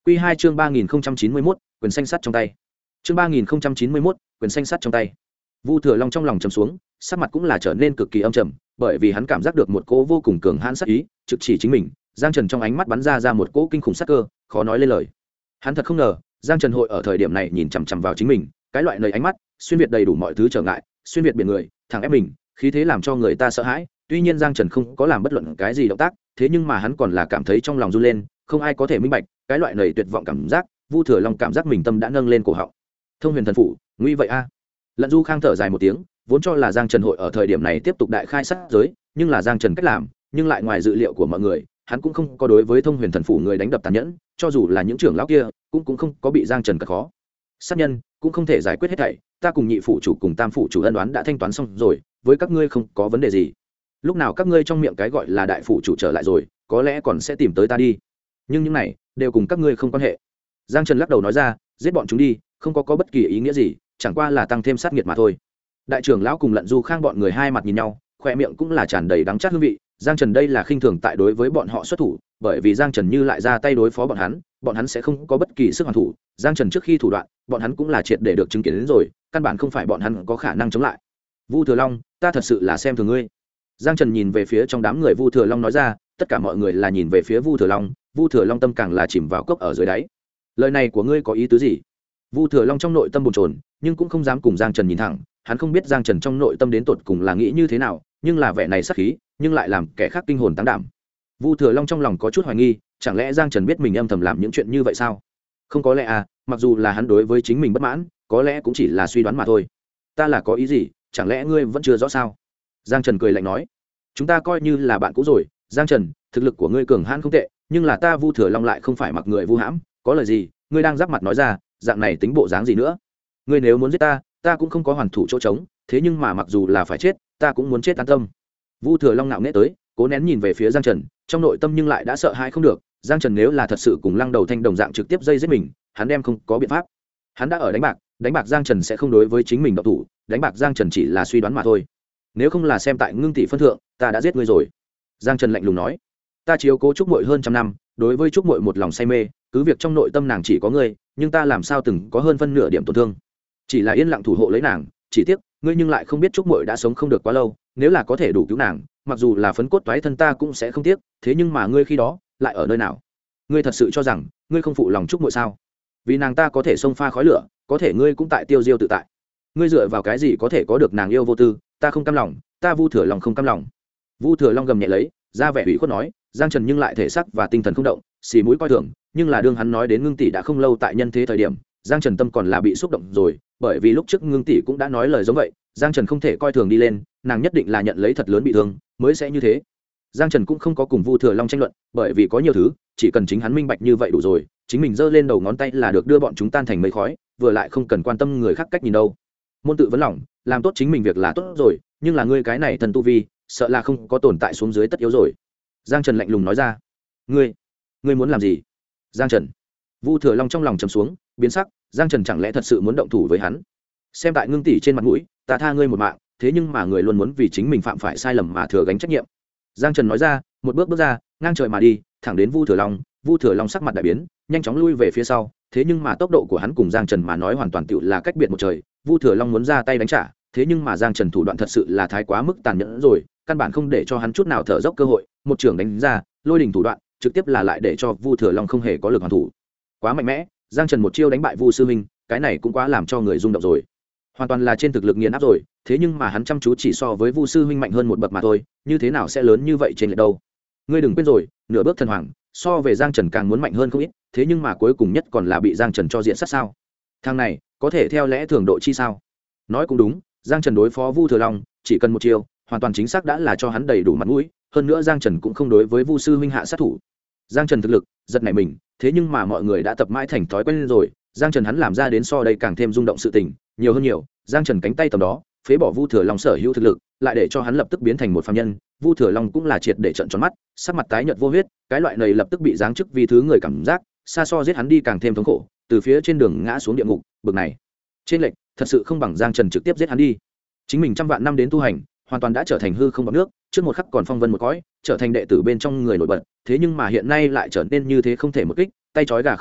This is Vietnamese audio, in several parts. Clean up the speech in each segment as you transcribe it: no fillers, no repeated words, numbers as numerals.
Quy 2 chương 3091, quyền xanh sắt trong tay. Chương 3091, quyền xanh sắt trong tay. Vu Thừa Long trong lòng trầm xuống, sắc mặt cũng là trở nên cực kỳ âm trầm, bởi vì hắn cảm giác được một cỗ vô cùng cường hãn sát ý, trực chỉ chính mình. Giang Trần trong ánh mắt bắn ra một cỗ kinh khủng sát cơ, khó nói lên lời. Hắn thật không ngờ, Giang Trần hội ở thời điểm này nhìn chằm chằm vào chính mình, cái loại nơi ánh mắt, xuyên việt đầy đủ mọi thứ trở ngại, xuyên việt biển người, thẳng ép mình, khí thế làm cho người ta sợ hãi. Tuy nhiên Giang Trần không có làm bất luận cái gì động tác, thế nhưng mà hắn còn là cảm thấy trong lòng run lên, không ai có thể minh bạch, cái loại nơi tuyệt vọng cảm giác, Vu Thừa Long cảm giác mình tâm đã nâng lên cổ họng. Thông Huyền Thần Phủ, nguy vậy a. Lận Du Khang thở dài một tiếng, vốn cho là Giang Trần hội ở thời điểm này tiếp tục đại khai sát giới, nhưng là Giang Trần cách làm, nhưng lại ngoài dự liệu của mọi người, hắn cũng không có đối với Thông Huyền Thần Phủ người đánh đập tàn nhẫn, cho dù là những trưởng lão kia, cũng không có bị Giang Trần cật khó. Sát nhân cũng không thể giải quyết hết thảy, ta cùng nhị phủ chủ cùng tam phủ chủ ân oán đã thanh toán xong rồi, với các ngươi không có vấn đề gì. Lúc nào các ngươi trong miệng cái gọi là đại phủ chủ trở lại rồi, có lẽ còn sẽ tìm tới ta đi. Nhưng những này đều cùng các ngươi không quan hệ. Giang Trần lắc đầu nói ra, giết bọn chúng đi, không có bất kỳ ý nghĩa gì, chẳng qua là tăng thêm sát nghiệt mà thôi. Đại trưởng lão cùng Lận Du Khang bọn người hai mặt nhìn nhau, khoe miệng cũng là tràn đầy đắng chát hương vị. Giang Trần đây là khinh thường tại đối với bọn họ xuất thủ, bởi vì Giang Trần như lại ra tay đối phó bọn hắn sẽ không có bất kỳ sức hoàn thủ. Giang Trần trước khi thủ đoạn, bọn hắn cũng là triệt để được chứng kiến đến rồi, căn bản không phải bọn hắn có khả năng chống lại. Vu Thừa Long, ta thật sự là xem thường ngươi. Giang Trần nhìn về phía trong đám người Vu Thừa Long nói ra, tất cả mọi người là nhìn về phía Vu Thừa Long, Vu Thừa Long tâm càng là chìm vào cốc ở dưới đáy. Lời này của ngươi có ý tứ gì? Vu Thừa Long trong nội tâm bồn chồn, nhưng cũng không dám cùng Giang Trần nhìn thẳng, hắn không biết Giang Trần trong nội tâm đến tột cùng là nghĩ như thế nào, nhưng là vẻ này sát khí, nhưng lại làm kẻ khác kinh hồn táng đảm. Vu Thừa Long trong lòng có chút hoài nghi, chẳng lẽ Giang Trần biết mình âm thầm làm những chuyện như vậy sao? Không có lẽ à, mặc dù là hắn đối với chính mình bất mãn, có lẽ cũng chỉ là suy đoán mà thôi. Ta là có ý gì, chẳng lẽ ngươi vẫn chưa rõ sao? Giang Trần cười lạnh nói, chúng ta coi như là bạn cũ rồi. Giang Trần, thực lực của ngươi cường hãn không tệ, nhưng là ta Vu Thừa Long lại không phải mặc người vu hãm, có lời gì ngươi đang giáp mặt nói ra, dạng này tính bộ dáng gì nữa? Ngươi nếu muốn giết ta, ta cũng không có hoàn thủ chỗ trống, thế nhưng mà mặc dù là phải chết, ta cũng muốn chết an tâm. Vu Thừa Long nạo nễ tới, cố nén nhìn về phía Giang Trần, trong nội tâm nhưng lại đã sợ hãi không được. Giang Trần nếu là thật sự cùng Lăng Đầu Thanh đồng dạng trực tiếp dây giết mình, hắn đem không có biện pháp. Hắn đã ở đánh bạc Giang Trần sẽ không đối với chính mình động thủ, đánh bạc Giang Trần chỉ là suy đoán mà thôi. Nếu không là xem tại Ngưng tỷ phân thượng, ta đã giết ngươi rồi. Giang Trần lạnh lùng nói, ta chiếu cố Trúc Muội hơn trăm năm, đối với Trúc Muội một lòng say mê, cứ việc trong nội tâm nàng chỉ có ngươi, nhưng ta làm sao từng có hơn phân nửa điểm tổn thương. Chỉ là yên lặng thủ hộ lấy nàng, chỉ tiếc ngươi nhưng lại không biết Trúc Muội đã sống không được quá lâu, nếu là có thể đủ cứu nàng, mặc dù là phấn cốt toái thân ta cũng sẽ không tiếc, thế nhưng mà ngươi khi đó lại ở nơi nào? Ngươi thật sự cho rằng ngươi không phụ lòng Trúc Muội sao? Vì nàng ta có thể xông pha khói lửa, có thể ngươi cũng tại tiêu diêu tự tại. Ngươi dựa vào cái gì có thể có được nàng yêu vô tư? Ta không cam lòng, ta Vu Thừa Long không cam lòng. Vu Thừa Long gầm nhẹ lấy, ra vẻ ủy khuất nói. Giang Trần nhưng lại thể xác và tinh thần không động, xì mũi coi thường, nhưng là đương hắn nói đến Ngưng tỷ đã không lâu tại nhân thế thời điểm, Giang Trần tâm còn là bị xúc động rồi, bởi vì lúc trước Ngưng tỷ cũng đã nói lời giống vậy, Giang Trần không thể coi thường đi lên, nàng nhất định là nhận lấy thật lớn bị thương mới sẽ như thế. Giang Trần cũng không có cùng Vu Thừa Long tranh luận, bởi vì có nhiều thứ, chỉ cần chính hắn minh bạch như vậy đủ rồi, chính mình giơ lên đầu ngón tay là được đưa bọn chúng tan thành mây khói, vừa lại không cần quan tâm người khác cách nhìn đâu. Môn tự vấn lòng, làm tốt chính mình việc là tốt rồi, nhưng là ngươi cái này thần tu vi, sợ là không có tồn tại xuống dưới tất yếu rồi. Giang Trần lạnh lùng nói ra, ngươi muốn làm gì? Giang Trần. Vu Thừa Long trong lòng trầm xuống, biến sắc, Giang Trần chẳng lẽ thật sự muốn động thủ với hắn? Xem tại Ngưng tỷ trên mặt mũi, ta tha ngươi một mạng, thế nhưng mà người luôn muốn vì chính mình phạm phải sai lầm mà thừa gánh trách nhiệm. Giang Trần nói ra, một bước ra, ngang trời mà đi, thẳng đến Vu Thừa Long. Vu Thừa Long sắc mặt đại biến, nhanh chóng lui về phía sau, thế nhưng mà tốc độ của hắn cùng Giang Trần mà nói hoàn toàn tựu là cách biệt một trời. Vu Thừa Long muốn ra tay đánh trả, thế nhưng mà Giang Trần thủ đoạn thật sự là thái quá mức tàn nhẫn rồi, căn bản không để cho hắn chút nào thở dốc cơ hội, một trưởng đánh ra, lôi đỉnh thủ đoạn, trực tiếp là lại để cho Vu Thừa Long không hề có lực hoàn thủ. Quá mạnh mẽ, Giang Trần một chiêu đánh bại Vu sư huynh, cái này cũng quá làm cho người rung động rồi. Hoàn toàn là trên thực lực nghiền áp rồi, thế nhưng mà hắn chăm chú chỉ so với Vu sư huynh mạnh hơn một bậc mà thôi, như thế nào sẽ lớn như vậy trên lệch đâu. Ngươi đừng quên rồi, nửa bước thần hoàng, so về Giang Trần càng muốn mạnh hơn không ít, thế nhưng mà cuối cùng nhất còn là bị Giang Trần cho diện sát sao? Thằng này, có thể theo lẽ thường độ chi sao? Nói cũng đúng, Giang Trần đối phó Vu Thừa Long, chỉ cần một chiêu, hoàn toàn chính xác đã là cho hắn đầy đủ mặt mũi, hơn nữa Giang Trần cũng không đối với Vu sư huynh hạ sát thủ. Giang Trần thực lực giật nảy mình, thế nhưng mà mọi người đã tập mãi thành thói quen rồi, Giang Trần hắn làm ra đến so đây càng thêm rung động sự tình, nhiều hơn nhiều. Giang Trần cánh tay tầm đó, phế bỏ Vu Thừa Long sở hữu thực lực, lại để cho hắn lập tức biến thành một phàm nhân. Vu Thừa Long cũng là triệt để trợn tròn mắt, sắc mặt tái nhợt vô huyết, cái loại này lập tức bị giáng chức vì thứ người cảm giác, xa so giết hắn đi càng thêm thống khổ, từ phía trên đường ngã xuống địa ngục, bực này. Trên lệch, thật sự không bằng Giang Trần trực tiếp giết hắn đi. Chính mình trăm vạn năm đến tu hành, hoàn toàn đã trở thành hư không bọt nước, trước một khắc còn phong vân một cõi, trở thành đệ tử bên trong người nổi bật, thế nhưng mà hiện nay lại trở nên như thế không thể một kích, tay trói gà không chặt,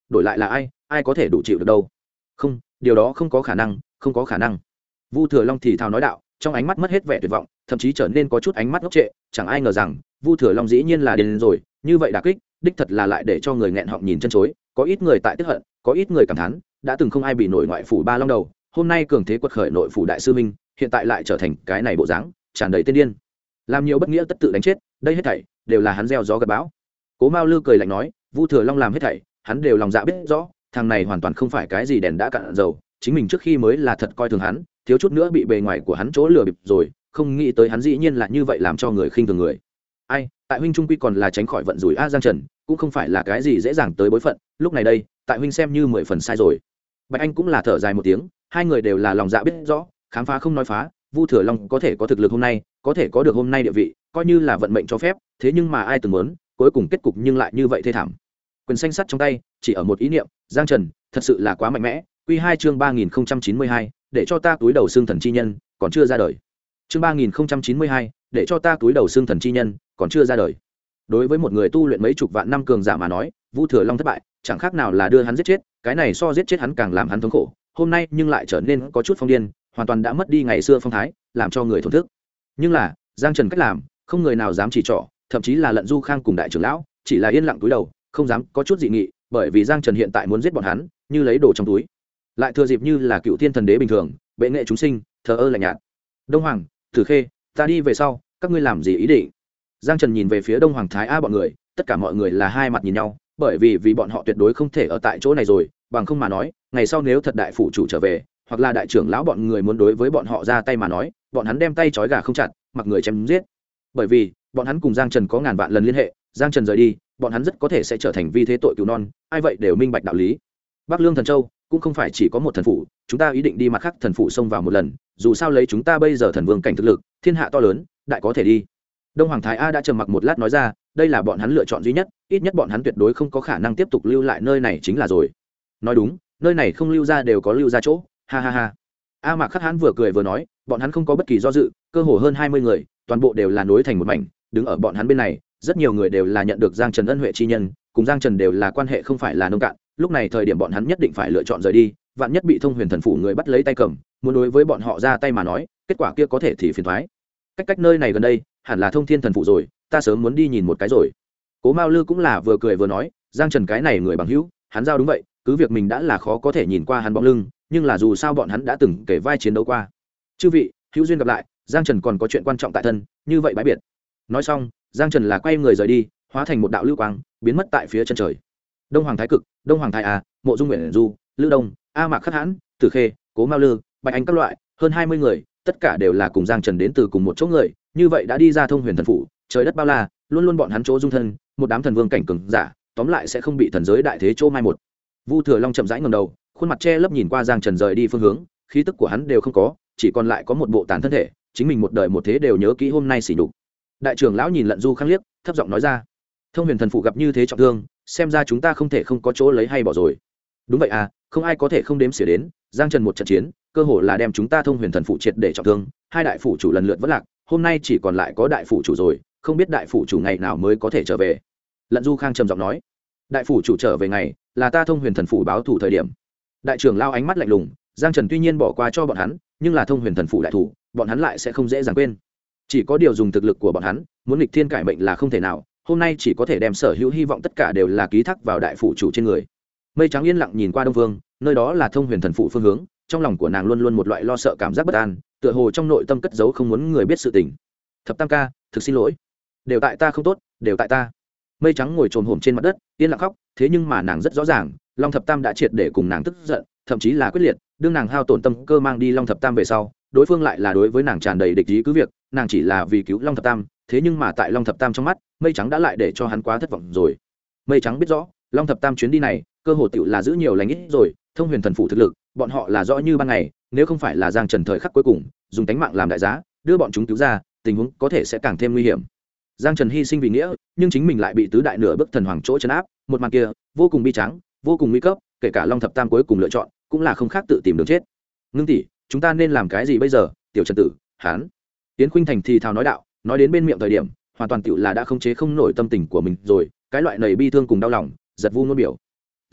đổi lại là ai có thể đủ chịu được đâu. Không, điều đó không có khả năng, không có khả năng. Vu Thừa Long thì thào nói đạo, trong ánh mắt mất hết vẻ tuyệt vọng, thậm chí trở nên có chút ánh mắt ngốc trệ. Chẳng ai ngờ rằng Vu Thừa Long dĩ nhiên là điên rồi, như vậy đả kích đích thật là lại để cho người nghẹn họng nhìn chân chối. Có ít người tại tức hận, có ít người cảm thán, đã từng không ai bị nổi ngoại phủ ba long đầu, hôm nay cường thế quật khởi nội phủ đại sư minh, hiện tại lại trở thành cái này bộ dáng, tràn đầy tiên điên, làm nhiều bất nghĩa tất tự đánh chết, đây hết thảy đều là hắn gieo gió gặt bão. Cố Mao Lư cười lạnh nói, Vu Thừa Long làm hết thảy, hắn đều lòng dạ biết rõ, thằng này hoàn toàn không phải cái gì đèn đã cạn dầu, chính mình trước khi mới là thật coi thường hắn, thiếu chút nữa bị bề ngoài của hắn chỗ lừa bịp rồi, không nghĩ tới hắn dĩ nhiên là như vậy làm cho người khinh thường người. Ai, tại huynh trung quy còn là tránh khỏi vận rủi a Giang Trần, cũng không phải là cái gì dễ dàng tới bối phận, lúc này đây, tại huynh xem như 10 phần sai rồi. Bạch Anh cũng là thở dài một tiếng, hai người đều là lòng dạ biết rõ, khám phá không nói phá, Vu Thừa Long có thể có thực lực hôm nay, có thể có được hôm nay địa vị, coi như là vận mệnh cho phép, thế nhưng mà ai từng muốn, cuối cùng kết cục nhưng lại như vậy thê thảm. Quyền xanh sắt trong tay, chỉ ở một ý niệm, Giang Trần, thật sự là quá mạnh mẽ. Quy 2 chương 3092, để cho ta túi đầu xương thần chi nhân, còn chưa ra đời. Chương 3092, để cho ta túi đầu xương thần chi nhân, còn chưa ra đời. Đối với một người tu luyện mấy chục vạn năm cường giả mà nói, Vu Thừa Long thất bại, chẳng khác nào là đưa hắn giết chết, cái này so giết chết hắn càng làm hắn thống khổ. Hôm nay nhưng lại trở nên có chút phong điên, hoàn toàn đã mất đi ngày xưa phong thái, làm cho người thổn thức. Nhưng là, Giang Trần cách làm, không người nào dám chỉ trỏ, thậm chí là Lận Du Khang cùng đại trưởng lão, chỉ là yên lặng túi đầu, không dám có chút dị nghị, bởi vì Giang Trần hiện tại muốn giết bọn hắn, như lấy đồ trong túi. Lại thừa dịp như là cựu thiên thần đế bình thường, bệ nghệ chúng sinh, thờ ơ lạnh nhạt. Đông Hoàng, Tử Khê, ta đi về sau, các ngươi làm gì ý định? Giang Trần nhìn về phía Đông Hoàng Thái A bọn người, tất cả mọi người là hai mặt nhìn nhau, bởi vì bọn họ tuyệt đối không thể ở tại chỗ này rồi, bằng không mà nói, ngày sau nếu thật đại phủ chủ trở về, hoặc là đại trưởng lão bọn người muốn đối với bọn họ ra tay mà nói, bọn hắn đem tay trói gà không chặt, mặc người chém giết. Bởi vì bọn hắn cùng Giang Trần có ngàn vạn lần liên hệ, Giang Trần rời đi, bọn hắn rất có thể sẽ trở thành vi thế tội cứu non, ai vậy đều minh bạch đạo lý. Bắc Lương Thần Châu cũng không phải chỉ có một thần phủ, chúng ta ý định đi mặt khác thần phủ xông vào một lần, dù sao lấy chúng ta bây giờ thần vương cảnh thực lực, thiên hạ to lớn, đại có thể đi. Đông Hoàng Thái A đã trầm mặc một lát nói ra, đây là bọn hắn lựa chọn duy nhất, ít nhất bọn hắn tuyệt đối không có khả năng tiếp tục lưu lại nơi này chính là rồi. Nói đúng, nơi này không lưu ra đều có lưu ra chỗ, ha ha ha. A Mạc Khắc Hãn vừa cười vừa nói, bọn hắn không có bất kỳ do dự, cơ hồ hơn 20 người, toàn bộ đều là nối thành một mảnh, đứng ở bọn hắn bên này, rất nhiều người đều là nhận được Giang Trần ân huệ chi nhân, cùng Giang Trần đều là quan hệ không phải là nông cạn, lúc này thời điểm bọn hắn nhất định phải lựa chọn rời đi, vạn nhất bị Thông Huyền Thần phủ người bắt lấy tay cầm, muốn đối với bọn họ ra tay mà nói, kết quả kia có thể thì phiền toái. Cách nơi này gần đây, hẳn là Thông Thiên Thần phủ rồi, ta sớm muốn đi nhìn một cái rồi. Cố Mao Lư cũng là vừa cười vừa nói, Giang Trần cái này người bằng hữu, hắn giao đúng vậy, cứ việc mình đã là khó có thể nhìn qua hắn bóng lưng, nhưng là dù sao bọn hắn đã từng kể vai chiến đấu qua. Chư vị, hữu duyên gặp lại, Giang Trần còn có chuyện quan trọng tại thân, như vậy bái biệt. Nói xong, Giang Trần là quay người rời đi, hóa thành một đạo lưu quang, biến mất tại phía chân trời. Đông Hoàng Thái Cực, Đông Hoàng Thái A, Mộ Dung Nguyện Du, Lữ Đông, A Mạc Khắc Hãn, Tử Khê, Cố Mao Lư, Bạch Anh các loại, hơn 20 người, tất cả đều là cùng Giang Trần đến từ cùng một chỗ người, như vậy đã đi ra Thông Huyền Thần phủ, trời đất bao la, luôn luôn bọn hắn chỗ dung thân, một đám thần vương cảnh cường giả, tóm lại sẽ không bị thần giới đại thế chỗ mai một. Vu Thừa Long chậm rãi ngẩng đầu, khuôn mặt che lấp nhìn qua Giang Trần rời đi phương hướng, khí tức của hắn đều không có, chỉ còn lại có một bộ tàn thân thể, chính mình một đời một thế đều nhớ kỹ hôm nay xỉ nhục. Đại trưởng lão nhìn Lận Du Khang liếc, thấp giọng nói ra, Thông Huyền Thần phụ gặp như thế trọng thương, xem ra chúng ta không thể không có chỗ lấy hay bỏ rồi. Đúng vậy à, không ai có thể không đếm xỉa đến, Giang Trần một trận chiến, cơ hồ là đem chúng ta Thông Huyền Thần phụ triệt để trọng thương, hai đại phủ chủ lần lượt vất lạc, hôm nay chỉ còn lại có đại phủ chủ rồi, không biết đại phủ chủ ngày nào mới có thể trở về. Lận Du Khang trầm giọng nói, đại phủ chủ trở về ngày, là ta Thông Huyền Thần phủ báo thủ thời điểm. Đại trưởng lao ánh mắt lạnh lùng, Giang Trần tuy nhiên bỏ qua cho bọn hắn, nhưng là Thông Huyền Thần phủ đại thủ, bọn hắn lại sẽ không dễ dàng quên. Chỉ có điều dùng thực lực của bọn hắn, muốn nghịch thiên cải mệnh là không thể nào, hôm nay chỉ có thể đem sở hữu hy vọng tất cả đều là ký thác vào đại phủ chủ trên người. Mây trắng yên lặng nhìn qua đông vương, nơi đó là Thông Huyền Thần phủ phương hướng, trong lòng của nàng luôn luôn một loại lo sợ cảm giác bất an, tựa hồ trong nội tâm cất giấu không muốn người biết sự tình. Thập Tam ca, thực xin lỗi, đều tại ta không tốt, đều tại ta. Mây trắng ngồi trồm hổm trên mặt đất, yên lặng khóc, thế nhưng mà nàng rất rõ ràng, Long Thập Tam đã triệt để cùng nàng tức giận, thậm chí là quyết liệt, đương nàng hao tổn tâm cơ mang đi Long Thập Tam về sau, đối phương lại là đối với nàng tràn đầy địch ý, cứ việc nàng chỉ là vì cứu Long Thập Tam, thế nhưng mà tại Long Thập Tam trong mắt, Mây trắng đã lại để cho hắn quá thất vọng rồi. Mây trắng biết rõ, Long Thập Tam chuyến đi này, cơ hồ tiểu là giữ nhiều lành ít rồi, Thông Huyền Thần phủ thực lực, bọn họ là rõ như ban ngày, nếu không phải là Giang Trần thời khắc cuối cùng, dùng tánh mạng làm đại giá, đưa bọn chúng cứu ra, tình huống có thể sẽ càng thêm nguy hiểm. Giang Trần hy sinh vì nghĩa, nhưng chính mình lại bị tứ đại nửa bước thần hoàng chỗ trấn áp, một màn kia, vô cùng bi trắng, vô cùng nguy cấp, kể cả Long Thập Tam cuối cùng lựa chọn, cũng là không khác tự tìm đường chết. Ngưng tỷ, chúng ta nên làm cái gì bây giờ? Tiểu Trần tử, hán. Tiến Khuynh Thành thì thào nói đạo, nói đến bên miệng thời điểm, hoàn toàn tiểu là đã khống chế không nổi tâm tình của mình rồi, cái loại nầy bi thương cùng đau lòng, giật vu ngôn biểu.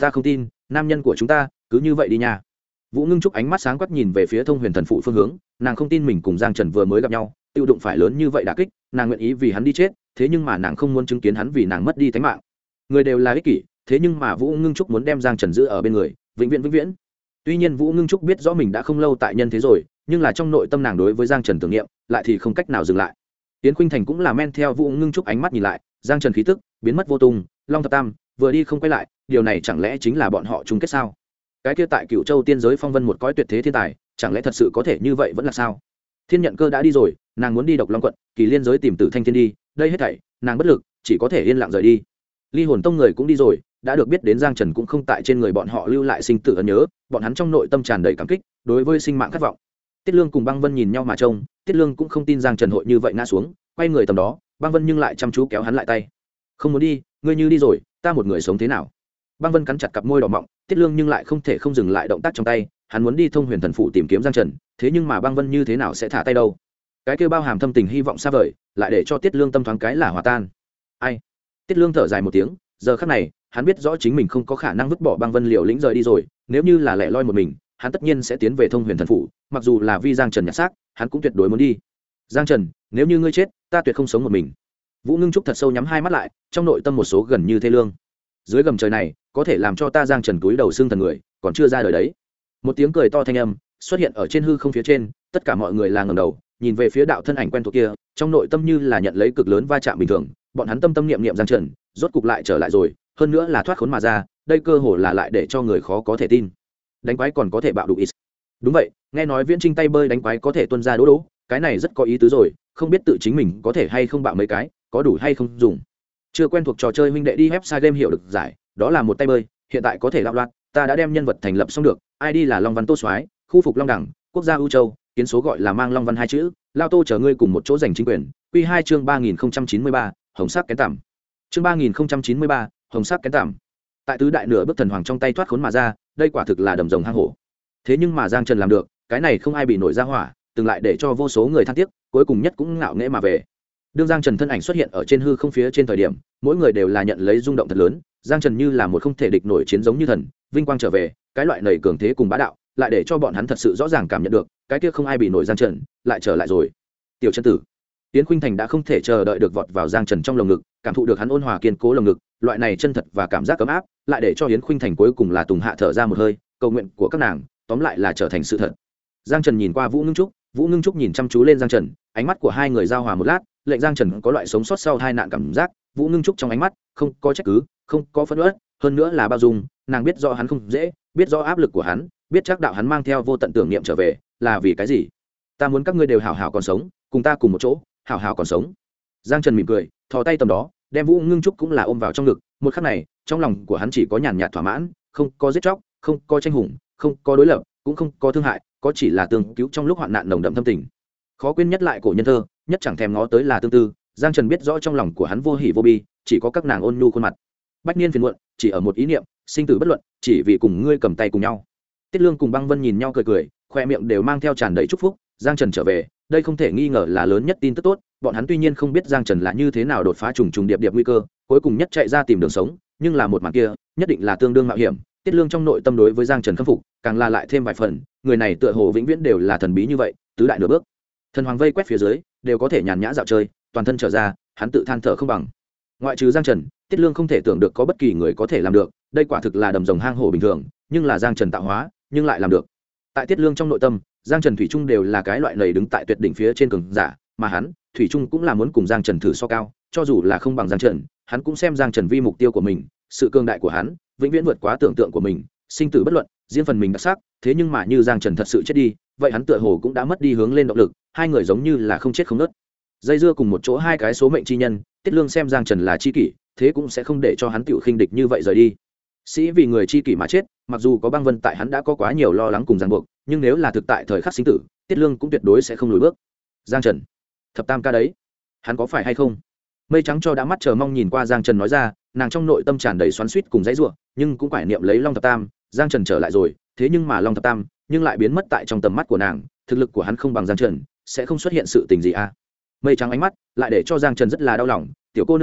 ta không tin nam nhân của chúng ta cứ như vậy đi nha. Vũ Ngưng Trúc ánh mắt sáng quắc nhìn về phía Thông Huyền Thần Phụ phương hướng, nàng không tin mình cùng Giang Trần vừa mới gặp nhau tiêu đụng phải lớn như vậy đả kích, nàng nguyện ý vì hắn đi chết, thế nhưng mà nàng không muốn chứng kiến hắn vì nàng mất đi tính mạng. Người đều là ích kỷ, thế nhưng mà Vũ Ngưng Trúc muốn đem Giang Trần giữ ở bên người vĩnh viễn vĩnh viễn. Tuy nhiên Vũ Ngưng Trúc biết rõ mình đã không lâu tại nhân thế rồi, nhưng là trong nội tâm nàng đối với Giang Trần tưởng niệm lại thì không cách nào dừng lại. Tiến Khuynh Thành cũng là men theo Vũ Ngưng Trúc ánh mắt nhìn lại, Giang Trần khí tức biến mất vô tung, Long Thập Tam vừa đi không quay lại, điều này chẳng lẽ chính là bọn họ chung kết sao? Cái kia tại Cựu Châu tiên giới phong vân một cõi tuyệt thế thiên tài, chẳng lẽ thật sự có thể như vậy vẫn là sao? Thiên Nhận Cơ đã đi rồi, nàng muốn đi Độc Long quận, Kỳ Liên giới tìm Tử Thanh Thiên đi, đây hết thảy, nàng bất lực, chỉ có thể yên lặng rời đi. Ly Hồn Tông người cũng đi rồi, đã được biết đến Giang Trần cũng không tại trên người bọn họ lưu lại sinh tử ấn nhớ, bọn hắn trong nội tâm tràn đầy cảm kích, đối với sinh mạng khát vọng. Tiết Lương cùng Băng Vân nhìn nhau mà trông, Tiết Lương cũng không tin Giang Trần hội như vậy ngã xuống, quay người tầm đó, Băng Vân nhưng lại chăm chú kéo hắn lại tay. Không muốn đi, ngươi như đi rồi, ta một người sống thế nào? Băng Vân cắn chặt cặp môi đỏ mọng, Tiết Lương nhưng lại không thể không dừng lại động tác trong tay, hắn muốn đi Thông Huyền Thần Phủ tìm kiếm Giang Trần, thế nhưng mà Băng Vân như thế nào sẽ thả tay đâu? Cái kia bao hàm thâm tình hy vọng xa vời, lại để cho Tiết Lương tâm thoáng cái là hòa tan. Ai? Tiết Lương thở dài một tiếng, giờ khắc này, hắn biết rõ chính mình không có khả năng vứt bỏ Băng Vân liều lĩnh rời đi rồi, nếu như là lẻ loi một mình, hắn tất nhiên sẽ tiến về Thông Huyền Thần Phủ, mặc dù là vì Giang Trần nhặt xác, hắn cũng tuyệt đối muốn đi. Giang Trần, nếu như ngươi chết, ta tuyệt không sống một mình. Vũ Ngưng Trúc thật sâu nhắm hai mắt lại, trong nội tâm một số gần như thê lương. Dưới gầm trời này, có thể làm cho ta Giang Trần túi đầu xương thần người, còn chưa ra đời đấy. Một tiếng cười to thanh âm xuất hiện ở trên hư không phía trên, tất cả mọi người là ngẩng đầu, nhìn về phía đạo thân ảnh quen thuộc kia, trong nội tâm như là nhận lấy cực lớn va chạm bình thường, bọn hắn tâm tâm niệm niệm Giang Trần, rốt cục lại trở lại rồi, hơn nữa là thoát khốn mà ra, đây cơ hồ là lại để cho người khó có thể tin. Đánh quái còn có thể bạo đủ ít. Đúng vậy, nghe nói Viễn Trinh tay bơi đánh quái có thể tuân ra đố đố, cái này rất có ý tứ rồi, không biết tự chính mình có thể hay không bạo mấy cái, có đủ hay không dùng. Chưa quen thuộc trò chơi huynh đệ đi website game hiểu được giải, đó là một tay bơi, hiện tại có thể đạo loạn, ta đã đem nhân vật thành lập xong được, ID là Long Văn Tô Soái, khu phục Long Đẳng, quốc gia ưu châu, kiến số gọi là mang Long Văn hai chữ, lao Tô chờ ngươi cùng một chỗ giành chính quyền. Quy 2 chương 3093, hồng sắc kén tằm. Chương 3093, hồng sắc kén tằm. Tại tứ đại nửa bước thần hoàng trong tay thoát khốn mà ra, đây quả thực là đầm rồng hang hổ. Thế nhưng mà Giang Trần làm được, cái này không ai bị nổi ra hỏa, từng lại để cho vô số người than tiếc, cuối cùng nhất cũng ngạo nghễ mà về. Đương Giang Trần thân ảnh xuất hiện ở trên hư không phía trên thời điểm, mỗi người đều là nhận lấy rung động thật lớn, Giang Trần như là một không thể địch nổi chiến giống như thần, vinh quang trở về, cái loại nảy cường thế cùng bá đạo, lại để cho bọn hắn thật sự rõ ràng cảm nhận được, cái kia không ai bị nổi Giang Trần, lại trở lại rồi. Tiểu chân tử, Tiến Khuynh Thành đã không thể chờ đợi được vọt vào Giang Trần trong lồng ngực, cảm thụ được hắn ôn hòa kiên cố lồng ngực, loại này chân thật và cảm giác ấm áp, lại để cho Yến Khuynh Thành cuối cùng là tùng hạ thở ra một hơi, cầu nguyện của các nàng, tóm lại là trở thành sự thật. Giang Trần nhìn qua Vũ Ngưng Trúc, Vũ Ngưng Trúc nhìn chăm chú lên Giang Trần, ánh mắt của hai người giao hòa một lát, lệnh Giang Trần có loại sống sót sau tai nạn cảm giác. Vũ Ngưng Trúc trong ánh mắt không có trách cứ, không có phẫn uất, hơn nữa là bao dung, nàng biết rõ hắn không dễ, biết rõ áp lực của hắn, biết chắc đạo hắn mang theo vô tận tưởng niệm trở về, là vì cái gì? Ta muốn các ngươi đều hảo hảo còn sống, cùng ta cùng một chỗ, hảo hảo còn sống. Giang Trần mỉm cười, thò tay tầm đó, đem Vũ Ngưng Trúc cũng là ôm vào trong ngực, một khắc này, trong lòng của hắn chỉ có nhàn nhạt thỏa mãn, không có giết chóc, không có tranh hùng, không có đối lập, cũng không có thương hại, có chỉ là tương cứu trong lúc hoạn nạn nồng đậm thâm tình. Khó quên nhất lại cổ nhân thơ, nhất chẳng thèm ngó tới là tương tư. Giang Trần biết rõ trong lòng của hắn vô hỉ vô bi, chỉ có các nàng ôn nhu khuôn mặt. Bách niên phiền muộn, chỉ ở một ý niệm, sinh tử bất luận, chỉ vì cùng ngươi cầm tay cùng nhau. Tiết Lương cùng Băng Vân nhìn nhau cười cười, khoe miệng đều mang theo tràn đầy chúc phúc. Giang Trần trở về, đây không thể nghi ngờ là lớn nhất tin tức tốt. Bọn hắn tuy nhiên không biết Giang Trần là như thế nào đột phá trùng trùng điệp điệp nguy cơ, cuối cùng nhất chạy ra tìm đường sống, nhưng là một màn kia, nhất định là tương đương mạo hiểm. Tiết Lương trong nội tâm đối với Giang Trần khâm phục, càng là lại thêm vài phần, người này tựa hồ vĩnh viễn đều là thần bí như vậy, tứ đại nửa bước. Thần hoàng vây quét phía dưới, đều có thể nhàn nhã dạo chơi, toàn thân trở ra, hắn tự than thở không bằng. Ngoại trừ Giang Trần, Tiết Lương không thể tưởng được có bất kỳ người có thể làm được, đây quả thực là đầm rồng hang hổ bình thường, nhưng là Giang Trần tạo hóa, nhưng lại làm được. Tại Tiết Lương trong nội tâm, Giang Trần thủy chung đều là cái loại lầy đứng tại tuyệt đỉnh phía trên cường giả, mà hắn, thủy chung cũng là muốn cùng Giang Trần thử so cao, cho dù là không bằng Giang Trần, hắn cũng xem Giang Trần vi mục tiêu của mình, sự cường đại của hắn, vĩnh viễn vượt quá tưởng tượng của mình, sinh tử bất luận, riêng phần mình đặc sắc, thế nhưng mà như Giang Trần thật sự chết đi, vậy hắn tựa hồ cũng đã mất đi hướng lên động lực, hai người giống như là không chết không nứt. Dây dưa cùng một chỗ hai cái số mệnh chi nhân, Tiết Lương xem Giang Trần là chi kỷ, thế cũng sẽ không để cho hắn tiểu khinh địch như vậy rời đi. Sĩ vì người chi kỷ mà chết, mặc dù có Băng Vân tại hắn đã có quá nhiều lo lắng cùng ràng buộc, nhưng nếu là thực tại thời khắc sinh tử, Tiết Lương cũng tuyệt đối sẽ không lùi bước. Giang Trần, thập tam ca đấy, hắn có phải hay không? Mây trắng cho đã mắt chờ mong nhìn qua Giang Trần nói ra, nàng trong nội tâm tràn đầy xoắn xuýt cùng dãy rủa, nhưng cũng quải niệm lấy Long thập tam. Giang Trần trở lại rồi, thế nhưng mà Long thập tam nhưng lại biến mất tại trong tầm mắt của nàng, thực lực của hắn không bằng Giang Trần, sẽ không xuất hiện sự tình gì à? Mây trắng ánh mắt lại để cho Giang Trần rất là đau lòng, tiểu cô nương này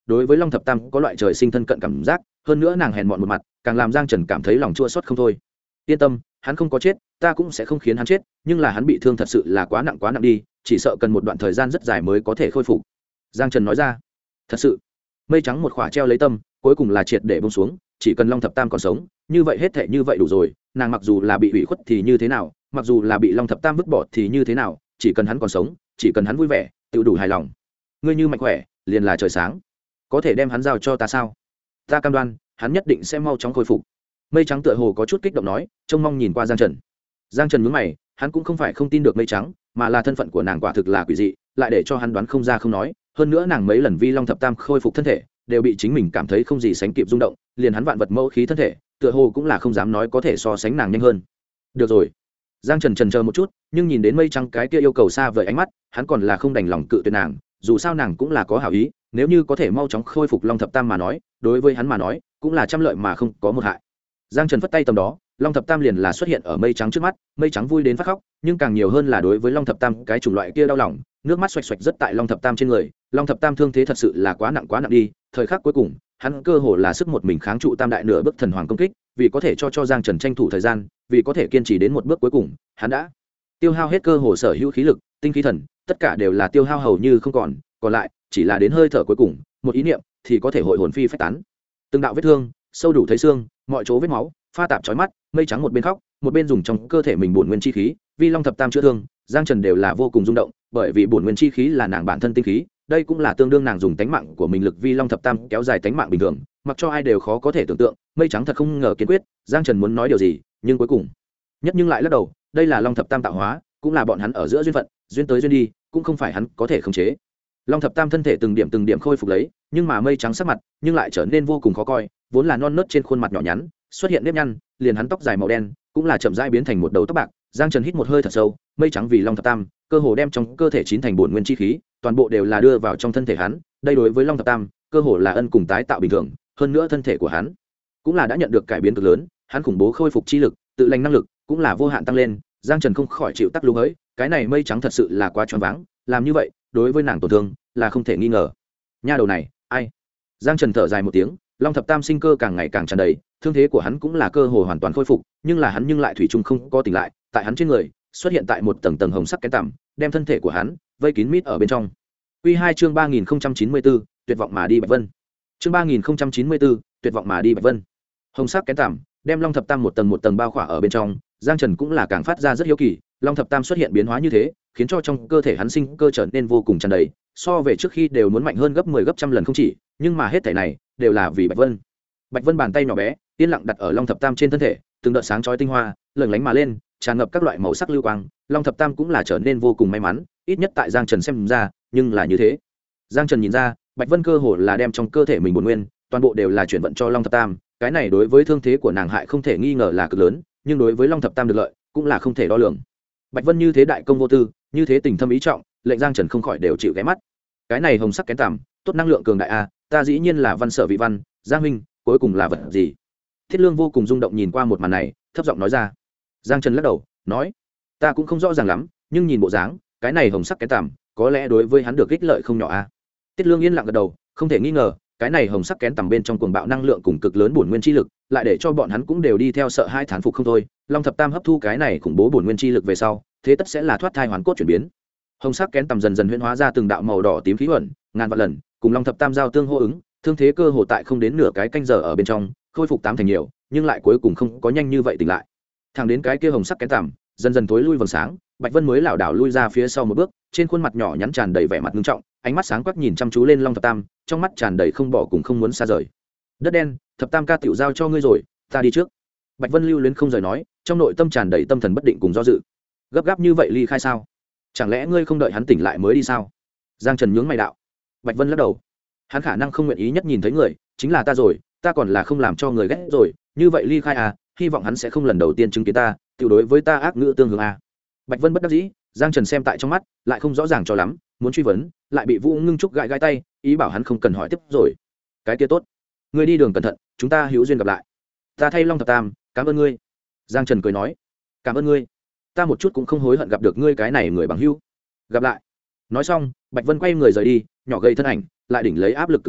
đối với long thập tam có loại trời sinh thân cận cảm giác, hơn nữa nàng hèn mọn một mặt càng làm Giang Trần cảm thấy lòng chua xót không thôi. Yên tâm, hắn không có chết, ta cũng sẽ không khiến hắn chết, nhưng là hắn bị thương thật sự là quá nặng đi, chỉ sợ cần một đoạn thời gian rất dài mới có thể khôi phục. Giang Trần nói ra. Thật sự. Mây trắng một khỏa treo lấy tâm, cuối cùng là triệt để buông xuống, chỉ cần long thập tam còn sống, như vậy hết thảy như vậy đủ rồi, nàng mặc dù là bị ủy khuất thì như thế nào, mặc dù là bị long thập tam vứt bỏ thì như thế nào, chỉ cần hắn còn sống, chỉ cần hắn vui vẻ, tự đủ hài lòng. Ngươi như mạnh khỏe, liền là trời sáng. Có thể đem hắn giao cho ta sao? Ta cam đoan, hắn nhất định sẽ mau chóng khôi phục. Mây trắng tựa hồ có chút kích động nói, trông mong nhìn qua Giang Trần. Giang Trần nhướng mày, hắn cũng không phải không tin được mây trắng, mà là thân phận của nàng quả thực là quỷ dị, lại để cho hắn đoán không ra không nói, hơn nữa nàng mấy lần vi long thập tam khôi phục thân thể, đều bị chính mình cảm thấy không gì sánh kịp rung động, liền hắn vạn vật mẫu khí thân thể, tựa hồ cũng là không dám nói có thể so sánh nàng nhanh hơn. Được rồi. Giang Trần chần chờ một chút, nhưng nhìn đến mây trắng cái kia yêu cầu xa vời ánh mắt, hắn còn là không đành lòng cự tuyệt nàng, dù sao nàng cũng là có hảo ý, nếu như có thể mau chóng khôi phục long thập tam mà nói, đối với hắn mà nói, cũng là trăm lợi mà không có một hại. Giang Trần phất tay tầm đó, long thập tam liền là xuất hiện ở mây trắng trước mắt, mây trắng vui đến phát khóc, nhưng càng nhiều hơn là đối với long thập tam cái chủng loại kia đau lòng, nước mắt xoạch xoạch rất tại long thập tam trên người, long thập tam thương thế thật sự là quá nặng đi, thời khắc cuối cùng hắn cơ hồ là sức một mình kháng trụ tam đại nửa bước thần hoàng công kích, vì có thể cho Giang Trần tranh thủ thời gian, vì có thể kiên trì đến một bước cuối cùng, hắn đã tiêu hao hết cơ hồ sở hữu khí lực, tinh khí thần, tất cả đều là tiêu hao hầu như không còn lại chỉ là đến hơi thở cuối cùng, một ý niệm thì có thể hội hồn phi phách tán. Từng đạo vết thương, sâu đủ thấy xương, mọi chỗ vết máu, pha tạp chói mắt, mây trắng một bên khóc, một bên dùng trong cơ thể mình bổn nguyên chi khí, vì long thập tam chữa thương, Giang Trần đều là vô cùng rung động, bởi vì bổn nguyên chi khí là nàng bản thân tinh khí, đây cũng là tương đương nàng dùng tánh mạng của mình lực vi long thập tam kéo dài tánh mạng bình thường, mặc cho ai đều khó có thể tưởng tượng. Mây trắng thật không ngờ kiên quyết, Giang Trần muốn nói điều gì, nhưng cuối cùng nhưng lại lắc đầu, đây là long thập tam tạo hóa, cũng là bọn hắn ở giữa duyên phận, duyên tới duyên đi, cũng không phải hắn có thể khống chế. Long thập tam thân thể từng điểm khôi phục lấy, nhưng mà mây trắng sắc mặt nhưng lại trở nên vô cùng khó coi, vốn là non nớt trên khuôn mặt nhỏ nhắn xuất hiện nếp nhăn, liền hắn tóc dài màu đen cũng là chậm rãi biến thành một đầu tóc bạc. Giang Trần hít một hơi thật sâu, mây trắng vì long thập tam cơ hồ đem trong cơ thể chín thành bổn nguyên chi khí, toàn bộ đều là đưa vào trong thân thể hắn, đây đối với long thập tam cơ hồ là ân cùng tái tạo bình thường, hơn nữa thân thể của hắn cũng là đã nhận được cải biến cực lớn, hắn khủng bố khôi phục chi lực, tự lành năng lực cũng là vô hạn tăng lên. Giang Trần không khỏi chịu tắc lú hỡi, cái này mây trắng thật sự là quá choáng váng, làm như vậy đối với nàng tổn thương là không thể nghi ngờ. Nha đầu này, ai? Giang Trần thở dài một tiếng, long thập tam sinh cơ càng ngày càng tràn đầy, thương thế của hắn cũng là cơ hồ hoàn toàn khôi phục, nhưng là hắn lại thủy chung không có tỉnh lại, tại hắn trên người xuất hiện tại một tầng hồng sắc kén tằm, đem thân thể của hắn vây kín mít ở bên trong. Quy 2 chương 3094, tuyệt vọng mà đi Bạch Vân. Chương 3094, tuyệt vọng mà đi Bạch Vân. Hồng sắc kén tằm đem long thập tam một tầng bao khỏa ở bên trong, Giang Trần cũng là càng phát ra rất hiếu kỳ, long thập tam xuất hiện biến hóa như thế, khiến cho trong cơ thể hắn sinh cơ trở nên vô cùng tràn đầy, so về trước khi đều muốn mạnh hơn gấp 10 gấp trăm lần không chỉ, nhưng mà hết thảy này đều là vì Bạch Vân. Bạch Vân bàn tay nhỏ bé yên lặng đặt ở long thập tam trên thân thể, từng đợt sáng chói tinh hoa lừng lánh mà lên, tràn ngập các loại màu sắc lưu quang, long thập tam cũng là trở nên vô cùng may mắn, ít nhất tại Giang Trần xem ra, nhưng là như thế. Giang Trần nhìn ra, Bạch Vân cơ hồ là đem trong cơ thể mình bổn nguyên, toàn bộ đều là chuyển vận cho long thập tam, cái này đối với thương thế của nàng hại không thể nghi ngờ là cực lớn, nhưng đối với long thập tam được lợi cũng là không thể đo lường. Bạch Vân như thế đại công vô tư, như thế tình thâm ý trọng, lệnh Giang Trần không khỏi đều chịu ghé mắt. Cái này hồng sắc kén tằm, tốt năng lượng cường đại a, ta dĩ nhiên là văn sở vị văn, Giang huynh, cuối cùng là vật gì? Thiết Lương vô cùng rung động nhìn qua một màn này, thấp giọng nói ra. Giang Trần lắc đầu, nói, ta cũng không rõ ràng lắm, nhưng nhìn bộ dáng, cái này hồng sắc kén tằm, có lẽ đối với hắn được ích lợi không nhỏ a. Tiết Lương yên lặng gật đầu, không thể nghi ngờ, cái này hồng sắc kén tằm bên trong cuồng bạo năng lượng cùng cực lớn bổn nguyên chi lực, lại để cho bọn hắn cũng đều đi theo sợ hai thán phục không thôi. Long thập tam hấp thu cái này khủng bố bổn nguyên chi lực về sau, thế tất sẽ là thoát thai hoàn cốt chuyển biến. Hồng sắc kén tằm dần dần huyễn hóa ra từng đạo màu đỏ tím khí ẩn, ngàn vạn lần, cùng long thập tam giao tương hô ứng, thương thế cơ hồ tại không đến nửa cái canh giờ ở bên trong, khôi phục 8 thành nhiều, nhưng lại cuối cùng không có nhanh như vậy tỉnh lại. Thẳng đến cái kia hồng sắc kén tằm dần dần tối lui vầng sáng, Bạch Vân mới lảo đảo lui ra phía sau một bước, trên khuôn mặt nhỏ nhắn tràn đầy vẻ mặt nghiêm trọng, ánh mắt sáng quắc nhìn chăm chú lên long thập tam, trong mắt tràn đầy không bỏ cùng không muốn xa rời. Đất đen, thập tam ca tiểu giao cho ngươi rồi, ta đi trước. Bạch Vân lưu luyến không rời nói, trong nội tâm tràn đầy tâm thần bất định cùng do dự. Gấp gáp như vậy ly khai sao? Chẳng lẽ ngươi không đợi hắn tỉnh lại mới đi sao? Giang Trần nhướng mày đạo. Bạch Vân lắc đầu. Hắn khả năng không nguyện ý nhất nhìn thấy người, chính là ta rồi, ta còn là không làm cho người ghét rồi, như vậy ly khai à, hy vọng hắn sẽ không lần đầu tiên chứng kiến ta, tiểu đối với ta ác ngữ tương hướng à. Bạch Vân bất đắc dĩ, Giang Trần xem tại trong mắt, lại không rõ ràng cho lắm, muốn truy vấn, lại bị Vũ Ngưng Trúc gãi tay, ý bảo hắn không cần hỏi tiếp rồi. Cái kia tốt, ngươi đi đường cẩn thận, chúng ta hữu duyên gặp lại. Ta thay Long thập tam, cảm ơn ngươi. Giang Trần cười nói, cảm ơn ngươi, ta một chút cũng không hối hận gặp được ngươi cái này người bằng hữu. Gặp lại. Nói xong, Bạch Vân quay người rời đi, nhỏ gầy thân ảnh lại đỉnh lấy áp lực cực lớn,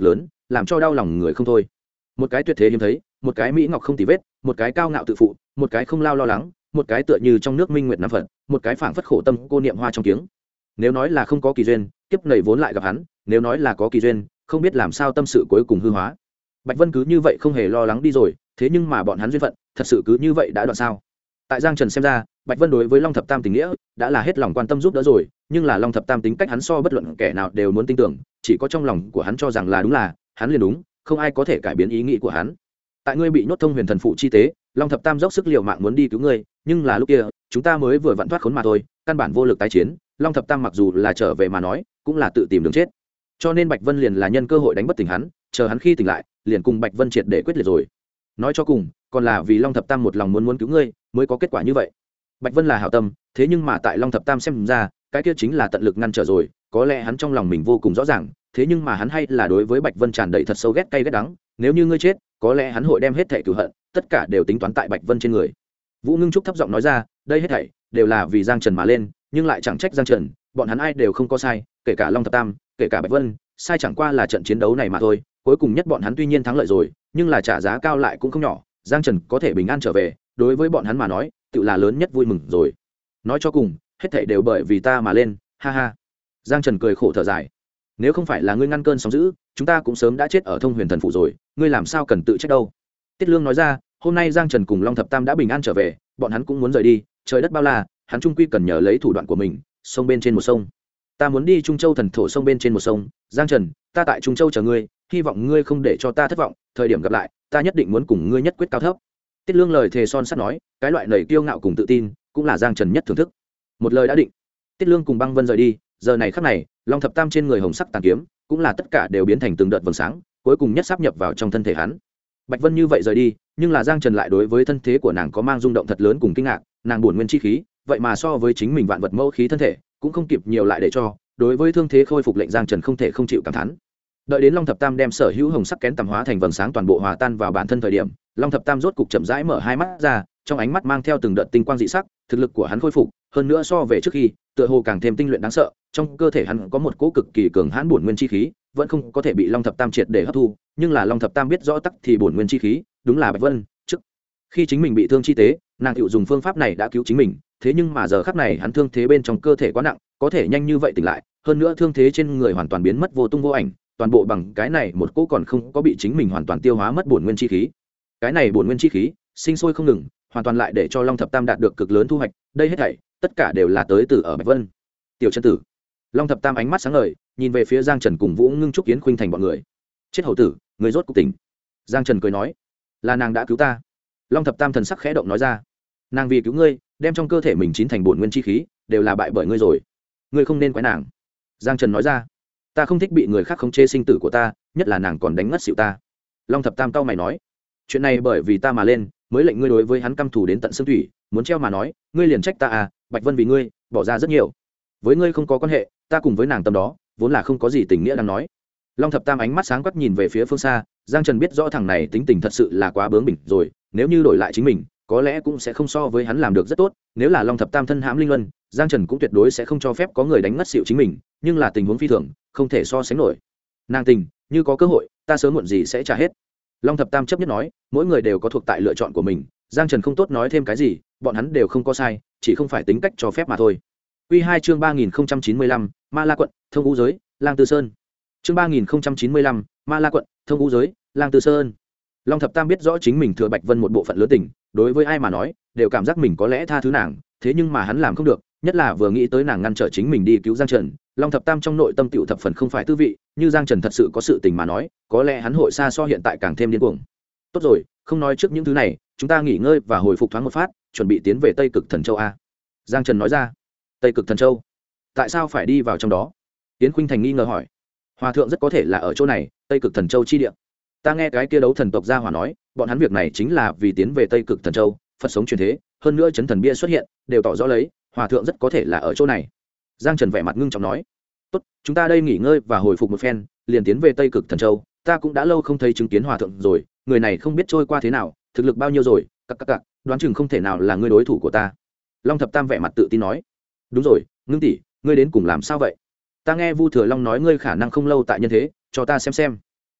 làm cho đau lòng người không thôi. Một cái tuyệt thế hiếm thấy, một cái mỹ ngọc không tì vết, một cái cao ngạo tự phụ, một cái không lao lo lắng, một cái tựa như trong nước minh nguyệt nắm phận, một cái phảng phất khổ tâm cô niệm hoa trong kiếng. Nếu nói là không có kỳ duyên, kiếp này vốn lại gặp hắn, nếu nói là có kỳ duyên, không biết làm sao tâm sự cuối cùng hư hóa. Bạch Vân cứ như vậy không hề lo lắng đi rồi, thế nhưng mà bọn hắn duyên phận thật sự cứ như vậy đã đoạn sao? Tại Giang Trần xem ra, Bạch Vân đối với Long Thập Tam tình nghĩa đã là hết lòng quan tâm giúp đỡ rồi, nhưng là Long Thập Tam tính cách hắn so bất luận kẻ nào đều muốn tin tưởng, chỉ có trong lòng của hắn cho rằng là đúng là, hắn liền đúng, không ai có thể cải biến ý nghĩ của hắn. Tại ngươi bị nhốt thông huyền thần phụ chi tế, Long Thập Tam dốc sức liều mạng muốn đi cứu ngươi, nhưng là lúc kia, chúng ta mới vừa vặn thoát khốn mà thôi, căn bản vô lực tái chiến, Long Thập Tam mặc dù là trở về mà nói, cũng là tự tìm đường chết. Cho nên Bạch Vân liền là nhân cơ hội đánh bất tỉnh hắn, chờ hắn khi tỉnh lại, liền cùng Bạch Vân triệt để quyết liệt rồi. Nói cho cùng, còn là vì Long Thập Tam một lòng muốn cứu ngươi, mới có kết quả như vậy. Bạch Vân là hảo tâm, thế nhưng mà tại Long Thập Tam xem ra, cái kia chính là tận lực ngăn trở rồi, có lẽ hắn trong lòng mình vô cùng rõ ràng, thế nhưng mà hắn hay là đối với Bạch Vân tràn đầy thật sâu ghét cay ghét đắng, nếu như ngươi chết, có lẽ hắn hội đem hết thảy cừu hận, tất cả đều tính toán tại Bạch Vân trên người. Vũ Ngưng Trúc thấp giọng nói ra, đây hết thảy đều là vì Giang Trần mà lên, nhưng lại chẳng trách Giang Trần, bọn hắn ai đều không có sai, kể cả Long Thập Tam, kể cả Bạch Vân, sai chẳng qua là trận chiến đấu này mà thôi, cuối cùng nhất bọn hắn tuy nhiên thắng lợi rồi, nhưng là trả giá cao lại cũng không nhỏ, Giang Trần có thể bình an trở về, đối với bọn hắn mà nói, tự là lớn nhất vui mừng rồi. Nói cho cùng, hết thảy đều bởi vì ta mà lên, ha ha. Giang Trần cười khổ thở dài, nếu không phải là ngươi ngăn cơn sóng dữ, chúng ta cũng sớm đã chết ở thông huyền thần phủ rồi, ngươi làm sao cần tự trách đâu. Tiết Lương nói ra, hôm nay Giang Trần cùng Long Thập Tam đã bình an trở về, bọn hắn cũng muốn rời đi, trời đất bao la, hắn trung quy cần nhờ lấy thủ đoạn của mình, sông bên trên một sông. Ta muốn đi Trung Châu thần thổ sông bên trên một sông, Giang Trần, ta tại Trung Châu chờ ngươi, hy vọng ngươi không để cho ta thất vọng, thời điểm gặp lại, ta nhất định muốn cùng ngươi nhất quyết cao thấp. Tiết Lương lời thề son sắt nói, cái loại lời kiêu ngạo cùng tự tin, cũng là Giang Trần nhất thưởng thức. Một lời đã định. Tiết Lương cùng Băng Vân rời đi, giờ này khắc này, Long Thập Tam trên người hồng sắc tàn kiếm, cũng là tất cả đều biến thành từng đợt vầng sáng, cuối cùng nhất sáp nhập vào trong thân thể hắn. Bạch Vân như vậy rời đi, nhưng là Giang Trần lại đối với thân thế của nàng có mang rung động thật lớn cùng kinh ngạc, nàng buồn nguyên chi khí, vậy mà so với chính mình vạn vật mẫu khí thân thể, cũng không kịp nhiều lại để cho, đối với thương thế khôi phục lệnh Giang Trần không thể không chịu cảm thán. Đợi đến Long Thập Tam đem sở hữu hồng sắc kén tầm hóa thành vầng sáng toàn bộ hòa tan vào bản thân thời điểm, Long Thập Tam rốt cục chậm rãi mở hai mắt ra, trong ánh mắt mang theo từng đợt tinh quang dị sắc, thực lực của hắn khôi phục, hơn nữa so về trước khi, tựa hồ càng thêm tinh luyện đáng sợ, trong cơ thể hắn có một cỗ cực kỳ cường hãn bổn nguyên chi khí, vẫn không có thể bị Long Thập Tam triệt để hấp thu, nhưng là Long Thập Tam biết rõ tắc thì bổn nguyên chi khí, đúng là Bạch Vân, trước khi chính mình bị thương chi tế, nàng hữu dùng phương pháp này đã cứu chính mình, thế nhưng mà giờ khắc này hắn thương thế bên trong cơ thể quá nặng, có thể nhanh như vậy tỉnh lại, hơn nữa thương thế trên người hoàn toàn biến mất vô tung vô ảnh, toàn bộ bằng cái này một cỗ còn không có bị chính mình hoàn toàn tiêu hóa mất bổn nguyên chi khí. Cái này bổn nguyên chi khí, sinh sôi không ngừng, hoàn toàn lại để cho Long Thập Tam đạt được cực lớn thu hoạch, đây hết thảy, tất cả đều là tới từ ở Bạch Vân. Tiểu chân tử. Long Thập Tam ánh mắt sáng ngời, nhìn về phía Giang Trần cùng Vũ Ngưng Trúc Kiến Khuynh thành bọn người. Chết hầu tử, người rốt cục tỉnh. Giang Trần cười nói, là nàng đã cứu ta. Long Thập Tam thần sắc khẽ động nói ra, nàng vì cứu ngươi, đem trong cơ thể mình chín thành bổn nguyên chi khí, đều là bại bởi ngươi rồi. Ngươi không nên quái nàng. Giang Trần nói ra, ta không thích bị người khác khống chế sinh tử của ta, nhất là nàng còn đánh ngất xỉu ta. Long Thập Tam cau mày nói, chuyện này bởi vì ta mà lên, mới lệnh ngươi đối với hắn căm thù đến tận xương thủy, muốn treo mà nói, ngươi liền trách ta à, Bạch Vân vì ngươi, bỏ ra rất nhiều. Với ngươi không có quan hệ, ta cùng với nàng tâm đó, vốn là không có gì tình nghĩa đang nói. Long Thập Tam ánh mắt sáng quắc nhìn về phía phương xa, Giang Trần biết rõ thằng này tính tình thật sự là quá bướng bỉnh rồi, nếu như đổi lại chính mình, có lẽ cũng sẽ không so với hắn làm được rất tốt, nếu là Long Thập Tam thân hãm linh luân, Giang Trần cũng tuyệt đối sẽ không cho phép có người đánh ngất xỉu chính mình, nhưng là tình huống phi thường, không thể so sánh nổi. Nàng tình, như có cơ hội, ta sớm muộn gì sẽ trả hết. Long Thập Tam chấp nhất nói, mỗi người đều có thuộc tại lựa chọn của mình, Giang Trần không tốt nói thêm cái gì, bọn hắn đều không có sai, chỉ không phải tính cách cho phép mà thôi. Quy 2 chương 3095, Ma La quận, Thông Vũ giới, Lang Tư Sơn. Chương 3095, Ma La quận, Thông Vũ giới, Lang Tư Sơn. Long Thập Tam biết rõ chính mình thừa Bạch Vân một bộ phận lớn tình, đối với ai mà nói, đều cảm giác mình có lẽ tha thứ nàng, thế nhưng mà hắn làm không được, nhất là vừa nghĩ tới nàng ngăn trở chính mình đi cứu Giang Trần, Long Thập Tam trong nội tâm tiểu thập phần không phải tư vị, như Giang Trần thật sự có sự tình mà nói, có lẽ hắn hội xa so hiện tại càng thêm điên cuồng. Tốt rồi, không nói trước những thứ này, chúng ta nghỉ ngơi và hồi phục thoáng một phát, chuẩn bị tiến về Tây Cực Thần Châu a. Giang Trần nói ra. Tây Cực Thần Châu? Tại sao phải đi vào trong đó? Tiến Khuynh Thành nghi ngờ hỏi. Hòa thượng rất có thể là ở chỗ này, Tây Cực Thần Châu chi địa. Ta nghe cái kia đấu thần tộc gia hỏa nói, bọn hắn việc này chính là vì tiến về Tây Cực Thần Châu, Phật sống truyền thế, hơn nữa chấn thần bia xuất hiện, đều tỏ rõ lấy, hòa thượng rất có thể là ở chỗ này. Giang Trần vẻ mặt ngưng trọng nói. Tốt, chúng ta đây nghỉ ngơi và hồi phục một phen, liền tiến về Tây Cực Thần Châu, ta cũng đã lâu không thấy chứng kiến hòa thượng rồi, người này không biết trôi qua thế nào, thực lực bao nhiêu rồi, cặc, đoán chừng không thể nào là người đối thủ của ta. Long Thập Tam vẻ mặt tự tin nói. Đúng rồi, Ngưng tỷ, ngươi đến cùng làm sao vậy? Ta nghe Vu Thừa Long nói ngươi khả năng không lâu tại nhân thế, cho ta xem.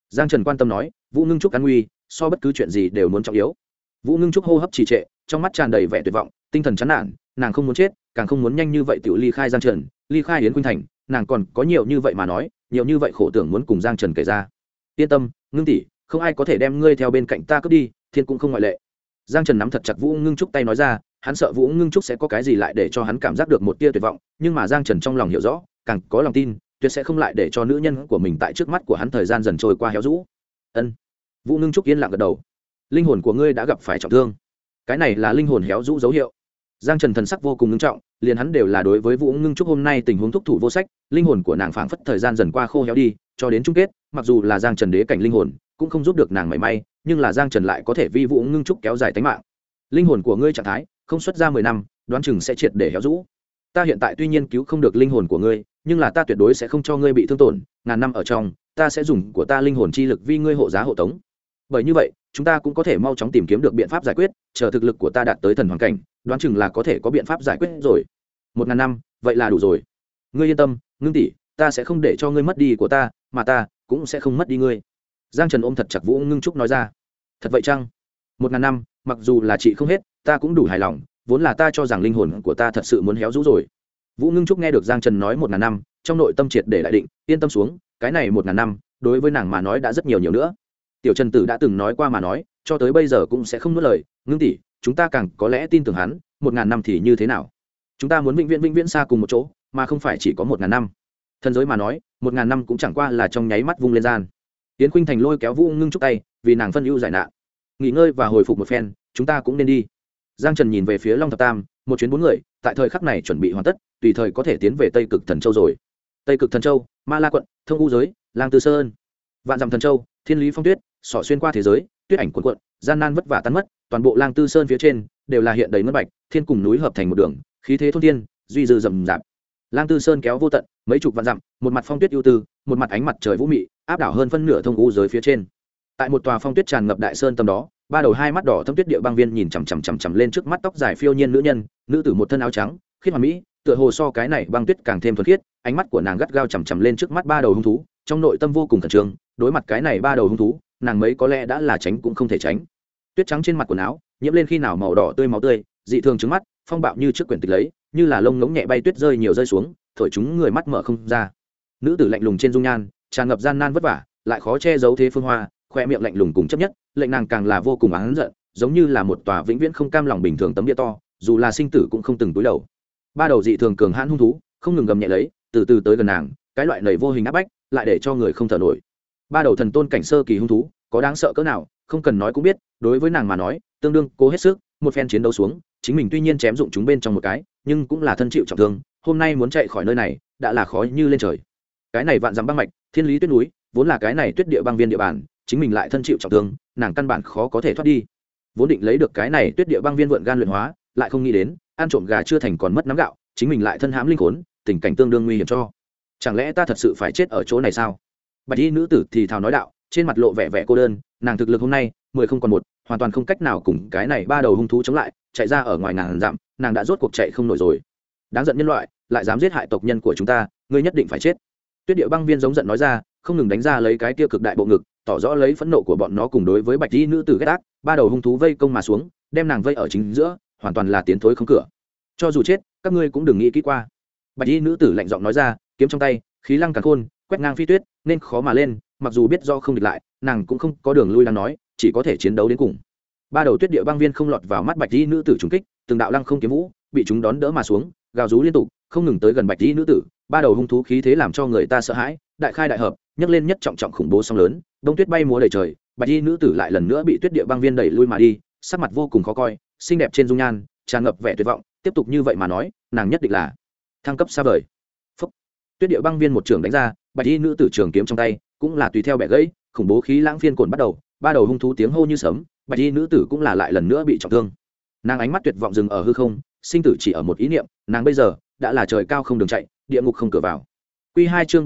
Giang Trần quan tâm nói. Vũ Ngưng Trúc an nguy so bất cứ chuyện gì đều muốn trọng yếu. Vũ Ngưng Trúc hô hấp trì trệ, trong mắt tràn đầy vẻ tuyệt vọng, tinh thần chán nản, nàng không muốn chết, càng không muốn nhanh như vậy tự ly khai Giang Trần, ly khai Yến Khuynh Thành, nàng còn có nhiều như vậy mà nói, nhiều như vậy khổ tưởng muốn cùng Giang Trần kể ra. Yên tâm, Ngưng tỷ, không ai có thể đem ngươi theo bên cạnh ta cướp đi, thiên cũng không ngoại lệ. Giang Trần nắm thật chặt Vũ Ngưng Trúc tay nói ra, hắn sợ Vũ Ngưng Trúc sẽ có cái gì lại để cho hắn cảm giác được một tia tuyệt vọng, nhưng mà Giang Trần trong lòng hiểu rõ, càng có lòng tin, tuyệt sẽ không lại để cho nữ nhân của mình tại trước mắt của hắn thời gian dần trôi qua héo rũ. Ân. Vũ Ngưng Trúc yên lặng gật đầu. Linh hồn của ngươi đã gặp phải trọng thương. Cái này là linh hồn héo rũ dấu hiệu. Giang Trần thần sắc vô cùng nghiêm trọng, liền hắn đều là đối với Vũ Ngưng Trúc hôm nay tình huống thúc thủ vô sách, linh hồn của nàng phảng phất thời gian dần qua khô héo đi, cho đến chung kết, mặc dù là Giang Trần đế cảnh linh hồn, cũng không giúp được nàng mảy may, nhưng là Giang Trần lại có thể vi Vũ Ngưng Trúc kéo dài tính mạng. Linh hồn của ngươi trạng thái, không xuất ra 10 năm, đoán chừng sẽ triệt để héo rũ. Ta hiện tại tuy nhiên cứu không được linh hồn của ngươi, nhưng là ta tuyệt đối sẽ không cho ngươi bị thương tổn, ngàn năm ở trong, ta sẽ dùng của ta linh hồn chi lực vi ngươi hộ giá hộ tống. Bởi như vậy, chúng ta cũng có thể mau chóng tìm kiếm được biện pháp giải quyết, chờ thực lực của ta đạt tới thần hoàn cảnh, đoán chừng là có thể có biện pháp giải quyết rồi. 1000 năm, vậy là đủ rồi. Ngươi yên tâm, Ngưng tỷ, ta sẽ không để cho ngươi mất đi của ta, mà ta cũng sẽ không mất đi ngươi. Giang Trần ôm thật chặt Vũ Ngưng Trúc nói ra. Thật vậy chăng? 1000 năm, mặc dù là chị không hết, ta cũng đủ hài lòng, vốn là ta cho rằng linh hồn của ta thật sự muốn héo rũ rồi. Vũ Ngưng Trúc nghe được Giang Trần nói 1000 năm, trong nội tâm triệt để đại định, yên tâm xuống, cái này 1000 năm, đối với nàng mà nói đã rất nhiều nữa. Tiểu Trần Tử đã từng nói qua mà nói, cho tới bây giờ cũng sẽ không nuốt lời. Ngưng tỷ, chúng ta càng có lẽ tin tưởng hắn, 1000 năm thì như thế nào? Chúng ta muốn vĩnh viễn xa cùng một chỗ, mà không phải chỉ có 1000 năm. Thần giới mà nói, 1000 năm cũng chẳng qua là trong nháy mắt vung lên gian. Yến Khuynh Thành lôi kéo Vũ Ngưng Trúc tay, vì nàng phân ưu giải nạn. Nghỉ ngơi và hồi phục một phen, chúng ta cũng nên đi. Giang Trần nhìn về phía Long Thập Tam, một chuyến 4 người, tại thời khắc này chuẩn bị hoàn tất, tùy thời có thể tiến về Tây Cực Thần Châu rồi. Tây Cực Thần Châu, Ma La quận, Thông U giới, Lang Tư Sơn, Vạn Dặm Thần Châu, Thiên Lý Phong Tuyết, xỏ xuyên qua thế giới, tuyết ảnh cuộn cuộn, gian nan vất vả tan mất, toàn bộ Lang Tư Sơn phía trên đều là hiện đầy ngân bạch, thiên cùng núi hợp thành một đường, khí thế thôn thiên, duy dư rậm rạp. Lang Tư Sơn kéo vô tận, mấy chục vạn dặm, một mặt phong tuyết ưu tư, một mặt ánh mặt trời vũ mị, áp đảo hơn phân nửa Thông U giới phía trên. Tại một tòa phong tuyết tràn ngập đại sơn tầm đó, ba đầu hai mắt đỏ thâm tuyết địa băng viên nhìn chằm lên trước mắt tóc dài phiêu nhiên nữ nhân, nữ tử một thân áo trắng, khiết hoàn mỹ, tựa hồ so cái này băng tuyết càng thêm thuần khiết, ánh mắt của nàng gắt gao chằm lên trước mắt ba đầu hung thú, trong nội tâm vô cùng khẩn trương, đối mặt cái này ba đầu hung thú, nàng mấy có lẽ đã là tránh cũng không thể tránh. Tuyết trắng trên mặt quần áo, nhiễm lên khi nào màu đỏ tươi máu tươi, dị thường trứng mắt, phong bạo như trước quyển tịch lấy, như là lông ngỗng nhẹ bay tuyết rơi nhiều rơi xuống, thổi chúng người mắt mở không ra. Nữ tử lạnh lùng trên dung nhan, tràn ngập gian nan vất vả, lại khó che giấu thế phương hoa, khoe miệng lạnh lùng cùng chấp nhất, lệnh nàng càng là vô cùng oán giận, giống như là một tòa vĩnh viễn không cam lòng bình thường tấm địa to, dù là sinh tử cũng không từng túi đầu. Ba đầu dị thường cường hãn hung thú, không ngừng gầm nhẹ lấy, từ từ tới gần nàng, cái loại nảy vô hình áp bách, lại để cho người không thở nổi. Ba đầu thần tôn cảnh sơ kỳ hung thú, có đáng sợ cỡ nào, không cần nói cũng biết, đối với nàng mà nói, tương đương cố hết sức, một phen chiến đấu xuống, chính mình tuy nhiên chém dụng chúng bên trong một cái, nhưng cũng là thân chịu trọng thương, hôm nay muốn chạy khỏi nơi này, đã là khó như lên trời. Cái này vạn dặm băng mạch, thiên lý tuyết núi, vốn là cái này tuyết địa băng viên địa bàn, chính mình lại thân chịu trọng thương, nàng căn bản khó có thể thoát đi. Vốn định lấy được cái này tuyết địa băng viên vượn gan luyện hóa, lại không nghĩ đến, ăn trộm gà chưa thành còn mất nắm gạo, chính mình lại thân hãm linh khốn, tình cảnh tương đương nguy hiểm cho. Chẳng lẽ ta thật sự phải chết ở chỗ này sao? Bạch y nữ tử thì thào nói đạo, trên mặt lộ vẻ cô đơn, nàng thực lực hôm nay 10 không còn một, hoàn toàn không cách nào cùng cái này ba đầu hung thú chống lại, chạy ra ở ngoài ngàn dặm, nàng đã rốt cuộc chạy không nổi rồi. Đáng giận nhân loại, lại dám giết hại tộc nhân của chúng ta, ngươi nhất định phải chết. Tuyết địa băng viên giống giận nói ra, không ngừng đánh ra lấy cái tiêu cực đại bộ ngực, tỏ rõ lấy phẫn nộ của bọn nó cùng đối với bạch y nữ tử ghét ác, ba đầu hung thú vây công mà xuống, đem nàng vây ở chính giữa, hoàn toàn là tiến thối không cửa. Cho dù chết, các ngươi cũng đừng nghĩ kỹ qua. Bạch y nữ tử lạnh giọng nói ra, kiếm trong tay, khí lăng càn khôn, quét ngang phi tuyết, nên khó mà lên, mặc dù biết do không địch lại, nàng cũng không có đường lui đang nói, chỉ có thể chiến đấu đến cùng. Ba đầu tuyết địa băng viên không lọt vào mắt bạch y nữ tử trùng kích, từng đạo lăng không kiếm vũ, bị chúng đón đỡ mà xuống, gào rú liên tục, không ngừng tới gần bạch y nữ tử, ba đầu hung thú khí thế làm cho người ta sợ hãi, đại khai đại hợp, nhấc lên nhất trọng trọng khủng bố sóng lớn, đông tuyết bay múa đầy trời, bạch y nữ tử lại lần nữa bị tuyết địa băng viên đẩy lui mà đi, sắc mặt vô cùng khó coi, xinh đẹp trên dung nhan tràn ngập vẻ tuyệt vọng, tiếp tục như vậy mà nói, nàng nhất định là thăng cấp xa vời. Phúc. Tuyết địa băng viên một trường đánh ra, bạch y nữ tử trường kiếm trong tay cũng là tùy theo bẻ gãy, khủng bố khí lãng phiên cồn bắt đầu, ba đầu hung thú tiếng hô như sấm, bạch y nữ tử cũng là lại lần nữa bị trọng thương. Nàng ánh mắt tuyệt vọng dừng ở hư không, sinh tử chỉ ở một ý niệm, nàng bây giờ đã là trời cao không đường chạy, địa ngục không cửa vào. Quy 2 chương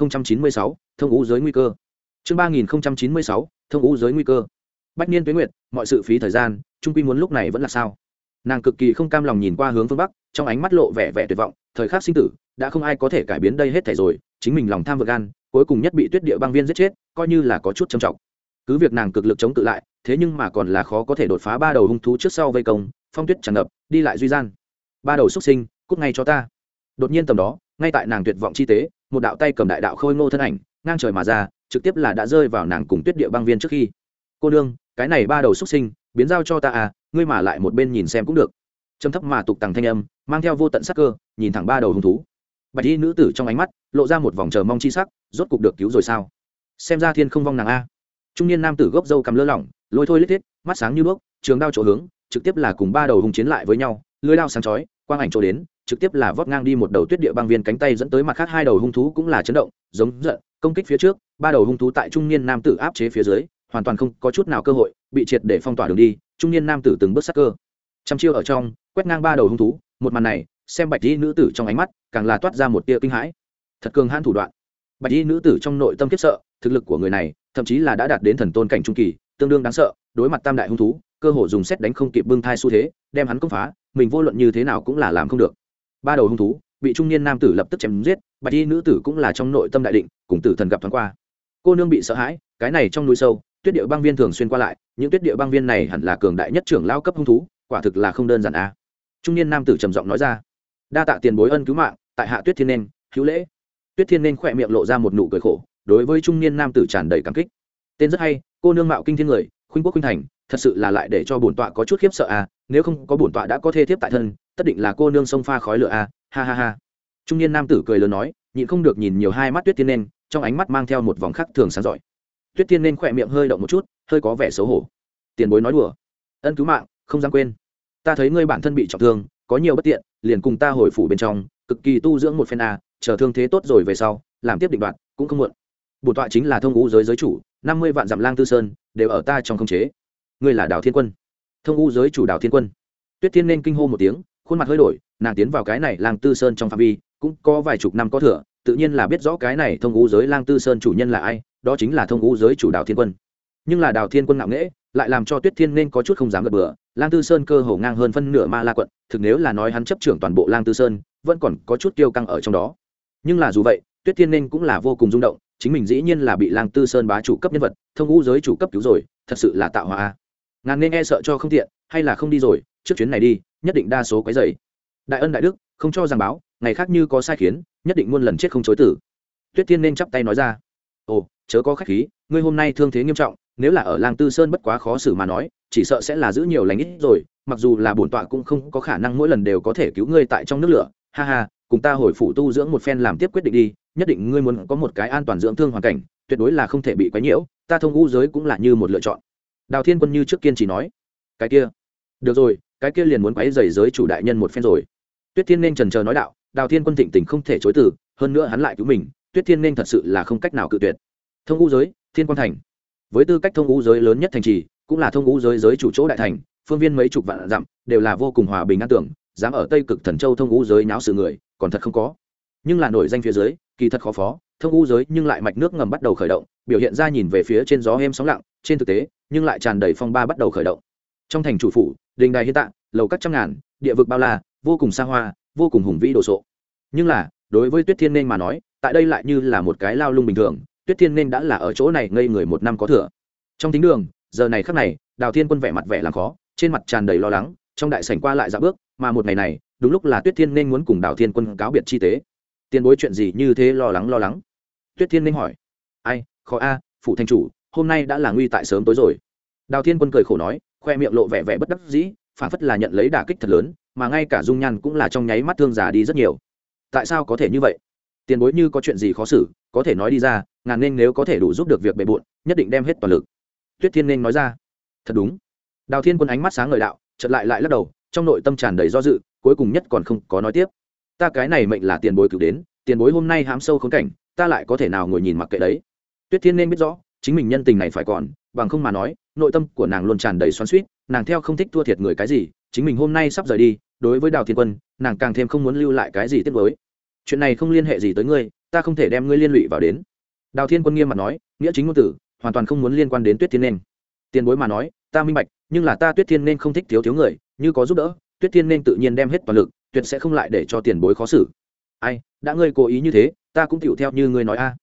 3096, thông ngũ giới nguy cơ. Chương 3096, thông ngũ giới nguy cơ. Bách niên tuế nguyệt, mọi sự phí thời gian, trung quy muốn lúc này vẫn là sao? Nàng cực kỳ không cam lòng nhìn qua hướng phương bắc, trong ánh mắt lộ vẻ tuyệt vọng, thời khắc sinh tử, đã không ai có thể cải biến đây hết thảy rồi, chính mình lòng tham vượt gan, cuối cùng nhất bị tuyết địa băng viên giết chết, coi như là có chút trầm trọng. Cứ việc nàng cực lực chống cự lại, thế nhưng mà còn là khó có thể đột phá ba đầu hung thú trước sau vây công, phong tuyết tràn ngập, đi lại duy gian. Ba đầu xuất sinh, cút ngay cho ta. Đột nhiên tầm đó, ngay tại nàng tuyệt vọng chi tế, một đạo tay cầm đại đạo khôi ngô thân ảnh, ngang trời mà ra, trực tiếp là đã rơi vào nàng cùng tuyết địa băng viên trước khi. Cô nương, cái này ba đầu xuất sinh, biến giao cho ta à, ngươi mà lại một bên nhìn xem cũng được. Trầm thấp mà tục tằng thanh âm, mang theo vô tận sắc cơ, nhìn thẳng ba đầu hung thú. Bạch y nữ tử trong ánh mắt lộ ra một vòng chờ mong chi sắc, rốt cục được cứu rồi sao? Xem ra thiên không vong nàng a. Trung niên nam tử gốc râu cầm lơ lỏng, lôi thôi lít thiết, mắt sáng như đuốc, trường đao chỗ hướng, trực tiếp là cùng ba đầu hung chiến lại với nhau, lưỡi đao sáng chói, quang ảnh chỗ đến, trực tiếp là vót ngang đi một đầu tuyết địa băng viên cánh tay dẫn tới mặt khác hai đầu hung thú cũng là chấn động, giống giận, công kích phía trước, ba đầu hung thú tại trung niên nam tử áp chế phía dưới, hoàn toàn không có chút nào cơ hội, bị triệt để phong tỏa đường đi, trung niên nam tử từng bước sát cơ. Trăm chiêu ở trong, quét ngang ba đầu hung thú, một màn này, xem bạch y nữ tử trong ánh mắt, càng là toát ra một tia kinh hãi. Thật cường hãn thủ đoạn. Bạch y nữ tử trong nội tâm kiếp sợ, thực lực của người này, thậm chí là đã đạt đến thần tôn cảnh trung kỳ, tương đương đáng sợ, đối mặt tam đại hung thú, cơ hội dùng xét đánh không kịp bưng thai xu thế, đem hắn công phá, mình vô luận như thế nào cũng là làm không được. Ba đầu hung thú, bị trung niên nam tử lập tức chém giết, bạch y nữ tử cũng là trong nội tâm đại định, cùng tử thần gặp thoáng qua. Cô nương bị sợ hãi, cái này trong núi sâu, tuyết địa băng viên thường xuyên qua lại, những tuyết địa băng viên này hẳn là cường đại nhất trưởng lao cấp hung thú, quả thực là không đơn giản a. Trung niên nam tử trầm giọng nói ra. Đa tạ tiền bối ân cứu mạng, tại hạ Tuyết Thiên nên, hữu lễ. Tuyết Thiên nên khỏe miệng lộ ra một nụ cười khổ, đối với trung niên nam tử tràn đầy cảm kích. Tên rất hay, cô nương mạo kinh thiên người, khuynh quốc khuynh thành, thật sự là lại để cho bổn tọa có chút khiếp sợ a, nếu không có bổn tọa đã có thê thiếp tại thân, tất định là cô nương sông pha khói lửa a, ha ha ha. Trung niên nam tử cười lớn nói, nhịn không được nhìn nhiều hai mắt Tuyết Thiên nên, trong ánh mắt mang theo một vòng khắc thường sáng giỏi. Tuyết Thiên nên khỏe miệng hơi động một chút, hơi có vẻ xấu hổ. Tiền bối nói đùa, ân cứu mạng, không dám quên. Ta thấy ngươi bản thân bị trọng thương, có nhiều bất tiện, liền cùng ta hồi phủ bên trong, cực kỳ tu dưỡng một phen a, chờ thương thế tốt rồi về sau, làm tiếp định đoạt, cũng không muộn. Bổn tọa chính là Thông U giới giới chủ, 50 vạn dặm lang tư sơn, đều ở ta trong khống chế. Ngươi là Đào Thiên Quân. Thông U giới chủ Đào Thiên Quân. Tuyết Thiên nên kinh hô một tiếng, khuôn mặt hơi đổi, nàng tiến vào cái này lang tư sơn trong phạm vi, cũng có vài chục năm có thừa, tự nhiên là biết rõ cái này Thông U giới lang tư sơn chủ nhân là ai, đó chính là Thông U giới chủ Đào Thiên Quân. Nhưng là Đào Thiên Quân ngạo nghễ, lại làm cho Tuyết Thiên nên có chút không dám gật bừa, lang tư sơn cơ hồ ngang hơn phân nửa ma la quận, thực nếu là nói hắn chấp trưởng toàn bộ lang tư sơn, vẫn còn có chút kiêu căng ở trong đó. Nhưng là dù vậy, Tuyết Thiên nên cũng là vô cùng rung động, chính mình dĩ nhiên là bị lang tư sơn bá chủ cấp nhân vật, Thông U giới chủ cấp cứu rồi, thật sự là tạo hóa. Ngàn nên e sợ cho không tiện, hay là không đi rồi, trước chuyến này đi, nhất định đa số quấy rầy. Đại ân đại đức, không cho giảng báo, ngày khác như có sai khiến, nhất định muôn lần chết không chối tử. Tuyết Thiên nên chắp tay nói ra. Ồ, chớ có khách khí, ngươi hôm nay thương thế nghiêm trọng, nếu là ở lang tư sơn bất quá khó xử mà nói, chỉ sợ sẽ là giữ nhiều lành ít rồi, mặc dù là bổn tọa cũng không có khả năng mỗi lần đều có thể cứu ngươi tại trong nước lửa, ha ha, cùng ta hồi phủ tu dưỡng một phen làm tiếp quyết định đi, nhất định ngươi muốn có một cái an toàn dưỡng thương hoàn cảnh, tuyệt đối là không thể bị quấy nhiễu, ta Thông U giới cũng là như một lựa chọn. Đào Thiên Quân như trước kiên trì nói. Cái kia, được rồi, cái kia liền muốn quấy rầy giới chủ đại nhân một phen rồi. Tuyết Thiên nên trần chờ nói đạo, Đào Thiên Quân thịnh tình không thể chối từ, hơn nữa hắn lại cứu mình, Tuyết Thiên nên thật sự là không cách nào cự tuyệt. Thông U giới, Thiên Quang thành. Với tư cách Thông U giới lớn nhất thành trì, cũng là Thông U giới giới chủ chỗ đại thành, phương viên mấy chục vạn dặm, đều là vô cùng hòa bình an tưởng, dám ở Tây Cực Thần Châu Thông U giới nháo sự người, còn thật không có. Nhưng là nổi danh phía dưới, kỳ thật khó phó, Thông U giới nhưng lại mạch nước ngầm bắt đầu khởi động, biểu hiện ra nhìn về phía trên gió êm sóng lặng, trên thực tế, nhưng lại tràn đầy phong ba bắt đầu khởi động. Trong thành chủ phủ, đình đài hiên tạng, lầu các trăm ngàn, địa vực bao la, vô cùng xa hoa, vô cùng hùng vĩ đồ sộ. Nhưng là, đối với Tuyết Thiên nên mà nói, tại đây lại như là một cái lao lung bình thường, Tuyết Thiên nên đã là ở chỗ này ngây người một năm có thừa. Trong thính đường, giờ này khắc này, Đào Thiên Quân vẻ mặt vẻ làm khó, trên mặt tràn đầy lo lắng, trong đại sảnh qua lại dạo bước, mà một ngày này, đúng lúc là Tuyết Thiên nên muốn cùng Đào Thiên Quân cáo biệt chi tế. Tiền bối chuyện gì như thế lo lắng? Tuyết Thiên nên hỏi. Ai, khó a, phụ thành chủ, hôm nay đã là nguy tại sớm tối rồi. Đào Thiên Quân cười khổ nói, khoe miệng lộ vẻ vẻ bất đắc dĩ, phản phất là nhận lấy đả kích thật lớn, mà ngay cả dung nhan cũng là trong nháy mắt thương già đi rất nhiều. Tại sao có thể như vậy? Tiền bối như có chuyện gì khó xử, có thể nói đi ra, ngàn nên nếu có thể đủ giúp được việc bề bộn, nhất định đem hết toàn lực. Tuyết Thiên nên nói ra. Thật đúng. Đào Thiên Quân ánh mắt sáng ngời đạo, chợt lại lắc đầu, trong nội tâm tràn đầy do dự, cuối cùng nhất còn không có nói tiếp. Ta cái này mệnh là tiền bối cứu đến, tiền bối hôm nay hám sâu khốn cảnh, ta lại có thể nào ngồi nhìn mặc kệ đấy. Tuyết Thiên nên biết rõ, chính mình nhân tình này phải còn, bằng không mà nói, nội tâm của nàng luôn tràn đầy xoắn xuýt, nàng theo không thích thua thiệt người cái gì, chính mình hôm nay sắp rời đi, đối với Đào Thiên Quân, nàng càng thêm không muốn lưu lại cái gì tiếc nuối. Chuyện này không liên hệ gì tới ngươi, ta không thể đem ngươi liên lụy vào đến. Đào Thiên Quân nghiêm mặt nói, nghĩa chính ngôn tử, hoàn toàn không muốn liên quan đến Tuyết Thiên nên. Tiền bối mà nói, ta minh bạch, nhưng là ta Tuyết Thiên nên không thích thiếu người, như có giúp đỡ, Tuyết Thiên nên tự nhiên đem hết toàn lực, tuyệt sẽ không lại để cho tiền bối khó xử. Ai, đã ngươi cố ý như thế, ta cũng tựu theo như ngươi nói a.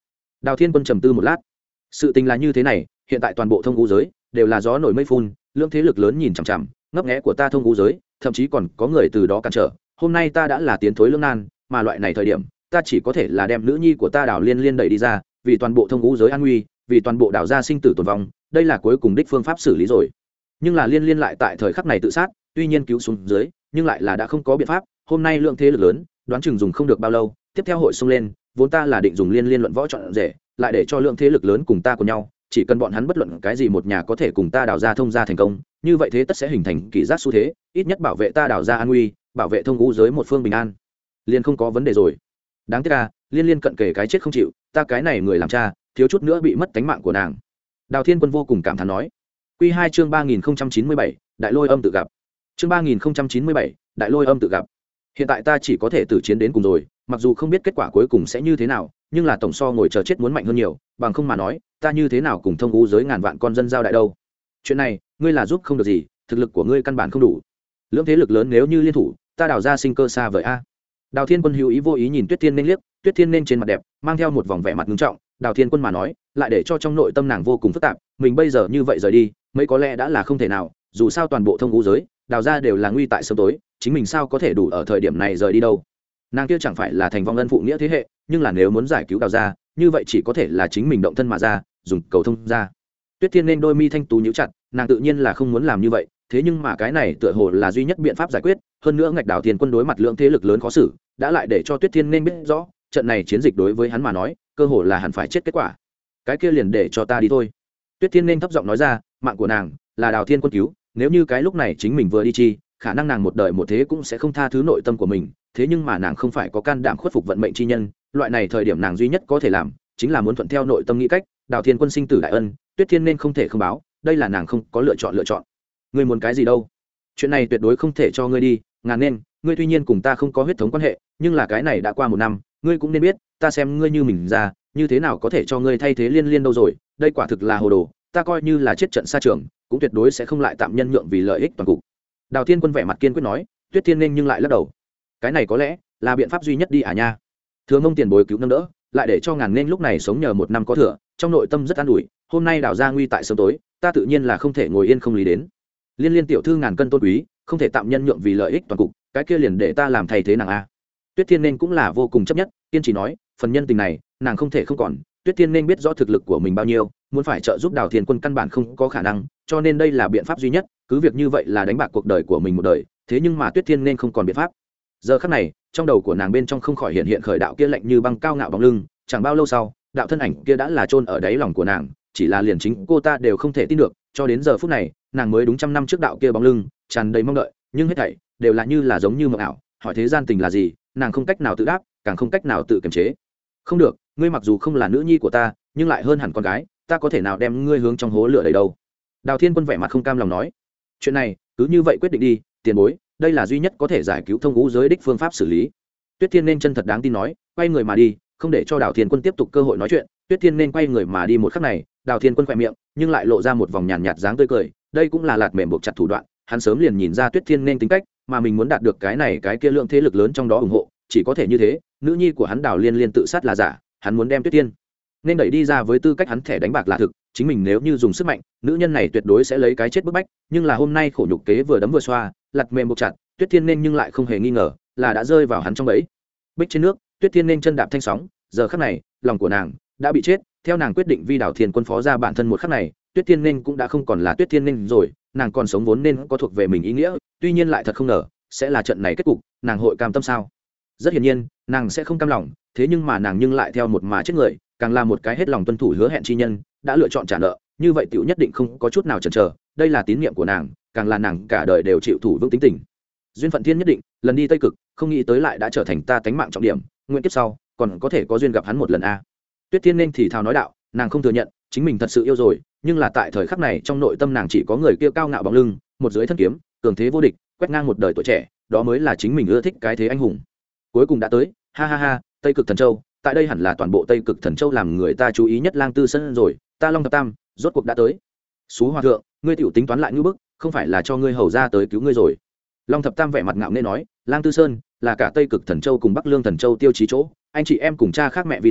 Đào Thiên Quân trầm tư một lát. Sự tình là như thế này, hiện tại toàn bộ thông ngũ giới đều là gió nổi mây phun, lượng thế lực lớn nhìn chằm chằm, ngấp nghé của ta thông ngũ giới, thậm chí còn có người từ đó cản trở. Hôm nay ta đã là tiến thối lưỡng nan, mà loại này thời điểm, ta chỉ có thể là đem nữ nhi của ta Đào Liên Liên đẩy đi ra, vì toàn bộ thông ngũ giới an nguy, vì toàn bộ đảo gia sinh tử tồn vong, đây là cuối cùng đích phương pháp xử lý rồi. Nhưng là Liên Liên lại tại thời khắc này tự sát, tuy nhiên cứu xuống dưới, nhưng lại là đã không có biện pháp. Hôm nay lượng thế lực lớn, đoán chừng dùng không được bao lâu, tiếp theo hội xông lên, vốn ta là định dùng Liên Liên luận võ chọn rể, lại để cho lượng thế lực lớn cùng ta cùng nhau, chỉ cần bọn hắn bất luận cái gì một nhà có thể cùng ta đào ra thông gia thành công, như vậy thế tất sẽ hình thành kỷ giác xu thế, ít nhất bảo vệ ta đào ra an nguy, bảo vệ thông ngũ giới một phương bình an, liền không có vấn đề rồi. Đáng tiếc à, Liên Liên cận kề cái chết không chịu, ta cái này người làm cha, thiếu chút nữa bị mất tánh mạng của nàng. Đào Thiên Quân vô cùng cảm thán nói. Quy 2 chương 3097, Đại Lôi Âm tự gặp. Chương 3097, Đại Lôi Âm tự gặp. Hiện tại ta chỉ có thể tử chiến đến cùng rồi, mặc dù không biết kết quả cuối cùng sẽ như thế nào, nhưng là tổng so ngồi chờ chết muốn mạnh hơn nhiều, bằng không mà nói, ta như thế nào cùng thông ngũ giới ngàn vạn con dân giao đại đâu. Chuyện này, ngươi là giúp không được gì, thực lực của ngươi căn bản không đủ. Lưỡng thế lực lớn nếu như liên thủ, ta đào ra sinh cơ xa vời a. Đào Thiên Quân hữu ý vô ý nhìn Tuyết Thiên Nên liếc, Tuyết Thiên Nên trên mặt đẹp, mang theo một vòng vẻ mặt nghiêm trọng, Đào Thiên Quân mà nói, lại để cho trong nội tâm nàng vô cùng phức tạp, mình bây giờ như vậy rời đi, mấy có lẽ đã là không thể nào, dù sao toàn bộ thông ngũ giới, đào ra đều là nguy tại sớm tối, chính mình sao có thể đủ ở thời điểm này rời đi đâu. Nàng kia chẳng phải là thành vong ân phụ nghĩa thế hệ, nhưng là nếu muốn giải cứu đào ra, như vậy chỉ có thể là chính mình động thân mà ra, dùng cầu thông ra. Tuyết Thiên Nên đôi mi thanh tú nhíu chặt, nàng tự nhiên là không muốn làm như vậy, thế nhưng mà cái này tựa hồ là duy nhất biện pháp giải quyết, hơn nữa ngạch Đào Thiên Quân đối mặt lượng thế lực lớn khó xử, đã lại để cho Tuyết Thiên Nên biết rõ, trận này chiến dịch đối với hắn mà nói, cơ hồ là hẳn phải chết kết quả. Cái kia liền để cho ta đi thôi. Tuyết Thiên Nên thấp giọng nói ra, mạng của nàng là Đào Thiên Quân cứu, nếu như cái lúc này chính mình vừa đi chi, khả năng nàng một đời một thế cũng sẽ không tha thứ nội tâm của mình, thế nhưng mà nàng không phải có can đảm khuất phục vận mệnh chi nhân, loại này thời điểm nàng duy nhất có thể làm chính là muốn thuận theo nội tâm nghĩ cách. Đào Thiên Quân sinh tử đại ân, Tuyết Thiên Nên không thể không báo, đây là nàng không có lựa chọn. Ngươi muốn cái gì đâu? Chuyện này tuyệt đối không thể cho ngươi đi, ngàn nên, ngươi tuy nhiên cùng ta không có huyết thống quan hệ, nhưng là cái này đã qua một năm, ngươi cũng nên biết, ta xem ngươi như mình ra, như thế nào có thể cho ngươi thay thế Liên Liên đâu rồi, đây quả thực là hồ đồ, ta coi như là chết trận xa trường, cũng tuyệt đối sẽ không lại tạm nhân nhượng vì lợi ích toàn cục. Đào Thiên Quân vẻ mặt kiên quyết nói. Tuyết Thiên Nên nhưng lại lắc đầu. Cái này có lẽ là biện pháp duy nhất đi à nha. Thừa Mông tiền bối cứu nâng đỡ, lại để cho ngàn nên lúc này sống nhờ một năm có thừa, trong nội tâm rất an ủi, hôm nay đào ra nguy tại sớm tối, ta tự nhiên là không thể ngồi yên không lý đến. Liên Liên tiểu thư ngàn cân tôn quý, không thể tạm nhân nhượng vì lợi ích toàn cục, cái kia liền để ta làm thay thế nàng a. Tuyết Thiên Nên cũng là vô cùng chấp nhất, kiên trì nói, phần nhân tình này, nàng không thể không còn. Tuyết Thiên Nên biết rõ thực lực của mình bao nhiêu, muốn phải trợ giúp Đào Thiên Quân căn bản không có khả năng, cho nên đây là biện pháp duy nhất, cứ việc như vậy là đánh bạc cuộc đời của mình một đời, thế nhưng mà Tuyết Thiên Nên không còn biện pháp. Giờ khắc này, trong đầu của nàng bên trong không khỏi hiện hiện khởi đạo kia lạnh như băng cao ngạo bóng lưng, chẳng bao lâu sau, đạo thân ảnh kia đã là chôn ở đáy lòng của nàng, chỉ là liền chính cô ta đều không thể tin được, cho đến giờ phút này, nàng mới đúng 100 năm trước đạo kia bóng lưng, tràn đầy mong đợi, nhưng hết thảy đều là như là giống như mộng ảo, hỏi thế gian tình là gì, nàng không cách nào tự đáp, càng không cách nào tự kiềm chế. Không được, ngươi mặc dù không là nữ nhi của ta, nhưng lại hơn hẳn con gái, ta có thể nào đem ngươi hướng trong hố lửa đầy đâu. Đào Thiên Quân vẻ mặt không cam lòng nói, chuyện này cứ như vậy quyết định đi, tiền bối, đây là duy nhất có thể giải cứu thông ngũ giới đích phương pháp xử lý. Tuyết Thiên Nên chân thật đáng tin nói, quay người mà đi, không để cho Đào Thiên Quân tiếp tục cơ hội nói chuyện. Tuyết Thiên Nên quay người mà đi một khắc này, Đào Thiên Quân khỏe miệng nhưng lại lộ ra một vòng nhàn nhạt dáng tươi cười, đây cũng là lạt mềm buộc chặt thủ đoạn, hắn sớm liền nhìn ra Tuyết Thiên Nên tính cách, mà mình muốn đạt được cái này cái kia lượng thế lực lớn trong đó ủng hộ, chỉ có thể như thế. Nữ nhi của hắn Đào Liên Liên tự sát là giả, hắn muốn đem Tuyết Thiên nên đẩy đi ra với tư cách hắn thẻ đánh bạc là thực, chính mình nếu như dùng sức mạnh, nữ nhân này tuyệt đối sẽ lấy cái chết bức bách, nhưng là hôm nay khổ nhục kế vừa đấm vừa xoa, lật mềm buộc chặt, Tuyết Thiên Nên nhưng lại không hề nghi ngờ là đã rơi vào hắn trong bẫy. Bích trên nước, Tuyết Thiên Nên chân đạp thanh sóng, giờ khắc này, lòng của nàng đã bị chết, theo nàng quyết định vi Đào Thiên Quân phó ra bản thân một khắc này, Tuyết Thiên Nên cũng đã không còn là Tuyết Thiên Nên rồi, nàng còn sống vốn nên có thuộc về mình ý nghĩa, tuy nhiên lại thật không ngờ sẽ là trận này kết cục, nàng hội cam tâm sao? Rất hiển nhiên, nàng sẽ không cam lòng, thế nhưng mà nàng nhưng lại theo một mà chết người, càng là một cái hết lòng tuân thủ hứa hẹn chi nhân, đã lựa chọn trả nợ, như vậy tiểu nhất định không có chút nào chần chờ, đây là tín nhiệm của nàng, càng là nàng cả đời đều chịu thủ vững tính tình. Duyên phận thiên nhất định, lần đi Tây Cực, không nghĩ tới lại đã trở thành ta tánh mạng trọng điểm, nguyện kiếp sau còn có thể có duyên gặp hắn một lần a. Tuyết Thiên Nên thì thào nói đạo, nàng không thừa nhận chính mình thật sự yêu rồi, nhưng là tại thời khắc này trong nội tâm nàng chỉ có người kia cao ngạo bóng lưng, một dưới thân kiếm, cường thế vô địch, quét ngang một đời tuổi trẻ, đó mới là chính mình ưa thích cái thế anh hùng. Cuối cùng đã tới, ha ha ha, Tây Cực Thần Châu, tại đây hẳn là toàn bộ Tây Cực Thần Châu làm người ta chú ý nhất Lang Tư Sơn rồi, ta Long Thập Tam rốt cuộc đã tới. Sú hòa thượng, ngươi tiểu tính toán lại ngư bức, không phải là cho ngươi hầu ra tới cứu ngươi rồi. Long Thập Tam vẻ mặt ngạo nghễ nói, Lang Tư Sơn là cả Tây Cực Thần Châu cùng Bắc Lương Thần Châu tiêu chí chỗ, anh chị em cùng cha khác mẹ vi giới,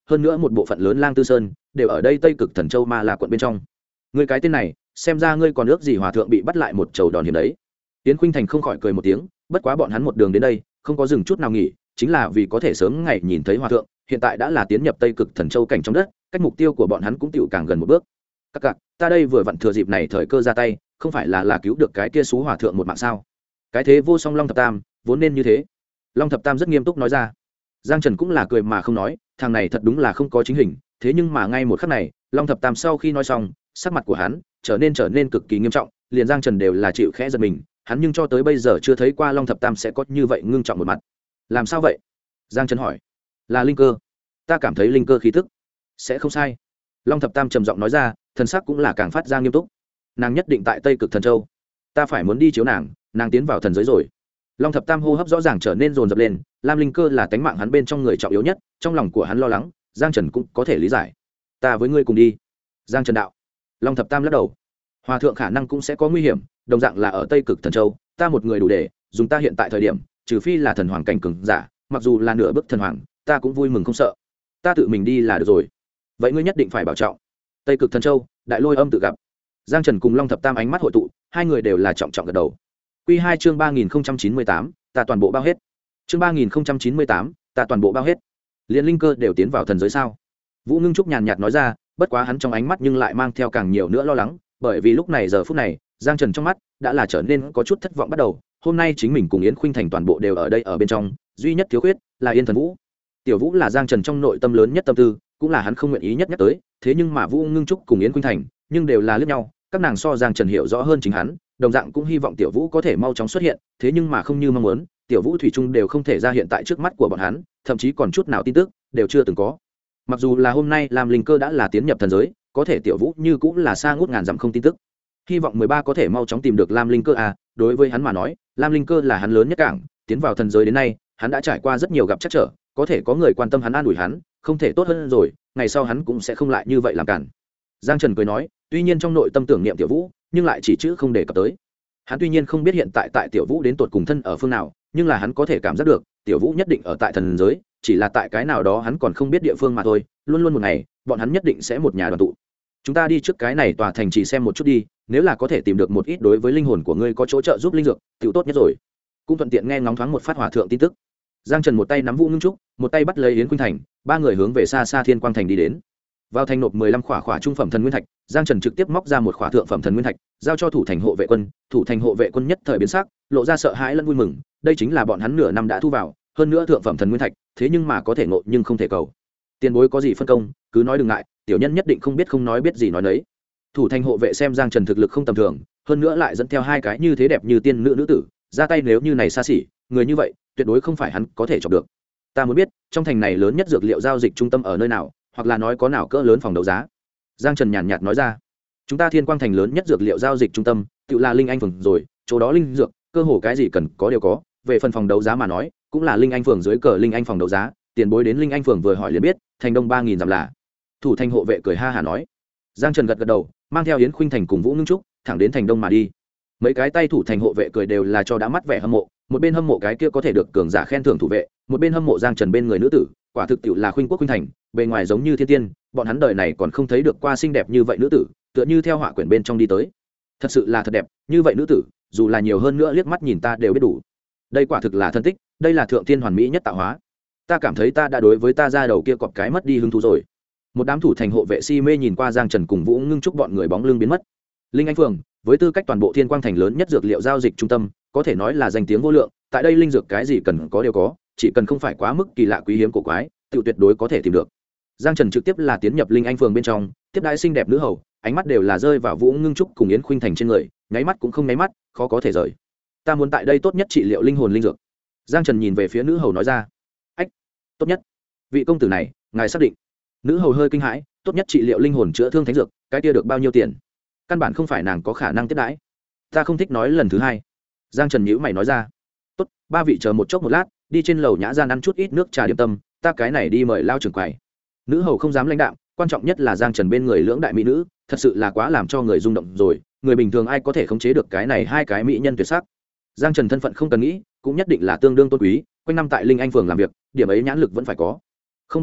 hơn nữa một bộ phận lớn Lang Tư Sơn đều ở đây Tây Cực Thần Châu Ma La quận bên trong. Ngươi cái tên này, xem ra ngươi còn ước gì hòa thượng bị bắt lại một chầu đòn hiểm đấy. Yến Khuynh Thành không khỏi cười một tiếng, bất quá bọn hắn một đường đến đây, không có dừng chút nào nghỉ, chính là vì có thể sớm ngày nhìn thấy hòa thượng, hiện tại đã là tiến nhập Tây Cực Thần Châu cảnh trong đất, cách mục tiêu của bọn hắn cũng tiểu càng gần một bước. Các cặc, ta đây vừa vặn thừa dịp này thời cơ ra tay, không phải là cứu được cái kia xú hòa thượng một mạng sao? Cái thế vô song Long Thập Tam, vốn nên như thế. Long Thập Tam rất nghiêm túc nói ra. Giang Trần cũng là cười mà không nói, thằng này thật đúng là không có chính hình, thế nhưng mà ngay một khắc này, Long Thập Tam sau khi nói xong, sắc mặt của hắn trở nên cực kỳ nghiêm trọng, liền Giang Trần đều là chịu khẽ giật mình, hắn nhưng cho tới bây giờ chưa thấy qua Long Thập Tam sẽ có như vậy ngưng trọng một mặt. Làm sao vậy? Giang Trần hỏi. Là linh cơ, ta cảm thấy linh cơ khí tức sẽ không sai. Long Thập Tam trầm giọng nói ra, thần sắc cũng là càng phát ra nghiêm túc. Nàng nhất định tại Tây Cực Thần Châu, ta phải muốn đi chiếu nàng tiến vào thần giới rồi. Long Thập Tam hô hấp rõ ràng trở nên dồn dập lên, lam linh cơ là tánh mạng hắn bên trong người trọng yếu nhất, trong lòng của hắn lo lắng, Giang Trần cũng có thể lý giải. Ta với ngươi cùng đi. Giang Trần đạo. Long Thập Tam lắc đầu. Hòa thượng khả năng cũng sẽ có nguy hiểm, đồng dạng là ở Tây Cực Thần Châu, ta một người đủ để dùng ta hiện tại thời điểm, trừ phi là thần hoàng cảnh cường giả, mặc dù là nửa bước thần hoàng, ta cũng vui mừng không sợ. Ta tự mình đi là được rồi. Vậy ngươi nhất định phải bảo trọng. Tây Cực Thần Châu, Đại Lôi Âm tự gặp. Giang Trần cùng Long Thập Tam ánh mắt hội tụ, hai người đều là trọng trọng gật đầu. Quy 2 chương 3098, ta toàn bộ bao hết. Chương 3098, ta toàn bộ bao hết. Liên linh cơ đều tiến vào thần giới sao? Vũ Ngưng Trúc nhàn nhạt nói ra, bất quá hắn trong ánh mắt nhưng lại mang theo càng nhiều nữa lo lắng, bởi vì lúc này giờ phút này, Giang Trần trong mắt đã là trở nên có chút thất vọng bắt đầu. Hôm nay chính mình cùng Yến Khuynh Thành toàn bộ đều ở đây ở bên trong, duy nhất thiếu khuyết là Yên Thần Vũ. Tiểu Vũ là Giang Trần trong nội tâm lớn nhất tâm tư, cũng là hắn không nguyện ý nhất nhắc tới, thế nhưng mà Vũ Ngưng Trúc cùng Yến Khuynh Thành, nhưng đều là liếc nhau, các nàng so Giang Trần hiểu rõ hơn chính hắn, đồng dạng cũng hy vọng Tiểu Vũ có thể mau chóng xuất hiện, thế nhưng mà không như mong muốn, Tiểu Vũ thủy chung đều không thể ra hiện tại trước mắt của bọn hắn, thậm chí còn chút nào tin tức đều chưa từng có. Mặc dù là hôm nay Lam Linh Cơ đã là tiến nhập thần giới, có thể Tiểu Vũ như cũng là xa ngút ngàn dặm không tin tức. Hy vọng 13 có thể mau chóng tìm được Lam Linh Cơ à, đối với hắn mà nói, Lam Linh Cơ là hắn lớn nhất cảng, tiến vào thần giới đến nay, hắn đã trải qua rất nhiều gặp trắc trở, có thể có người quan tâm hắn an ủi hắn, không thể tốt hơn rồi, ngày sau hắn cũng sẽ không lại như vậy làm cản. Giang Trần cười nói, tuy nhiên trong nội tâm tưởng niệm Tiểu Vũ, nhưng lại chỉ chữ không đề cập tới. Hắn tuy nhiên không biết hiện tại Tiểu Vũ đến tột cùng thân ở phương nào, nhưng là hắn có thể cảm giác được, Tiểu Vũ nhất định ở tại thần giới, chỉ là tại cái nào đó hắn còn không biết địa phương mà thôi, luôn luôn một ngày, bọn hắn nhất định sẽ một nhà đoàn tụ. Chúng ta đi trước cái này tòa thành chỉ xem một chút đi, nếu là có thể tìm được một ít đối với linh hồn của ngươi có chỗ trợ giúp linh dược, tiểu tốt nhất rồi. Cũng thuận tiện nghe ngóng thoáng một phát hòa thượng tin tức. Giang Trần một tay nắm Vũ Ngưng Trúc, một tay bắt lấy Yến Khuynh Thành, ba người hướng về xa xa Thiên Quang Thành đi đến. Vào thành nộp 15 khỏa trung phẩm thần nguyên thạch, Giang Trần trực tiếp móc ra một khỏa thượng phẩm thần nguyên thạch, giao cho thủ thành hộ vệ quân, thủ thành hộ vệ quân nhất thời biến sắc, lộ ra sợ hãi lẫn vui mừng, đây chính là bọn hắn nửa năm đã thu vào, hơn nữa thượng phẩm thần nguyên thạch, thế nhưng mà có thể ngộ nhưng không thể cầu. Tiền bối có gì phân công, cứ nói đừng ngại, tiểu nhân nhất định không biết không nói biết gì nói nấy. Thủ thành hộ vệ xem Giang Trần thực lực không tầm thường, hơn nữa lại dẫn theo hai cái như thế đẹp như tiên nữ nữ tử, ra tay nếu như này xa xỉ, người như vậy, tuyệt đối không phải hắn có thể chọc được. Ta muốn biết, trong thành này lớn nhất dược liệu giao dịch trung tâm ở nơi nào, hoặc là nói có nào cỡ lớn phòng đấu giá. Giang Trần nhàn nhạt nói ra, chúng ta Thiên Quang Thành lớn nhất dược liệu giao dịch trung tâm, tự là Linh Anh phường rồi, chỗ đó linh dược, cơ hồ cái gì cần có đều có. Về phần phòng đấu giá mà nói, cũng là Linh Anh phường dưới cờ Linh Anh phòng đấu giá, tiền bối đến Linh Anh phường vừa hỏi liền biết, thành đông 3000 dặm là. Thủ thành hộ vệ cười ha hả nói. Giang Trần gật gật đầu, mang theo Yến Khuynh Thành cùng Vũ Ngưng Trúc, thẳng đến thành đông mà đi. Mấy cái tay thủ thành hộ vệ cười đều là cho đã mắt vẻ hâm mộ, một bên hâm mộ cái kia có thể được cường giả khen thưởng thủ vệ, một bên hâm mộ Giang Trần bên người nữ tử, quả thực tiệu là khuynh quốc khuynh thành, bề ngoài giống như thiên tiên, bọn hắn đời này còn không thấy được qua xinh đẹp như vậy nữ tử, tựa như theo họa quyển bên trong đi tới. Thật sự là thật đẹp, như vậy nữ tử, dù là nhiều hơn nữa liếc mắt nhìn ta đều biết đủ. Đây quả thực là thân tích, đây là thượng thiên hoàn mỹ nhất tạo hóa. Ta cảm thấy ta đã đối với ta ra đầu kia cọp cái mất đi hứng thú rồi. Một đám thủ thành hộ vệ si mê nhìn qua Giang Trần cùng Vũ Ngưng Trúc bọn người bóng lưng biến mất. Linh Anh phường, với tư cách toàn bộ Thiên Quang Thành lớn nhất dược liệu giao dịch trung tâm, có thể nói là danh tiếng vô lượng, tại đây linh dược cái gì cần có đều có, chỉ cần không phải quá mức kỳ lạ quý hiếm cổ quái, tự tuyệt đối có thể tìm được. Giang Trần trực tiếp là tiến nhập Linh Anh phường bên trong, tiếp đãi xinh đẹp nữ hầu, ánh mắt đều là rơi vào Vũ Ngưng Trúc cùng Yến Khuynh Thành trên người, nháy mắt cũng không nháy mắt, khó có thể rời. Ta muốn tại đây tốt nhất trị liệu linh hồn linh dược. Giang Trần nhìn về phía nữ hầu nói ra. Ách, tốt nhất. Vị công tử này, ngài xác định? Nữ hầu hơi kinh hãi, tốt nhất trị liệu linh hồn chữa thương thánh dược, cái kia được bao nhiêu tiền? Căn bản không phải nàng có khả năng tiếp đãi. Ta không thích nói lần thứ hai. Giang Trần nhíu mày nói ra. Tốt, ba vị chờ một chốc một lát, đi trên lầu nhã gian ăn chút ít nước trà điểm tâm, ta cái này đi mời lao trưởng quầy. Nữ hầu không dám lãnh đạm, quan trọng nhất là Giang Trần bên người lưỡng đại mỹ nữ, thật sự là quá làm cho người rung động rồi, người bình thường ai có thể khống chế được cái này hai cái mỹ nhân tuyệt sắc. Giang Trần thân phận không cần nghĩ, cũng nhất định là tương đương tôn quý, quanh năm tại Linh Anh phường làm việc, điểm ấy nhãn lực vẫn phải có. Không bao lâu,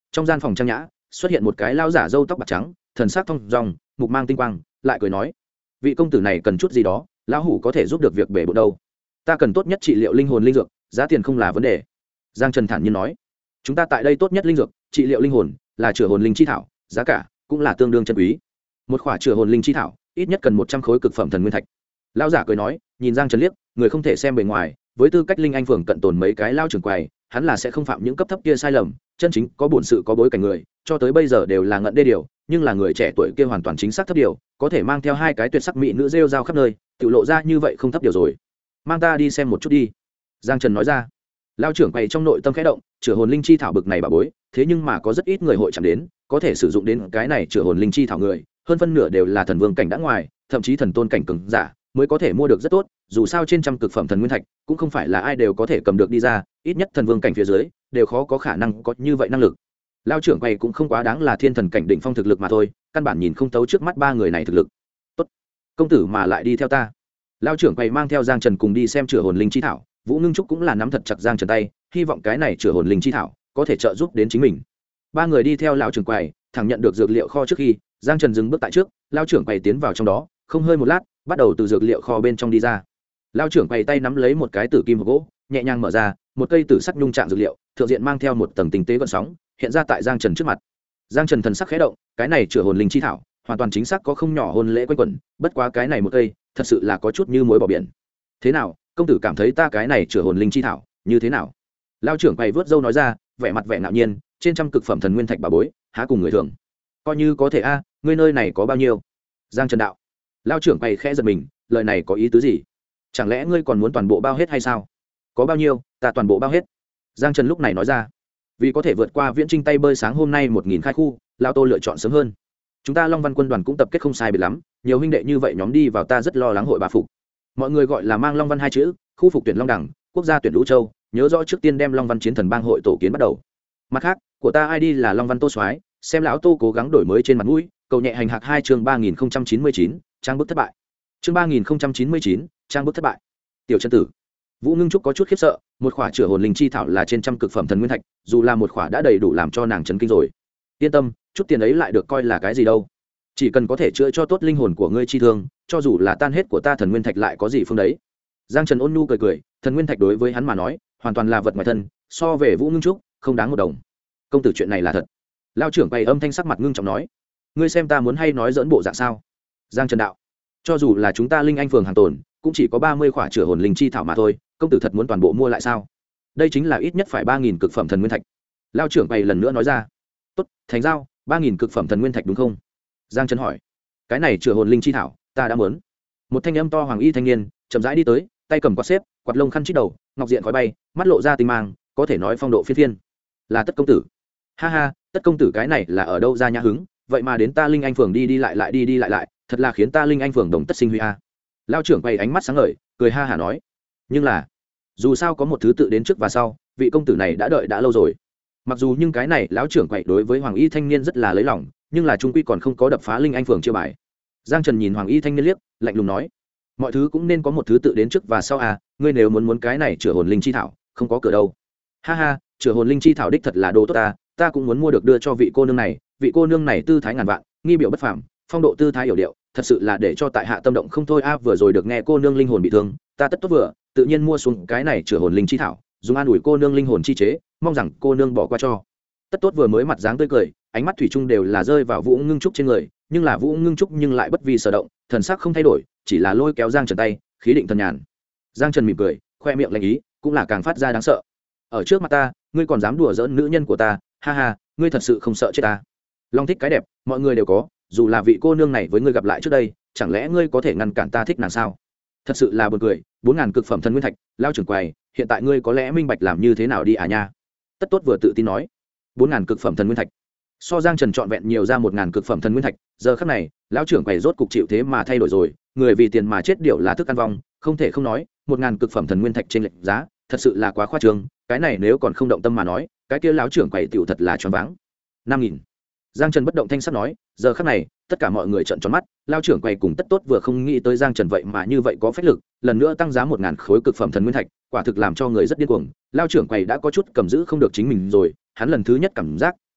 trong gian phòng trang nhã xuất hiện một cái lao giả râu tóc bạc trắng, thần sắc thong dong, mục mang tinh quang, lại cười nói: vị công tử này cần chút gì đó, lão hủ có thể giúp được việc bể bộ đâu. Ta cần tốt nhất trị liệu linh hồn linh dược, giá tiền không là vấn đề. Giang Trần thản nhiên nói: chúng ta tại đây tốt nhất linh dược trị liệu linh hồn là chữa hồn linh chi thảo, giá cả cũng là tương đương chân quý. Một khỏa chữa hồn linh chi thảo ít nhất cần 100 khối cực phẩm thần nguyên thạch. Lão giả cười nói, nhìn Giang Trần liếc, người không thể xem bề ngoài, với tư cách linh anh phường cận tồn mấy cái lao trưởng quầy, hắn là sẽ không phạm những cấp thấp kia sai lầm, chân chính có bổn sự có bối cảnh người, cho tới bây giờ đều là ngận đê điều, nhưng là người trẻ tuổi kia hoàn toàn chính xác thấp điều, có thể mang theo hai cái tuyệt sắc mỹ nữ rêu rao khắp nơi, tự lộ ra như vậy không thấp điều rồi. Mang ta đi xem một chút đi. Giang Trần nói ra. Lao trưởng quầy trong nội tâm khẽ động, chữa hồn linh chi thảo bực này bà bối, thế nhưng mà có rất ít người hội chạm đến, có thể sử dụng đến cái này chữa hồn linh chi thảo người, hơn phân nửa đều là thần vương cảnh đã ngoài, thậm chí thần tôn cảnh cường giả mới có thể mua được rất tốt, dù sao trên trăm cực phẩm thần nguyên thạch cũng không phải là ai đều có thể cầm được đi ra, ít nhất thần vương cảnh phía dưới đều khó có khả năng có như vậy năng lực. Lao trưởng quầy cũng không quá đáng là thiên thần cảnh đỉnh phong thực lực mà thôi, căn bản nhìn không tấu trước mắt ba người này thực lực. Tốt, công tử mà lại đi theo ta. Lao trưởng quầy mang theo Giang Trần cùng đi xem chữa hồn linh chi thảo, Vũ Ngưng Trúc cũng là nắm thật chặt Giang Trần tay, hy vọng cái này chữa hồn linh chi thảo có thể trợ giúp đến chính mình. Ba người đi theo lão trưởng quầy, thẳng nhận được dược liệu kho trước khi Giang Trần dừng bước tại trước, lao trưởng quầy tiến vào trong đó, không hơi một lát, bắt đầu từ dược liệu kho bên trong đi ra. Lao trưởng quầy tay nắm lấy một cái tử kim hộp gỗ, nhẹ nhàng mở ra, một cây tử sắc nhung trạng dược liệu, thượng diện mang theo một tầng tinh tế gợn sóng, hiện ra tại Giang Trần trước mặt. Giang Trần thần sắc khẽ động, cái này chữa hồn linh chi thảo, hoàn toàn chính xác có không nhỏ hôn lễ quanh quẩn, bất quá cái này một cây, thật sự là có chút như muối bỏ biển. Thế nào, công tử cảm thấy ta cái này chữa hồn linh chi thảo như thế nào? Lao trưởng quầy vớt râu nói ra, vẻ mặt vẻ ngạo nhiên, trên trăm cực phẩm thần nguyên thạch bà bối, há cùng người thường. Coi như có thể a, ngươi nơi này có bao nhiêu? Giang Trần đạo. Lao trưởng quầy khẽ giật mình, lời này có ý tứ gì? Chẳng lẽ ngươi còn muốn toàn bộ bao hết hay sao? Có bao nhiêu, ta toàn bộ bao hết. Giang Trần lúc này nói ra. Vì có thể vượt qua Viễn Trinh tay bơi sáng hôm nay 1000 khai khu, lão Tô lựa chọn sớm hơn. Chúng ta Long Văn quân đoàn cũng tập kết không sai biệt lắm, nhiều huynh đệ như vậy nhóm đi vào ta rất lo lắng hội bà phục. Mọi người gọi là mang Long Văn hai chữ, khu phục tuyển Long Đẳng, quốc gia tuyển Lũ Châu, nhớ rõ trước tiên đem Long Văn chiến thần bang hội tổ kiến bắt đầu. Mặt khác, của ta ID là Long Văn Tô Soái, xem lão Tô cố gắng đổi mới trên mặt mũi, cầu nhẹ hành hạc 2 chương 3099, trang bức thất bại. Chương 3099, trang bức thất bại. Tiểu chân tử. Vũ Ngưng Trúc có chút khiếp sợ, một khỏa chữa hồn linh chi thảo là trên trăm cực phẩm thần nguyên thạch, dù là một khỏa đã đầy đủ làm cho nàng chấn kinh rồi. Yên tâm, chút tiền ấy lại được coi là cái gì đâu. Chỉ cần có thể chữa cho tốt linh hồn của ngươi chi thương, cho dù là tan hết của ta thần nguyên thạch lại có gì phương đấy. Giang Trần ôn nhu cười cười, thần nguyên thạch đối với hắn mà nói, hoàn toàn là vật ngoài thân, so về Vũ Ngưng Trúc, không đáng một đồng. Công tử chuyện này là thật. Lao trưởng bày âm thanh sắc mặt ngưng trọng nói, ngươi xem ta muốn hay nói dỡn bộ dạng sao? Giang Trần đạo, cho dù là chúng ta linh anh phường hàng tồn, cũng chỉ có 30 khỏa chữa hồn linh chi thảo mà thôi, công tử thật muốn toàn bộ mua lại sao? Đây chính là ít nhất phải 3000 cực phẩm thần nguyên thạch. Lao trưởng bày lần nữa nói ra, tốt, thành giao, 3000 cực phẩm thần nguyên thạch đúng không? Giang Trần hỏi, cái này chữa hồn linh chi thảo ta đã muốn. Một thanh âm to hoàng y thanh niên chậm rãi đi tới, tay cầm quạt xếp, quạt lông khăn chít đầu, ngọc diện khói bay, mắt lộ ra tinh mang, có thể nói phong độ phiên phiên. Là Tất công tử. Ha ha, Tất công tử cái này là ở đâu ra nhã hứng, vậy mà đến ta linh anh phường đi đi lại, thật là khiến ta linh anh phường đồng tất sinh huy a. Lao trưởng quay ánh mắt sáng ngời, cười ha hả nói, nhưng là dù sao có một thứ tự đến trước và sau, vị công tử này đã đợi đã lâu rồi. Mặc dù nhưng cái này lão trưởng quậy đối với hoàng y thanh niên rất là lấy lòng, nhưng là trung quy còn không có đập phá linh anh phường chiêu bài. Giang Trần nhìn hoàng y thanh niên liếc, lạnh lùng nói, mọi thứ cũng nên có một thứ tự đến trước và sau à, ngươi nếu muốn cái này chữa hồn linh chi thảo, không có cửa đâu. Ha ha, chữa hồn linh chi thảo đích thật là đồ tốt ta cũng muốn mua được đưa cho vị cô nương này tư thái ngàn vạn, nghi biểu bất phàm, phong độ tư thái hiểu điệu, thật sự là để cho tại hạ tâm động không thôi a. Vừa rồi được nghe cô nương linh hồn bị thương, ta tất tốt vừa tự nhiên mua xuống cái này chữa hồn linh chi thảo, dùng an ủi cô nương linh hồn chi chế, mong rằng cô nương bỏ qua cho. Tất tốt vừa mới mặt dáng tươi cười, ánh mắt thủy chung đều là rơi vào Vũ Ngưng Trúc trên người, nhưng là Vũ Ngưng Trúc nhưng lại bất vi sở động, thần sắc không thay đổi, chỉ là lôi kéo Giang Trần tay, khí định thần nhàn. Giang Trần mỉm cười, khoe miệng lạnh ý, cũng là càng phát ra đáng sợ. Ở trước mặt ta, ngươi còn dám đùa giỡn nữ nhân của ta, ha ha, ngươi thật sự không sợ chết ta. Long thích cái đẹp, mọi người đều có, dù là vị cô nương này với ngươi gặp lại trước đây, chẳng lẽ ngươi có thể ngăn cản ta thích nàng sao? Thật sự là buồn cười, 4000 cực phẩm thần nguyên thạch, lao trưởng quầy, hiện tại ngươi có lẽ minh bạch làm như thế nào đi à nha. Tất tốt vừa tự tin nói, 4000 cực phẩm thần nguyên thạch. So Giang Trần trọn vẹn nhiều ra 1000 cực phẩm thần nguyên thạch, giờ khắc này, lão trưởng quầy rốt cục chịu thế mà thay đổi rồi, người vì tiền mà chết điệu là thức ăn vong, không thể không nói, 1000 cực phẩm thần nguyên thạch trên lệch giá, thật sự là quá khoa trương, cái này nếu còn không động tâm mà nói, cái kia lão trưởng quầy tiểu thật là choáng váng. 5000. Giang Trần bất động thanh sắc nói, giờ khắc này, tất cả mọi người trợn tròn mắt, lão trưởng quầy cùng Tất tốt vừa không nghĩ tới Giang Trần vậy mà như vậy có phách lực, lần nữa tăng giá 1000 khối cực phẩm thần nguyên thạch, quả thực làm cho người rất điên cuồng. Lão trưởng quầy đã có chút cầm giữ không được chính mình rồi, hắn lần thứ nhất cảm giác,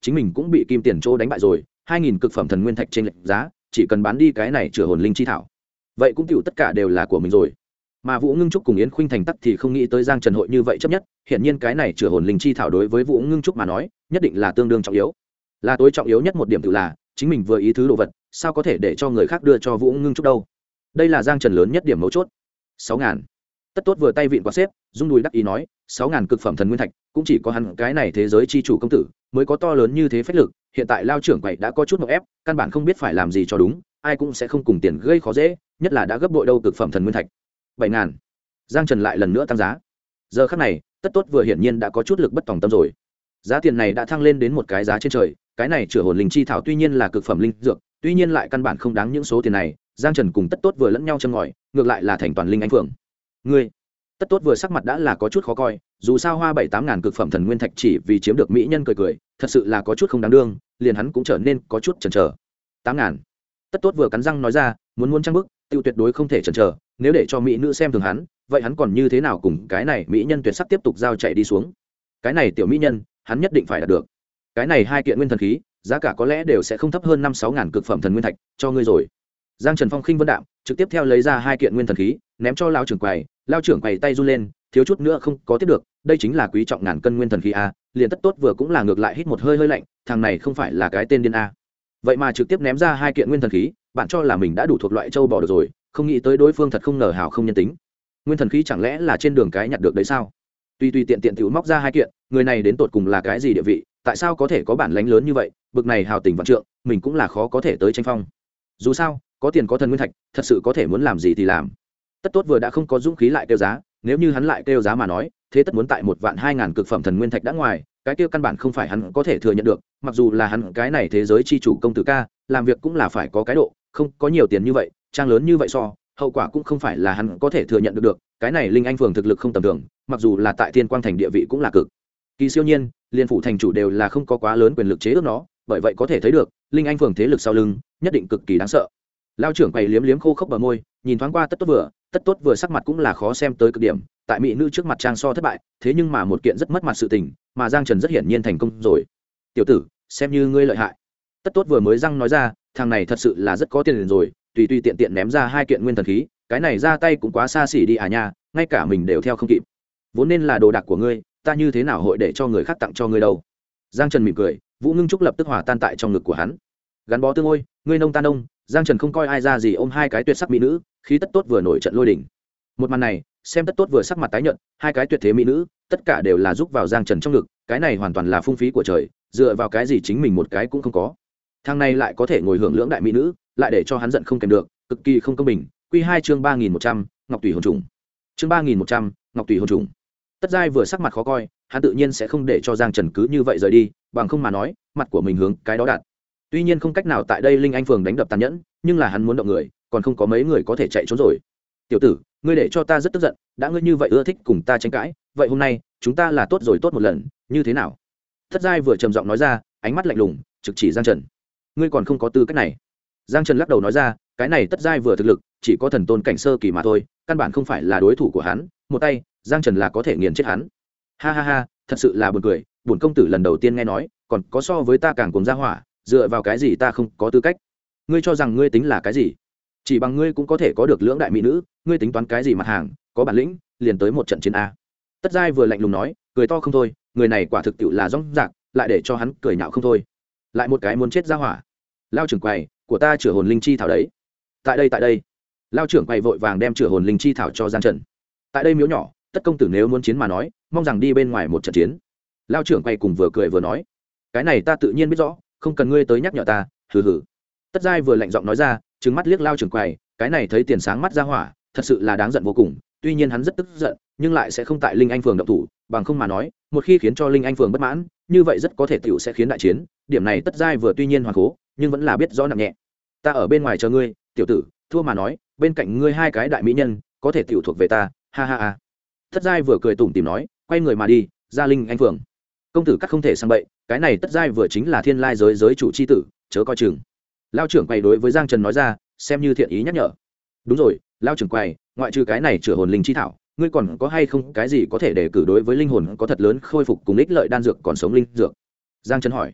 chính mình cũng bị kim tiền chỗ đánh bại rồi, 2000 cực phẩm thần nguyên thạch trên lệch giá, chỉ cần bán đi cái này chữa hồn linh chi thảo, vậy cũng tiểu tất cả đều là của mình rồi. Mà Vũ Ngưng Trúc cùng Yến Khuynh Thành tắc thì không nghĩ tới Giang Trần hội như vậy chấp nhất, hiện nhiên cái này chữa hồn linh chi thảo đối với Vũ Ngưng Trúc mà nói, nhất định là tương đương trọng yếu. Là tối trọng yếu nhất một điểm tự là, chính mình vừa ý thứ đồ vật, sao có thể để cho người khác đưa cho Vũ Ngưng Trúc đâu. Đây là Giang Trần lớn nhất điểm mấu chốt. 6000. Tất Tốt vừa tay vịn quạt xếp, rung đùi đắc ý nói, 6000 cực phẩm thần nguyên thạch, cũng chỉ có hắn cái này thế giới chi chủ công tử mới có to lớn như thế phách lực, hiện tại Lao trưởng quầy đã có chút ngộp ép, căn bản không biết phải làm gì cho đúng, ai cũng sẽ không cùng tiền gây khó dễ, nhất là đã gấp bội đâu cực phẩm thần nguyên thạch. 7000. Giang Trần lại lần nữa tăng giá. Giờ khắc này, Tất Tốt vừa hiển nhiên đã có chút lực bất tòng tâm rồi. Giá tiền này đã thăng lên đến một cái giá trên trời, cái này chữa hồn linh chi thảo tuy nhiên là cực phẩm linh dược, tuy nhiên lại căn bản không đáng những số tiền này. Giang Trần cùng Tất Tốt vừa lẫn nhau châm ngòi, ngược lại là thành toàn linh anh phượng. Ngươi, Tất Tốt vừa sắc mặt đã là có chút khó coi, dù sao hoa 7-8 ngàn cực phẩm thần nguyên thạch chỉ vì chiếm được mỹ nhân cười cười, thật sự là có chút không đáng đương, liền hắn cũng trở nên có chút chần chờ. 8 ngàn. Tất Tốt vừa cắn răng nói ra, muốn trang bức, tiêu tuyệt đối không thể chần chờ, nếu để cho mỹ nữ xem thường hắn, vậy hắn còn như thế nào cùng cái này mỹ nhân tuyệt sắc tiếp tục giao chạy đi xuống. Cái này tiểu mỹ nhân, hắn nhất định phải đạt được. Cái này hai kiện nguyên thần khí, giá cả có lẽ đều sẽ không thấp hơn 5-6 ngàn cực phẩm thần nguyên thạch, cho ngươi rồi. Giang Trần Phong khinh vân đạm, trực tiếp theo lấy ra hai kiện nguyên thần khí, ném cho lão trưởng quầy, lão trưởng quầy tay run lên, thiếu chút nữa không có tiếp được, đây chính là quý trọng ngàn cân nguyên thần khí a, liền Tất Tốt vừa cũng là ngược lại hít một hơi lạnh, thằng này không phải là cái tên điên a. Vậy mà trực tiếp ném ra hai kiện nguyên thần khí, bạn cho là mình đã đủ thuộc loại châu bò được rồi, không nghĩ tới đối phương thật không ngờ hảo không nhân tính. Nguyên thần khí chẳng lẽ là trên đường cái nhặt được đấy sao? Tuy tiện tiểu móc ra hai kiện, người này đến tột cùng là cái gì địa vị, tại sao có thể có bản lãnh lớn như vậy, bực này hào tình vạn trượng, mình cũng là khó có thể tới tranh phong. Dù sao, có tiền có thần nguyên thạch, thật sự có thể muốn làm gì thì làm. Tất Tốt vừa đã không có dũng khí lại kêu giá, nếu như hắn lại kêu giá mà nói, thế tất muốn tại 1.200.000 cực phẩm thần nguyên thạch đã ngoài, cái kia căn bản không phải hắn có thể thừa nhận được, mặc dù là hắn cái này thế giới chi chủ công tử ca, làm việc cũng là phải có cái độ, không có nhiều tiền như vậy, trang lớn như vậy so, hậu quả cũng không phải là hắn có thể thừa nhận được, cái này linh anh phường thực lực không tầm thường, mặc dù là tại Thiên Quang thành địa vị cũng là cực kỳ siêu nhiên, liên phủ thành chủ đều là không có quá lớn quyền lực chế ước nó, bởi vậy có thể thấy được, linh anh phường thế lực sau lưng, nhất định cực kỳ đáng sợ. Lao trưởng quầy liếm khô khốc bờ môi, nhìn thoáng qua Tất Tốt vừa sắc mặt cũng là khó xem tới cực điểm, tại mỹ nữ trước mặt trang so thất bại, thế nhưng mà một kiện rất mất mặt sự tình, mà Giang Trần rất hiển nhiên thành công rồi. Tiểu tử, xem như ngươi lợi hại. Tất Tốt vừa mới răng nói ra, thằng này thật sự là rất có tiền rồi, tùy tiện ném ra hai kiện nguyên thần khí, cái này ra tay cũng quá xa xỉ đi à nha, ngay cả mình đều theo không kịp. Vốn nên là đồ đạc của ngươi, ta như thế nào hội để cho người khác tặng cho ngươi đâu. Giang Trần mỉm cười, Vũ Ngưng Trúc lập tức hòa tan tại trong ngực của hắn. Gắn bó tương ôi, ngươi nông ta nông, Giang Trần không coi ai ra gì ôm hai cái tuyệt sắc mỹ nữ, khí Tất Tốt vừa nổi trận lôi đỉnh. Một màn này, xem Tất Tốt vừa sắc mặt tái nhợt, hai cái tuyệt thế mỹ nữ, tất cả đều là giúp vào Giang Trần trong ngực, cái này hoàn toàn là phung phí của trời, dựa vào cái gì chính mình một cái cũng không có. Thằng này lại có thể ngồi hưởng lưỡng đại mỹ nữ, lại để cho hắn giận không kèm được, cực kỳ không công bình. Quy 2 chương 3100, Ngọc Tùy hồn trùng. Chương 3100, Ngọc Tùy hồn trùng. Tất Giai vừa sắc mặt khó coi, hắn tự nhiên sẽ không để cho Giang Trần cứ như vậy rời đi, bằng không mà nói, mặt của mình hướng cái đó đạt. Tuy nhiên không cách nào tại đây linh anh phường đánh đập tàn nhẫn, nhưng là hắn muốn động người, còn không có mấy người có thể chạy trốn rồi. Tiểu tử, ngươi để cho ta rất tức giận, đã ngươi như vậy ưa thích cùng ta tranh cãi, vậy hôm nay chúng ta là tốt rồi tốt một lần, như thế nào? Tất Giai vừa trầm giọng nói ra, ánh mắt lạnh lùng, trực chỉ Giang Trần. Ngươi còn không có tư cách này. Giang Trần lắc đầu nói ra, cái này Tất Giai vừa thực lực, chỉ có thần tôn cảnh sơ kỳ mà thôi, căn bản không phải là đối thủ của hắn, một tay, Giang Trần là có thể nghiền chết hắn. Ha ha ha, thật sự là buồn cười, bổn công tử lần đầu tiên nghe nói, còn có so với ta càng cuồng ra hỏa, dựa vào cái gì ta không có tư cách? Ngươi cho rằng ngươi tính là cái gì? Chỉ bằng ngươi cũng có thể có được lưỡng đại mỹ nữ, ngươi tính toán cái gì mặt hàng, có bản lĩnh, liền tới một trận chiến a. Tất Giai vừa lạnh lùng nói, cười to không thôi, người này quả thực tiệu là rõng rạc, lại để cho hắn cười nhạo không thôi. Lại một cái muốn chết ra hỏa. Lao trưởng quầy, của ta chữa hồn linh chi thảo đấy. Tại đây. Lao trưởng quầy vội vàng đem chữa hồn linh chi thảo cho Giang Trần. Tại đây miếu nhỏ, Tất công tử nếu muốn chiến mà nói, mong rằng đi bên ngoài một trận chiến. Lao trưởng quầy cùng vừa cười vừa nói, cái này ta tự nhiên biết rõ, không cần ngươi tới nhắc nhở ta, hừ hừ. Tất Giai vừa lạnh giọng nói ra, trừng mắt liếc Lao trưởng quầy, cái này thấy tiền sáng mắt ra hỏa, thật sự là đáng giận vô cùng. Tuy nhiên hắn rất tức giận, nhưng lại sẽ không tại linh anh phường động thủ, bằng không mà nói, một khi khiến cho linh anh phường bất mãn, như vậy rất có thể tiểu sẽ khiến đại chiến. Điểm này Tất Giai vừa tuy nhiên hoàn cố, nhưng vẫn là biết rõ nặng nhẹ. Ta ở bên ngoài chờ ngươi, tiểu tử, thua mà nói, bên cạnh ngươi hai cái đại mỹ nhân, có thể tiểu thuộc về ta, ha ha ha. Tất Giai vừa cười tủm tỉm nói, quay người mà đi, ra linh anh phường. Công tử cắt không thể sang bậy, cái này Tất Giai vừa chính là thiên lai giới chủ chi tử, chớ coi chừng. Lao trưởng quầy đối với Giang Trần nói ra, xem như thiện ý nhắc nhở. Đúng rồi, Lao trưởng quầy, ngoại trừ cái này chữa hồn linh chi thảo, ngươi còn có hay không cái gì có thể để cử đối với linh hồn có thật lớn khôi phục cùng ích lợi đan dược còn sống linh dược? Giang Trần hỏi.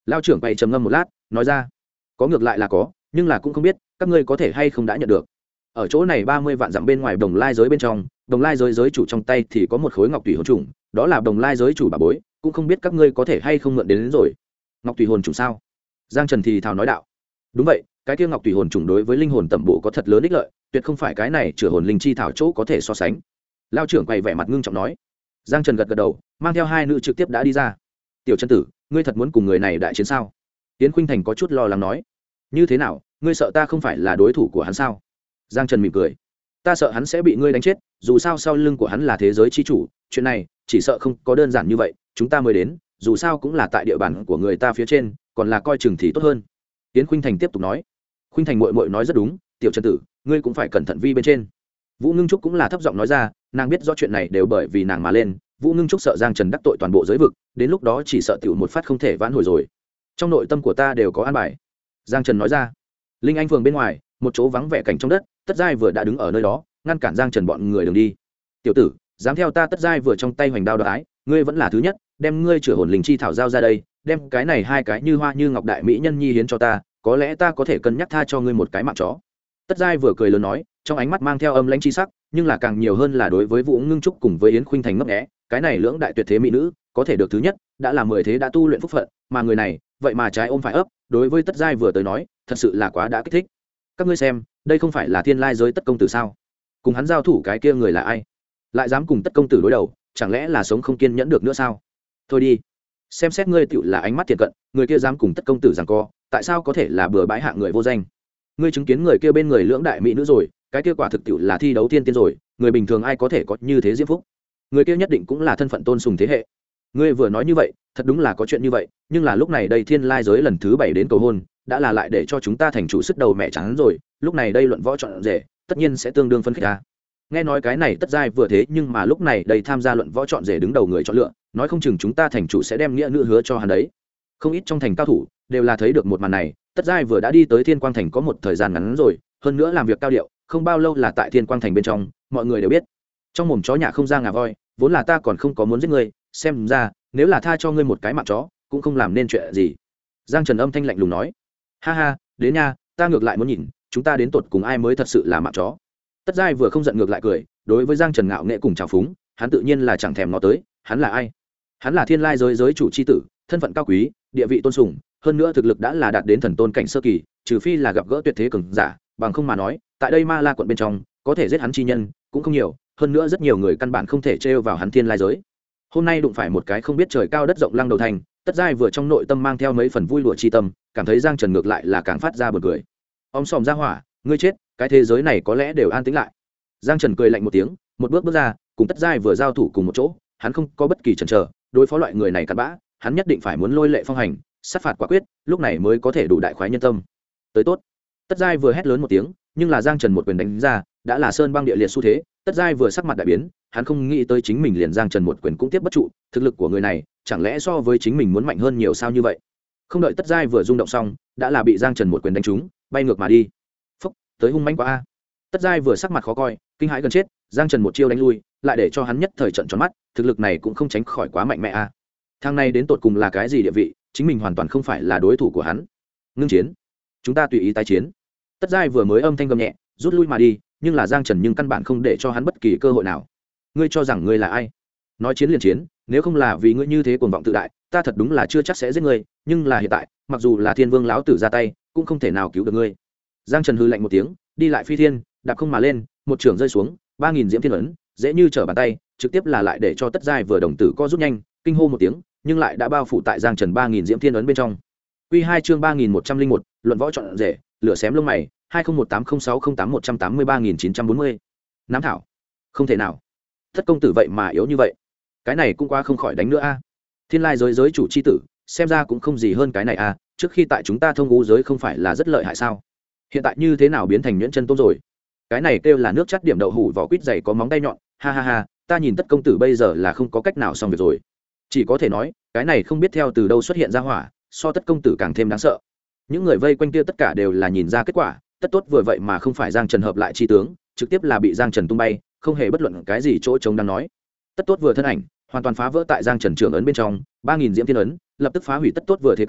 Lao trưởng quay trầm ngâm một lát nói ra, có ngược lại là có, nhưng là cũng không biết các ngươi có thể hay không đã nhận được. Ở chỗ này 30 vạn dặm bên ngoài Đồng Lai giới bên trong, Đồng Lai giới chủ trong tay thì có một khối ngọc tùy hồn trùng, đó là Đồng Lai giới chủ bà bối, cũng không biết các ngươi có thể hay không mượn đến rồi. Ngọc tùy hồn trùng sao? Giang Trần thì thào nói đạo. Đúng vậy, cái kia ngọc tùy hồn trùng đối với linh hồn tẩm bộ có thật lớn ích lợi, tuyệt không phải cái này chữa hồn linh chi thảo chỗ có thể so sánh. Lao trưởng quay vẻ mặt ngưng trọng nói. Giang Trần gật gật đầu, mang theo hai nữ trực tiếp đã đi ra. Tiểu Chân Tử, ngươi thật muốn cùng người này đại chiến sao? Tiến Khuynh Thành có chút lo lắng nói. Như thế nào, ngươi sợ ta không phải là đối thủ của hắn sao? Giang Trần mỉm cười. Ta sợ hắn sẽ bị ngươi đánh chết, dù sao sau lưng của hắn là thế giới chi chủ, chuyện này chỉ sợ không có đơn giản như vậy, chúng ta mới đến, dù sao cũng là tại địa bàn của người ta phía trên, còn là coi chừng thì tốt hơn. Tiến Khuynh Thành tiếp tục nói. Khuynh Thành muội muội nói rất đúng, Tiểu Chân Tử, ngươi cũng phải cẩn thận vi bên trên. Vũ Ngưng Trúc cũng là thấp giọng nói ra, nàng biết rõ chuyện này đều bởi vì nàng mà lên, Vũ Ngưng Trúc sợ Giang Trần đắc tội toàn bộ giới vực, đến lúc đó chỉ sợ tiểu một phát không thể vãn hồi rồi. Trong nội tâm của ta đều có an bài. Giang Trần nói ra. Linh Anh phường bên ngoài, một chỗ vắng vẻ cảnh trong đất, Tất Giai vừa đã đứng ở nơi đó, ngăn cản Giang Trần bọn người đường đi. Tiểu tử, dám theo ta Tất Giai vừa trong tay hoành đao đoái, ngươi vẫn là thứ nhất, đem ngươi chữa hồn linh chi thảo giao ra đây, đem cái này hai cái như hoa như ngọc đại mỹ nhân nhi hiến cho ta, có lẽ ta có thể cân nhắc tha cho ngươi một cái mạng chó. Tất Giai vừa cười lớn nói, trong ánh mắt mang theo âm lãnh chi sắc, nhưng là càng nhiều hơn là đối với Vũ Ngưng Trúc cùng với Yến Khuynh Thành ngấp nghé, cái này lưỡng đại tuyệt thế mỹ nữ, có thể được thứ nhất, đã là 10 thế đã tu luyện phúc phận, mà người này, vậy mà trái ôm phải ấp, đối với Tất Giai vừa tới nói, thật sự là quá đã kích thích. Các ngươi xem, đây không phải là Thiên Lai giới Tất công tử sao? Cùng hắn giao thủ cái kia người là ai? Lại dám cùng Tất công tử đối đầu, chẳng lẽ là sống không kiên nhẫn được nữa sao? Thôi đi, xem xét ngươi tựu là ánh mắt thiện cận, người kia dám cùng Tất công tử giằng co, tại sao có thể là bừa bãi hạng người vô danh? Ngươi chứng kiến người kia bên người lưỡng đại mỹ nữ rồi, cái kia quả thực tiệu là thi đấu thiên tiên rồi, người bình thường ai có thể có như thế diễm phúc? Người kia nhất định cũng là thân phận tôn sùng thế hệ. Ngươi vừa nói như vậy, thật đúng là có chuyện như vậy, nhưng là lúc này đây Thiên Lai giới lần thứ 7 đến cầu hôn, đã là lại để cho chúng ta thành chủ sức đầu mẹ trắng rồi, lúc này đây luận võ chọn rể, tất nhiên sẽ tương đương phân khích ta. Nghe nói cái này Tất Giai vừa thế, nhưng mà lúc này đây tham gia luận võ chọn rể đứng đầu người chọn lựa, nói không chừng chúng ta thành chủ sẽ đem nghĩa nữ hứa cho hắn đấy. Không ít trong thành cao thủ đều là thấy được một màn này, Tất Giai vừa đã đi tới Thiên Quang thành có một thời gian ngắn rồi, hơn nữa làm việc cao điệu, không bao lâu là tại Thiên Quang thành bên trong, mọi người đều biết. Trong mồm chó nhà không ra ngà voi, vốn là ta còn không có muốn giết ngươi, xem ra nếu là tha cho ngươi một cái mạng chó, cũng không làm nên chuyện gì. Giang Trần âm thanh lạnh lùng nói. Ha ha, đến nha, ta ngược lại muốn nhìn, chúng ta đến tột cùng ai mới thật sự là mạng chó. Tất Giai vừa không giận ngược lại cười, đối với Giang Trần ngạo nghệ cùng chào phúng, hắn tự nhiên là chẳng thèm ngó tới, hắn là ai? Hắn là Thiên Lai giới chủ chi tử, thân phận cao quý, địa vị tôn sùng, hơn nữa thực lực đã là đạt đến thần tôn cảnh sơ kỳ, trừ phi là gặp gỡ tuyệt thế cường giả, bằng không mà nói, tại đây Ma La quận bên trong, có thể giết hắn chi nhân cũng không nhiều, hơn nữa rất nhiều người căn bản không thể trêu vào hắn Thiên Lai giới. Hôm nay đụng phải một cái không biết trời cao đất rộng lăng đầu thành, Tất Giai vừa trong nội tâm mang theo mấy phần vui đùa chi tâm, cảm thấy Giang Trần ngược lại là càng phát ra buồn cười. Om sòm ra hỏa, ngươi chết, cái thế giới này có lẽ đều an tĩnh lại. Giang Trần cười lạnh một tiếng, một bước ra, cùng Tất Giai vừa giao thủ cùng một chỗ, hắn không có bất kỳ chần chờ, đối phó loại người này cặn bã, hắn nhất định phải muốn lôi lệ phong hành, sát phạt quả quyết, lúc này mới có thể đủ đại khoái nhân tâm. Tới tốt. Tất Giai vừa hét lớn một tiếng, nhưng là Giang Trần một quyền đánh ra, đã là sơn băng địa liệt xu thế. Tất Giai vừa sắc mặt đại biến, hắn không nghĩ tới chính mình liền Giang Trần một quyền cũng tiếp bất trụ, thực lực của người này, chẳng lẽ so với chính mình muốn mạnh hơn nhiều sao như vậy? Không đợi Tất Giai vừa rung động xong, đã là bị Giang Trần một quyền đánh trúng, bay ngược mà đi. Phốc, tới hung mãnh quá a. Tất Giai vừa sắc mặt khó coi, kinh hãi gần chết, Giang Trần một chiêu đánh lui, lại để cho hắn nhất thời trợn tròn mắt, thực lực này cũng không tránh khỏi quá mạnh mẽ a. Thằng này đến tột cùng là cái gì địa vị, chính mình hoàn toàn không phải là đối thủ của hắn. Ngưng chiến, chúng ta tùy ý tái chiến. Tất Giai vừa mới âm thanh gầm nhẹ, rút lui mà đi, nhưng là Giang Trần nhưng căn bản không để cho hắn bất kỳ cơ hội nào. Ngươi cho rằng ngươi là ai? Nói chiến liền chiến, nếu không là vì ngươi như thế cuồng vọng tự đại, ta thật đúng là chưa chắc sẽ giết ngươi, nhưng là hiện tại, mặc dù là Thiên Vương lão tử ra tay, cũng không thể nào cứu được ngươi. Giang Trần hừ lạnh một tiếng, đi lại phi thiên, đạp không mà lên, một trường rơi xuống, 3000 diễm thiên ấn, dễ như trở bàn tay, trực tiếp là lại để cho Tất Giai vừa đồng tử co rút nhanh, kinh hô một tiếng, nhưng lại đã bao phủ tại Giang Trần 3000 diễm thiên ấn bên trong. Quy 2 chương 3101, luận võ chọn rể, lửa xém lông mày, 20180608183940. Nám thảo. Không thể nào. Thất công tử vậy mà yếu như vậy. Cái này cũng qua không khỏi đánh nữa a. Thiên Lai giới chủ chi tử, xem ra cũng không gì hơn cái này a, trước khi tại chúng ta thông ngũ giới không phải là rất lợi hại sao? Hiện tại như thế nào biến thành nhuyễn chân tôm rồi? Cái này kêu là nước chắt điểm đậu hủ vỏ quýt dày có móng tay nhọn, ha ha ha, ta nhìn Tất công tử bây giờ là không có cách nào xong việc rồi. Chỉ có thể nói, cái này không biết theo từ đâu xuất hiện ra hỏa, so Tất công tử càng thêm đáng sợ. Những người vây quanh kia tất cả đều là nhìn ra kết quả, Tất tốt vừa vậy mà không phải Giang Trần hợp lại chi tướng, trực tiếp là bị Giang Trần tung bay, không hề bất luận cái gì chỗ trống đang nói. Tất tốt vừa thân ảnh, hoàn toàn phá vỡ tại Giang Trần trưởng ấn bên trong, 3000 diễm thiên ấn, lập tức phá hủy Tất tốt vừa thế công,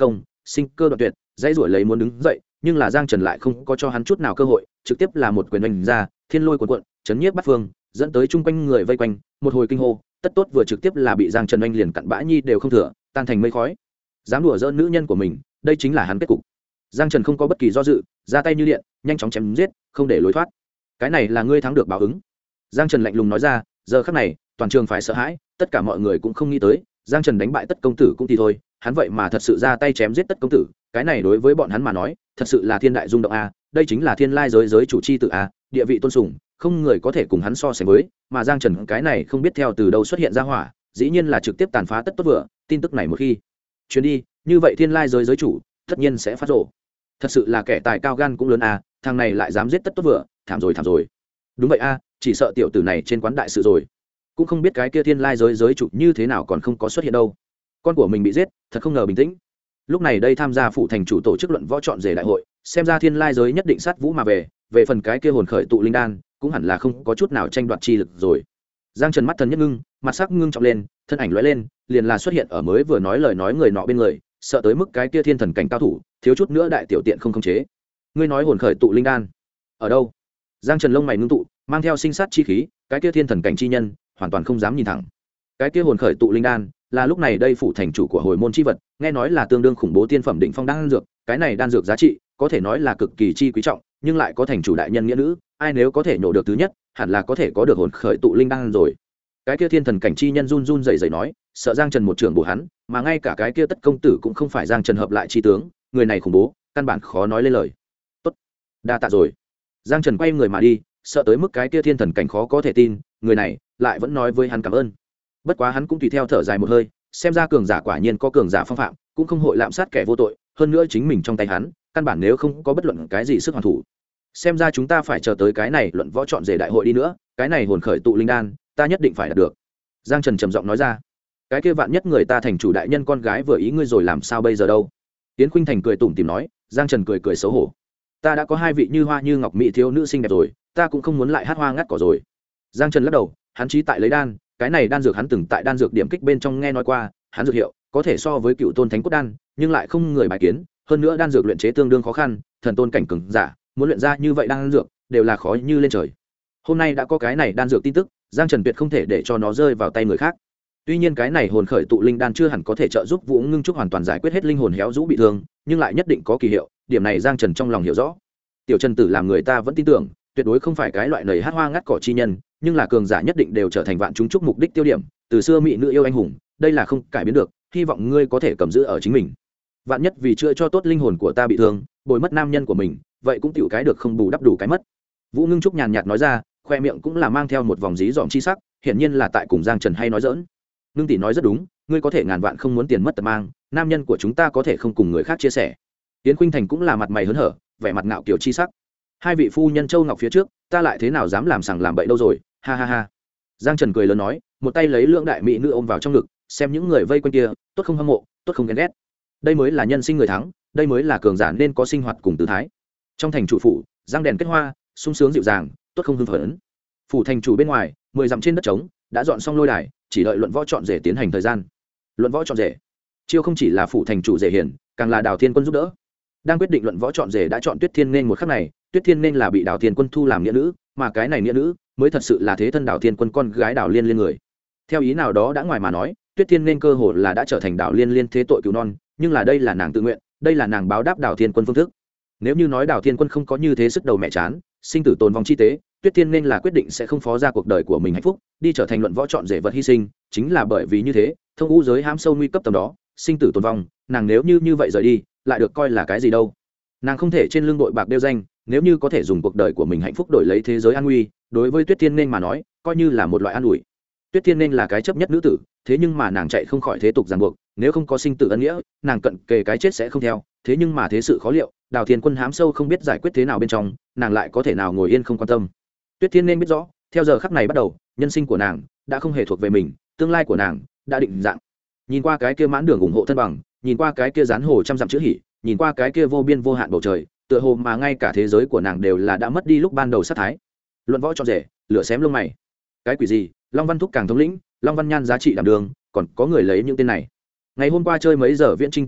sinh cơ đoạn tuyệt, dãy ruổi lấy muốn đứng dậy, nhưng là Giang Trần lại không có cho hắn chút nào cơ hội, trực tiếp là một quyền đánh ra, thiên lôi cuồn cuộn, chấn nhiếp bát phương, dẫn tới chung quanh người vây quanh, một hồi kinh hô, tất tốt vừa trực tiếp là bị Giang Trần đánh liền cặn bã nhi đều không thừa, tan thành mây khói. Dám đùa giỡn nữ nhân của mình, đây chính là hắn kết cục. Giang Trần không có bất kỳ do dự, ra tay như điện, nhanh chóng chém giết, không để lối thoát. Cái này là ngươi thắng được báo ứng. Giang Trần lạnh lùng nói ra, giờ khắc này, toàn trường phải sợ hãi, tất cả mọi người cũng không nghĩ tới, Giang Trần đánh bại Tất công tử cũng thì thôi, hắn vậy mà thật sự ra tay chém giết Tất công tử, cái này đối với bọn hắn mà nói, thật sự là thiên đại rung động a, đây chính là thiên lai giới chủ chi tử a, địa vị tôn sùng, không người có thể cùng hắn so sánh với, mà Giang Trần cái này không biết theo từ đâu xuất hiện ra hỏa, dĩ nhiên là trực tiếp tàn phá Tất tốt vừa, tin tức này một khi truyền đi, như vậy thiên lai giới chủ tất nhiên sẽ phát rồ. Thật sự là kẻ tài cao gan cũng lớn a, thằng này lại dám giết Tất tốt vừa, thảm rồi. Đúng vậy a, chỉ sợ tiểu tử này trên quán đại sự rồi, cũng không biết cái kia thiên lai giới chủ như thế nào còn không có xuất hiện đâu. Con của mình bị giết, thật không ngờ bình tĩnh. Lúc này đây tham gia phụ thành chủ tổ chức luận võ chọn rể đại hội, xem ra thiên lai giới nhất định sát vũ mà về phần cái kia hồn khởi tụ linh đan cũng hẳn là không có chút nào tranh đoạt chi lực rồi. Giang Trần mắt thần nhất ngưng, mặt sắc ngưng trọng lên, thân ảnh lóe lên, liền là xuất hiện ở mới vừa nói lời nói người nọ bên người, sợ tới mức cái kia thiên thần cảnh cao thủ thiếu chút nữa đại tiểu tiện không khống chế. Ngươi nói hồn khởi tụ linh đan ở đâu? Giang Trần lông mày ngưng tụ, mang theo sinh sát chi khí, cái kia thiên thần cảnh chi nhân hoàn toàn không dám nhìn thẳng. Cái kia hồn khởi tụ linh đan là lúc này đây phủ thành chủ của hồi môn chi vật, nghe nói là tương đương khủng bố tiên phẩm định phong đan dược, cái này đan dược giá trị có thể nói là cực kỳ chi quý trọng, nhưng lại có thành chủ đại nhân nghĩa nữ, ai nếu có thể nhổ được thứ nhất, hẳn là có thể có được hồn khởi tụ linh đan rồi. Cái kia thiên thần cảnh chi nhân run run rẩy rẩy nói, sợ Giang Trần một trưởng bổ hắn, mà ngay cả cái kia Tất công tử cũng không phải Giang Trần hợp lại chi tướng, người này khủng bố, căn bản khó nói lên lời. Tốt, đa tạ rồi. Giang Trần quay người mà đi, sợ tới mức cái kia thiên thần cảnh khó có thể tin, người này lại vẫn nói với hắn cảm ơn. Bất quá hắn cũng tùy theo thở dài một hơi, xem ra cường giả quả nhiên có cường giả phong phạm, cũng không hội lạm sát kẻ vô tội, hơn nữa chính mình trong tay hắn, căn bản nếu không có bất luận cái gì sức hoàn thủ. Xem ra chúng ta phải chờ tới cái này luận võ chọn rể đại hội đi nữa, cái này hồn khởi tụ linh đan, ta nhất định phải đạt được. Giang Trần trầm giọng nói ra. Cái kia vạn nhất người ta thành chủ đại nhân con gái vừa ý ngươi rồi làm sao bây giờ đâu? Tiến Khuynh Thành cười tủm tỉm nói. Giang Trần cười xấu hổ. Ta đã có hai vị như hoa như ngọc mỹ thiếu nữ xinh đẹp rồi, ta cũng không muốn lại hát hoa ngắt cỏ rồi. Giang Trần lắc đầu, hắn chí tại lấy đan, cái này đan dược hắn từng tại đan dược điểm kích bên trong nghe nói qua, hắn dược hiệu có thể so với cựu tôn thánh cốt đan, nhưng lại không người bài kiến, hơn nữa đan dược luyện chế tương đương khó khăn, thần tôn cảnh cường giả muốn luyện ra như vậy đan dược đều là khó như lên trời. Hôm nay đã có cái này đan dược tin tức, Giang Trần tuyệt không thể để cho nó rơi vào tay người khác. Tuy nhiên cái này hồn khởi tụ linh đan chưa hẳn có thể trợ giúp Vũ Ngưng Trúc hoàn toàn giải quyết hết linh hồn héo rũ bị thương, nhưng lại nhất định có kỳ hiệu, điểm này Giang Trần trong lòng hiểu rõ. Tiểu Trần Tử làm người ta vẫn tin tưởng, tuyệt đối không phải cái loại nầy hát hoa ngắt cỏ chi nhân, nhưng là cường giả nhất định đều trở thành vạn chúng chúc mục đích tiêu điểm, từ xưa mỹ nữ yêu anh hùng, đây là không cải biến được, hy vọng ngươi có thể cầm giữ ở chính mình. Vạn nhất vì chữa cho tốt linh hồn của ta bị thương, bồi mất nam nhân của mình, vậy cũng tiểu cái được không bù đắp đủ cái mất. Vũ Ngưng Trúc nhàn nhạt nói ra, khoe miệng cũng là mang theo một vòng dí dỏm chi sắc, hiển nhiên là tại cùng Giang Trần hay nói giỡn. Ngưng tỷ nói rất đúng, ngươi có thể ngàn vạn không muốn tiền mất tật mang, nam nhân của chúng ta có thể không cùng người khác chia sẻ. Tiến Khuynh Thành cũng là mặt mày hớn hở, vẻ mặt ngạo kiều chi sắc. Hai vị phu nhân Châu Ngọc phía trước, ta lại thế nào dám làm sằng làm bậy đâu rồi, ha ha ha. Giang Trần cười lớn nói, một tay lấy lưỡng đại mỹ nữ ôm vào trong ngực, xem những người vây quanh kia, tốt không hâm mộ, tốt không ghen ghét. Đây mới là nhân sinh người thắng, đây mới là cường giả nên có sinh hoạt cùng tư thái. Trong thành chủ phủ, răng đèn kết hoa, sung sướng dịu dàng, tốt không hưng phấn. Phủ thành chủ bên ngoài, 10 dặm trên đất trống, đã dọn xong lôi đài, chỉ đợi luận võ chọn rể tiến hành thời gian. Luận võ chọn rể, chiêu không chỉ là phủ thành chủ rể hiển, càng là Đào Thiên Quân giúp đỡ. Đang quyết định luận võ chọn rể đã chọn Tuyết Thiên Nên một khắc này, Tuyết Thiên Nên là bị Đào Thiên Quân thu làm nghĩa nữ, mà cái này nghĩa nữ mới thật sự là thế thân Đào Thiên Quân con gái Đào Liên Liên người. Theo ý nào đó đã ngoài mà nói, Tuyết Thiên Nên cơ hồ là đã trở thành Đào Liên Liên thế tội cứu non, nhưng là đây là nàng tự nguyện, đây là nàng báo đáp Đào Thiên Quân phương thức. Nếu như nói Đào Thiên Quân không có như thế sức đầu mẹ chán, sinh tử tồn vong chi tế, Tuyết Thiên Nên là quyết định sẽ không phó ra cuộc đời của mình hạnh phúc, đi trở thành luận võ chọn rể vật hy sinh, chính là bởi vì như thế, thông u giới hãm sâu nguy cấp tầm đó, sinh tử tồn vong, nàng nếu như vậy rời đi, lại được coi là cái gì đâu? Nàng không thể trên lưng đội bạc đeo danh, nếu như có thể dùng cuộc đời của mình hạnh phúc đổi lấy thế giới an nguy, đối với Tuyết Thiên Nên mà nói, coi như là một loại an ủi. Tuyết Thiên Nên là cái chấp nhất nữ tử, thế nhưng mà nàng chạy không khỏi thế tục ràng buộc, nếu không có sinh tử ân nghĩa, nàng cận kề cái chết sẽ không theo, thế nhưng mà thế sự khó liệu, Đào Thiên Quân hám sâu không biết giải quyết thế nào bên trong, nàng lại có thể nào ngồi yên không quan tâm. Tuyết Thiên Nên biết rõ, theo giờ khắc này bắt đầu, nhân sinh của nàng đã không hề thuộc về mình, tương lai của nàng đã định dạng. Nhìn qua cái kia mãn đường ủng hộ thân bằng, nhìn qua cái kia dán hồ trăm dặm chữ hỉ, nhìn qua cái kia vô biên vô hạn bầu trời, tựa hồ mà ngay cả thế giới của nàng đều là đã mất đi lúc ban đầu sát thái. Luận võ chọn rể, lửa xém lông mày. Cái quỷ gì? Long Văn Thúc càng thống lĩnh, Long Văn Nhan giá trị đảm đường, còn có người lấy những tên này. Ngày hôm qua chơi mấy giờ viễn trinh tay bơi,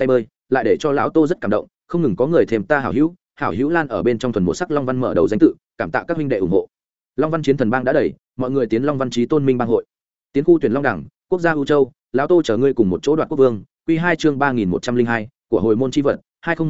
lại để cho lão Tô rất cảm động, không ngừng có người thêm ta hảo hữu lan ở bên trong thuần một sắc Long Văn mở đầu danh tự, cảm tạ các huynh đệ ủng hộ. Long Văn chiến thần bang đã đẩy, mọi người tiến Long Văn Chí Tôn Minh bang hội. Tiến khu tuyển Long Đẳng, quốc gia U Châu, lão Tô chờ ngươi cùng một chỗ đoạt quốc vương. Quy 2 chương 3102, của hồi môn chi vật,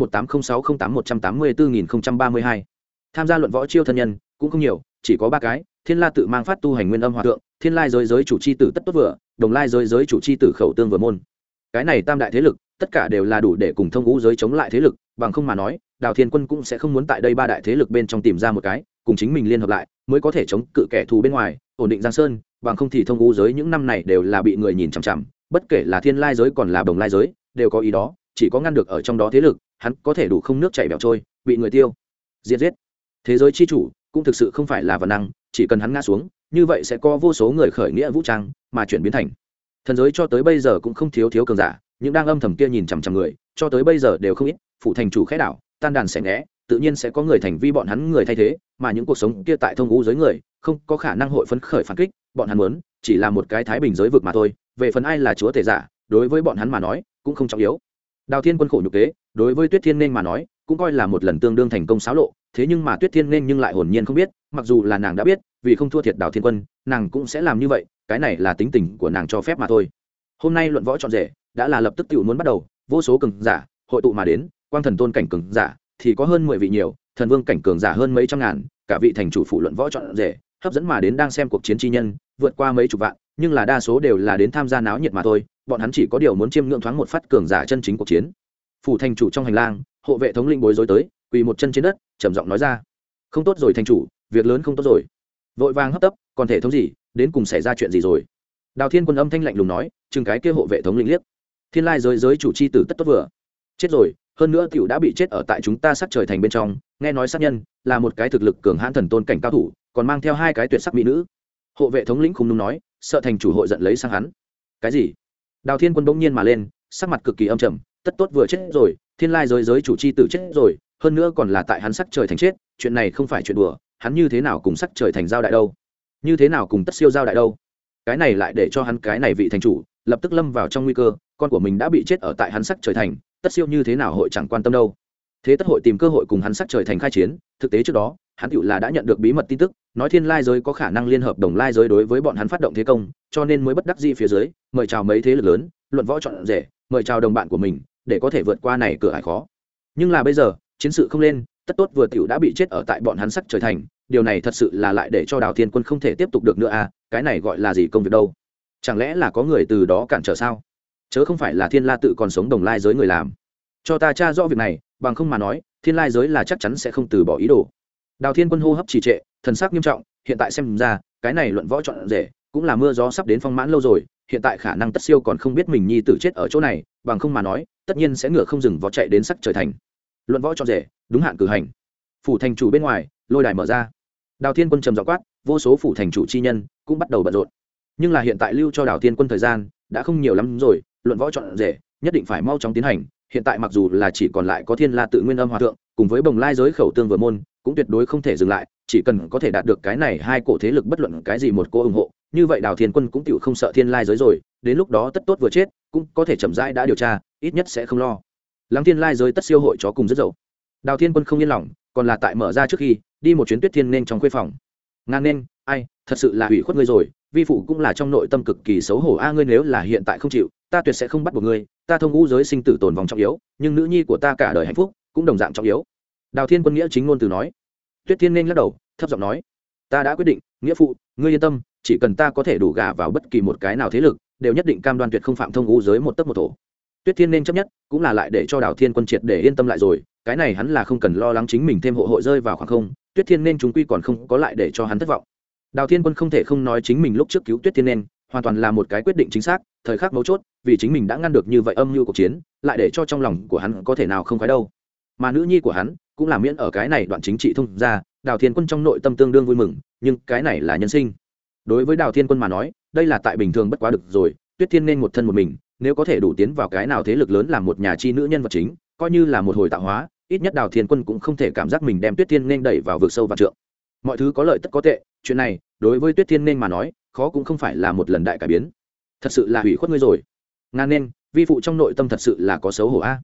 20180608184032. Tham gia luận võ chiêu thân nhân cũng không nhiều, chỉ có 3 cái. Thiên La tự mang phát tu hành nguyên âm hòa thượng, Thiên Lai giới chủ chi tử tất tốt vừa, Đồng Lai giới chủ chi tử khẩu tương vừa môn. Cái này tam đại thế lực, tất cả đều là đủ để cùng thông ngũ giới chống lại thế lực, bằng không mà nói, Đào Thiên Quân cũng sẽ không muốn tại đây 3 đại thế lực bên trong tìm ra một cái, cùng chính mình liên hợp lại, mới có thể chống cự kẻ thù bên ngoài, ổn định Giang Sơn, bằng không thì thông ngũ giới những năm này đều là bị người nhìn chằm chằm, bất kể là Thiên Lai giới còn là Đồng Lai giới, đều có ý đó, chỉ có ngăn được ở trong đó thế lực, hắn có thể đủ không nước chảy bèo trôi, bị người tiêu diệt giết. Thế giới chi chủ cũng thực sự không phải là vạn năng, chỉ cần hắn ngã xuống, như vậy sẽ có vô số người khởi nghĩa vũ trang mà chuyển biến thành thần giới. Cho tới bây giờ cũng không thiếu cường giả, những đang âm thầm kia nhìn chằm chằm người, cho tới bây giờ đều không ít. Phủ thành chủ khẽ đảo, tan đàn sẽ né, tự nhiên sẽ có người thành vi bọn hắn người thay thế, mà những cuộc sống kia tại thông ngũ giới người, không có khả năng hội phấn khởi phản kích, bọn hắn muốn chỉ là một cái thái bình giới vực mà thôi. Về phần ai là chúa tể giả, đối với bọn hắn mà nói cũng không trọng yếu. Đào Thiên Quân khổ nhục kế, đối với Tuyết Thiên Nên mà nói cũng coi là một lần tương đương thành công xáo lộ, thế nhưng mà Tuyết Thiên Nên nhưng lại hồn nhiên không biết, mặc dù là nàng đã biết, vì không thua thiệt Đào Thiên Quân, nàng cũng sẽ làm như vậy, cái này là tính tình của nàng cho phép mà thôi. Hôm nay luận võ chọn rể đã là lập tức tiểu muốn bắt đầu, vô số cường giả hội tụ mà đến, quang thần tôn cảnh cường giả thì có hơn 10 vị nhiều, thần vương cảnh cường giả hơn mấy trăm ngàn, cả vị thành chủ phụ luận võ chọn rể hấp dẫn mà đến đang xem cuộc chiến chi nhân vượt qua mấy chục vạn, nhưng là đa số đều là đến tham gia náo nhiệt mà thôi, bọn hắn chỉ có điều muốn chiêm ngưỡng thoáng một phát cường giả chân chính cuộc chiến. Phủ thành chủ trong hành lang, hộ vệ thống lĩnh bối rối tới, quỳ một chân trên đất, trầm giọng nói ra: "Không tốt rồi thành chủ, việc lớn không tốt rồi." Vội vàng hấp tấp, "Còn thể thống gì, đến cùng xảy ra chuyện gì rồi?" Đào Thiên Quân âm thanh lạnh lùng nói, chừng cái kia hộ vệ thống lĩnh liếc. "Thiên Lai giới chủ chi tử tất tốt vừa chết rồi, hơn nữa tiểu đã bị chết ở tại chúng ta sắc trời thành bên trong, nghe nói sát nhân là một cái thực lực cường hãn thần tôn cảnh cao thủ, còn mang theo 2 cái tuyệt sắc mỹ nữ." Hộ vệ thống lĩnh không đúng nói, sợ thành chủ hội giận lấy sang hắn. "Cái gì?" Đào Thiên Quân bỗng nhiên mà lên, sắc mặt cực kỳ âm trầm, "Tất tốt vừa chết rồi, Thiên Lai giới chủ chi tử chết rồi, hơn nữa còn là tại hắn sắc trời thành chết, chuyện này không phải chuyện đùa, hắn như thế nào cùng sắc trời thành giao đại đâu? Như thế nào cùng tất siêu giao đại đâu?" Cái này lại để cho hắn cái này vị thành chủ lập tức lâm vào trong nguy cơ, con của mình đã bị chết ở tại hắn sắc trời thành, tất siêu như thế nào hội chẳng quan tâm đâu. Thế tất hội tìm cơ hội cùng hắn sắc trời thành khai chiến, thực tế trước đó hắn tựu là đã nhận được bí mật tin tức, nói Thiên Lai giới có khả năng liên hợp Đồng Lai giới đối với bọn hắn phát động thế công, cho nên mới bất đắc dĩ phía dưới mời chào mấy thế lực lớn, luận võ chọn rể, mời chào đồng bạn của mình để có thể vượt qua này cửa ải khó. Nhưng là bây giờ chiến sự không lên, tất tốt vừa tiểu đã bị chết ở tại bọn hắn sắc trời thành, điều này thật sự là lại để cho Đào Thiên Quân không thể tiếp tục được nữa à, cái này gọi là gì công việc đâu? Chẳng lẽ là có người từ đó cản trở sao? Chớ không phải là Thiên La tự còn sống Đồng Lai giới người làm. Cho ta tra rõ việc này, bằng không mà nói, Thiên Lai giới là chắc chắn sẽ không từ bỏ ý đồ. Đào Thiên Quân hô hấp trì trệ, thần sắc nghiêm trọng, hiện tại xem ra, cái này luận võ chọn rể, cũng là mưa gió sắp đến phong mãn lâu rồi, hiện tại khả năng tất siêu còn không biết mình nhi tử chết ở chỗ này, bằng không mà nói, tất nhiên sẽ ngựa không dừng vó chạy đến sắc trời thành. Luận võ chọn rể, đúng hạn cử hành. Phủ thành chủ bên ngoài, lôi đài mở ra. Đào Thiên Quân trầm giọng quát, vô số phủ thành chủ chi nhân cũng bắt đầu bận rộn. Nhưng là hiện tại lưu cho Đào Thiên Quân thời gian đã không nhiều lắm rồi, luận võ chọn rể nhất định phải mau chóng tiến hành. Hiện tại mặc dù là chỉ còn lại có Thiên La tự Nguyên Âm Hòa thượng cùng với Bồng Lai giới khẩu tương vừa môn, cũng tuyệt đối không thể dừng lại, chỉ cần có thể đạt được cái này 2 cổ thế lực bất luận cái gì một cô ủng hộ, như vậy Đào Thiên Quân cũng tiểu không sợ Thiên Lai giới rồi, đến lúc đó tất tốt vừa chết, cũng có thể chậm rãi đã điều tra, ít nhất sẽ không lo lắng Thiên Lai giới tất siêu hội chó cùng rất dậu. Đào Thiên Quân không yên lòng, còn là tại mở ra trước khi đi một chuyến Tuyết Thiên nên trong khuê phòng. Ngang nên, ai, thật sự là hủy khuất ngươi rồi, vi phụ cũng là trong nội tâm cực kỳ xấu hổ a, ngươi nếu là hiện tại không chịu, ta tuyệt sẽ không bắt buộc ngươi, ta thông ngũ giới sinh tử tồn vong trọng yếu, nhưng nữ nhi của ta cả đời hạnh phúc cũng đồng dạng trọng yếu. Đào Thiên Quân nghĩa chính ngôn từ nói. Tuyết Thiên nên lắc đầu, thấp giọng nói, ta đã quyết định, nghĩa phụ, ngươi yên tâm, chỉ cần ta có thể đủ gả vào bất kỳ một cái nào thế lực, đều nhất định cam đoan tuyệt không phạm thông ngũ giới một tấc một thổ. Tuyết Thiên nên chấp nhất, cũng là lại để cho Đào Thiên Quân triệt để yên tâm lại rồi, cái này hắn là không cần lo lắng chính mình thêm hộ hội rơi vào khoảng không, Tuyết Thiên nên chúng quy còn không có lại để cho hắn thất vọng. Đào Thiên Quân không thể không nói chính mình lúc trước cứu Tuyết Thiên nên hoàn toàn là một cái quyết định chính xác, thời khắc mấu chốt, vì chính mình đã ngăn được như vậy âm mưu cuộc chiến, lại để cho trong lòng của hắn có thể nào không khoái đâu. Mà nữ nhi của hắn cũng là miễn ở cái này đoạn chính trị thông ra, Đào Thiên Quân trong nội tâm tương đương vui mừng, nhưng cái này là nhân sinh. Đối với Đào Thiên Quân mà nói, đây là tại bình thường bất quá được rồi, Tuyết Thiên nên một thân một mình, nếu có thể đủ tiến vào cái nào thế lực lớn làm một nhà chi nữ nhân vật chính, coi như là một hồi tạo hóa, ít nhất Đào Thiên Quân cũng không thể cảm giác mình đem Tuyết Thiên nên đẩy vào vực sâu vạn trượng. Mọi thứ có lợi tất có tệ, chuyện này đối với Tuyết Thiên nên mà nói, khó cũng không phải là một lần đại cải biến. Thật sự là hủy khuất ngươi rồi. Ngàn nên, vi phụ trong nội tâm thật sự là có xấu hổ a.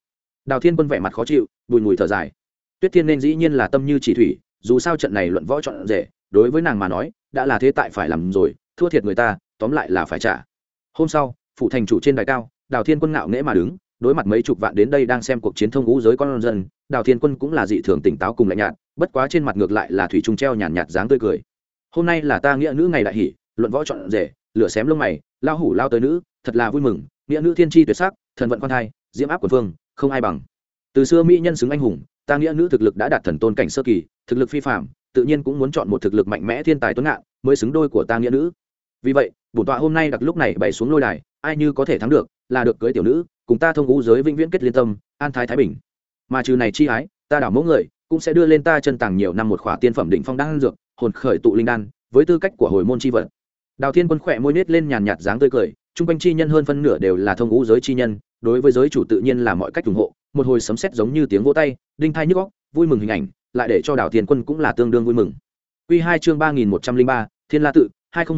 Đào Thiên Quân vẻ mặt khó chịu, bùi ngùi thở dài. Tuyết Thiên nên dĩ nhiên là tâm như chỉ thủy, dù sao trận này luận võ chọn rể, đối với nàng mà nói đã là thế tại phải làm rồi, thua thiệt người ta tóm lại là phải trả. Hôm sau, phủ thành chủ trên đài cao, Đào Thiên Quân ngạo nghễ mà đứng, đối mặt mấy chục vạn đến đây đang xem cuộc chiến thông ngũ giới con dân, Đào Thiên Quân cũng là dị thường tỉnh táo cùng lạnh nhạt, bất quá trên mặt ngược lại là thủy trung treo nhàn nhạt dáng tươi cười. Hôm nay là ta nghĩa nữ ngày đại hỷ, luận võ chọn rể, lửa xém lông mày, lao hủ lao tới nữ, thật là vui mừng, nghĩa nữ thiên chi tuyệt sắc, thần vận quan thai, diễm áp của phương, không ai bằng. Từ xưa mỹ nhân xứng anh hùng, ta nghĩa nữ thực lực đã đạt thần tôn cảnh sơ kỳ, thực lực phi phàm, tự nhiên cũng muốn chọn một thực lực mạnh mẽ thiên tài tuấn ngạn mới xứng đôi của ta nghĩa nữ. Vì vậy, bổn tọa hôm nay đặt lúc này bày xuống lôi đài, ai như có thể thắng được, là được cưới tiểu nữ, cùng ta thông ngũ giới vĩnh viễn kết liên tâm, an thái thái bình. Mà trừ này chi ái, ta đảo mẫu người cũng sẽ đưa lên ta chân tàng nhiều năm một khỏa tiên phẩm đỉnh phong đan dược, hồn khởi tụ linh đan, với tư cách của hồi môn chi vật. Đào Thiên Quân khỏe môi nết lên nhàn nhạt dáng tươi cười, trung quanh chi nhân hơn phân nửa đều là thông ngũ giới chi nhân, đối với giới chủ tự nhiên là mọi cách ủng hộ, một hồi sấm sét giống như tiếng vỗ tay, đinh thai nhức óc, vui mừng hình ảnh, lại để cho Đào Thiên Quân cũng là tương đương vui mừng. Quy 2 chương 3103, Thiên La tự,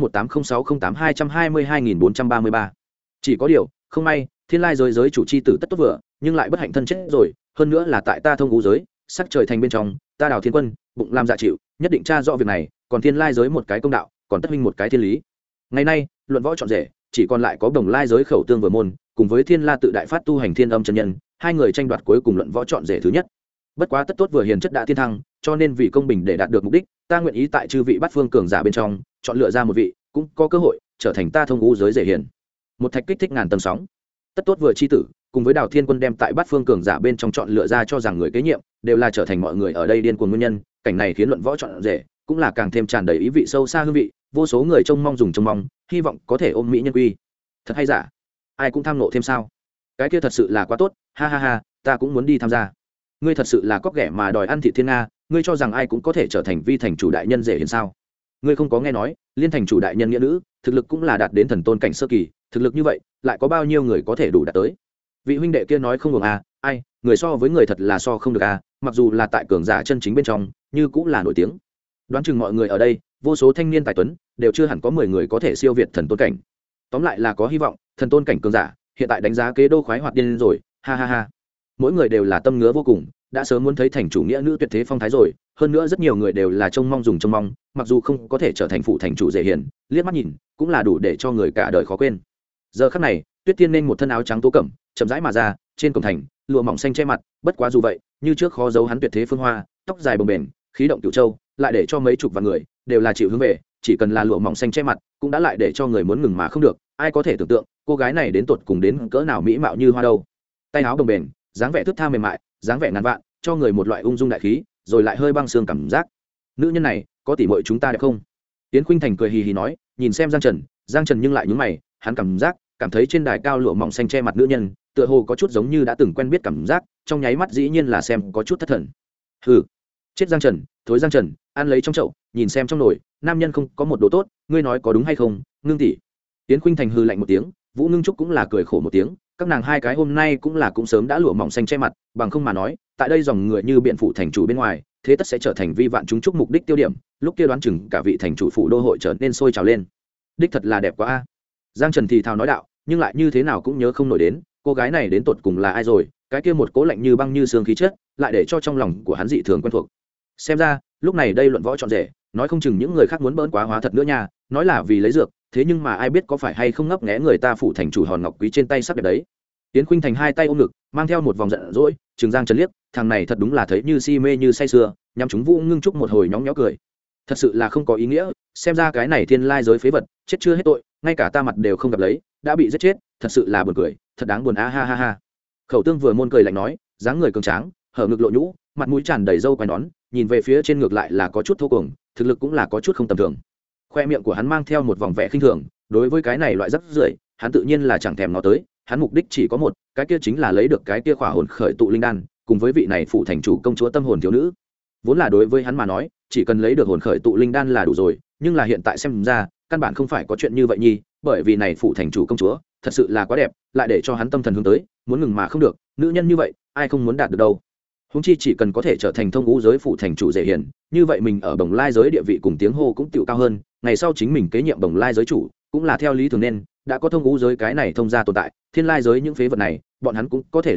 20180608222433. Chỉ có điều, không may, Thiên Lai giới chủ chi tử tất tốt vừa, nhưng lại bất hạnh thân chết rồi, hơn nữa là tại ta thông ngũ giới, sắc trời thành bên trong, ta Đào Thiên Quân, bụng làm dạ chịu, nhất định tra rõ việc này, còn Thiên Lai giới một cái công đạo, còn tất minh một cái thiên lý. Ngày nay, luận võ chọn rể, chỉ còn lại có Đồng Lai giới khẩu tương vừa môn, cùng với Thiên La tự đại phát tu hành Thiên Âm chân nhân, hai người tranh đoạt cuối cùng luận võ chọn rể thứ nhất. Bất quá tất tốt vừa hiền chất đã thiên thăng, cho nên vì công bình để đạt được mục đích, ta nguyện ý tại chư vị bát phương cường giả bên trong, chọn lựa ra một vị, cũng có cơ hội trở thành ta thông ngũ giới rể hiền. Một thạch kích thích ngàn tầng sóng. Tất tốt vừa chi tử, cùng với Đào Thiên Quân đem tại bát phương cường giả bên trong chọn lựa ra cho rằng người kế nhiệm, đều là trở thành mọi người ở đây điên cuồng nguyên nhân, cảnh này khiến luận võ chọn rể, cũng là càng thêm tràn đầy ý vị sâu xa hương vị, vô số người trông mong dùng trông mong, hy vọng có thể ôm mỹ nhân quy. Thật hay giả? Ai cũng tham nộ thêm sao? Cái kia thật sự là quá tốt, ha ha ha, ta cũng muốn đi tham gia. Ngươi thật sự là cóc ghẻ mà đòi ăn thị thiên nga, ngươi cho rằng ai cũng có thể trở thành vi thành chủ đại nhân rể hiền sao? Ngươi không có nghe nói, liên thành chủ đại nhân nghĩa nữ, thực lực cũng là đạt đến thần tôn cảnh sơ kỳ, thực lực như vậy, lại có bao nhiêu người có thể đủ đạt tới? Vị huynh đệ kia nói không ngừng à, ai, người so với người thật là so không được à, mặc dù là tại cường giả chân chính bên trong, như cũng là nổi tiếng. Đoán chừng mọi người ở đây, vô số thanh niên tài tuấn, đều chưa hẳn có 10 người có thể siêu việt thần tôn cảnh. Tóm lại là có hy vọng, thần tôn cảnh cường giả, hiện tại đánh giá kế đô khoái hoạt điên rồi, ha ha ha. Mỗi người đều là tâm ngứa vô cùng, đã sớm muốn thấy thành chủ nghĩa nữ tuyệt thế phong thái rồi, hơn nữa rất nhiều người đều là trông mong dùng trông mong, mặc dù không có thể trở thành phụ thành chủ dễ hiền, liếc mắt nhìn, cũng là đủ để cho người cả đời khó quên. Giờ khắc này, Tuyết Tiên nên một thân áo trắng tố cẩm, chậm rãi mà ra, trên cổng thành, lụa mỏng xanh che mặt, bất quá dù vậy, như trước khó giấu hắn tuyệt thế phương hoa, tóc dài bồng bềnh, khí động cửu châu, lại để cho mấy chục vạn người đều là chịu hướng về, chỉ cần là lụa mỏng xanh che mặt, cũng đã lại để cho người muốn ngừng mà không được, ai có thể tưởng tượng, cô gái này đến tột cùng đến cỡ nào mỹ mạo như hoa đâu. Tay áo bồng bềnh, dáng vẻ thướt tha mềm mại, dáng vẻ ngàn vạn, cho người một loại ung dung đại khí, rồi lại hơi băng xương cảm giác. Nữ nhân này, có tỷ muội chúng ta đẹp không? Tiến Khuynh Thành cười hì hì nói, nhìn xem Giang Trần nhưng lại nhướng mày, hắn cảm thấy trên đài cao lụa mỏng xanh che mặt nữ nhân, tựa hồ có chút giống như đã từng quen biết cảm giác, trong nháy mắt dĩ nhiên là xem có chút thất thần. Hừ, chết Giang Trần, thối Giang Trần, ăn lấy trong chậu, nhìn xem trong nồi, nam nhân không có một đồ tốt, ngươi nói có đúng hay không, Ngưng tỷ. Tiến Khuynh Thành hừ lạnh một tiếng, Vũ Ngưng Trúc cũng là cười khổ một tiếng, các nàng hai cái hôm nay cũng sớm đã lụa mỏng xanh che mặt, bằng không mà nói, tại đây dòng người như biện phủ thành chủ bên ngoài, thế tất sẽ trở thành vi vạn chúng chúc mục đích tiêu điểm, lúc kia đoán chừng cả vị thành chủ phủ đô hội trở nên sôi trào lên. Đích thật là đẹp quá a. Giang Trần thì thào nói đạo, nhưng lại như thế nào cũng nhớ không nổi đến, cô gái này đến tột cùng là ai rồi, cái kia một cố lạnh như băng như xương khí chất, lại để cho trong lòng của hắn dị thường quen thuộc. Xem ra, lúc này đây luận võ chọn rể, nói không chừng những người khác muốn bỡn quá hóa thật nữa nha, nói là vì lấy dược, thế nhưng mà ai biết có phải hay không ngấp nghé người ta phủ thành chủ hòn ngọc quý trên tay sắc đẹp đấy. Tiến Khuynh Thành hai tay ôm ngực, mang theo một vòng giận dỗi, Trừng Giang Trần liếc, thằng này thật đúng là thấy như si mê như say sưa, nhắm chúng Vũ Ngưng Trúc một hồi nhóng nhó cười. Thật sự là không có ý nghĩa, xem ra cái này thiên lai giới phế vật, chết chưa hết tội, ngay cả ta mặt đều không gặp lấy, đã bị giết chết, thật sự là buồn cười, thật đáng buồn a ha ha ha. Khẩu Tương vừa môn cười lạnh nói, dáng người cường tráng, hở ngực lộ nhũ, mặt mũi tràn đầy râu quai nón, nhìn về phía trên ngược lại là có chút thô cuồng, thực lực cũng là có chút không tầm thường. Khoe miệng của hắn mang theo một vòng vẻ khinh thường, đối với cái này loại rắc rưởi, hắn tự nhiên là chẳng thèm nó tới, hắn mục đích chỉ có một, cái kia chính là lấy được cái kia khỏa hồn khởi tụ linh đan, cùng với vị này phụ thành chủ công chúa tâm hồn thiếu nữ. Vốn là đối với hắn mà nói, chỉ cần lấy được hồn khởi tụ linh đan là đủ rồi, nhưng là hiện tại xem ra, căn bản không phải có chuyện như vậy nhi, bởi vì này phụ thành chủ công chúa, thật sự là quá đẹp, lại để cho hắn tâm thần hướng tới, muốn ngừng mà không được, nữ nhân như vậy, ai không muốn đạt được đâu. Huống chi chỉ cần có thể trở thành thông ngũ giới phụ thành chủ dễ hiền, như vậy mình ở Bồng Lai giới địa vị cùng tiếng hô cũng tựu cao hơn, ngày sau chính mình kế nhiệm Bồng Lai giới chủ, cũng là theo lý thường nên, đã có thông ngũ giới cái này thông gia tồn tại, thiên lai giới những phế vật này, bọn hắn cũng có thể liên thủ,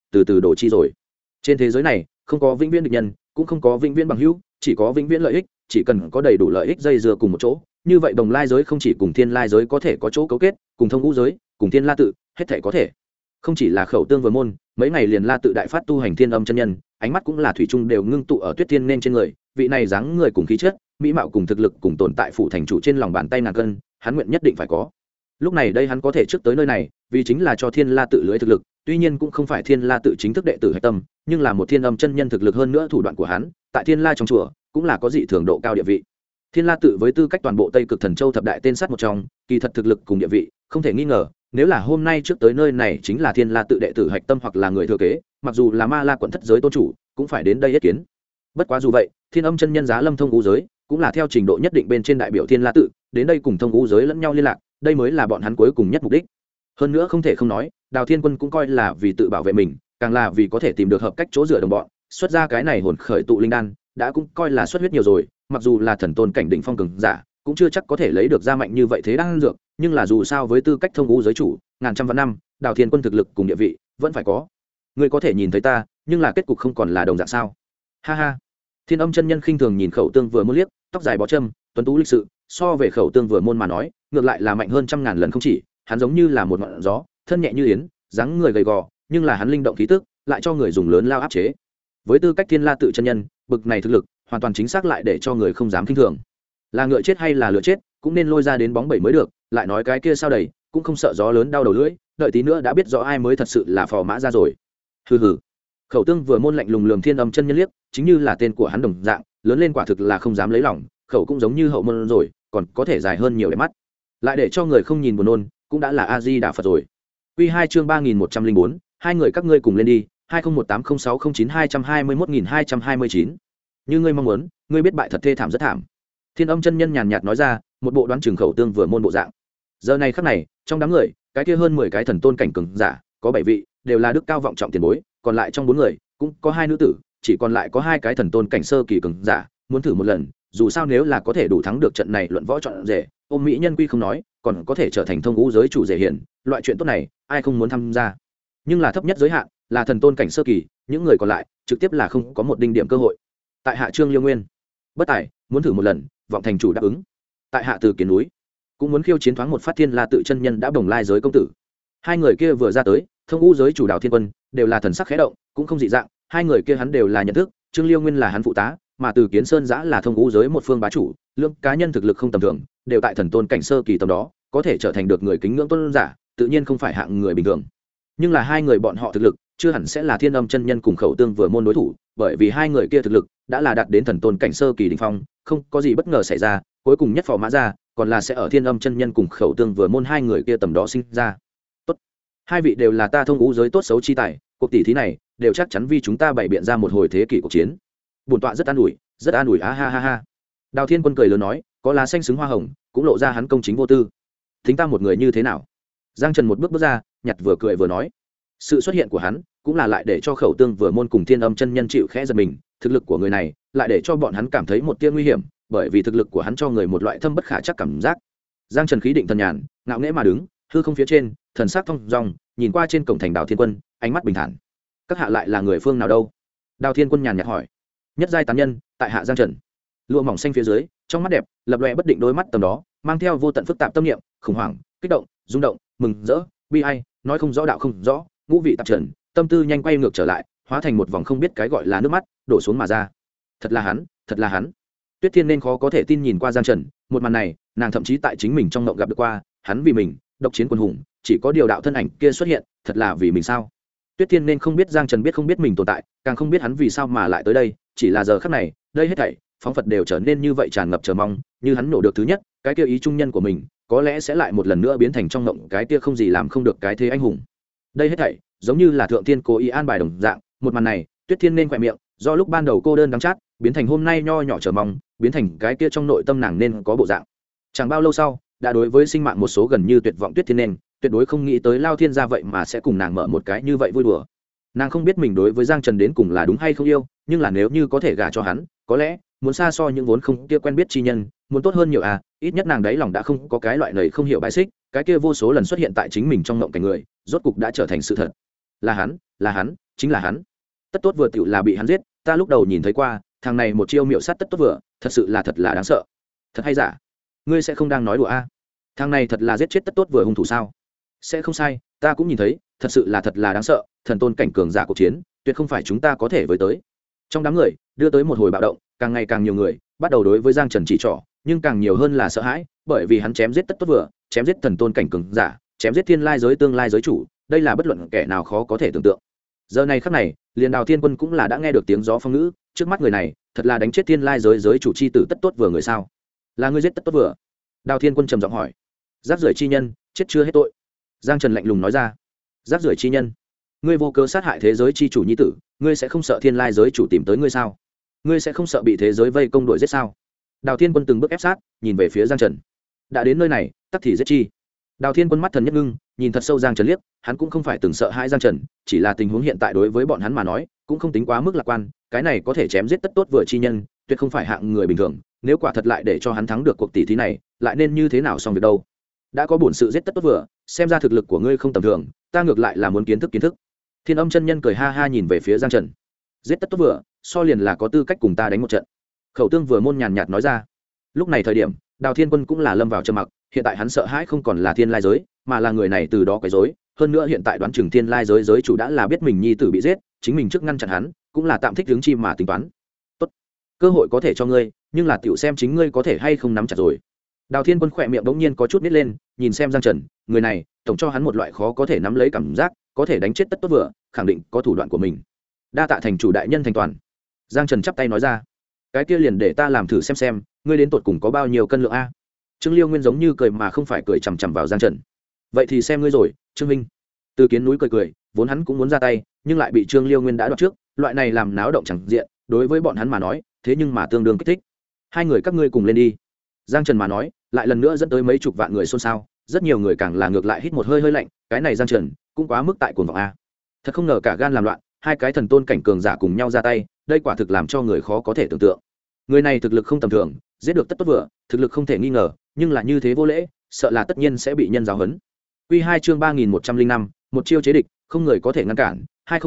từ từ đổ chi rồi. Trên thế giới này không có vĩnh viễn địch nhân, cũng không có vĩnh viễn bằng hữu, chỉ có vĩnh viễn lợi ích. Chỉ cần có đầy đủ lợi ích dây dưa cùng một chỗ, như vậy đồng lai giới không chỉ cùng thiên lai giới có thể có chỗ cấu kết, cùng thông ngũ giới, cùng thiên la tự hết thể có thể. Không chỉ là Khẩu Tương Vừa môn, mấy ngày liền la tự đại phát tu hành thiên âm chân nhân, ánh mắt cũng là thủy chung đều ngưng tụ ở Tuyết Thiên nên trên người. Vị này dáng người cùng khí chất, mỹ mạo cùng thực lực cùng tồn tại phụ thành chủ trên lòng bàn tay ngàn cân, hắn nguyện nhất định phải có. Lúc này đây hắn có thể trước tới nơi này, vì chính là cho thiên la tự lưới thực lực, tuy nhiên cũng không phải thiên la tự chính thức đệ tử hạch tâm, nhưng là một thiên âm chân nhân thực lực hơn nữa thủ đoạn của hắn, tại thiên la trong chùa cũng là có dị thường độ cao địa vị. Thiên la tự với tư cách toàn bộ Tây Cực Thần Châu thập đại tên sát một trong, kỳ thật thực lực cùng địa vị không thể nghi ngờ. Nếu là hôm nay trước tới nơi này chính là thiên la tự đệ tử hạch tâm hoặc là người thừa kế, mặc dù là ma la quận thất giới tôn chủ cũng phải đến đây yết kiến. Bất quá dù vậy, thiên âm chân nhân giá lâm thông ngũ giới cũng là theo trình độ nhất định bên trên đại biểu thiên la tự đến đây cùng thông ngũ giới lẫn nhau liên lạc, đây mới là bọn hắn cuối cùng nhất mục đích. Hơn nữa không thể không nói, Đào Thiên Quân cũng coi là vì tự bảo vệ mình, càng là vì có thể tìm được hợp cách chỗ dựa đồng bọn, xuất ra cái này hồn khởi tụ linh đan đã cũng coi là xuất huyết nhiều rồi. Mặc dù là thần tôn cảnh đỉnh phong cường giả cũng chưa chắc có thể lấy được ra mạnh như vậy thế đang dược, nhưng là dù sao với tư cách thông ngũ giới chủ ngàn trăm vạn năm, Đào Thiên Quân thực lực cùng địa vị vẫn phải có. Ngươi có thể nhìn thấy ta, nhưng là kết cục không còn là đồng dạng sao? Ha ha. Thiên âm chân nhân khinh thường nhìn Khẩu Tương Vừa môn liếc, tóc dài bó châm, tuấn tú lịch sự, so về Khẩu Tương Vừa môn mà nói, ngược lại là mạnh hơn trăm ngàn lần không chỉ. Hắn giống như là một ngọn gió, thân nhẹ như yến, dáng người gầy gò, nhưng là hắn linh động khí tức lại cho người dùng lớn lao áp chế. Với tư cách thiên la tự chân nhân, bực này thực lực hoàn toàn chính xác lại để cho người không dám khinh thường. Là ngựa chết hay là lửa chết cũng nên lôi ra đến bóng bẩy mới được, lại nói cái kia sao đầy cũng không sợ gió lớn đau đầu lưỡi, đợi tí nữa đã biết rõ ai mới thật sự là phò mã ra rồi. Hừ hừ. Khẩu Tương Vừa môn lạnh lùng lườm thiên âm chân nhân liếc, chính như là tên của hắn đồng dạng, lớn lên quả thực là không dám lấy lòng, khẩu cũng giống như hậu môn rồi, còn có thể dài hơn nhiều để mắt, lại để cho người không nhìn buồn nôn, cũng đã là A Di Đà Phật rồi. Quy 2 chương 3104, hai người các ngươi cùng lên đi, 20180609221229. Như ngươi mong muốn, ngươi biết bại thật thê thảm rất thảm. Thiên âm chân nhân nhàn nhạt nói ra, một bộ đoán chừng Khẩu Tương Vừa môn bộ dạng. Giờ này khắc này, trong đám người, cái kia hơn 10 cái thần tôn cảnh cường giả, có 7 vị đều là đức cao vọng trọng tiền bối, còn lại trong 4 người cũng có 2 nữ tử, chỉ còn lại có 2 cái thần tôn cảnh sơ kỳ cường giả, muốn thử một lần, dù sao nếu là có thể đủ thắng được trận này luận võ chọn rể, ôm mỹ nhân quy không nói, còn có thể trở thành thông ngũ giới chủ rể hiển, loại chuyện tốt này ai không muốn tham gia. Nhưng là thấp nhất giới hạn là thần tôn cảnh sơ kỳ, những người còn lại trực tiếp là không có một đinh điểm cơ hội. Tại hạ Trương Liêu Nguyên, bất tài, muốn thử một lần, vọng thành chủ đáp ứng. Tại hạ Từ Kiến núi, cũng muốn khiêu chiến thoáng một phát thiên la tự chân nhân đã bồng lai giới công tử. Hai người kia vừa ra tới, thông ngũ giới chủ Đào Thiên Quân đều là thần sắc khẽ động, cũng không dị dạng, hai người kia hắn đều là nhận thức, Trương Liêu Nguyên là hắn phụ tá, mà Từ Kiến Sơn giã là thông ngũ giới một phương bá chủ, lượng cá nhân thực lực không tầm thường, đều tại thần tôn cảnh sơ kỳ tầm đó, có thể trở thành được người kính ngưỡng tôn giả, tự nhiên không phải hạng người bình thường. Nhưng là hai người bọn họ thực lực chưa hẳn sẽ là thiên âm chân nhân cùng Khẩu Tương Vừa môn đối thủ, bởi vì hai người kia thực lực đã là đạt đến thần tôn cảnh sơ kỳ đỉnh phong, không có gì bất ngờ xảy ra, cuối cùng nhất phò mã ra, còn là sẽ ở thiên âm chân nhân cùng Khẩu Tương Vừa môn hai người kia tầm đó sinh ra. Tốt, hai vị đều là ta thông ngũ giới tốt xấu chi tài, cuộc tỷ thí này đều chắc chắn vì chúng ta bày biện ra một hồi thế kỷ cuộc chiến. Bổn tọa rất an ủi á ha ha ha. Đào Thiên Quân cười lớn nói, có lá xanh xứng hoa hồng, cũng lộ ra hắn công chính vô tư. Thính ta một người như thế nào? Giang Trần một bước bước ra, nhặt vừa cười vừa nói. Sự xuất hiện của hắn cũng là lại để cho Khẩu Tương Vừa môn cùng thiên âm chân nhân chịu khẽ giật mình, thực lực của người này lại để cho bọn hắn cảm thấy một tia nguy hiểm, bởi vì thực lực của hắn cho người một loại thâm bất khả chắc cảm giác. Giang Trần khí định thần nhàn, ngạo nghễ mà đứng, hư không phía trên, thần sắc thong dong, nhìn qua trên cổng thành Đào Thiên Quân, ánh mắt bình thản. Các hạ lại là người phương nào đâu? Đào Thiên Quân nhàn nhạt hỏi. Nhất giai tán nhân, tại hạ Giang Trần. Lụa mỏng xanh phía dưới, trong mắt đẹp lập lòe bất định đôi mắt tầm đó, mang theo vô tận phức tạp tâm niệm, khủng hoảng, kích động, rung động, mừng rỡ, bi ai, nói không rõ đạo không rõ, ngũ vị tạp trần, tâm tư nhanh quay ngược trở lại, hóa thành một vòng không biết cái gọi là nước mắt đổ xuống mà ra. Thật là hắn, thật là hắn. Tuyết Thiên nên khó có thể tin nhìn qua Giang Trần, một màn này nàng thậm chí tại chính mình trong ngộng gặp được qua, hắn vì mình độc chiến quân hùng, chỉ có điều đạo thân ảnh kia xuất hiện, thật là vì mình sao? Tuyết Thiên nên không biết Giang Trần biết không biết mình tồn tại, càng không biết hắn vì sao mà lại tới đây, chỉ là giờ khắc này, đây hết thảy phóng phật đều trở nên như vậy tràn ngập chờ mong, như hắn nổ được thứ nhất, cái kia ý trung nhân của mình có lẽ sẽ lại một lần nữa biến thành trong ngộng cái kia không gì làm không được cái thế anh hùng. Đây hết thảy giống như là thượng thiên cố ý an bài đồng dạng, một màn này Tuyết Thiên nên khỏe miệng do lúc ban đầu cô đơn đắng chát biến thành hôm nay nho nhỏ chờ mong, biến thành cái kia trong nội tâm nàng nên có bộ dạng. Chẳng bao lâu sau, đã đối với sinh mạng một số gần như tuyệt vọng Tuyết Thiên nên tuyệt đối không nghĩ tới Lao Thiên gia vậy mà sẽ cùng nàng mở một cái như vậy vui đùa. Nàng không biết mình đối với Giang Trần đến cùng là đúng hay không yêu, nhưng là nếu như có thể gả cho hắn, có lẽ muốn xa so những vốn không kia quen biết chi nhân, muốn tốt hơn nhiều à, ít nhất nàng đấy lòng đã không có cái loại này không hiểu bài xích, cái kia vô số lần xuất hiện tại chính mình trong mộng cảnh người, rốt cục đã trở thành sự thật. Là hắn, chính là hắn. Tất Tốt Vừa tựu là bị hắn giết, ta lúc đầu nhìn thấy qua, thằng này một chiêu miệu sát Tất Tốt Vừa, thật là đáng sợ. Thật hay giả? Ngươi sẽ không đang nói đùa a? Thằng này thật là giết chết Tất Tốt Vừa hung thủ sao? Sẽ không sai, ta cũng nhìn thấy, thật là đáng sợ, thần tôn cảnh cường giả cuộc chiến, tuyệt không phải chúng ta có thể với tới. Trong đám người, đưa tới một hồi bạo động, càng ngày càng nhiều người bắt đầu đối với Giang Trần chỉ trỏ, nhưng càng nhiều hơn là sợ hãi, bởi vì hắn chém giết Tất Tốt Vừa, chém giết thần tôn cảnh cường giả, chém giết thiên lai giới tương lai giới chủ, đây là bất luận kẻ nào khó có thể tưởng tượng. Giờ này khắc này, liền Đào Thiên Quân cũng là đã nghe được tiếng gió phong ngữ, trước mắt người này, thật là đánh chết thiên lai giới giới chủ chi tử Tất Tốt Vừa người sao? Là ngươi giết Tất Tốt Vừa? Đào Thiên Quân trầm giọng hỏi. Rác rưởi chi nhân, chết chưa hết tội. Giang Trần lạnh lùng nói ra. Rác rưởi chi nhân, ngươi vô cớ sát hại thế giới chi chủ nhi tử, ngươi sẽ không sợ thiên lai giới chủ tìm tới ngươi sao? Ngươi sẽ không sợ bị thế giới vây công đuổi giết sao? Đào Thiên Quân từng bước ép sát, nhìn về phía Giang Trần. Đã đến nơi này, tắc thì giết chi. Đào Thiên Quân mắt thần nhất ngưng, nhìn thật sâu Giang Trần liếc, hắn cũng không phải từng sợ hãi Giang Trần, chỉ là tình huống hiện tại đối với bọn hắn mà nói, cũng không tính quá mức lạc quan, cái này có thể chém giết Tất Tốt Vừa chi nhân, tuyệt không phải hạng người bình thường, nếu quả thật lại để cho hắn thắng được cuộc tỷ thí này, lại nên như thế nào xong việc đâu. Đã có bổn sự giết Tất Tốt Vừa, xem ra thực lực của ngươi không tầm thường, ta ngược lại là muốn kiến thức. Thiên Âm chân nhân cười ha ha nhìn về phía Giang Trần. Giết Tất Tốt Vừa, so liền là có tư cách cùng ta đánh một trận. Khẩu Tương Vừa môn nhàn nhạt nói ra. Lúc này thời điểm, Đào Thiên Quân cũng là lâm vào trầm mặc, hiện tại hắn sợ hãi không còn là thiên lai giới, mà là người này từ đó quấy rối, hơn nữa hiện tại đoán chừng thiên lai giới giới chủ đã là biết mình nhi tử bị giết, chính mình trước ngăn chặn hắn, cũng là tạm thích hướng chi mà tính toán. Tốt, cơ hội có thể cho ngươi, nhưng là tiểu xem chính ngươi có thể hay không nắm chặt rồi. Đào Thiên Quân khỏe miệng bỗng nhiên có chút nít lên, nhìn xem Giang Trần, người này, tổng cho hắn một loại khó có thể nắm lấy cảm giác, có thể đánh chết Tất Tốt Vừa, khẳng định có thủ đoạn của mình. Đa tạ thành chủ đại nhân thành toàn. Giang Trần chắp tay nói ra. Cái kia liền để ta làm thử xem, ngươi đến tột cùng có bao nhiêu cân lượng a? Trương Liêu Nguyên giống như cười mà không phải cười, chằm chằm vào Giang Trần. Vậy thì xem ngươi rồi, Trương Minh. Từ Kiến núi cười, vốn hắn cũng muốn ra tay, nhưng lại bị Trương Liêu Nguyên đã đoạt trước, loại này làm náo động chẳng diện, đối với bọn hắn mà nói, thế nhưng mà tương đương kích thích. Hai người các ngươi cùng lên đi. Giang Trần mà nói, lại lần nữa dẫn tới mấy chục vạn người xôn xao, rất nhiều người càng là ngược lại hít một hơi lạnh, cái này Giang Trần cũng quá mức tại cuồng vọng a. Thật không ngờ cả gan làm loạn, hai cái thần tôn cảnh cường giả cùng nhau ra tay, đây quả thực làm cho người khó có thể tưởng tượng. Người này thực lực không tầm thường, giết được Tất Tốt Vừa, thực lực không thể nghi ngờ, nhưng là như thế vô lễ, sợ là tất nhiên sẽ bị nhân giáo huấn. Quy 2 chương 3105, một chiêu chế địch, không người có thể ngăn cản,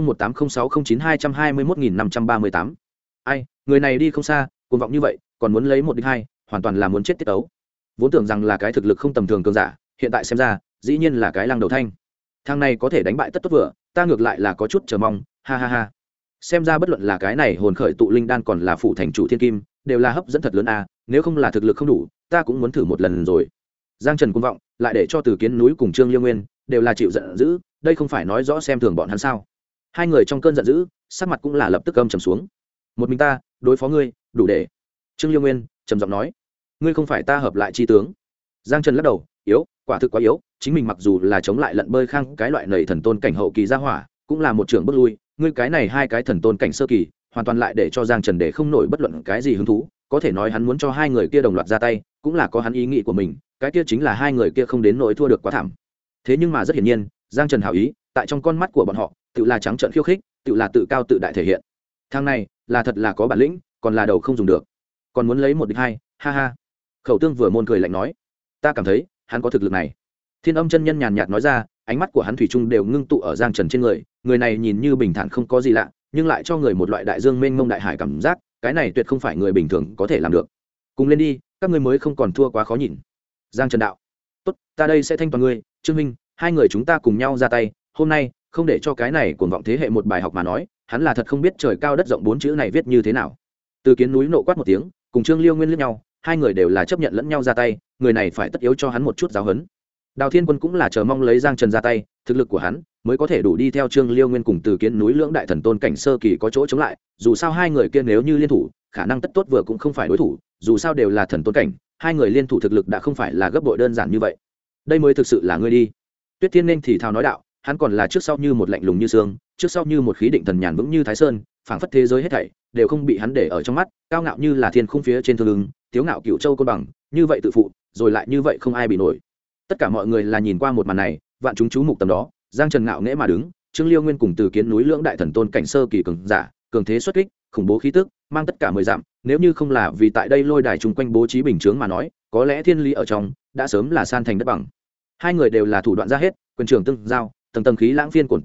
20180609221538. Ai, người này đi không xa, cuồng vọng như vậy, còn muốn lấy một địch hai, hoàn toàn là muốn chết tiết tấu. Vốn tưởng rằng là cái thực lực không tầm thường cường giả, hiện tại xem ra, dĩ nhiên là cái lăng đầu thanh. Thằng này có thể đánh bại Tất Tốt Vừa, ta ngược lại là có chút chờ mong, ha ha ha. Xem ra bất luận là cái này hồn khởi tụ linh đan còn là phụ thành chủ thiên kim, đều là hấp dẫn thật lớn a, nếu không là thực lực không đủ, ta cũng muốn thử một lần rồi. Giang Trần cuồng vọng, lại để cho Từ Kiến núi cùng Trương Liêu Nguyên đều là chịu giận dữ, đây không phải nói rõ xem thường bọn hắn sao? Hai người trong cơn giận dữ, sắc mặt cũng là lập tức âm trầm xuống. Một mình ta đối phó ngươi, đủ để. Trương Liêu Nguyên trầm giọng nói, ngươi không phải ta hợp lại chi tướng. Giang Trần lắc đầu, yếu, quả thực quá yếu, chính mình mặc dù là chống lại lận bơi khang cái loại nầy thần tôn cảnh hậu kỳ gia hỏa, cũng là một trưởng bước lui, ngươi cái này hai cái thần tôn cảnh sơ kỳ, hoàn toàn lại để cho Giang Trần để không nổi bất luận cái gì hứng thú, có thể nói hắn muốn cho hai người kia đồng loạt ra tay, cũng là có hắn ý nghĩ của mình, cái kia chính là hai người kia không đến nỗi thua được quá thảm. Thế nhưng mà rất hiển nhiên, Giang Trần hảo ý, tại trong con mắt của bọn họ, tự là trắng trợn khiêu khích, tự là tự cao tự đại thể hiện. Thằng này, là thật là có bản lĩnh, còn là đầu không dùng được. Còn muốn lấy một địch hai, ha ha. Khẩu Tương vừa môn cười lạnh nói, ta cảm thấy, hắn có thực lực này. Thiên Âm chân nhân nhàn nhạt nói ra, ánh mắt của hắn thủy chung đều ngưng tụ ở Giang Trần trên người, người này nhìn như bình thản không có gì lạ, nhưng lại cho người một loại đại dương mênh mông đại hải cảm giác, cái này tuyệt không phải người bình thường có thể làm được. Cùng lên đi, các ngươi mới không còn thua quá khó nhìn. Giang Trần đạo, tốt, ta đây sẽ thanh toàn ngươi, Trương Minh, hai người chúng ta cùng nhau ra tay, hôm nay không để cho cái này cuồng vọng thế hệ một bài học mà nói, hắn là thật không biết trời cao đất rộng bốn chữ này viết như thế nào. Từ Kiến núi nộ quát một tiếng, cùng Trương Liêu Nguyên liếc nhau, hai người đều là chấp nhận lẫn nhau ra tay, người này phải tất yếu cho hắn một chút giáo huấn. Đào Thiên Quân cũng là chờ mong lấy Giang Trần ra tay, thực lực của hắn mới có thể đủ đi theo Trương Liêu Nguyên cùng Từ Kiến núi lưỡng đại thần tôn cảnh sơ kỳ có chỗ chống lại, dù sao hai người kia nếu như liên thủ, khả năng tất tốt vừa cũng không phải đối thủ, dù sao đều là thần tôn cảnh, hai người liên thủ thực lực đã không phải là gấp bội đơn giản như vậy. Đây mới thực sự là ngươi đi. Tuyết Thiên nên thì thào nói đạo, hắn còn là trước sau như một lạnh lùng như xương, trước sau như một khí định thần nhàn vững như Thái Sơn, phảng phất thế giới hết thảy đều không bị hắn để ở trong mắt, cao ngạo như là thiên khung phía trên thương ứng, tiếu ngạo cửu châu côn bằng, như vậy tự phụ, rồi lại như vậy không ai bị nổi. Tất cả mọi người là nhìn qua một màn này, vạn chúng chú mục tầm đó, Giang Trần ngạo nghễ mà đứng, Trương Liêu Nguyên cùng Từ Kiến núi lưỡng đại thần tôn cảnh sơ kỳ cường giả, cường thế xuất kích, khủng bố khí tức, mang tất cả 10 dặm, nếu như không là vì tại đây lôi đài chung quanh bố trí bình chướng mà nói, có lẽ thiên lý ở trong đã sớm là san thành đất bằng. Hai người đều là thủ đoạn ra hết, quyền trưởng tương giao, tầng tầng khí lãng phiên cuộn tầm đó,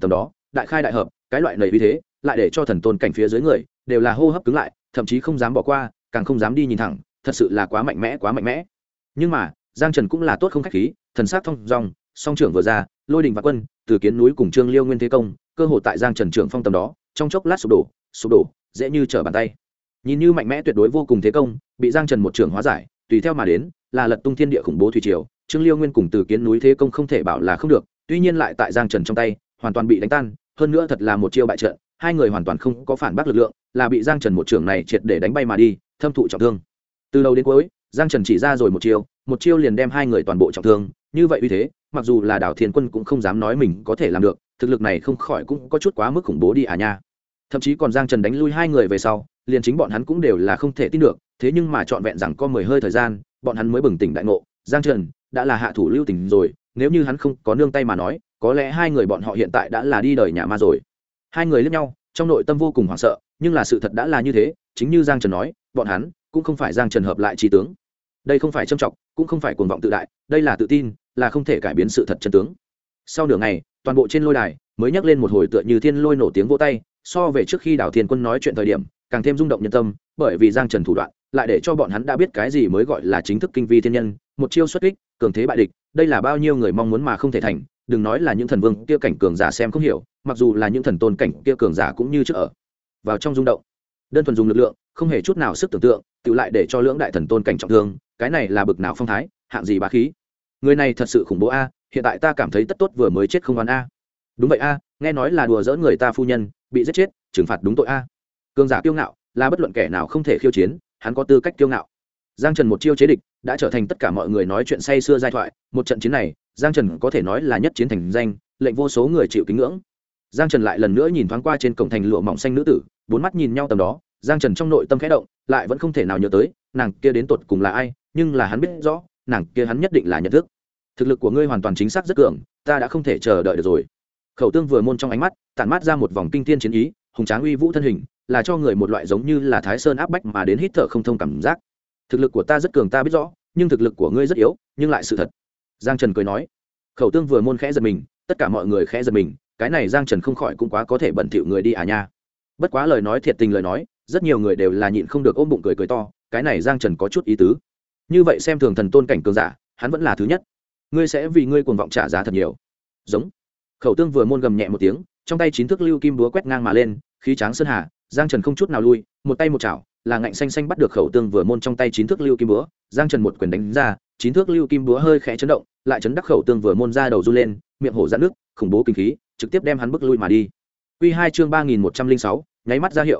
đại khai đại hợp, cái loại nầy uy thế lại để cho thần tôn cảnh phía dưới người đều là hô hấp cứng lại, thậm chí không dám bỏ qua, càng không dám đi nhìn thẳng, thật sự là quá mạnh mẽ, quá mạnh mẽ. Nhưng mà Giang Trần cũng là tốt không khách khí, thần sắc thông dong, song trưởng vừa ra, lôi đình và quân từ kiến núi cùng Trương Liêu nguyên thế công, cơ hội tại Giang Trần trưởng phong tầm đó, trong chốc lát sụp đổ, dễ như trở bàn tay. Nhìn như mạnh mẽ tuyệt đối vô cùng thế công, bị Giang Trần một trưởng hóa giải, tùy theo mà đến là lật tung thiên địa khủng bố thủy triều. Trương Liêu nguyên cùng từ kiến núi thế công không thể bảo là không được, tuy nhiên lại tại Giang Trần trong tay hoàn toàn bị đánh tan, hơn nữa thật là một chiêu bại trận, hai người hoàn toàn không có phản bác lực lượng, là bị Giang Trần một trưởng này triệt để đánh bay mà đi, thâm thụ trọng thương. Từ đầu đến cuối, Giang Trần chỉ ra rồi một chiêu liền đem hai người toàn bộ trọng thương, như vậy uy thế, mặc dù là Đào Thiên Quân cũng không dám nói mình có thể làm được, thực lực này không khỏi cũng có chút quá mức khủng bố đi à nha. Thậm chí còn Giang Trần đánh lui hai người về sau, liền chính bọn hắn cũng đều là không thể tin được, thế nhưng mà trọn vẹn rằng có 10 hơi thời gian, bọn hắn mới bừng tỉnh đại ngộ, Giang Trần đã là hạ thủ lưu tình rồi, nếu như hắn không có nương tay mà nói, có lẽ hai người bọn họ hiện tại đã là đi đời nhà ma rồi. Hai người liếc nhau, trong nội tâm vô cùng hoảng sợ, nhưng là sự thật đã là như thế, chính như Giang Trần nói, bọn hắn cũng không phải Giang Trần hợp lại trí tướng. Đây không phải châm trọng, cũng không phải cuồng vọng tự đại, đây là tự tin, là không thể cải biến sự thật chân tướng. Sau nửa ngày, toàn bộ trên lôi đài mới nhắc lên một hồi tựa như thiên lôi nổ tiếng vỗ tay, so về trước khi Đào Thiên Quân nói chuyện thời điểm, càng thêm rung động nhân tâm, bởi vì Giang Trần thủ đoạn, lại để cho bọn hắn đã biết cái gì mới gọi là chính thức kinh vi thiên nhân, một chiêu xuất kích, cường thế bại địch, đây là bao nhiêu người mong muốn mà không thể thành, đừng nói là những thần vương kia cảnh cường giả xem không hiểu, mặc dù là những thần tôn cảnh kia cường giả cũng như trước ở vào trong rung động. Đơn thuần dùng lực lượng, không hề chút nào sức tưởng tượng, tự lại để cho lưỡng đại thần tôn cảnh trọng thương, cái này là bực nào phong thái, hạng gì bá khí. Người này thật sự khủng bố a, hiện tại ta cảm thấy tất tốt vừa mới chết không oan a. Đúng vậy a, nghe nói là đùa giỡn người ta phu nhân, bị giết chết, trừng phạt đúng tội a. Cường giả kiêu ngạo, là bất luận kẻ nào không thể khiêu chiến, hắn có tư cách kiêu ngạo. Giang Trần một chiêu chế địch, đã trở thành tất cả mọi người nói chuyện say sưa giai thoại, một trận chiến này, Giang Trần có thể nói là nhất chiến thành danh, lệnh vô số người chịu kính ngưỡng. Giang Trần lại lần nữa nhìn thoáng qua trên cổng thành lụa mỏng xanh nữ tử, bốn mắt nhìn nhau tầm đó, Giang Trần trong nội tâm khẽ động, lại vẫn không thể nào nhớ tới, nàng kia đến tột cùng là ai, nhưng là hắn biết rõ, nàng kia hắn nhất định là nhận thức. Thực lực của ngươi hoàn toàn chính xác rất cường, ta đã không thể chờ đợi được rồi. Khẩu Tương vừa môn trong ánh mắt, tản mát ra một vòng kinh thiên chiến ý, hùng tráng uy vũ thân hình, là cho người một loại giống như là Thái Sơn áp bách mà đến hít thở không thông cảm giác. Thực lực của ta rất cường ta biết rõ, nhưng thực lực của ngươi rất yếu, nhưng lại sự thật. Giang Trần cười nói. Khẩu Tương vừa môn khẽ giật mình, tất cả mọi người khẽ giật mình, cái này Giang Trần không khỏi cũng quá có thể bẩn thỉu người đi à nha. Bất quá lời nói thiệt tình lời nói, rất nhiều người đều là nhịn không được ôm bụng cười cười to, cái này Giang Trần có chút ý tứ. Như vậy xem thường thần tôn cảnh cường giả, hắn vẫn là thứ nhất. Ngươi sẽ vì ngươi cuồng vọng trả giá thật nhiều. Giống. Khẩu Tương vừa môn gầm nhẹ một tiếng, trong tay 9 thước lưu kim búa quét ngang mà lên, khí tráng sơn hà, Giang Trần không chút nào lui, một tay một chảo, là ngạnh xanh xanh bắt được Khẩu Tương vừa môn trong tay 9 thước lưu kim búa, Giang Trần một quyền đánh ra, 9 thước lưu kim búa hơi khẽ chấn động, lại chấn đắc Khẩu Tương vừa môn ra đầu run lên, miệng hổ giãn nước, khủng bố kinh khí, trực tiếp đem hắn bức lui mà đi. Quy 2 chương 3106, nháy mắt ra hiệu,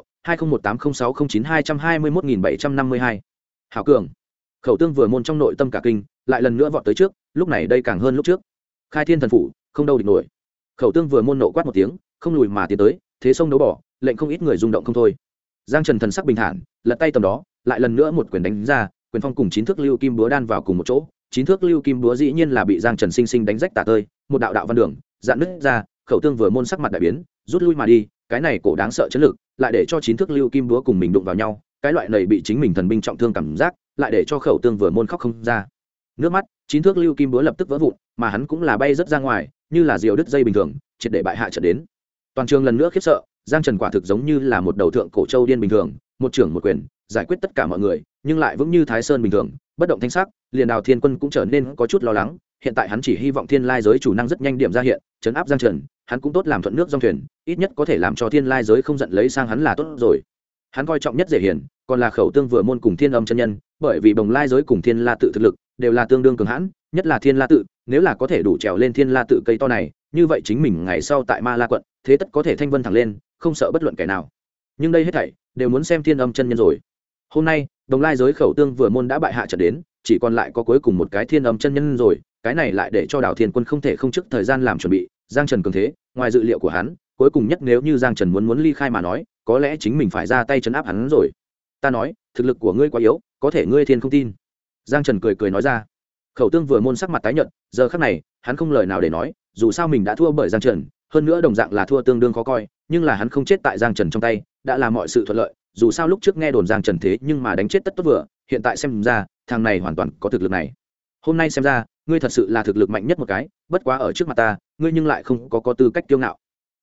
20180609221752. Hảo cường. Khẩu Tương vừa môn trong nội tâm cả kinh, lại lần nữa vọt tới trước, lúc này đây càng hơn lúc trước. Khai Thiên thần phủ, không đâu địch nổi. Khẩu Tương vừa môn nộ quát một tiếng, không lùi mà tiến tới, thế sông đấu bỏ, lệnh không ít người rung động không thôi. Giang Trần thần sắc bình thản, lật tay tầm đó, lại lần nữa một quyền đánh ra, quyền phong cùng 9 thước lưu kim búa đan vào cùng một chỗ, 9 thước lưu kim búa dĩ nhiên là bị Giang Trần sinh sinh đánh rách tả tơi, một đạo đạo văn đường, dạn nứt ra, Khẩu Tương vừa môn sắc mặt đại biến, rút lui mà đi, cái này cổ đáng sợ chấn lực, lại để cho 9 thước lưu kim búa cùng mình đụng vào nhau, cái loại này bị chính mình thần binh trọng thương cảm giác, lại để cho Khẩu Tương vừa môn khóc không ra. Nước mắt, 9 thước lưu kim búa lập tức vỡ vụn, mà hắn cũng là bay rất ra ngoài, như là diều đứt dây bình thường, triệt để bại hạ trận đến. Toàn trường lần nữa khiếp sợ, Giang Trần quả thực giống như là một đầu thượng cổ châu điên bình thường, một trưởng một quyền, giải quyết tất cả mọi người, nhưng lại vững như Thái Sơn bình thường, bất động thanh sắc, liền Đào Thiên Quân cũng trở nên có chút lo lắng, hiện tại hắn chỉ hy vọng Thiên Lai giới chủ năng rất nhanh điểm ra hiện, trấn áp Giang Trần, hắn cũng tốt làm thuận nước dòng thuyền, ít nhất có thể làm cho Thiên Lai giới không giận lấy sang hắn là tốt rồi. Hắn coi trọng nhất Dễ Hiền, còn là Khẩu Tương vừa môn cùng Thiên Âm chân nhân, bởi vì Bồng Lai giới cùng Thiên La tự thực lực đều là tương đương cường hãn, nhất là Thiên La tự, nếu là có thể đủ trèo lên Thiên La tự cây to này, như vậy chính mình ngày sau tại Ma La quận, thế tất có thể thanh vân thẳng lên, không sợ bất luận kẻ nào. Nhưng đây hết thảy đều muốn xem Thiên Âm chân nhân rồi. Hôm nay, Đồng Lai giới Khẩu Tương vừa môn đã bại hạ trận đến, chỉ còn lại có cuối cùng một cái Thiên Âm chân nhân rồi, cái này lại để cho Đào Thiên Quân không thể không trước thời gian làm chuẩn bị, Giang Trần cường thế, ngoài dự liệu của hắn, cuối cùng nhất nếu như Giang Trần muốn ly khai mà nói, có lẽ chính mình phải ra tay trấn áp hắn rồi. Ta nói, thực lực của ngươi quá yếu, có thể ngươi thiên không tin. Giang Trần cười cười nói ra. Khẩu Tương vừa môn sắc mặt tái nhợt, giờ khắc này, hắn không lời nào để nói, dù sao mình đã thua bởi Giang Trần, hơn nữa đồng dạng là thua tương đương khó coi, nhưng là hắn không chết tại Giang Trần trong tay, đã là mọi sự thuận lợi, dù sao lúc trước nghe đồn Giang Trần thế nhưng mà đánh chết tất tốt vừa, hiện tại xem ra, thằng này hoàn toàn có thực lực này. Hôm nay xem ra, ngươi thật sự là thực lực mạnh nhất một cái, bất quá ở trước mặt ta, ngươi nhưng lại không có tư cách kiêu ngạo.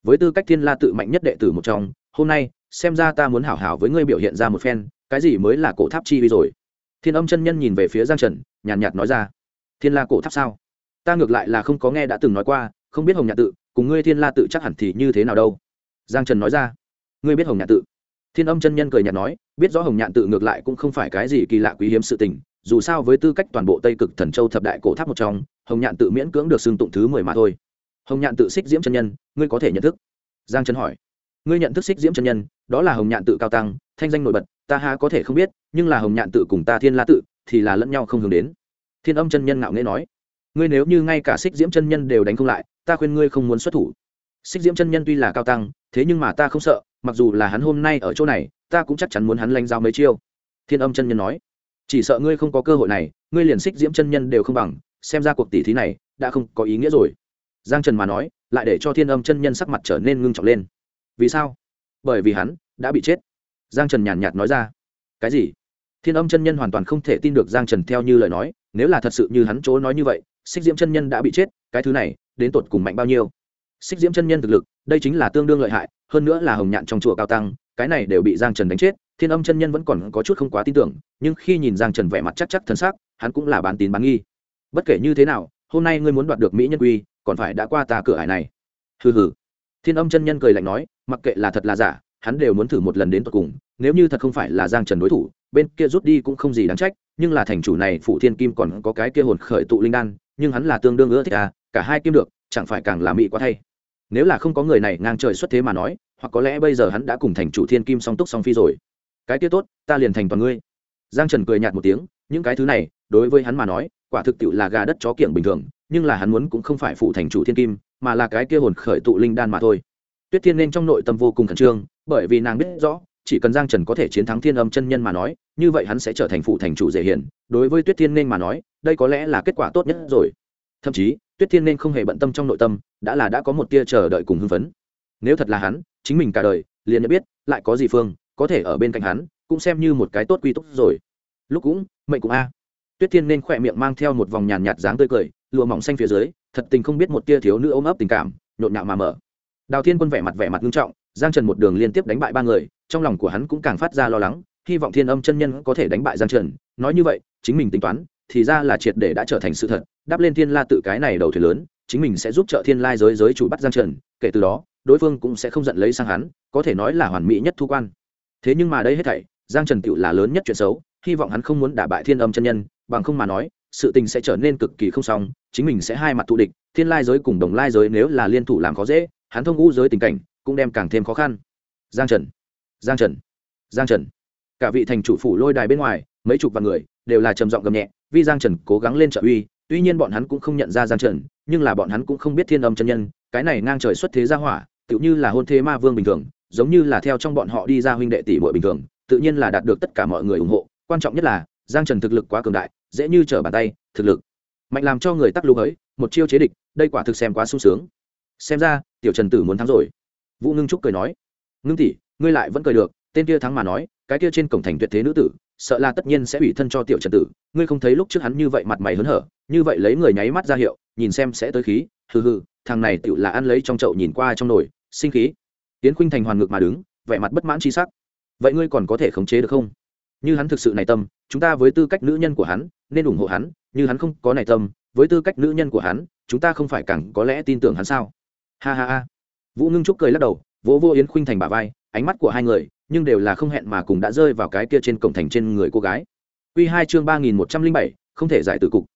với tư cách thiên la tự mạnh nhất đệ tử một trong, hôm nay xem ra ta muốn hảo hảo với ngươi biểu hiện ra một phen cái gì mới là cổ tháp chi uy rồi. Thiên Âm chân nhân nhìn về phía Giang Trần, nhàn nhạt nói ra. Thiên la cổ tháp sao? Ta ngược lại là không có nghe đã từng nói qua, không biết Hồng Nhạn tự cùng ngươi thiên la tự chắc hẳn thì như thế nào đâu. Giang Trần nói ra. Ngươi biết Hồng Nhạn tự? Thiên Âm chân nhân cười nhạt nói, biết rõ Hồng Nhạn tự ngược lại cũng không phải cái gì kỳ lạ quý hiếm sự tình, dù sao với tư cách toàn bộ Tây Cực Thần Châu thập đại cổ tháp một trong, Hồng Nhạn tự miễn cưỡng được xưng tụng thứ 10 mà thôi. Hồng Nhạn tự Xích Diễm chân nhân, ngươi có thể nhận thức? Giang Trần hỏi. Ngươi nhận thức Xích Diễm chân nhân? Đó là Hồng Nhạn tự cao tăng, thanh danh nổi bật, ta há có thể không biết, nhưng là Hồng Nhạn tự cùng ta Thiên La tự thì là lẫn nhau không hướng đến. Thiên Âm chân nhân ngạo nghễ nói. Ngươi nếu như ngay cả Xích Diễm chân nhân đều đánh không lại, ta khuyên ngươi không muốn xuất thủ. Xích Diễm chân nhân tuy là cao tăng, thế nhưng mà ta không sợ, mặc dù là hắn hôm nay ở chỗ này, ta cũng chắc chắn muốn hắn lanh giao mấy chiêu. Thiên Âm chân nhân nói. Chỉ sợ ngươi không có cơ hội này, ngươi liền Xích Diễm chân nhân đều không bằng, xem ra cuộc tỷ thí này đã không có ý nghĩa rồi. Giang Trần mà nói, lại để cho Thiên Âm chân nhân sắc mặt trở nên ngưng trọng lên. Vì sao? Bởi vì hắn đã bị chết. Giang Trần nhàn nhạt nói ra. Cái gì? Thiên Âm chân nhân hoàn toàn không thể tin được Giang Trần theo như lời nói, nếu là thật sự như hắn chỗ nói như vậy, Xích Diễm chân nhân đã bị chết, cái thứ này đến tột cùng mạnh bao nhiêu? Xích Diễm chân nhân thực lực, đây chính là tương đương lợi hại, hơn nữa là Hồng Nhạn trong chùa cao tăng, cái này đều bị Giang Trần đánh chết. Thiên Âm chân nhân vẫn còn có chút không quá tin tưởng, nhưng khi nhìn Giang Trần vẻ mặt chắc thần sắc, hắn cũng là bán tín bán nghi. Bất kể như thế nào, hôm nay ngươi muốn đoạt được mỹ nhân quy, còn phải đã qua ta cửa ải này. Hừ hừ. Thiên Âm chân nhân cười lạnh nói, mặc kệ là thật là giả, hắn đều muốn thử một lần đến tận cùng, nếu như thật không phải là Giang Trần đối thủ, bên kia rút đi cũng không gì đáng trách, nhưng là thành chủ này Phủ Thiên Kim còn có cái kia hồn khởi tụ linh đan, nhưng hắn là tương đương ưa thích cả hai kim được, chẳng phải càng là mỹ quá thay. Nếu là không có người này ngang trời xuất thế mà nói, hoặc có lẽ bây giờ hắn đã cùng thành chủ Thiên Kim song túc song phi rồi. Cái kia tốt, ta liền thành toàn ngươi. Giang Trần cười nhạt một tiếng, những cái thứ này đối với hắn mà nói, quả thực tiệu là gà đất chó kiểng bình thường, nhưng là hắn muốn cũng không phải phụ thành chủ Thiên Kim, mà là cái kia hồn khởi tụ linh đan mà thôi. Tuyết Thiên nên trong nội tâm vô cùng khẩn trương, bởi vì nàng biết rõ, chỉ cần Giang Trần có thể chiến thắng Thiên Âm chân nhân mà nói, như vậy hắn sẽ trở thành phụ thành chủ dễ hiển, đối với Tuyết Thiên nên mà nói, đây có lẽ là kết quả tốt nhất rồi. Thậm chí, Tuyết Thiên nên không hề bận tâm trong nội tâm, đã có một tia chờ đợi cùng hưng phấn. Nếu thật là hắn, chính mình cả đời liền nhận biết, lại có gì phương có thể ở bên cạnh hắn, cũng xem như một cái tốt quy túc rồi. Lúc cũng, mệnh cũng a. Tuyết Thiên nên khỏe miệng mang theo một vòng nhàn nhạt dáng tươi cười, lụa mỏng xanh phía dưới, thật tình không biết một tia thiếu nữ ôm ấp tình cảm, nhộn nhạo mà mở. Đào Thiên Quân vẻ mặt nghiêm trọng, Giang Trần một đường liên tiếp đánh bại ba người, trong lòng của hắn cũng càng phát ra lo lắng, hy vọng Thiên Âm chân nhân có thể đánh bại Giang Trần. Nói như vậy, chính mình tính toán, thì ra là triệt để đã trở thành sự thật, đáp lên Thiên La tự cái này đầu thuyền lớn, chính mình sẽ giúp trợ Thiên Lai giới chủ bắt Giang Trần, kể từ đó, đối phương cũng sẽ không giận lấy sang hắn, có thể nói là hoàn mỹ nhất thu quan. Thế nhưng mà đây hết thảy, Giang Trần tựu là lớn nhất chuyện xấu, hy vọng hắn không muốn đả bại Thiên Âm chân nhân, bằng không mà nói, sự tình sẽ trở nên cực kỳ không xong, chính mình sẽ hai mặt thù địch, Thiên Lai giới cùng Đồng Lai giới nếu là liên thủ làm khó dễ, hắn thông ngũ giới tình cảnh cũng đem càng thêm khó khăn. Giang Trần, Giang Trần, Giang Trần. Cả vị thành chủ phủ lôi đài bên ngoài, mấy chục vạn người đều là trầm giọng gầm nhẹ, vì Giang Trần cố gắng lên trợ uy, tuy nhiên bọn hắn cũng không nhận ra Giang Trần, nhưng là bọn hắn cũng không biết Thiên Âm chân nhân, cái này ngang trời xuất thế gia hỏa, tựu như là hôn thế ma vương bình thường, giống như là theo trong bọn họ đi ra huynh đệ tỷ muội bình thường, tự nhiên là đạt được tất cả mọi người ủng hộ, quan trọng nhất là Giang Trần thực lực quá cường đại, dễ như trở bàn tay, thực lực mạnh làm cho người tắc lưu ấy, một chiêu chế địch, đây quả thực xem quá sung sướng. Xem ra tiểu Trần tử muốn thắng rồi. Vũ Ngưng Trúc cười nói, Ngưng tỷ, ngươi lại vẫn cười được, tên kia thắng mà nói, cái kia trên cổng thành tuyệt thế nữ tử, sợ là tất nhiên sẽ ủy thân cho tiểu Trần tử, ngươi không thấy lúc trước hắn như vậy mặt mày hớn hở, như vậy lấy người nháy mắt ra hiệu, nhìn xem sẽ tới khí, hừ hừ, thằng này tiểu là ăn lấy trong chậu nhìn qua trong nồi, sinh khí. Tiến Khuynh Thành hoàn ngược mà đứng, vẻ mặt bất mãn chi sắc. Vậy ngươi còn có thể khống chế được không? Như hắn thực sự này tâm, chúng ta với tư cách nữ nhân của hắn nên ủng hộ hắn, như hắn không có này tâm, với tư cách nữ nhân của hắn, chúng ta không phải càng có lẽ tin tưởng hắn sao? Ha ha ha. Vũ Ngưng Trúc cười lắc đầu, vỗ vô Yến Khuynh Thành bả vai, ánh mắt của hai người nhưng đều là không hẹn mà cùng đã rơi vào cái kia trên cổng thành trên người cô gái. Quy 2 chương 3107, không thể giải tử cục,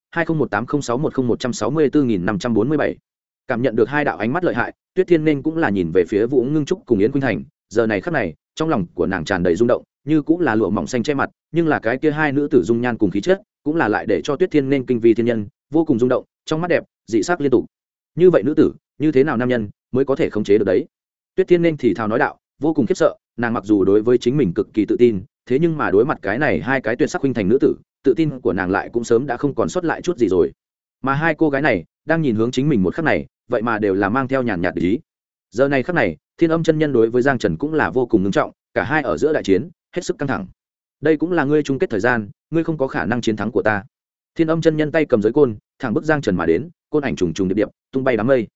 20180610164547. Cảm nhận được hai đạo ánh mắt lợi hại, Tuyết Thiên nên cũng là nhìn về phía Vũ Ngưng Trúc cùng Yến Khuynh Thành, giờ này khắc này, trong lòng của nàng tràn đầy rung động, như cũng là lụa mỏng xanh che mặt, nhưng là cái kia hai nữ tử dung nhan cùng khí chất, cũng là lại để cho Tuyết Thiên nên kinh vi thiên nhân, vô cùng rung động, trong mắt đẹp, dị sắc liên tục. Như vậy nữ tử, như thế nào nam nhân mới có thể khống chế được đấy? Tuyết Thiên nên thì thào nói đạo, vô cùng khiếp sợ, nàng mặc dù đối với chính mình cực kỳ tự tin, thế nhưng mà đối mặt cái này hai cái tuyệt sắc huynh thành nữ tử, tự tin của nàng lại cũng sớm đã không còn sót lại chút gì rồi. Mà hai cô gái này đang nhìn hướng chính mình một khắc này, vậy mà đều là mang theo nhàn nhạt để ý. Giờ này khắc này, Thiên Âm chân nhân đối với Giang Trần cũng là vô cùng nghiêm trọng, cả hai ở giữa đại chiến, hết sức căng thẳng. Đây cũng là ngươi chung kết thời gian, ngươi không có khả năng chiến thắng của ta. Thiên Âm chân nhân tay cầm giới côn, thẳng bức Giang Trần mà đến, côn ảnh trùng trùng điệp điệp, tung bay đám mây.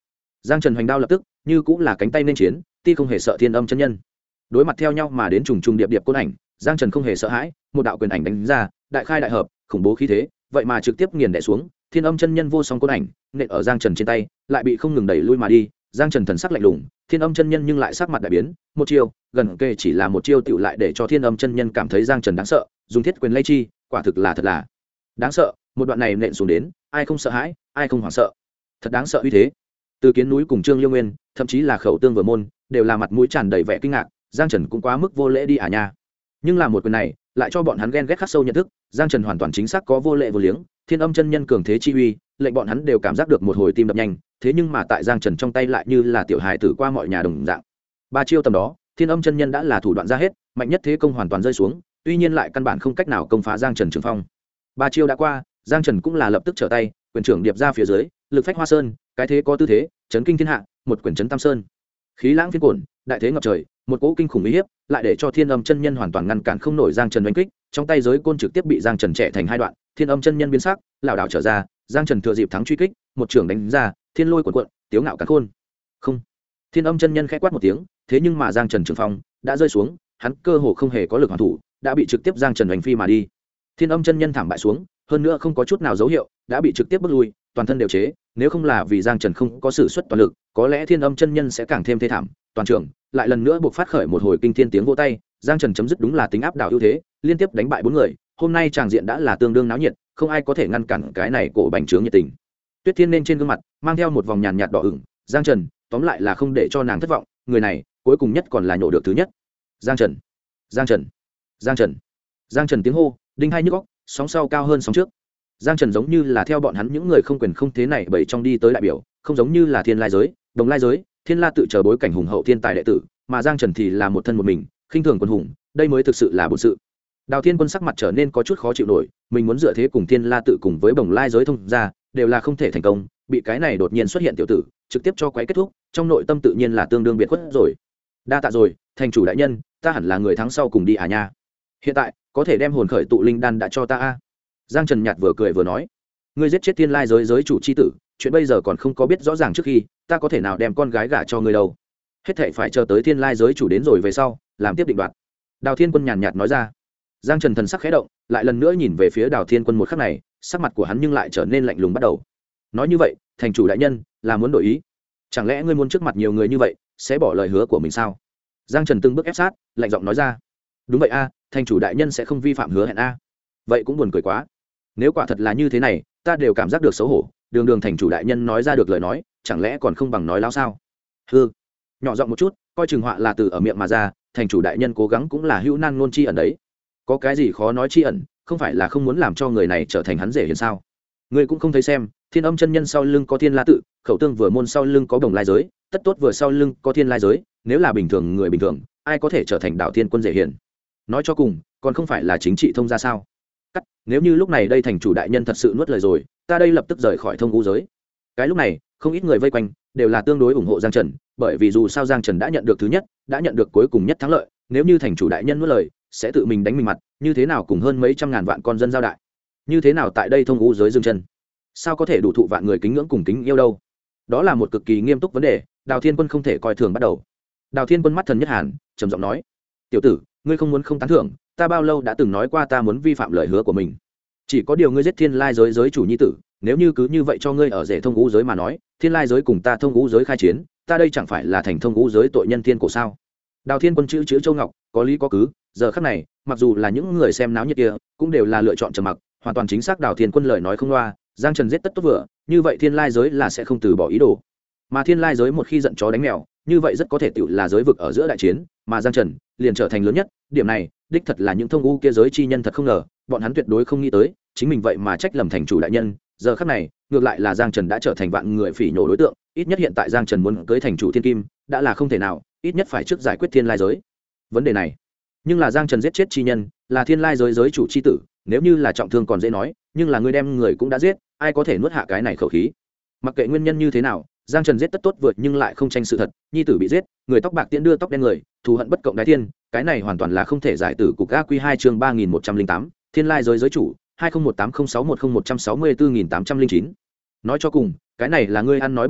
Giang Trần hoành đao lập tức như cũng là cánh tay nên chiến, ti không hề sợ Thiên Âm chân nhân. Đối mặt theo nhau mà đến trùng trùng điệp điệp côn ảnh, Giang Trần không hề sợ hãi, một đạo quyền ảnh đánh ra, đại khai đại hợp, khủng bố khí thế, vậy mà trực tiếp nghiền đè xuống Thiên Âm chân nhân vô song côn ảnh, nện ở Giang Trần trên tay, lại bị không ngừng đẩy lui mà đi. Giang Trần thần sắc lạnh lùng, Thiên Âm chân nhân nhưng lại sắc mặt đại biến, một chiêu, gần kề chỉ là một chiêu tựu lại để cho Thiên Âm chân nhân cảm thấy Giang Trần đáng sợ, dùng thiết quyền lay chi, quả thực là thật là đáng sợ. Một đoạn này nện xuống đến, ai không sợ hãi, ai không hoảng sợ, thật đáng sợ uy thế. Từ Kiến núi cùng Trương Liêu Nguyên, thậm chí là Khẩu Tương Vừa môn, đều là mặt mũi tràn đầy vẻ kinh ngạc. Giang Trần cũng quá mức vô lễ đi à nha. Nhưng là một quyền này, lại cho bọn hắn ghen ghét khắc sâu nhận thức, Giang Trần hoàn toàn chính xác có vô lễ vô liếng, Thiên Âm chân nhân cường thế chi uy, lệnh bọn hắn đều cảm giác được một hồi tim đập nhanh, thế nhưng mà tại Giang Trần trong tay lại như là tiểu hài tử qua mọi nhà đồng dạng. Ba chiêu tầm đó, Thiên Âm chân nhân đã là thủ đoạn ra hết, mạnh nhất thế công hoàn toàn rơi xuống, tuy nhiên lại căn bản không cách nào công phá Giang Trần trường phong. Ba chiêu đã qua, Giang Trần cũng là lập tức trở tay, quyền trưởng điệp ra phía dưới, lực phách hoa sơn, cái thế có tư thế, chấn kinh thiên hạ, một quyền chấn tam sơn. Khí lãng phiên cuộn, đại thế ngập trời, một cỗ kinh khủng uy hiếp, lại để cho Thiên Âm chân nhân hoàn toàn ngăn cản không nổi Giang Trần đánh kích, trong tay giới côn trực tiếp bị Giang Trần chẻ thành hai đoạn, Thiên Âm chân nhân biến sắc, lảo đảo trở ra, Giang Trần thừa dịp thắng truy kích, một trưởng đánh ra, thiên lôi cuộn cuộn, tiếu ngạo càn khôn. Không. Thiên Âm chân nhân khẽ quát một tiếng, thế nhưng mà Giang Trần trường phong đã rơi xuống, hắn cơ hồ không hề có lực hoàn thủ, đã bị trực tiếp Giang Trần đánh phi mà đi. Thiên Âm chân nhân thảm bại xuống, hơn nữa không có chút nào dấu hiệu, đã bị trực tiếp bước lui, toàn thân đều chế, nếu không là vì Giang Trần không có sử xuất toàn lực, có lẽ Thiên Âm chân nhân sẽ càng thêm thê thảm. Toàn trường lại lần nữa buộc phát khởi một hồi kinh thiên tiếng vỗ tay, Giang Trần chấm dứt đúng là tính áp đảo ưu thế, liên tiếp đánh bại 4 người, hôm nay tràng diện đã là tương đương náo nhiệt, không ai có thể ngăn cản cái này cổ bành trướng nhiệt tình. Tuyết Thiên nên trên gương mặt mang theo một vòng nhàn nhạt đỏ ửng, Giang Trần, tóm lại là không để cho nàng thất vọng, người này cuối cùng nhất còn là nhổ được thứ nhất. Giang Trần, Giang Trần, Giang Trần, Giang Trần tiếng hô đinh hai nhức óc, sóng sau cao hơn sóng trước. Giang Trần giống như là theo bọn hắn những người không quyền không thế này bảy trong đi tới đại biểu, không giống như là Thiên Lai giới, Đồng Lai giới, Thiên La tự chờ bối cảnh hùng hậu thiên tài đệ tử, mà Giang Trần thì là một thân một mình, khinh thường quân hùng, đây mới thực sự là bổn sự. Đào Thiên Quân sắc mặt trở nên có chút khó chịu nổi, mình muốn dựa thế cùng Thiên La tự cùng với Đồng Lai giới thông ra, đều là không thể thành công, bị cái này đột nhiên xuất hiện tiểu tử, trực tiếp cho quấy kết thúc, trong nội tâm tự nhiên là tương đương biệt khuất rồi. Đa tạ rồi, thành chủ đại nhân, ta hẳn là người thắng sau cùng đi à nha. Hiện tại, có thể đem hồn khởi tụ linh đan đã cho ta a. Giang Trần nhạt vừa cười vừa nói, ngươi giết chết Thiên Lai giới giới chủ chi tử, chuyện bây giờ còn không có biết rõ ràng trước khi, ta có thể nào đem con gái gả cho ngươi đâu. Hết thảy phải chờ tới Thiên Lai giới chủ đến rồi về sau, làm tiếp định đoạt. Đào Thiên Quân nhàn nhạt nói ra. Giang Trần thần sắc khẽ động, lại lần nữa nhìn về phía Đào Thiên Quân một khắc này, sắc mặt của hắn nhưng lại trở nên lạnh lùng bắt đầu. Nói như vậy, thành chủ đại nhân là muốn đổi ý? Chẳng lẽ ngươi muốn trước mặt nhiều người như vậy, sẽ bỏ lời hứa của mình sao? Giang Trần từng bước ép sát, lạnh giọng nói ra. Đúng vậy a, thành chủ đại nhân sẽ không vi phạm hứa hẹn a. Vậy cũng buồn cười quá. Nếu quả thật là như thế này, ta đều cảm giác được xấu hổ, đường đường thành chủ đại nhân nói ra được lời nói, chẳng lẽ còn không bằng nói láo sao? Hừ, nhỏ giọng một chút, coi chừng họa là từ ở miệng mà ra, thành chủ đại nhân cố gắng cũng là hữu nan ngôn chi ẩn đấy. Có cái gì khó nói chi ẩn, không phải là không muốn làm cho người này trở thành hắn rể hiền sao? Ngươi cũng không thấy xem, Thiên Âm chân nhân sau lưng có Thiên La tự, Khẩu Tương Vừa môn sau lưng có Đồng Lai giới, Tất Tốt vừa sau lưng có Thiên Lai giới, nếu là bình thường người bình thường, ai có thể trở thành đạo thiên quân rể hiền? Nói cho cùng, còn không phải là chính trị thông gia sao? Cắt, nếu như lúc này đây thành chủ đại nhân thật sự nuốt lời rồi, ta đây lập tức rời khỏi Thông Ngũ giới. Cái lúc này, không ít người vây quanh, đều là tương đối ủng hộ Giang Trần, bởi vì dù sao Giang Trần đã nhận được thứ nhất, đã nhận được cuối cùng nhất thắng lợi, nếu như thành chủ đại nhân nuốt lời, sẽ tự mình đánh mình mặt, như thế nào cùng hơn mấy trăm ngàn vạn con dân giao đại? Như thế nào tại đây Thông Ngũ giới dừng chân? Sao có thể đủ thụ vạn người kính ngưỡng cùng kính yêu đâu? Đó là một cực kỳ nghiêm túc vấn đề, Đào Thiên Quân không thể coi thường bắt đầu. Đào Thiên Quân mắt thần nhất hàn, trầm giọng nói: "Tiểu tử, ngươi không muốn không tán thưởng, ta bao lâu đã từng nói qua ta muốn vi phạm lời hứa của mình? Chỉ có điều ngươi giết Thiên Lai giới giới chủ nhi tử, nếu như cứ như vậy cho ngươi ở rể Thông Ngũ giới mà nói, Thiên Lai giới cùng ta Thông Ngũ giới khai chiến, ta đây chẳng phải là thành Thông Ngũ giới tội nhân thiên cổ sao?" Đào Thiên Quân chữ Châu Ngọc, có lý có cứ, giờ khắc này, mặc dù là những người xem náo nhiệt kia, cũng đều là lựa chọn trầm mặc, hoàn toàn chính xác Đào Thiên Quân lời nói không loa, Giang Trần giết Tất Tốt vừa, như vậy Thiên Lai giới là sẽ không từ bỏ ý đồ. Mà Thiên Lai giới một khi giận chó đánh mèo, như vậy rất có thể tựu là giới vực ở giữa đại chiến, mà Giang Trần liền trở thành lớn nhất, điểm này, đích thật là những thông u kia giới chi nhân thật không ngờ, bọn hắn tuyệt đối không nghĩ tới, chính mình vậy mà trách lầm thành chủ đại nhân, giờ khắc này, ngược lại là Giang Trần đã trở thành vạn người phỉ nhổ đối tượng, ít nhất hiện tại Giang Trần muốn cưới thành chủ Thiên Kim, đã là không thể nào, ít nhất phải trước giải quyết Thiên Lai giới. Vấn đề này, nhưng là Giang Trần giết chết chi nhân, là Thiên Lai giới giới chủ chi tử, nếu như là trọng thương còn dễ nói, nhưng là ngươi đem người cũng đã giết, ai có thể nuốt hạ cái này khẩu khí? Mặc kệ nguyên nhân như thế nào, Giang Trần giết Tất Tốt vượt nhưng lại không tranh sự thật, nhi tử bị giết, người tóc bạc tiễn đưa tóc đen người, thù hận bất cộng đái thiên, cái này hoàn toàn là không thể giải tử cục AQ2 chương 3108, Thiên Lai giới giới chủ, 20180610164809. Nói cho cùng, cái này là ngươi ăn nói bừa bãi,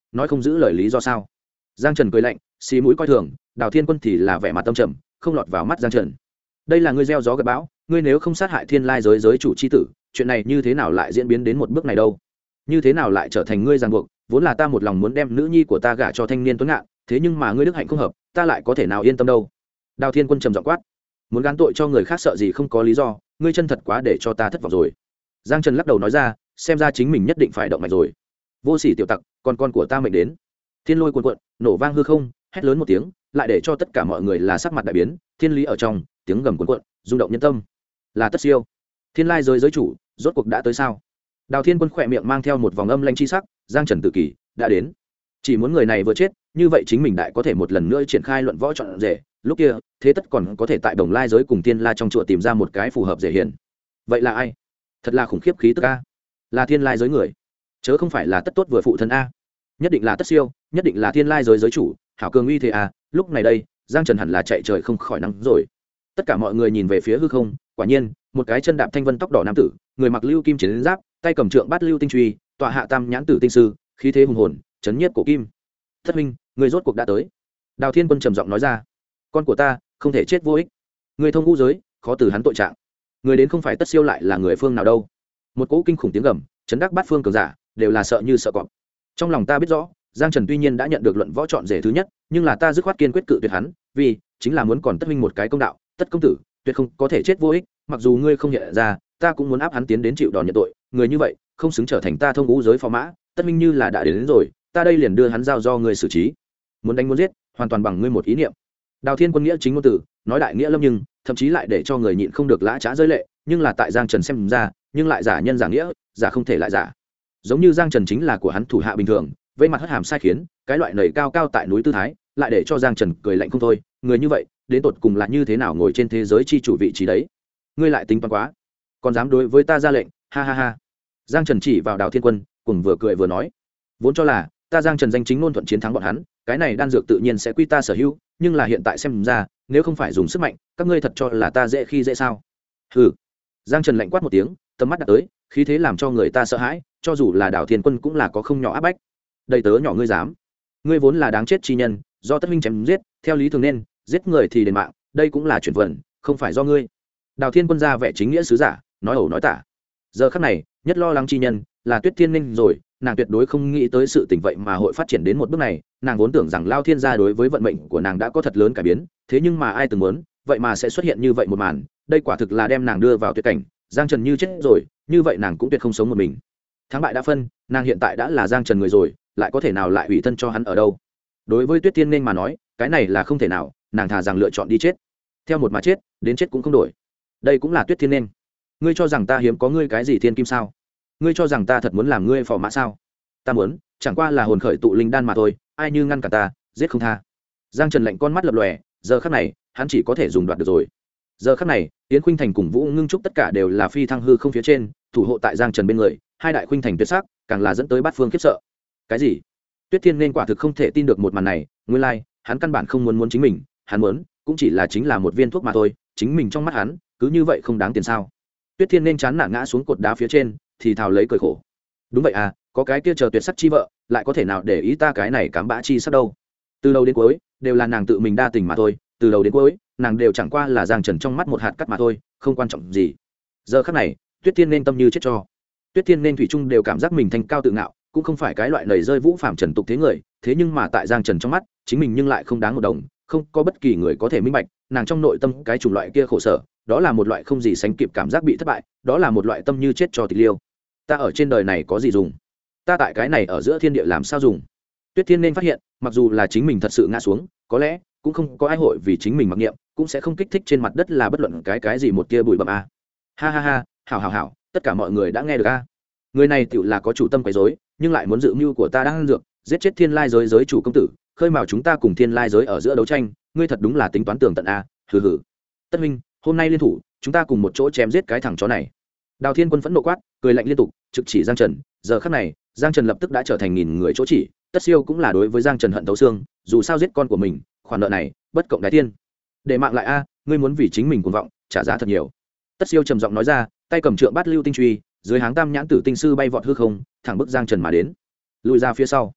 nói không giữ lời lý do sao? Giang Trần cười lạnh, xì mũi coi thường. Đào Thiên Quân thì là vẻ mặt tâm trầm, không lọt vào mắt Giang Trần. Đây là ngươi gieo gió gặt bão, ngươi nếu không sát hại thiên lai giới chủ chi tử, chuyện này như thế nào lại diễn biến đến một bước này đâu? Như thế nào lại trở thành ngươi ràng buộc? Vốn là ta một lòng muốn đem nữ nhi của ta gả cho thanh niên tuấn ngạn, thế nhưng mà ngươi đức hạnh không hợp, ta lại có thể nào yên tâm đâu? Đào Thiên Quân trầm giọng quát, muốn gán tội cho người khác sợ gì không có lý do, ngươi chân thật quá để cho ta thất vọng rồi. Giang Trần lắc đầu nói ra, xem ra chính mình nhất định phải động mạch rồi. Vô sỉ tiểu tặc, còn con của ta mệnh đến. Thiên lôi cuồn cuộn, nổ vang hư không, hét lớn một tiếng, lại để cho tất cả mọi người là sắc mặt đại biến, thiên lý ở trong, tiếng gầm cuồn cuộn, rung động nhân tâm. Là Tất Siêu, thiên lai giới chủ, rốt cuộc đã tới sao? Đào Thiên Quân khỏe miệng mang theo một vòng âm lanh chi sắc, Giang Trần tự kỷ đã đến. Chỉ muốn người này vừa chết, như vậy chính mình đại có thể một lần nữa triển khai luận võ chọn rể, lúc kia, thế tất còn có thể tại Đồng Lai giới cùng Thiên La trong chùa tìm ra một cái phù hợp dễ hiền. Vậy là ai? Thật là khủng khiếp khí tức a. Là Thiên Lai giới người, chớ không phải là Tất Tốt vừa phụ thân a. Nhất định là Tất Siêu, nhất định là Thiên Lai giới chủ, hảo cường uy thế a. Lúc này đây, Giang Trần hẳn là chạy trời không khỏi nắng rồi. Tất cả mọi người nhìn về phía hư không, quả nhiên, một cái chân đạp thanh vân tóc đỏ nam tử, người mặc lưu kim chiến giáp, tay cầm trượng bát lưu tinh truy, tọa hạ tam nhãn tử tinh sư, khí thế hùng hồn, chấn nhiếp cổ kim. Thất huynh, người rốt cuộc đã tới. Đào Thiên Quân trầm giọng nói ra, con của ta không thể chết vô ích. Người thông ngũ giới, khó từ hắn tội trạng. Người đến không phải Tất Siêu lại là người phương nào đâu? Một cỗ kinh khủng tiếng gầm, chấn đắc bát phương cường giả, đều là sợ như sợ cọp. Trong lòng ta biết rõ, Giang Trần tuy nhiên đã nhận được luận võ chọn rể thứ nhất, nhưng là ta dứt khoát kiên quyết cự tuyệt hắn, vì chính là muốn còn Tất huynh một cái công đạo, Tất công tử tuyệt không có thể chết vô ích, mặc dù ngươi không nhận ra, ta cũng muốn áp hắn tiến đến chịu đòn nhận tội, người như vậy không xứng trở thành ta thông ngũ giới phò mã. Tất huynh như là đã đến rồi, ta đây liền đưa hắn giao do ngươi xử trí. Muốn đánh muốn giết, hoàn toàn bằng ngươi một ý niệm. Đào Thiên Quân nghĩa chính ngôn tử, nói đại nghĩa lâm, nhưng thậm chí lại để cho người nhịn không được lã trá rơi lệ, nhưng là tại Giang Trần xem ra, nhưng lại giả nhân giả nghĩa, giả không thể lại giả. Giống như Giang Trần chính là của hắn thủ hạ bình thường, vây mặt hất hàm sai khiến, cái loại nầy cao cao tại núi tư thái, lại để cho Giang Trần cười lạnh không thôi. Người như vậy, đến tột cùng là như thế nào ngồi trên thế giới chi chủ vị trí đấy? Ngươi lại tính toán quá, còn dám đối với ta ra lệnh, ha ha ha. Giang Trần chỉ vào Đào Thiên Quân, cùng vừa cười vừa nói, vốn cho là ta Giang Trần danh chính ngôn thuận chiến thắng bọn hắn, cái này đan dược tự nhiên sẽ quy ta sở hữu, nhưng là hiện tại xem ra, nếu không phải dùng sức mạnh, các ngươi thật cho là ta dễ khi dễ sao? Hừ. Giang Trần lạnh quát một tiếng, tầm mắt đặt tới, khí thế làm cho người ta sợ hãi, cho dù là Đào Thiên Quân cũng là có không nhỏ áp bách. Đầy tớ nhỏ ngươi dám? Ngươi vốn là đáng chết chi nhân, do Tất huynh chém giết, theo lý thường nên giết người thì đền mạng, đây cũng là chuyển vận, không phải do ngươi. Đào Thiên Quân ra vẻ chính nghĩa sứ giả, nói ẩu nói tả. Giờ khắc này, nhất lo lắng chi nhân là Tuyết Thiên Ninh rồi, nàng tuyệt đối không nghĩ tới sự tình vậy mà hội phát triển đến một bước này, nàng vốn tưởng rằng Lao Thiên gia đối với vận mệnh của nàng đã có thật lớn cải biến, thế nhưng mà ai từng muốn, vậy mà sẽ xuất hiện như vậy một màn, đây quả thực là đem nàng đưa vào tuyệt cảnh. Giang Trần như chết rồi, như vậy nàng cũng tuyệt không sống một mình. Thắng bại đã phân, nàng hiện tại đã là Giang Trần người rồi, lại có thể nào lại ủy thân cho hắn ở đâu? Đối với Tuyết Thiên Ninh mà nói, cái này là không thể nào, nàng thà rằng lựa chọn đi chết. Theo một mà chết, đến chết cũng không đổi. Đây cũng là Tuyết Thiên Ninh. Ngươi cho rằng ta hiếm có ngươi cái gì thiên kim sao? Ngươi cho rằng ta thật muốn làm ngươi phò mã sao? Ta muốn, chẳng qua là hồn khởi tụ linh đan mà thôi, ai như ngăn cả ta, giết không tha. Giang Trần lạnh con mắt lập lòe, giờ khắc này, hắn chỉ có thể dùng đoạt được rồi. Giờ khắc này, Yến Khuynh Thành cùng Vũ Ngưng Trúc tất cả đều là phi thăng hư không phía trên, thủ hộ tại Giang Trần bên người, hai đại khuynh thành tuyệt sắc, càng là dẫn tới bát phương khiếp sợ. Cái gì? Tuyết Thiên nên quả thực không thể tin được một màn này, nguyên lai, hắn căn bản không muốn chính mình, hắn muốn, cũng chỉ là chính là một viên thuốc mà thôi, chính mình trong mắt hắn, cứ như vậy không đáng tiền sao? Tuyết Thiên nên chán nản ngã xuống cột đá phía trên, thì thào lấy cười khổ. Đúng vậy à, có cái kia chờ tuyệt sắc chi vợ, lại có thể nào để ý ta cái này cám bã chi sắc đâu? Từ đầu đến cuối, đều là nàng tự mình đa tình mà thôi, từ đầu đến cuối, nàng đều chẳng qua là Giang Trần trong mắt một hạt cát mà thôi, không quan trọng gì. Giờ khắc này, Tuyết Thiên nên tâm như chết cho. Tuyết Thiên nên thủy chung đều cảm giác mình thanh cao tự ngạo, cũng không phải cái loại nảy rơi vũ phàm trần tục thế người, thế nhưng mà tại Giang Trần trong mắt, chính mình nhưng lại không đáng một đồng, không có bất kỳ người có thể minh bạch, nàng trong nội tâm cái chủng loại kia khổ sở, đó là một loại không gì sánh kịp cảm giác bị thất bại, đó là một loại tâm như chết cho tịch liêu. Ta ở trên đời này có gì dùng? Ta tại cái này ở giữa thiên địa làm sao dùng? Tuyết Thiên nên phát hiện, mặc dù là chính mình thật sự ngã xuống, có lẽ cũng không có ai hội vì chính mình mặc niệm, cũng sẽ không kích thích trên mặt đất là bất luận cái gì một tia bụi bặm a. Ha ha ha, hảo, tất cả mọi người đã nghe được a. Người này tựu là có chủ tâm quấy rối, nhưng lại muốn dự mưu của ta đang dược, giết chết Thiên Lai giới chủ công tử, khơi mào chúng ta cùng Thiên Lai giới ở giữa đấu tranh, ngươi thật đúng là tính toán tường tận a. Hừ. Tất minh, hôm nay liên thủ, chúng ta cùng một chỗ chém giết cái thằng chó này. Đào Thiên Quân phẫn nộ quát, cười lạnh liên tục, trực chỉ Giang Trần. Giờ khắc này, Giang Trần lập tức đã trở thành nghìn người chỗ chỉ, Tất Siêu cũng là đối với Giang Trần hận thấu xương, dù sao giết con của mình, khoản nợ này, bất cộng đái thiên. Để mạng lại a, ngươi muốn vì chính mình cuồng vọng, trả giá thật nhiều. Tất Siêu trầm giọng nói ra, tay cầm trượng bát lưu tinh truy, dưới háng tam nhãn tử tinh sư bay vọt hư không, thẳng bức Giang Trần mà đến. Lùi ra phía sau.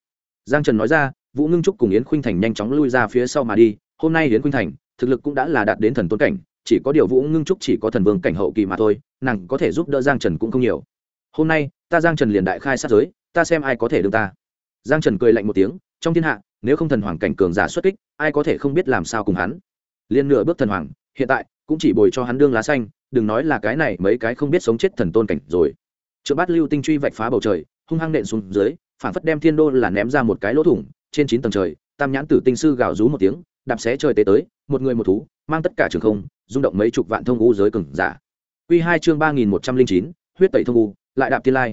Giang Trần nói ra. Vũ Ngưng Trúc cùng Yến Khuynh Thành nhanh chóng lui ra phía sau mà đi. Hôm nay Yến Khuynh Thành thực lực cũng đã là đạt đến thần tôn cảnh, chỉ có điều Vũ Ngưng Trúc chỉ có thần vương cảnh hậu kỳ mà thôi, nàng có thể giúp đỡ Giang Trần cũng không nhiều. Hôm nay ta Giang Trần liền đại khai sát giới, ta xem ai có thể đương ta. Giang Trần cười lạnh một tiếng, trong thiên hạ nếu không thần hoàng cảnh cường giả xuất kích, ai có thể không biết làm sao cùng hắn. Liên nửa bước thần hoàng, hiện tại cũng chỉ bồi cho hắn đương lá xanh, đừng nói là cái này mấy cái không biết sống chết thần tôn cảnh rồi. Trượng Bát Lưu tinh truy vạch phá bầu trời, hung hăng nện xuống dưới, phản phất đem thiên đô là ném ra một cái lỗ thủng. Trên 9 tầng trời, Tam Nhãn Tử Tinh sư gào rú một tiếng, đạp xé trời tế tới, một người một thú, mang tất cả trường không, rung động mấy chục vạn thông u giới cường giả. Quy 2 chương 3109, huyết tẩy thông u, lại đạp tiên lai,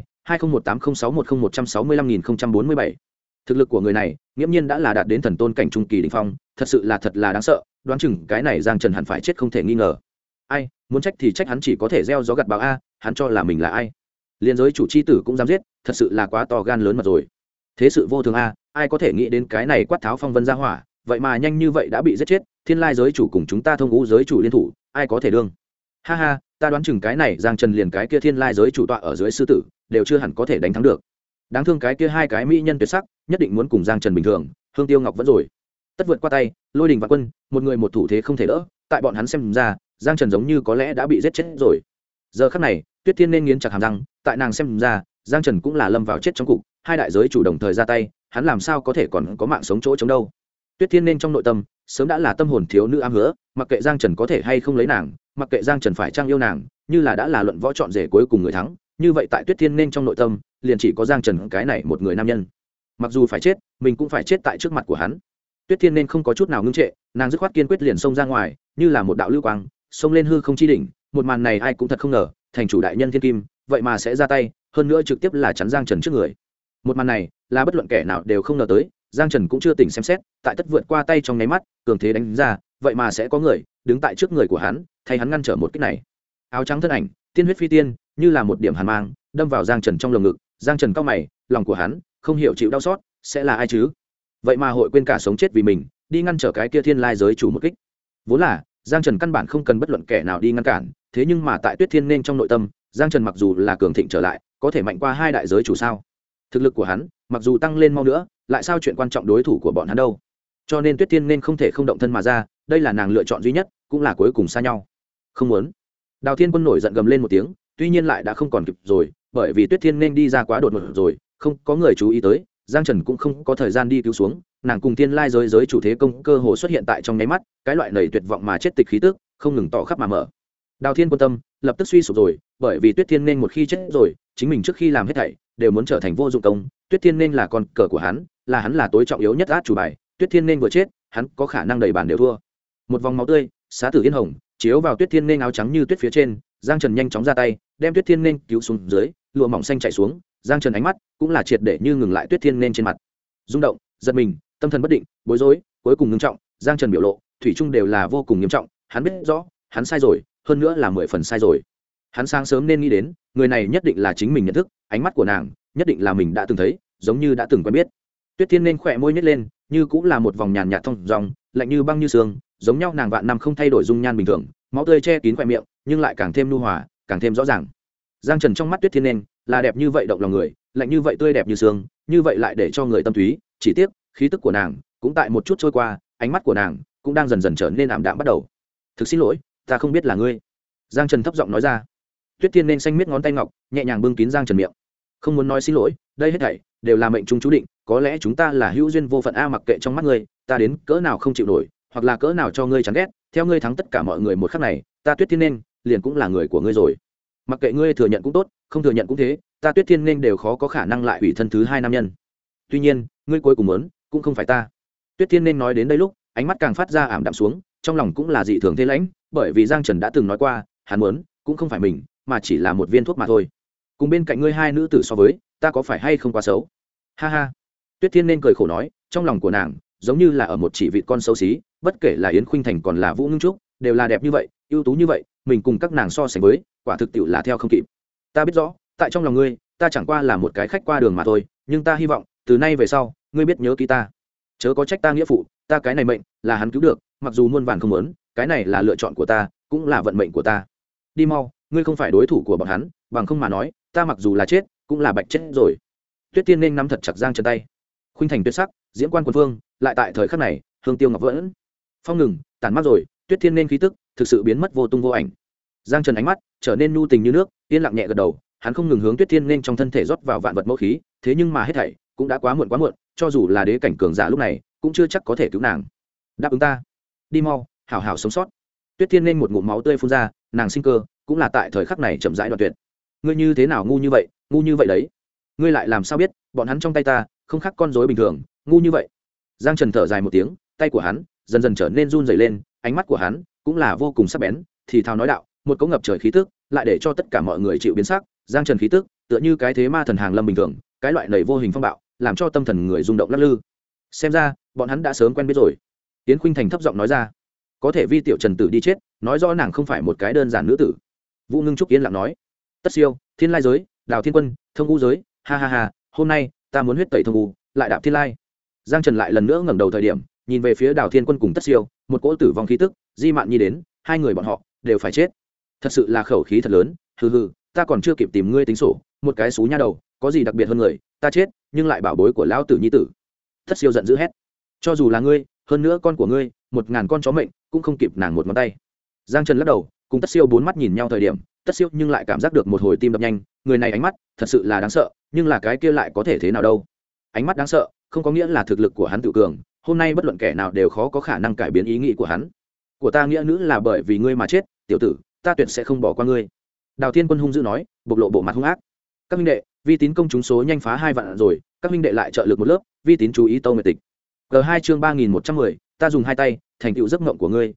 20180610165047. Thực lực của người này, nghiễm nhiên đã là đạt đến thần tôn cảnh trung kỳ đỉnh phong, thật là đáng sợ, đoán chừng cái này Giang Trần hẳn phải chết không thể nghi ngờ. Ai, muốn trách thì trách hắn chỉ có thể gieo gió gặt bão a, hắn cho là mình là ai? Liên giới chủ chi tử cũng dám giết, thật sự là quá to gan lớn mật rồi. Thế sự vô thường a, ai có thể nghĩ đến cái này quát tháo phong vân ra hỏa, vậy mà nhanh như vậy đã bị giết chết, thiên lai giới chủ cùng chúng ta thông ngũ giới chủ liên thủ, ai có thể đương? Ha ha, ta đoán chừng cái này Giang Trần liền cái kia thiên lai giới chủ tọa ở dưới sư tử, đều chưa hẳn có thể đánh thắng được. Đáng thương cái kia hai cái mỹ nhân tuyệt sắc, nhất định muốn cùng Giang Trần bình thường, Hương Tiêu Ngọc vẫn rồi. Tất vượt qua tay, Lôi Đình và Quân, một người một thủ thế không thể đỡ, tại bọn hắn xem ra, Giang Trần giống như có lẽ đã bị giết chết rồi. Giờ khắc này, Tuyết Thiên nên nghiến chặt hàm răng, tại nàng xem ra, Giang Trần cũng là lâm vào chết trong cục, hai đại giới chủ đồng thời ra tay, hắn làm sao có thể còn có mạng sống chỗ chống đâu. Tuyết Thiên nên trong nội tâm sớm đã là tâm hồn thiếu nữ ám hứa, mặc kệ Giang Trần có thể hay không lấy nàng, mặc kệ Giang Trần phải trang yêu nàng, như là đã là luận võ chọn rể cuối cùng người thắng, như vậy tại Tuyết Thiên nên trong nội tâm liền chỉ có Giang Trần cái này một người nam nhân. Mặc dù phải chết, mình cũng phải chết tại trước mặt của hắn. Tuyết Thiên nên không có chút nào ngưng trệ, nàng dứt khoát kiên quyết liền xông ra ngoài, như là một đạo lưu quang, xông lên hư không chi đỉnh. Một màn này ai cũng thật không ngờ, thành chủ đại nhân Thiên Kim, vậy mà sẽ ra tay, hơn nữa trực tiếp là chắn Giang Trần trước người. Một màn này, là bất luận kẻ nào đều không ngờ tới, Giang Trần cũng chưa tỉnh xem xét, tại tất vượt qua tay trong nháy mắt, cường thế đánh ra, vậy mà sẽ có người đứng tại trước người của hắn, thay hắn ngăn trở một kích này. Áo trắng thân ảnh, tiên huyết phi tiên, như là một điểm hàn mang, đâm vào Giang Trần trong lồng ngực. Giang Trần cau mày, lòng của hắn không hiểu chịu đau xót, sẽ là ai chứ? Vậy mà hội quên cả sống chết vì mình, đi ngăn trở cái kia thiên lai giới chủ một kích. Vốn là Giang Trần căn bản không cần bất luận kẻ nào đi ngăn cản, thế nhưng mà tại Tuyết Thiên nên trong nội tâm, Giang Trần mặc dù là cường thịnh trở lại, có thể mạnh qua hai đại giới chủ sao? Thực lực của hắn mặc dù tăng lên mau nữa, lại sao chuyện quan trọng đối thủ của bọn hắn đâu? Cho nên Tuyết Thiên nên không thể không động thân mà ra, đây là nàng lựa chọn duy nhất, cũng là cuối cùng xa nhau. Không muốn. Đào Thiên Quân nổi giận gầm lên một tiếng, tuy nhiên lại đã không còn kịp rồi, bởi vì Tuyết Thiên nên đi ra quá đột ngột rồi, không có người chú ý tới, Giang Trần cũng không có thời gian đi cứu xuống, nàng cùng thiên lai giới chủ thế công cơ hồ xuất hiện tại trong nháy mắt, cái loại nảy tuyệt vọng mà chết tịch khí tức không ngừng tỏ khắp mà mở. Đào Thiên Quân tâm lập tức suy sụp rồi, bởi vì Tuyết Thiên nên một khi chết rồi, chính mình trước khi làm hết thảy đều muốn trở thành vô dụng công. Tuyết Thiên nên là con cờ của hắn là tối trọng yếu nhất át chủ bài. Tuyết Thiên nên vừa chết, hắn có khả năng đầy bàn đều thua. Một vòng máu tươi, xá tử yên hồng, chiếu vào Tuyết Thiên nên áo trắng như tuyết phía trên. Giang Trần nhanh chóng ra tay, đem Tuyết Thiên nên cứu xuống dưới, lụa mỏng xanh chảy xuống. Giang Trần ánh mắt cũng là triệt để như ngừng lại Tuyết Thiên nên trên mặt, rung động, giật mình, tâm thần bất định, bối rối, cuối cùng ngưng trọng. Giang Trần biểu lộ thủy chung đều là vô cùng nghiêm trọng, hắn biết rõ hắn sai rồi, hơn nữa là 10 phần sai rồi. Hắn sáng sớm nên nghĩ đến, người này nhất định là chính mình nhận thức, ánh mắt của nàng nhất định là mình đã từng thấy, giống như đã từng quen biết. Tuyết Thiên nên khỏe môi nhếch lên, như cũng là một vòng nhàn nhạt thông dòng, lạnh như băng như sương, giống nhau nàng vạn năm không thay đổi dung nhan bình thường, máu tươi che kín khóe miệng, nhưng lại càng thêm nhu hòa, càng thêm rõ ràng. Giang Trần trong mắt Tuyết Thiên nên là đẹp như vậy động lòng người, lạnh như vậy tươi đẹp như sương, như vậy lại để cho người tâm túy, chỉ tiếc, khí tức của nàng cũng tại một chút trôi qua, ánh mắt của nàng cũng đang dần dần trở nên ảm đạm bắt đầu. Thực xin lỗi, ta không biết là ngươi. Giang Trần thấp giọng nói ra. Tuyết Thiên nên xanh miết ngón tay ngọc, nhẹ nhàng bưng kín Giang Trần miệng. Không muốn nói xin lỗi, đây hết thảy đều là mệnh trung chú định, có lẽ chúng ta là hữu duyên vô phận a, mặc kệ trong mắt ngươi, ta đến cỡ nào không chịu nổi, hoặc là cỡ nào cho ngươi chán ghét, theo ngươi thắng tất cả mọi người một khắc này, ta Tuyết Thiên nên liền cũng là người của ngươi rồi. Mặc kệ ngươi thừa nhận cũng tốt, không thừa nhận cũng thế, ta Tuyết Thiên nên đều khó có khả năng lại hủy thân thứ hai nam nhân. Tuy nhiên, ngươi cuối cùng muốn, cũng không phải ta. Tuyết Thiên nên nói đến đây lúc, ánh mắt càng phát ra ảm đạm xuống, trong lòng cũng là dị thường thế lãnh, bởi vì Giang Trần đã từng nói qua, hắn muốn cũng không phải mình, mà chỉ là một viên thuốc mà thôi. Cùng bên cạnh ngươi hai nữ tử so với, ta có phải hay không quá xấu? Ha ha. Tuyết Thiên nên cười khổ nói, trong lòng của nàng giống như là ở một chỉ vịt con xấu xí, bất kể là Yến Khuynh Thành còn là Vũ Ngưng Trúc, đều là đẹp như vậy, ưu tú như vậy, mình cùng các nàng so sánh với, quả thực tiệu là theo không kịp. Ta biết rõ, tại trong lòng ngươi, ta chẳng qua là một cái khách qua đường mà thôi, nhưng ta hy vọng, từ nay về sau, ngươi biết nhớ kỹ ta. Chớ có trách ta nghĩa phụ, ta cái này mệnh là hắn cứu được, mặc dù muôn vàn không muốn, cái này là lựa chọn của ta, cũng là vận mệnh của ta. Đi mau, ngươi không phải đối thủ của bọn hắn, bằng không mà nói, ta mặc dù là chết, cũng là bạch chết rồi. Tuyết Thiên nên nắm thật chặt Giang Trần tay. khuynh thành tuyệt sắc, diễm quan quần phương, lại tại thời khắc này hương tiêu ngọc vẫn phong ngừng tàn mắt rồi, Tuyết Thiên nên khí tức thực sự biến mất vô tung vô ảnh. Giang Trần ánh mắt trở nên nhu tình như nước, yên lặng nhẹ gật đầu, hắn không ngừng hướng Tuyết Thiên nên trong thân thể rót vào vạn vật mẫu khí, thế nhưng mà hết thảy cũng đã quá muộn, cho dù là đế cảnh cường giả lúc này cũng chưa chắc có thể cứu nàng. Đáp ứng ta, đi mau, hảo hảo sống sót. Tuyết Thiên nên một ngụm máu tươi phun ra, nàng sinh cơ cũng là tại thời khắc này chậm rãi đoạn tuyệt. Ngươi như thế nào ngu như vậy đấy? Ngươi lại làm sao biết, bọn hắn trong tay ta không khác con rối bình thường, ngu như vậy. Giang Trần thở dài một tiếng, tay của hắn dần dần trở nên run rẩy lên, ánh mắt của hắn cũng là vô cùng sắc bén, thì thào nói đạo, một cỗ ngập trời khí tức lại để cho tất cả mọi người chịu biến sắc. Giang Trần khí tức tựa như cái thế ma thần hàng lâm bình thường, cái loại nảy vô hình phong bạo làm cho tâm thần người rung động lắc lư. Xem ra bọn hắn đã sớm quen biết rồi. Yến Khuynh Thành thấp giọng nói ra, có thể vi tiểu Trần tử đi chết, nói rõ nàng không phải một cái đơn giản nữ tử. Vũ Ngưng Trúc yên lặng nói, Tất Siêu, Thiên Lai giới, Đào Thiên Quân, Thông U giới, ha ha ha, hôm nay ta muốn huyết tẩy Thông U, lại đạp Thiên Lai. Giang Trần lại lần nữa ngẩng đầu thời điểm, nhìn về phía Đào Thiên Quân cùng Tất Siêu, một cỗ tử vong khí tức di mạn nhi đến, hai người bọn họ đều phải chết. Thật sự là khẩu khí thật lớn, hừ hừ, ta còn chưa kịp tìm ngươi tính sổ, một cái xú nha đầu, có gì đặc biệt hơn người, ta chết, nhưng lại bảo bối của lão tử nhi tử. Tất Siêu giận dữ hét, cho dù là ngươi, hơn nữa con của ngươi, 1000 con chó mệnh cũng không kịp nàng một ngón tay. Giang Trần lắc đầu, cùng Tất Siêu bốn mắt nhìn nhau thời điểm, Tất Siêu nhưng lại cảm giác được một hồi tim đập nhanh, người này ánh mắt thật sự là đáng sợ, nhưng là cái kia lại có thể thế nào đâu? Ánh mắt đáng sợ, không có nghĩa là thực lực của hắn tự cường, hôm nay bất luận kẻ nào đều khó có khả năng cải biến ý nghĩ của hắn. Của ta nghĩa nữ là bởi vì ngươi mà chết, tiểu tử, ta tuyệt sẽ không bỏ qua ngươi. Đào Thiên Quân hung dữ nói, bộc lộ bộ mặt hung ác. Các huynh đệ, Vi Tín công chúng số nhanh phá 2 vạn rồi, các huynh đệ lại trợ lực một lớp, Vi Tín chú ý Tâu Nguyệt Tịch. G2 chương 3110, ta dùng hai tay, thành tựu giấc mộng của ngươi,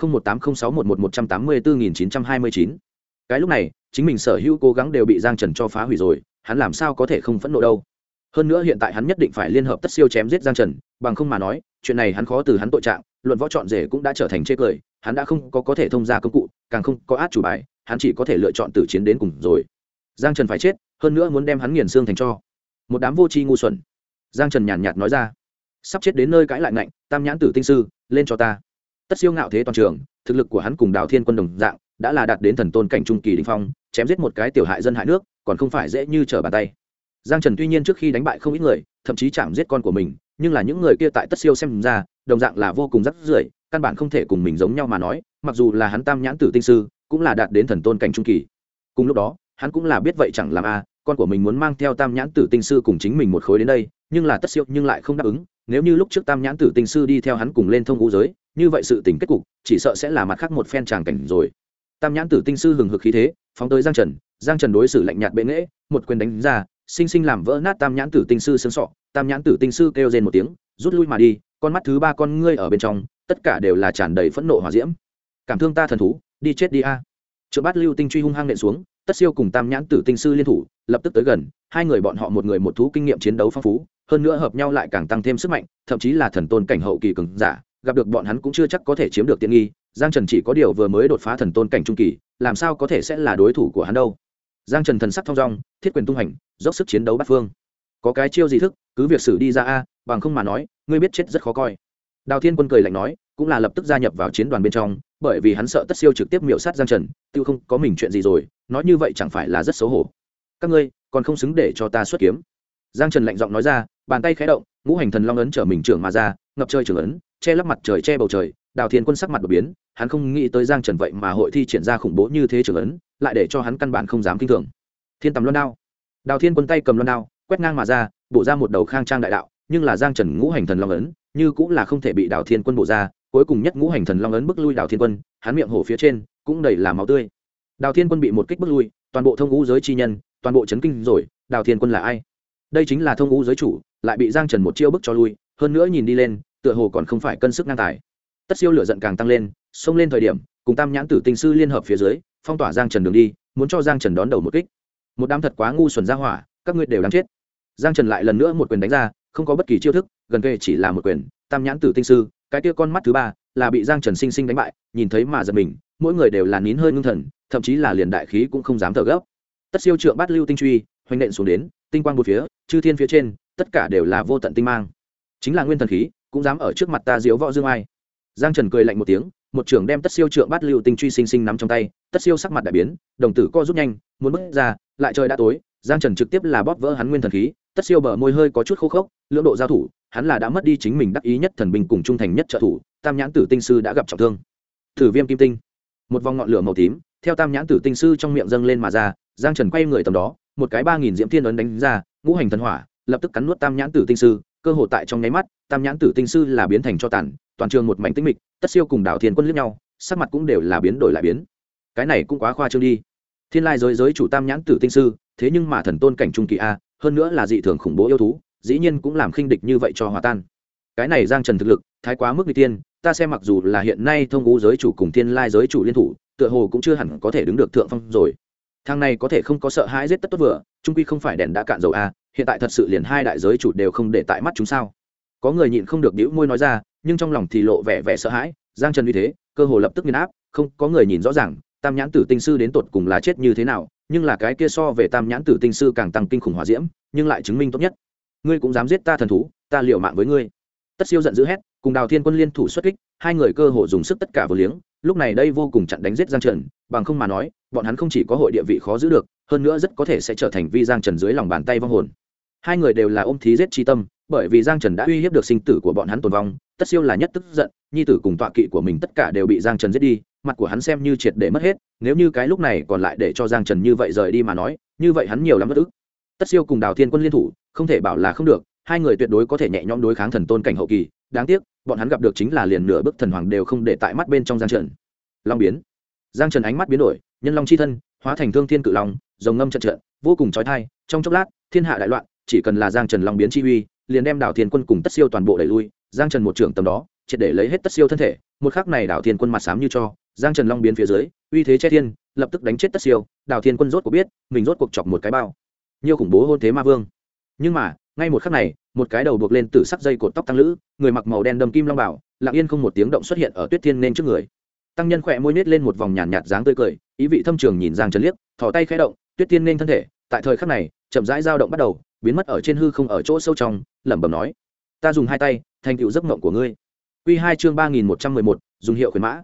20180611184929. Cái lúc này, chính mình sở hữu cố gắng đều bị Giang Trần cho phá hủy rồi, hắn làm sao có thể không phẫn nộ đâu? Hơn nữa hiện tại hắn nhất định phải liên hợp Tất Siêu chém giết Giang Trần, bằng không mà nói, chuyện này hắn khó từ hắn tội trạng, luận võ chọn rể cũng đã trở thành chê cười, hắn đã không có thể thông ra công cụ, càng không có át chủ bài, hắn chỉ có thể lựa chọn tử chiến đến cùng rồi. Giang Trần phải chết, hơn nữa muốn đem hắn nghiền xương thành tro. Một đám vô tri ngu xuẩn. Giang Trần nhàn nhạt nói ra, sắp chết đến nơi cãi lại ngạnh, Tam nhãn tử tinh sư, lên cho ta. Tất Siêu ngạo thế toàn trường, thực lực của hắn cùng Đào Thiên Quân đồng dạng, đã là đạt đến thần tôn cảnh trung kỳ đỉnh phong, chém giết một cái tiểu hại dân hại nước, còn không phải dễ như trở bàn tay. Giang Trần tuy nhiên trước khi đánh bại không ít người, thậm chí chạm giết con của mình, nhưng là những người kia tại Tất Siêu xem ra, đồng dạng là vô cùng rắc rưởi, căn bản không thể cùng mình giống nhau mà nói, mặc dù là hắn Tam nhãn tử tinh sư, cũng là đạt đến thần tôn cảnh trung kỳ. Cùng lúc đó, hắn cũng là biết vậy chẳng làm a, con của mình muốn mang theo Tam nhãn tử tinh sư cùng chính mình một khối đến đây, nhưng là Tất Siêu nhưng lại không đáp ứng, nếu như lúc trước Tam nhãn tử tinh sư đi theo hắn cùng lên Thông U giới, như vậy sự tình kết cục chỉ sợ sẽ là mặt khác một phen tràng cảnh rồi. Tam nhãn tử tinh sư hừng hực khí thế, phóng tới Giang Trần, Giang Trần đối xử lạnh nhạt bệ nghệ, một quyền đánh ra, sinh sinh làm vỡ nát Tam nhãn tử tinh sư xương sọ. Tam nhãn tử tinh sư kêu rên một tiếng, rút lui mà đi, con mắt thứ ba con ngươi ở bên trong, tất cả đều là tràn đầy phẫn nộ hỏa diễm. Cảm thương ta thần thú, đi chết đi a. Trượng Bát Lưu tinh truy hung hăng nện xuống, Tất Siêu cùng Tam nhãn tử tinh sư liên thủ, lập tức tới gần, hai người bọn họ một người một thú kinh nghiệm chiến đấu phong phú, hơn nữa hợp nhau lại càng tăng thêm sức mạnh, thậm chí là thần tôn cảnh hậu kỳ cường giả, gặp được bọn hắn cũng chưa chắc có thể chiếm được tiện nghi. Giang Trần chỉ có điều vừa mới đột phá thần tôn cảnh trung kỳ, làm sao có thể sẽ là đối thủ của hắn đâu. Giang Trần thần sắc thong dong, thiết quyền tung hành, dốc sức chiến đấu bát phương. Có cái chiêu gì thức, cứ việc xử đi ra a, bằng không mà nói, ngươi biết chết rất khó coi. Đào Thiên Quân cười lạnh nói, cũng là lập tức gia nhập vào chiến đoàn bên trong, bởi vì hắn sợ Tất Siêu trực tiếp miểu sát Giang Trần, tiêu không có mình chuyện gì rồi, nói như vậy chẳng phải là rất xấu hổ. Các ngươi còn không xứng để cho ta xuất kiếm. Giang Trần lạnh giọng nói ra, bàn tay khẽ động, ngũ hành thần long ấn trở mình trưởng mà ra, ngập trời trường ấn, che lấp mặt trời che bầu trời. Đào Thiên Quân sắc mặt đột biến, hắn không nghĩ tới Giang Trần vậy mà hội thi triển ra khủng bố như thế trường ấn, lại để cho hắn căn bản không dám kinh thường. Thiên Tầm Loan Đao. Đào Thiên Quân tay cầm loan đao, quét ngang mà ra, bổ ra một đầu khang trang đại đạo, nhưng là Giang Trần ngũ hành thần long ấn, như cũng là không thể bị Đào Thiên Quân bổ ra, cuối cùng nhất ngũ hành thần long ấn bức lui Đào Thiên Quân, hắn miệng hổ phía trên cũng đầy là máu tươi. Đào Thiên Quân bị một kích bức lui, toàn bộ Thông U giới chi nhân, toàn bộ chấn kinh rồi, Đào Thiên Quân là ai? Đây chính là Thông U giới chủ, lại bị Giang Trần một chiêu bức cho lui, hơn nữa nhìn đi lên, tựa hồ còn không phải cân sức ngang tài. Tất Siêu lửa giận càng tăng lên, xông lên thời điểm, cùng Tam nhãn tử tinh sư liên hợp phía dưới, phong tỏa Giang Trần đường đi, muốn cho Giang Trần đón đầu một kích. Một đám thật quá ngu xuẩn ra hỏa, các ngươi đều đáng chết. Giang Trần lại lần nữa một quyền đánh ra, không có bất kỳ chiêu thức, gần kề chỉ là một quyền. Tam nhãn tử tinh sư, cái kia con mắt thứ ba, là bị Giang Trần sinh sinh đánh bại, nhìn thấy mà giật mình, mỗi người đều là nín hơi ngưng thần, thậm chí là liền đại khí cũng không dám thở gấp. Tất Siêu trượng Bát Lưu tinh truy, hoành nện xuống đến, tinh quang bốn phía, chư thiên phía trên, tất cả đều là vô tận tinh mang. Chính là nguyên thần khí, cũng dám ở trước mặt ta diếu võ dương ai. Giang Trần cười lạnh một tiếng, một trường đem Tất Siêu trượng Bát Lưu tinh truy sinh sinh nắm trong tay. Tất Siêu sắc mặt đại biến, đồng tử co rút nhanh, muốn bước ra, lại trời đã tối, Giang Trần trực tiếp là bóp vỡ hắn nguyên thần khí. Tất Siêu bờ môi hơi có chút khô khốc, lưỡng độ giao thủ, hắn là đã mất đi chính mình đắc ý nhất thần binh cùng trung thành nhất trợ thủ, tam nhãn tử tinh sư đã gặp trọng thương. Thử viêm kim tinh, một vòng ngọn lửa màu tím theo tam nhãn tử tinh sư trong miệng dâng lên mà ra. Giang Trần quay người tầm đó, một cái 3000 diễm thiên ấn đánh ra, ngũ hành thần hỏa lập tức cắn nuốt tam nhãn tử tinh sư. Cơ hội tại trong nháy mắt, tam nhãn tử tinh sư là biến thành cho tàn, toàn trường một mảnh tĩnh mịch. Tất Siêu cùng Đào Thiên Quân liếc nhau, sắc mặt cũng đều là biến đổi lại biến. Cái này cũng quá khoa trương đi. Thiên lai giới chủ tam nhãn tử tinh sư, thế nhưng mà thần tôn cảnh trung kỳ a, hơn nữa là dị thường khủng bố yêu thú, dĩ nhiên cũng làm khinh địch như vậy cho hòa tan. Cái này Giang Trần thực lực thái quá mức nguy tiên, ta xem mặc dù là hiện nay thông ngũ giới chủ cùng thiên lai giới chủ liên thủ, tựa hồ cũng chưa hẳn có thể đứng được thượng phong rồi. Thằng này có thể không có sợ hãi giết tất tốt vừa, trung quy không phải đèn đã cạn dầu a, hiện tại thật sự liền hai đại giới chủ đều không để tại mắt chúng sao? Có người nhịn không được bĩu môi nói ra, nhưng trong lòng thì lộ vẻ sợ hãi. Giang Trần như thế, cơ hồ lập tức nghiền áp, không có người nhìn rõ ràng tam nhãn tử tinh sư đến tột cùng là chết như thế nào, nhưng là cái kia so về tam nhãn tử tinh sư càng tăng kinh khủng hỏa diễm, nhưng lại chứng minh tốt nhất. Ngươi cũng dám giết ta thần thú, ta liều mạng với ngươi. Tất Siêu giận dữ hét, cùng Đào Thiên Quân liên thủ xuất kích, hai người cơ hồ dùng sức tất cả vừa liếng, lúc này đây vô cùng chặn đánh giết Giang Trần, bằng không mà nói, bọn hắn không chỉ có hội địa vị khó giữ được, hơn nữa rất có thể sẽ trở thành vi Giang Trần dưới lòng bàn tay vong hồn. Hai người đều là ôm thí giết chi tâm, bởi vì Giang Trần đã uy hiếp được sinh tử của bọn hắn tồn vong. Tất Siêu là nhất tức giận, nhi tử cùng tọa kỵ của mình tất cả đều bị Giang Trần giết đi, mặt của hắn xem như triệt để mất hết, nếu như cái lúc này còn lại để cho Giang Trần như vậy rời đi mà nói, như vậy hắn nhiều lắm bất ức. Tất Siêu cùng Đào Thiên Quân liên thủ, không thể bảo là không được, hai người tuyệt đối có thể nhẹ nhõm đối kháng thần tôn cảnh hậu kỳ, đáng tiếc, bọn hắn gặp được chính là liền nửa bước thần hoàng đều không để tại mắt bên trong Giang Trần. Long biến. Giang Trần ánh mắt biến đổi, nhân long chi thân, hóa thành thương thiên cự long, rồng ngâm trận trận, vô cùng chói tai, trong chốc lát, thiên hạ đại loạn, chỉ cần là Giang Trần long biến chi uy, liền đem Đào Thiên Quân cùng Tất Siêu toàn bộ đẩy lui. Giang Trần một trưởng tầm đó, triệt để lấy hết Tất Siêu thân thể, một khắc này Đào Thiên Quân mặt xám như cho, Giang Trần long biến phía dưới, uy thế che thiên, lập tức đánh chết Tất Siêu. Đào Thiên Quân rốt cuộc biết, mình rốt cuộc chọc một cái bao nhiêu khủng bố hôn thế ma vương. Nhưng mà, ngay một khắc này, một cái đầu buộc lên tử sắc dây cột tóc tăng lữ, người mặc màu đen đầm kim long bảo, lặng yên không một tiếng động xuất hiện ở Tuyết Thiên nên trước người. Tăng nhân khỏe môi nết lên một vòng nhàn nhạt dáng tươi cười, ý vị thâm trường nhìn Giang Trần liếc, thò tay khẽ động, Tuyết Thiên nên thân thể, tại thời khắc này, chậm rãi dao động bắt đầu, biến mất ở trên hư không ở chỗ sâu trong, lẩm bẩm nói: "Ta dùng hai tay, thành tựu giấc mộng của ngươi." Quy 2 chương 3111, dùng hiệu khuyến mã,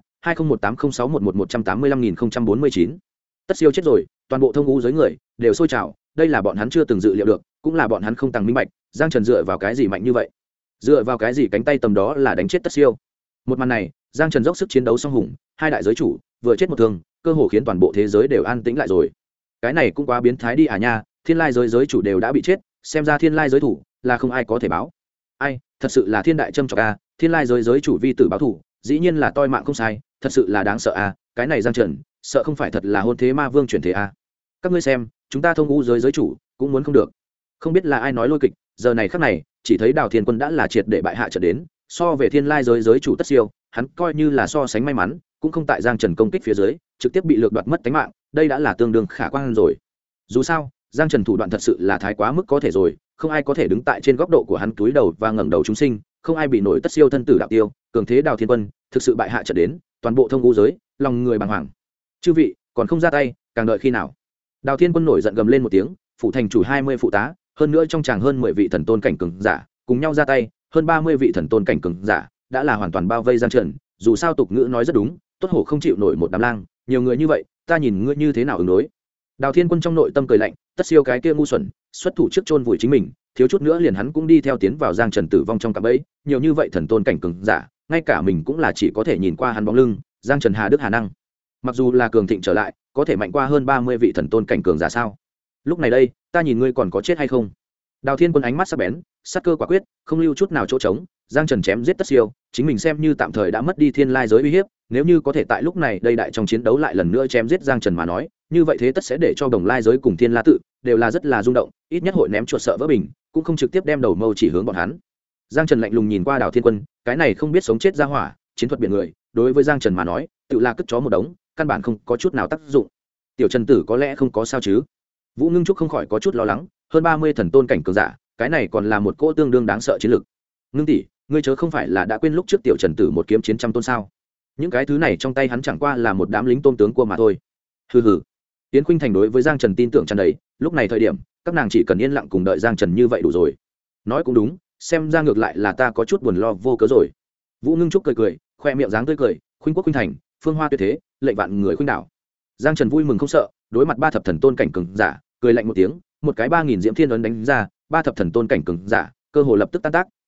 20180611185049. Tất Siêu chết rồi, toàn bộ thông ngũ giới người đều sôi trào, đây là bọn hắn chưa từng dự liệu được, cũng là bọn hắn không tàng minh bạch, Giang Trần dựa vào cái gì mạnh như vậy? Dựa vào cái gì cánh tay tầm đó là đánh chết Tất Siêu? Một màn này, Giang Trần dốc sức chiến đấu song hùng, hai đại giới chủ, vừa chết một thương, cơ hồ khiến toàn bộ thế giới đều an tĩnh lại rồi. Cái này cũng quá biến thái đi à nha, thiên lai giới chủ đều đã bị chết, xem ra thiên lai giới thủ là không ai có thể báo. Ai, thật sự là thiên đại châm chọc a, thiên lai giới chủ vi tử báo thủ, dĩ nhiên là toi mạng không sai, thật sự là đáng sợ a, cái này Giang Trần, sợ không phải thật là hôn thế ma vương chuyển thế a. Các ngươi xem, chúng ta thông ngũ giới chủ cũng muốn không được. Không biết là ai nói lôi kịch, giờ này khắc này, chỉ thấy Đào Thiên Quân đã là triệt để bại hạ trở đến, so về thiên lai giới chủ Tất Siêu, hắn coi như là so sánh may mắn, cũng không tại Giang Trần công kích phía dưới, trực tiếp bị lược đoạt mất tính mạng, đây đã là tương đương khả quan rồi. Dù sao, Giang Trần thủ đoạn thật sự là thái quá mức có thể rồi, không ai có thể đứng tại trên góc độ của hắn cúi đầu và ngẩng đầu chúng sinh, không ai bị nổi Tất Siêu thân tử đạo tiêu, cường thế Đào Thiên Quân, thực sự bại hạ trận đến, toàn bộ thông ngũ giới, lòng người bàng hoàng. Chư vị, còn không ra tay, càng đợi khi nào? Đào Thiên Quân nổi giận gầm lên một tiếng, phụ thành chủ 20 phụ tá, hơn nữa trong chàng hơn 10 vị thần tôn cảnh cường giả, cùng nhau ra tay, hơn 30 vị thần tôn cảnh cường giả, đã là hoàn toàn bao vây Giang Trần, dù sao tục ngữ nói rất đúng, tốt hổ không chịu nổi một đám lang, nhiều người như vậy, ta nhìn ngươi như thế nào ứng đối. Đào Thiên Quân trong nội tâm cười lạnh, Tất Siêu cái kia ngu xuẩn, xuất thủ trước chôn vùi chính mình, thiếu chút nữa liền hắn cũng đi theo tiến vào Giang Trần tử vong trong cạm bẫy, nhiều như vậy thần tôn cảnh cường giả, ngay cả mình cũng là chỉ có thể nhìn qua hắn bóng lưng, Giang Trần hà đức hà năng. Mặc dù là cường thịnh trở lại, có thể mạnh qua hơn 30 vị thần tôn cảnh cường giả sao? Lúc này đây, ta nhìn ngươi còn có chết hay không? Đào Thiên Quân ánh mắt sắc bén, sát cơ quả quyết, không lưu chút nào chỗ trống, Giang Trần chém giết Tất Siêu, chính mình xem như tạm thời đã mất đi thiên lai giới uy hiếp, nếu như có thể tại lúc này đây đại trong chiến đấu lại lần nữa chém giết Giang Trần mà nói, như vậy thế tất sẽ để cho đồng lai giới cùng thiên la tự đều là rất là rung động, ít nhất hội ném chuột sợ vỡ bình, cũng không trực tiếp đem đầu mâu chỉ hướng bọn hắn. Giang Trần lạnh lùng nhìn qua Đào Thiên Quân, cái này không biết sống chết ra hỏa, chiến thuật biển người, đối với Giang Trần mà nói, tự là cất chó một đống, căn bản không có chút nào tác dụng. Tiểu Trần tử có lẽ không có sao chứ? Vũ Ngưng Trúc không khỏi có chút lo lắng, hơn 30 thần tôn cảnh cường giả, cái này còn là một cỗ tương đương đáng sợ chiến lực. Ngưng tỷ, ngươi chớ không phải là đã quên lúc trước Tiểu Trần tử một kiếm chiến trăm tôn sao? Những cái thứ này trong tay hắn chẳng qua là một đám lính tôm tướng cua mà thôi. Hừ hừ. Yến Khuynh Thành đối với Giang Trần tin tưởng tràn đầy, lúc này thời điểm, các nàng chỉ cần yên lặng cùng đợi Giang Trần như vậy đủ rồi. Nói cũng đúng, xem ra ngược lại là ta có chút buồn lo vô cớ rồi. Vũ Ngưng Trúc cười cười, khoe miệng dáng tươi cười, khuynh quốc khuynh thành, phương hoa tuyệt thế, lệnh vạn người khuynh đảo. Giang Trần vui mừng không sợ, đối mặt ba thập thần tôn cảnh cường giả, cười lạnh một tiếng, một cái 3000 diễm thiên ấn đánh ra, ba thập thần tôn cảnh cường giả, cơ hồ lập tức tan tác,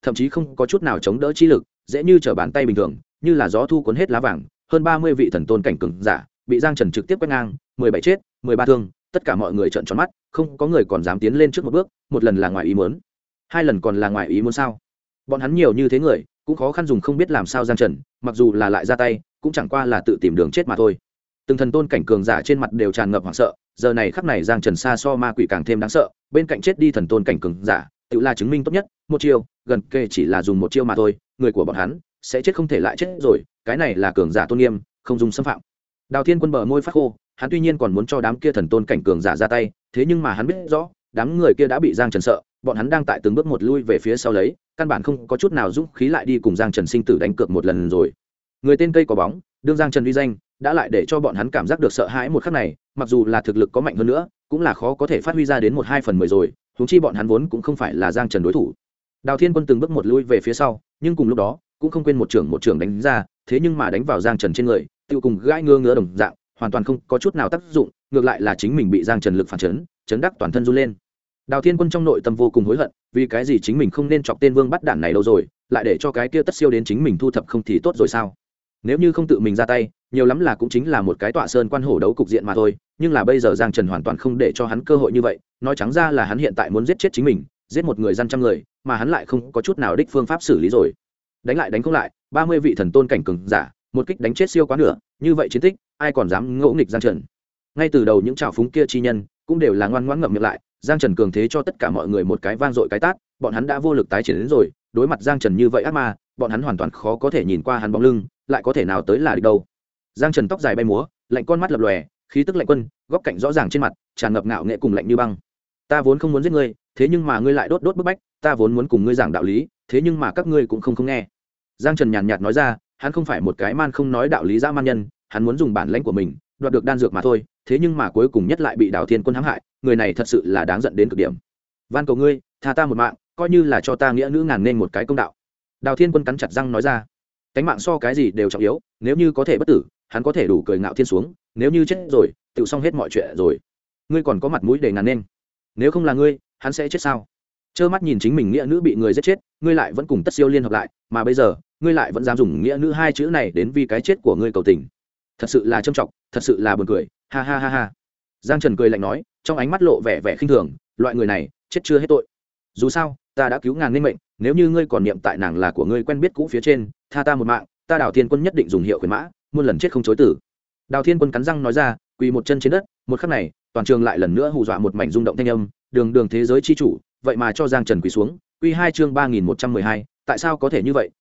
thậm chí không có chút nào chống đỡ chi lực, dễ như trở bàn tay bình thường, như là gió thu cuốn hết lá vàng. Hơn 30 vị thần tôn cảnh cường giả bị Giang Trần trực tiếp quét ngang, 17 chết, 13 thương, tất cả mọi người trợn tròn mắt, không có người còn dám tiến lên trước một bước, một lần là ngoài ý muốn, hai lần còn là ngoài ý muốn sao? Bọn hắn nhiều như thế người, cũng khó khăn dùng không biết làm sao Giang Trần, mặc dù là lại ra tay, cũng chẳng qua là tự tìm đường chết mà thôi. Từng thần tôn cảnh cường giả trên mặt đều tràn ngập hoảng sợ, giờ này khắc này Giang Trần xa so ma quỷ càng thêm đáng sợ, bên cạnh chết đi thần tôn cảnh cường giả, tự là chứng minh tốt nhất, một chiêu, gần kề chỉ là dùng một chiêu mà thôi, người của bọn hắn sẽ chết không thể lại chết rồi, cái này là cường giả tôn nghiêm, không dùng xâm phạm. Đào Thiên Quân bờ môi phát khô, hắn tuy nhiên còn muốn cho đám kia thần tôn cảnh cường giả ra tay, thế nhưng mà hắn biết rõ, đám người kia đã bị Giang Trần sợ, bọn hắn đang tại từng bước một lui về phía sau lấy, căn bản không có chút nào dũng khí lại đi cùng Giang Trần sinh tử đánh cược một lần rồi. Người tên cây có bóng, đương Giang Trần uy danh, đã lại để cho bọn hắn cảm giác được sợ hãi một khắc này, mặc dù là thực lực có mạnh hơn nữa, cũng là khó có thể phát huy ra đến 1/2/10 rồi, huống chi bọn hắn vốn cũng không phải là Giang Trần đối thủ. Đào Thiên Quân từng bước một lui về phía sau, nhưng cùng lúc đó, cũng không quên một trưởng đánh ra, thế nhưng mà đánh vào Giang Trần trên người, tiêu cùng gãi ngứa đồng dạng, hoàn toàn không có chút nào tác dụng, ngược lại là chính mình bị Giang Trần lực phản chấn đắc toàn thân run lên. Đào Thiên Quân trong nội tâm vô cùng hối hận, vì cái gì chính mình không nên chọc tên vương bắt đản này đâu rồi, lại để cho cái kia tất siêu đến chính mình thu thập không thì tốt rồi sao? Nếu như không tự mình ra tay, nhiều lắm là cũng chính là một cái tọa sơn quan hổ đấu cục diện mà thôi, nhưng là bây giờ Giang Trần hoàn toàn không để cho hắn cơ hội như vậy, nói trắng ra là hắn hiện tại muốn giết chết chính mình, giết một người dân trăm người, mà hắn lại không có chút nào đích phương pháp xử lý rồi. Đánh lại đánh không lại, 30 vị thần tôn cảnh cường giả, một kích đánh chết siêu quá nửa, như vậy chiến tích, ai còn dám ngỗ nghịch Giang Trần. Ngay từ đầu những trào phúng kia chi nhân, cũng đều là ngoan ngoãn ngậm miệng lại, Giang Trần cường thế cho tất cả mọi người một cái vang dội cái tát, bọn hắn đã vô lực tái chiến đến rồi, đối mặt Giang Trần như vậy ác ma, bọn hắn hoàn toàn khó có thể nhìn qua hắn bóng lưng, lại có thể nào tới là địch đâu. Giang Trần tóc dài bay múa, lạnh con mắt lập lòe, khí tức lạnh quân, góc cạnh rõ ràng trên mặt, tràn ngập ngạo nghệ cùng lạnh như băng. Ta vốn không muốn giết ngươi, thế nhưng mà ngươi lại đốt bức bách, ta vốn muốn cùng ngươi giảng đạo lý, thế nhưng mà các ngươi cũng không nghe. Giang Trần nhàn nhạt nói ra, hắn không phải một cái man không nói đạo lý dã man nhân, hắn muốn dùng bản lãnh của mình đoạt được đan dược mà thôi, thế nhưng mà cuối cùng nhất lại bị Đào Thiên Quân hãm hại, người này thật sự là đáng giận đến cực điểm. Van cầu ngươi, tha ta một mạng, coi như là cho ta nghĩa nữ ngàn nên một cái công đạo. Đào Thiên Quân cắn chặt răng nói ra, cánh mạng so cái gì đều trọng yếu, nếu như có thể bất tử, hắn có thể đủ cười ngạo thiên xuống, nếu như chết rồi, tự xong hết mọi chuyện rồi. Ngươi còn có mặt mũi để ngàn nên? Nếu không là ngươi, hắn sẽ chết sao? Trơ mắt nhìn chính mình nghĩa nữ bị người giết chết, ngươi lại vẫn cùng tất siêu liên hợp lại, mà bây giờ, ngươi lại vẫn dám dùng nghĩa nữ hai chữ này đến vì cái chết của ngươi cầu tình. Thật sự là trâm trọng, thật sự là buồn cười, ha ha ha ha. Giang Trần cười lạnh nói, trong ánh mắt lộ vẻ khinh thường, loại người này, chết chưa hết tội. Dù sao, ta đã cứu ngàn nên mệnh, nếu như ngươi còn niệm tại nàng là của ngươi quen biết cũ phía trên, tha ta một mạng, ta Đào Thiên Quân nhất định dùng hiệu khuyến mã, muôn lần chết không chối tử. Đào Thiên Quân cắn răng nói ra, quỳ một chân trên đất, một khắc này, toàn trường lại lần nữa hù dọa một mảnh rung động thanh âm, đường thế giới chi chủ, vậy mà cho Giang Trần quỳ xuống. Quy 2 chương 3112, tại sao có thể như vậy?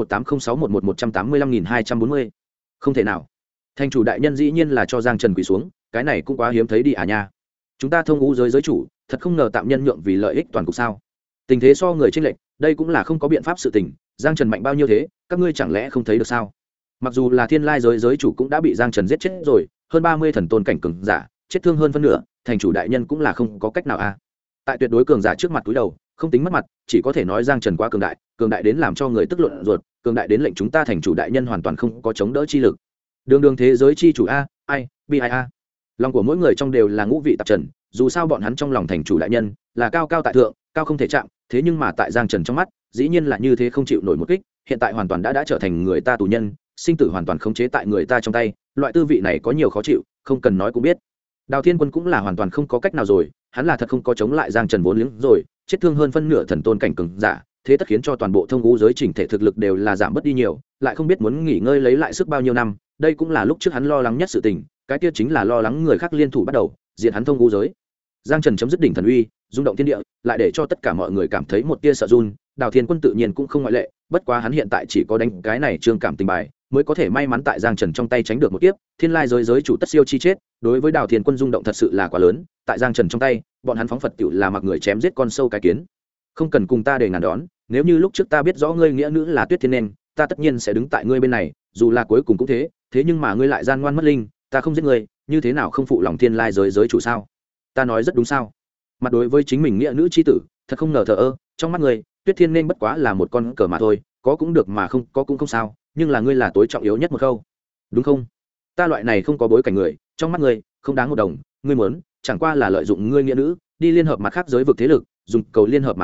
20180611185240. Không thể nào. Thành chủ đại nhân dĩ nhiên là cho Giang Trần quỳ xuống, cái này cũng quá hiếm thấy đi à nha. Chúng ta thông ngũ giới chủ, thật không ngờ tạm nhân nhượng vì lợi ích toàn cục sao? Tình thế so người chênh lệch, đây cũng là không có biện pháp sự tình, Giang Trần mạnh bao nhiêu thế, các ngươi chẳng lẽ không thấy được sao? Mặc dù là Thiên Lai giới chủ cũng đã bị Giang Trần giết chết rồi, hơn 30 thần tôn cảnh cường giả, chết thương hơn phân nửa, thành chủ đại nhân cũng là không có cách nào a. Tại tuyệt đối cường giả trước mặt túi đầu, không tính mất mặt, chỉ có thể nói Giang Trần quá cường đại đến làm cho người tức luận ruột, cường đại đến lệnh chúng ta thành chủ đại nhân hoàn toàn không có chống đỡ chi lực. Đường thế giới chi chủ a, ai, bi ai a. Lòng của mỗi người trong đều là ngũ vị tạp trần, dù sao bọn hắn trong lòng thành chủ đại nhân là cao tại thượng, cao không thể chạm, thế nhưng mà tại Giang Trần trong mắt, dĩ nhiên là như thế không chịu nổi một kích, hiện tại hoàn toàn đã trở thành người ta tù nhân, sinh tử hoàn toàn khống chế tại người ta trong tay, loại tư vị này có nhiều khó chịu, không cần nói cũng biết. Đào Thiên Quân cũng là hoàn toàn không có cách nào rồi, hắn là thật không có chống lại Giang Trần vốn liếng rồi, chết thương hơn phân nửa thần tôn cảnh cường giả, thế tất khiến cho toàn bộ thông ngũ giới chỉnh thể thực lực đều là giảm bớt đi nhiều, lại không biết muốn nghỉ ngơi lấy lại sức bao nhiêu năm, đây cũng là lúc trước hắn lo lắng nhất sự tình, cái kia chính là lo lắng người khác liên thủ bắt đầu diệt hắn thông ngũ giới. Giang Trần chấm dứt đỉnh thần uy, rung động thiên địa, lại để cho tất cả mọi người cảm thấy một tia sợ run, Đào Thiên Quân tự nhiên cũng không ngoại lệ, bất quá hắn hiện tại chỉ có đánh cái này trương cảm tình bài, mới có thể may mắn tại Giang Trần trong tay tránh được một kiếp, Thiên Lai giới chủ tất siêu chi chết, đối với Đào Thiên Quân rung động thật sự là quá lớn, tại Giang Trần trong tay, bọn hắn phóng Phật tiểu là mặc người chém giết con sâu cái kiến. Không cần cùng ta để ngàn đón, nếu như lúc trước ta biết rõ ngươi nghĩa nữ là Tuyết Thiên nên, ta tất nhiên sẽ đứng tại ngươi bên này, dù là cuối cùng cũng thế, thế nhưng mà ngươi lại gian ngoan mất linh, ta không giết ngươi, như thế nào không phụ lòng Thiên Lai giới chủ sao? Ta nói rất đúng sao? Mặt đối với chính mình nghĩa nữ chi tử, thật không ngờ thờ ơ, trong mắt ngươi, Tuyết Thiên nên bất quá là một con cờ mà thôi, có cũng được mà không có cũng không sao, nhưng là ngươi là tối trọng yếu nhất một câu, đúng không? Ta loại này không có bối cảnh người, trong mắt ngươi không đáng một đồng, ngươi muốn chẳng qua là lợi dụng ngươi nghĩa nữ đi liên hợp mặt khác giới vực thế lực, dùng cầu liên hợp mà thôi,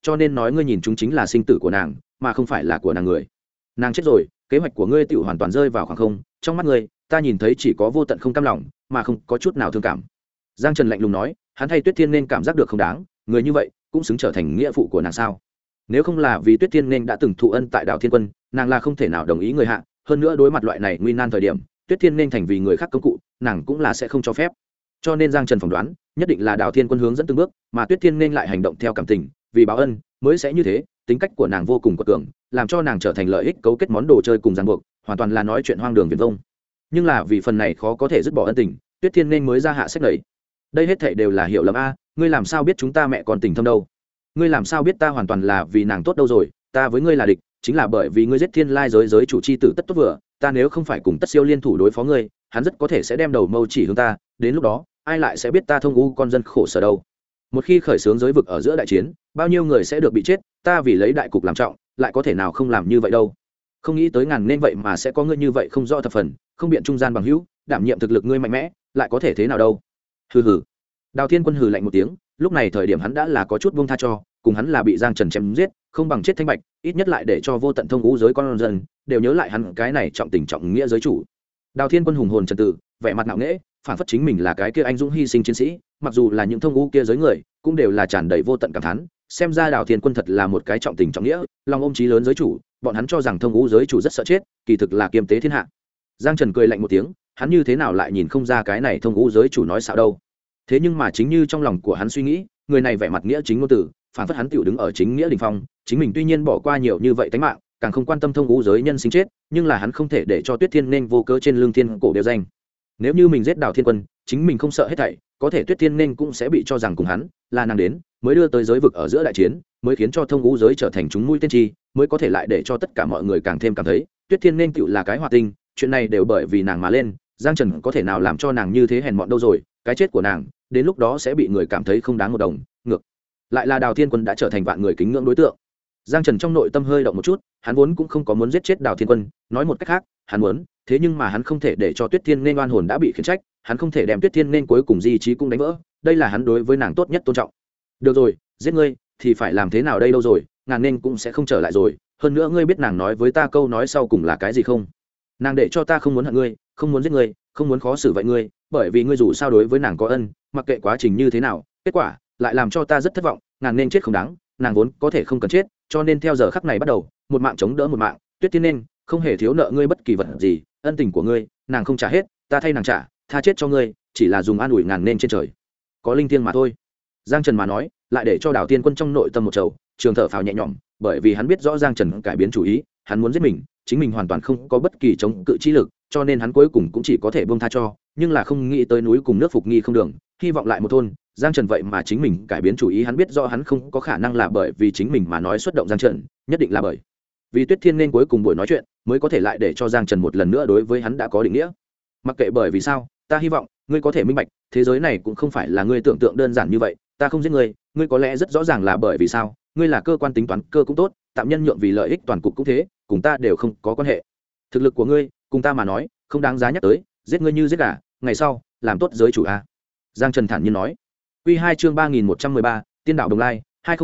cho nên nói ngươi nhìn chúng chính là sinh tử của nàng mà không phải là của nàng người. Nàng chết rồi, kế hoạch của ngươi tựu hoàn toàn rơi vào khoảng không, trong mắt ngươi ta nhìn thấy chỉ có vô tận không cam lòng mà không có chút nào thương cảm. Giang Trần lạnh lùng nói, hắn thay Tuyết Thiên nên cảm giác được không đáng, người như vậy cũng xứng trở thành nghĩa phụ của nàng sao? Nếu không là vì Tuyết Thiên nên đã từng thụ ân tại Đào Thiên Quân, nàng là không thể nào đồng ý người hạ, hơn nữa đối mặt loại này nguy nan thời điểm, Tuyết Thiên nên thành vì người khác công cụ, nàng cũng là sẽ không cho phép. Cho nên Giang Trần phỏng đoán, nhất định là Đào Thiên Quân hướng dẫn từng bước, mà Tuyết Thiên nên lại hành động theo cảm tình, vì báo ân mới sẽ như thế. Tính cách của nàng vô cùng quật cường, làm cho nàng trở thành lợi ích cấu kết món đồ chơi cùng ràng buộc, hoàn toàn là nói chuyện hoang đường viển vông. Nhưng là vì phần này khó có thể dứt bỏ ân tình, Tuyết Thiên nên mới ra hạ sách này. Đây hết thảy đều là hiểu lầm a, ngươi làm sao biết chúng ta mẹ còn tình thâm đâu? Ngươi làm sao biết ta hoàn toàn là vì nàng tốt đâu rồi? Ta với ngươi là địch, chính là bởi vì ngươi giết Thiên Lai giới chủ chi tử Tất Tốt vừa, ta nếu không phải cùng Tất Siêu liên thủ đối phó ngươi, hắn rất có thể sẽ đem đầu mâu chỉ hướng ta, đến lúc đó, ai lại sẽ biết ta thông u con dân khổ sở đâu? Một khi khởi xướng giới vực ở giữa đại chiến, bao nhiêu người sẽ được bị chết, ta vì lấy đại cục làm trọng, lại có thể nào không làm như vậy đâu? Không nghĩ tới ngàn nên vậy mà sẽ có ngươi như vậy không rõ thập phần, không biện trung gian bằng hữu, đảm nhiệm thực lực ngươi mạnh mẽ, lại có thể thế nào đâu? Hừ hừ. Đào Thiên Quân hừ lạnh một tiếng, lúc này thời điểm hắn đã là có chút buông tha cho, cùng hắn là bị Giang Trần chém giết, không bằng chết thanh bạch, ít nhất lại để cho vô tận thông ngũ giới con dân đều nhớ lại hắn cái này trọng tình trọng nghĩa giới chủ. Đào Thiên Quân hùng hồn trần tử, vẻ mặt ngạo nghễ, phản phất chính mình là cái kia anh dũng hy sinh chiến sĩ, mặc dù là những thông ngũ kia giới người, cũng đều là tràn đầy vô tận cảm thán, xem ra Đào Thiên Quân thật là một cái trọng tình trọng nghĩa, lòng ôm chí lớn giới chủ, bọn hắn cho rằng thông ngũ giới chủ rất sợ chết, kỳ thực là kiềm tế thiên hạ. Giang Trần cười lạnh một tiếng, hắn như thế nào lại nhìn không ra cái này thông ngũ giới chủ nói xạo đâu? Thế nhưng mà chính như trong lòng của hắn suy nghĩ, người này vẻ mặt nghĩa chính ngôn từ, phản phất hắn tiểu đứng ở chính nghĩa đỉnh phong, chính mình tuy nhiên bỏ qua nhiều như vậy tánh mạng, càng không quan tâm thông ngũ giới nhân sinh chết, nhưng là hắn không thể để cho Tuyết Thiên nên vô cớ trên lưng thiên cổ đều danh. Nếu như mình giết Đào Thiên Quân, chính mình không sợ hết thảy, có thể Tuyết Thiên nên cũng sẽ bị cho rằng cùng hắn là nàng đến, mới đưa tới giới vực ở giữa đại chiến, mới khiến cho thông ngũ giới trở thành chúng mũi tên chi, mới có thể lại để cho tất cả mọi người càng thêm cảm thấy Tuyết Thiên nên tựu là cái hỏa tinh, chuyện này đều bởi vì nàng mà lên, Giang Trần có thể nào làm cho nàng như thế hèn mọn đâu rồi, cái chết của nàng đến lúc đó sẽ bị người cảm thấy không đáng một đồng, ngược lại là Đào Thiên Quân đã trở thành vạn người kính ngưỡng đối tượng. Giang Trần trong nội tâm hơi động một chút, hắn vốn cũng không có muốn giết chết Đào Thiên Quân, nói một cách khác, hắn muốn, thế nhưng mà hắn không thể để cho Tuyết Thiên nên oan hồn đã bị khiển trách, hắn không thể đem Tuyết Thiên nên cuối cùng di trí cũng đánh vỡ, đây là hắn đối với nàng tốt nhất tôn trọng. Được rồi, giết ngươi thì phải làm thế nào đây đâu rồi, ngàn nên cũng sẽ không trở lại rồi, hơn nữa ngươi biết nàng nói với ta câu nói sau cùng là cái gì không? Nàng để cho ta không muốn hận ngươi, không muốn giết ngươi, không muốn khó xử vậy ngươi, bởi vì ngươi dù sao đối với nàng có ân, mặc kệ quá trình như thế nào, kết quả lại làm cho ta rất thất vọng, ngàn nên chết không đáng, nàng vốn có thể không cần chết, cho nên theo giờ khắc này bắt đầu, một mạng chống đỡ một mạng, Tuyết Thiên nên không hề thiếu nợ ngươi bất kỳ vật gì, ân tình của ngươi, nàng không trả hết, ta thay nàng trả, tha chết cho ngươi, chỉ là dùng an ủi ngàn nên trên trời có linh thiêng mà thôi. Giang Trần mà nói, lại để cho Đào Thiên Quân trong nội tâm một trầu, trường thở phào nhẹ nhõm, bởi vì hắn biết rõ Giang Trần cải biến chủ ý, hắn muốn giết mình, chính mình hoàn toàn không có bất kỳ chống cự chi lực, cho nên hắn cuối cùng cũng chỉ có thể buông tha cho, nhưng là không nghĩ tới núi cùng nước phục nghi không đường, hy vọng lại một thôn, Giang Trần vậy mà chính mình cải biến chủ ý, hắn biết rõ hắn không có khả năng là bởi vì chính mình mà nói xuất động Giang Trần, nhất định là bởi vì Tuyết Thiên nên cuối cùng buổi nói chuyện mới có thể lại để cho Giang Trần một lần nữa đối với hắn đã có định nghĩa. Mặc kệ bởi vì sao, ta hy vọng ngươi có thể minh bạch, thế giới này cũng không phải là ngươi tưởng tượng đơn giản như vậy, ta không giết ngươi, ngươi có lẽ rất rõ ràng là bởi vì sao, ngươi là cơ quan tính toán cơ cũng tốt, tạm nhân nhượng vì lợi ích toàn cục cũng thế, cùng ta đều không có quan hệ. Thực lực của ngươi cùng ta mà nói không đáng giá nhắc tới, giết ngươi như giết gà, ngày sau làm tốt giới chủ a. Giang Trần thản nhiên nói. Quy 2 chương 3113, Tiên đạo Đồng Lai,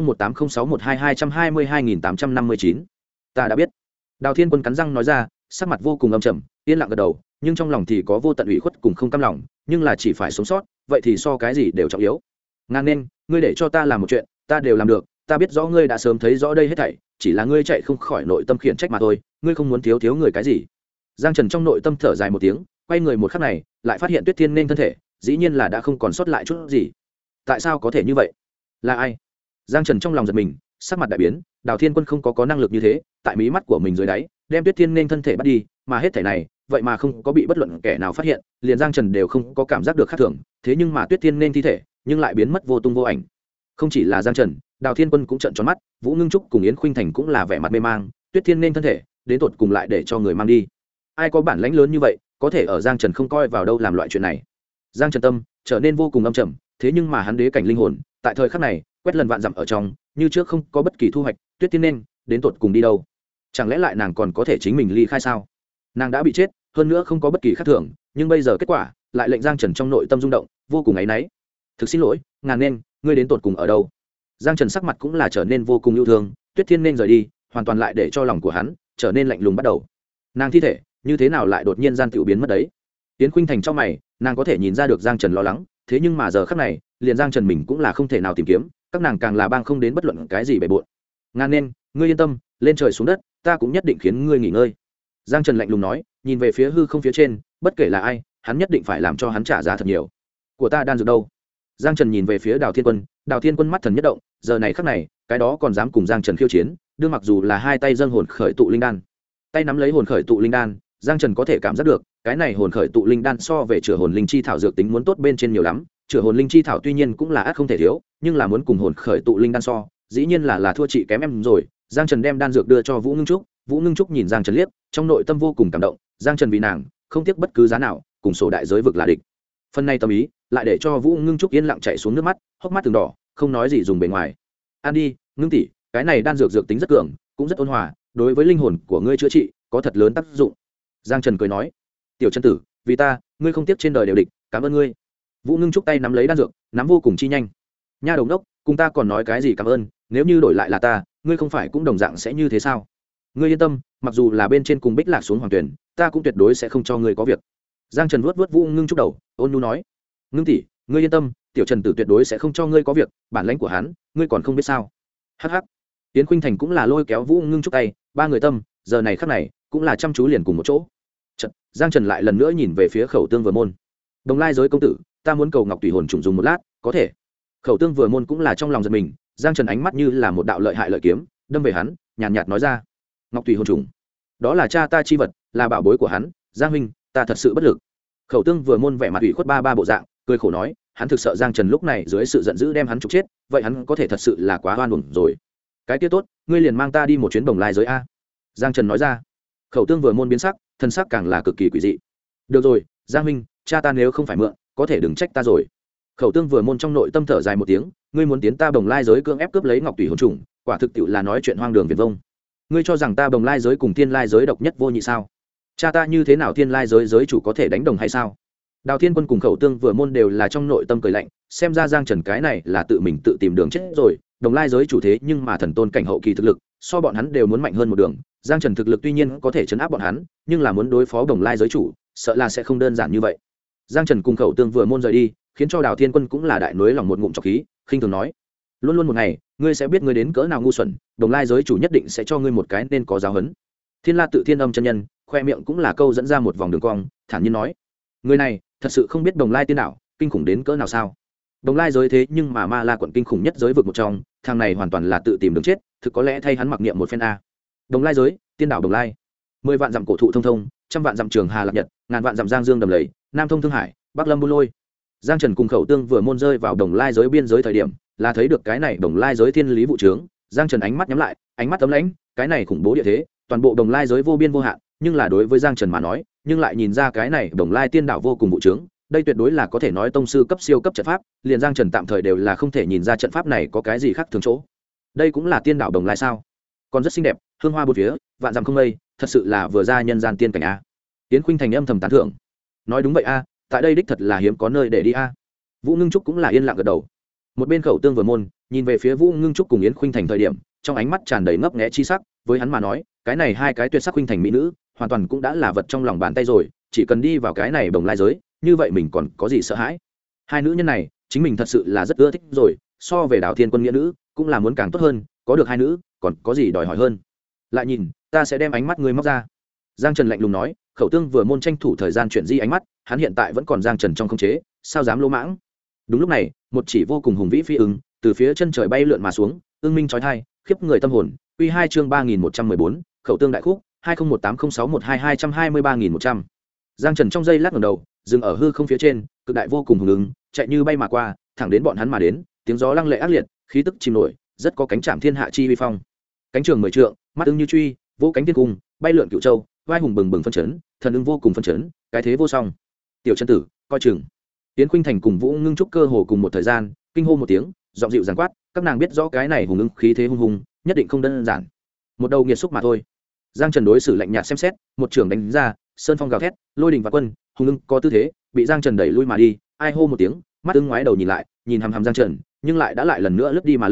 20180612222859. Ta đã biết. Đào Thiên Quân cắn răng nói ra, sắc mặt vô cùng âm trầm, yên lặng gật đầu, nhưng trong lòng thì có vô tận ủy khuất cùng không cam lòng, nhưng là chỉ phải sống sót, vậy thì so cái gì đều trọng yếu. Ngàn nên, ngươi để cho ta làm một chuyện, ta đều làm được, ta biết rõ ngươi đã sớm thấy rõ đây hết thảy, chỉ là ngươi chạy không khỏi nội tâm khiển trách mà thôi, ngươi không muốn thiếu người cái gì. Giang Trần trong nội tâm thở dài một tiếng, quay người một khắc này, lại phát hiện Tuyết Thiên nên thân thể, dĩ nhiên là đã không còn sót lại chút gì. Tại sao có thể như vậy? Là ai? Giang Trần trong lòng giật mình, sắc mặt đại biến, Đào Thiên Quân không có năng lực như thế, tại mí mắt của mình dưới đáy, đem Tuyết Thiên nên thân thể bắt đi, mà hết thảy này, vậy mà không có bị bất luận kẻ nào phát hiện, liền Giang Trần đều không có cảm giác được khác thường, thế nhưng mà Tuyết Thiên nên thi thể, nhưng lại biến mất vô tung vô ảnh. Không chỉ là Giang Trần, Đào Thiên Quân cũng trợn tròn mắt, Vũ Ngưng Trúc cùng Yến Khuynh Thành cũng là vẻ mặt mê mang, Tuyết Thiên nên thân thể, đến tột cùng lại để cho người mang đi. Ai có bản lãnh lớn như vậy, có thể ở Giang Trần không coi vào đâu làm loại chuyện này. Giang Trần tâm trở nên vô cùng âm trầm, thế nhưng mà hắn đế cảnh linh hồn, tại thời khắc này, quét lần vạn dặm ở trong, như trước không có bất kỳ thu hoạch, Tuyết Thiên nên đến tột cùng đi đâu? Chẳng lẽ lại nàng còn có thể chính mình ly khai sao? Nàng đã bị chết, hơn nữa không có bất kỳ khác thường, nhưng bây giờ kết quả lại lệnh Giang Trần trong nội tâm rung động, vô cùng áy náy. Thực xin lỗi, ngàn nên, ngươi đến tột cùng ở đâu? Giang Trần sắc mặt cũng là trở nên vô cùng yêu thương, Tuyết Thiên nên rời đi hoàn toàn lại để cho lòng của hắn trở nên lạnh lùng bắt đầu. Nàng thi thể như thế nào lại đột nhiên gian tiểu biến mất đấy? Yến Khuynh Thành trong mày, nàng có thể nhìn ra được Giang Trần lo lắng, thế nhưng mà giờ khắc này liền Giang Trần mình cũng là không thể nào tìm kiếm, các nàng càng là bang không đến bất luận cái gì bề bộn. Ngàn nên ngươi yên tâm, lên trời xuống đất ta cũng nhất định khiến ngươi nghỉ ngơi. Giang Trần lạnh lùng nói, nhìn về phía hư không phía trên, bất kể là ai hắn nhất định phải làm cho hắn trả giá thật nhiều. Của ta đan dược đâu? Giang Trần nhìn về phía Đào Thiên Quân, Đào Thiên Quân mắt thần nhất động, giờ này khắc này cái đó còn dám cùng Giang Trần khiêu chiến, đương mặc dù là hai tay dâng hồn khởi tụ linh đan, tay nắm lấy hồn khởi tụ linh đan, Giang Trần có thể cảm giác được cái này hồn khởi tụ linh đan so về chữa hồn linh chi thảo dược tính muốn tốt bên trên nhiều lắm. Chữa hồn linh chi thảo tuy nhiên cũng là ắt không thể thiếu, nhưng là muốn cùng hồn khởi tụ linh đan so, dĩ nhiên là thua chị kém em rồi. Giang Trần đem đan dược đưa cho Vũ Ngưng Trúc, Vũ Ngưng Trúc nhìn Giang Trần liếc, trong nội tâm vô cùng cảm động, Giang Trần vì nàng không tiếc bất cứ giá nào cùng sổ đại giới vực là địch. Phần này tâm ý lại để cho Vũ Ngưng Trúc yên lặng chảy xuống nước mắt, hốc mắt từng đỏ, không nói gì dùng bề ngoài. Ăn đi, Ngưng tỷ, cái này đan dược dược tính rất cường, cũng rất ôn hòa, đối với linh hồn của ngươi chữa trị có thật lớn tác dụng. Giang Trần cười nói, tiểu chân tử, vì ta ngươi không tiếc trên đời đều địch, cảm ơn ngươi. Vũ Ngưng Trúc tay nắm lấy đan dược, nắm vô cùng chi nhanh. Nha đầu đốc, cùng ta còn nói cái gì cảm ơn, nếu như đổi lại là ta, ngươi không phải cũng đồng dạng sẽ như thế sao? Ngươi yên tâm, mặc dù là bên trên cùng Bích Lạc xuống hoàng tuyển, ta cũng tuyệt đối sẽ không cho ngươi có việc. Giang Trần vuốt vuốt Vũ Ngưng Trúc đầu, ôn nhu nói, Ngưng tỷ, ngươi yên tâm, tiểu Trần tử tuyệt đối sẽ không cho ngươi có việc, bản lãnh của hắn ngươi còn không biết sao? Hắc hắc. Yến Khuynh Thành cũng là lôi kéo Vũ Ngưng Trúc tay, ba người tâm giờ này khắc này cũng là chăm chú liền cùng một chỗ. Giang Trần lại lần nữa nhìn về phía Khẩu Tương Vừa Môn. Đồng Lai giới công tử, ta muốn cầu Ngọc Tùy Hồn trùng dùng một lát, có thể? Khẩu Tương Vừa Môn cũng là trong lòng giật mình, Giang Trần ánh mắt như là một đạo lợi hại lợi kiếm, đâm về hắn, nhàn nhạt nói ra. Ngọc Tùy Hồn trùng, đó là cha ta chi vật, là bảo bối của hắn, Giang huynh, ta thật sự bất lực. Khẩu Tương Vừa Môn vẻ mặt ủy khuất ba bộ dạng, cười khổ nói, hắn thực sợ Giang Trần lúc này dưới sự giận dữ đem hắn trục chết, vậy hắn có thể thật sự là quá oan uổng rồi. Cái kia tốt, ngươi liền mang ta đi một chuyến Đồng Lai giới a. Giang Trần nói ra. Khẩu Tương Vừa Môn biến sắc, thân sắc càng là cực kỳ quỷ dị. Được rồi, Giang huynh, cha ta nếu không phải mượn, có thể đừng trách ta rồi. Khẩu Tương Vừa Môn trong nội tâm thở dài một tiếng, ngươi muốn tiến ta Bồng Lai giới cưỡng ép cướp lấy Ngọc Tùy Hồn trùng, quả thực tiệu là nói chuyện hoang đường viển vông. Ngươi cho rằng ta Bồng Lai giới cùng Thiên Lai giới độc nhất vô nhị sao? Cha ta như thế nào Thiên Lai giới giới chủ có thể đánh đồng hay sao? Đào Thiên Quân cùng Khẩu Tương Vừa Môn đều là trong nội tâm cười lạnh, xem ra Giang Trần cái này là tự mình tự tìm đường chết rồi. Đồng Lai giới chủ thế nhưng mà thần tôn cảnh hậu kỳ thực lực, so bọn hắn đều muốn mạnh hơn một đường. Giang Trần thực lực tuy nhiên có thể chấn áp bọn hắn, nhưng là muốn đối phó Đồng Lai giới chủ, sợ là sẽ không đơn giản như vậy. Giang Trần cùng Khẩu Tương Vừa Môn rời đi, khiến cho Đào Thiên Quân cũng là đại núi lòng một ngụm trọc khí, khinh thường nói: luôn luôn một ngày, ngươi sẽ biết ngươi đến cỡ nào ngu xuẩn, Đồng Lai giới chủ nhất định sẽ cho ngươi một cái nên có giáo huấn. Thiên La Tự Thiên Âm chân nhân, khoe miệng cũng là câu dẫn ra một vòng đường cong, thản nhiên nói: người này thật sự không biết Đồng Lai tiên đảo kinh khủng đến cỡ nào sao? Đồng Lai giới thế nhưng mà Ma La quận kinh khủng nhất giới vực một trong, thằng này hoàn toàn là tự tìm đường chết, thực có lẽ thay hắn mặc niệm một phen a. Đồng Lai giới, tiên đảo Đồng Lai, 10 vạn dặm cổ thụ thông thông, trăm vạn dặm trường Hà Lạc Nhật, ngàn vạn dặm Giang Dương đầm lầy, Nam thông Thương Hải, Bắc lâm Buôn Lôi. Giang Trần cùng Khẩu Tương Vừa Môn rơi vào Đồng Lai giới biên giới thời điểm, là thấy được cái này Đồng Lai giới thiên lý vụ trướng. Giang Trần ánh mắt nhắm lại, ánh mắt ấm lãnh, cái này khủng bố địa thế, toàn bộ Đồng Lai giới vô biên vô hạn, nhưng là đối với Giang Trần mà nói, nhưng lại nhìn ra cái này Đồng Lai tiên đảo vô cùng vụ trướng. Đây tuyệt đối là có thể nói tông sư cấp siêu cấp trận pháp, liền Giang Trần tạm thời đều là không thể nhìn ra trận pháp này có cái gì khác thường chỗ. Đây cũng là tiên đảo Đồng Lai sao? Còn rất xinh đẹp, hương hoa bốn phía, vạn dặm không mây, thật sự là vừa ra nhân gian tiên cảnh a. Tiến Khuynh Thành âm thầm tán thưởng. Nói đúng vậy a, tại đây đích thật là hiếm có nơi để đi a. Vũ Ngưng Trúc cũng là yên lặng gật đầu. Một bên Khẩu Tương Vừa Môn nhìn về phía Vũ Ngưng Trúc cùng Yến Khuynh Thành thời điểm, trong ánh mắt tràn đầy ngấp nghé chi sắc, với hắn mà nói, cái này hai cái tuyệt sắc Khuynh Thành mỹ nữ, hoàn toàn cũng đã là vật trong lòng bàn tay rồi, chỉ cần đi vào cái này Đồng Lai giới, như vậy mình còn có gì sợ hãi? Hai nữ nhân này, chính mình thật sự là rất ưa thích rồi, so về Đào Thiên Quân nghĩa nữ, cũng là muốn càng tốt hơn, có được hai nữ, còn có gì đòi hỏi hơn. Lại nhìn, ta sẽ đem ánh mắt ngươi móc ra. Giang Trần lạnh lùng nói. Khẩu Tương Vừa Môn tranh thủ thời gian chuyển di ánh mắt, hắn hiện tại vẫn còn Giang Trần trong khống chế, sao dám lỗ mãng. Đúng lúc này, một chỉ vô cùng hùng vĩ phi ưng từ phía chân trời bay lượn mà xuống, ưng minh chói tai, khiếp người tâm hồn. Quy 2 chương 3114, Khẩu Tương đại khúc, 20180612223100. Giang Trần trong giây lát ngẩng đầu, dừng ở hư không phía trên, cực đại vô cùng hùng ưng, chạy như bay mà qua, thẳng đến bọn hắn mà đến, tiếng gió lăng lệ ác liệt, khí tức chìm nổi, rất có cánh chạm thiên hạ chi uy phong. Cánh trường 10 trượng, mắt ưng như truy, vỗ cánh thiên cung, bay lượn cựu châu, vai hùng bừng bừng phân chấn, thần ưng vô cùng phân chấn, cái thế vô song. Tiểu chân tử, coi chừng. Tiến Khuynh Thành cùng Vũ Ngưng Trúc cơ hồ cùng một thời gian, kinh hô một tiếng, giọng dịu dàng quát, các nàng biết rõ cái này hùng ưng khí thế hung hùng, nhất định không đơn giản. Một đầu nghiệt xúc mà thôi. Giang Trần đối xử lạnh nhạt xem xét, một trường đánh ra, sơn phong gào thét, lôi đình và quân, hùng ưng có tư thế, bị Giang Trần đẩy lui mà đi, ai hô một tiếng, mắt ưng ngoái đầu nhìn lại, nhìn hằm hằm Giang Trần, nhưng lại đã lại lần nữa lướt đi mà lên,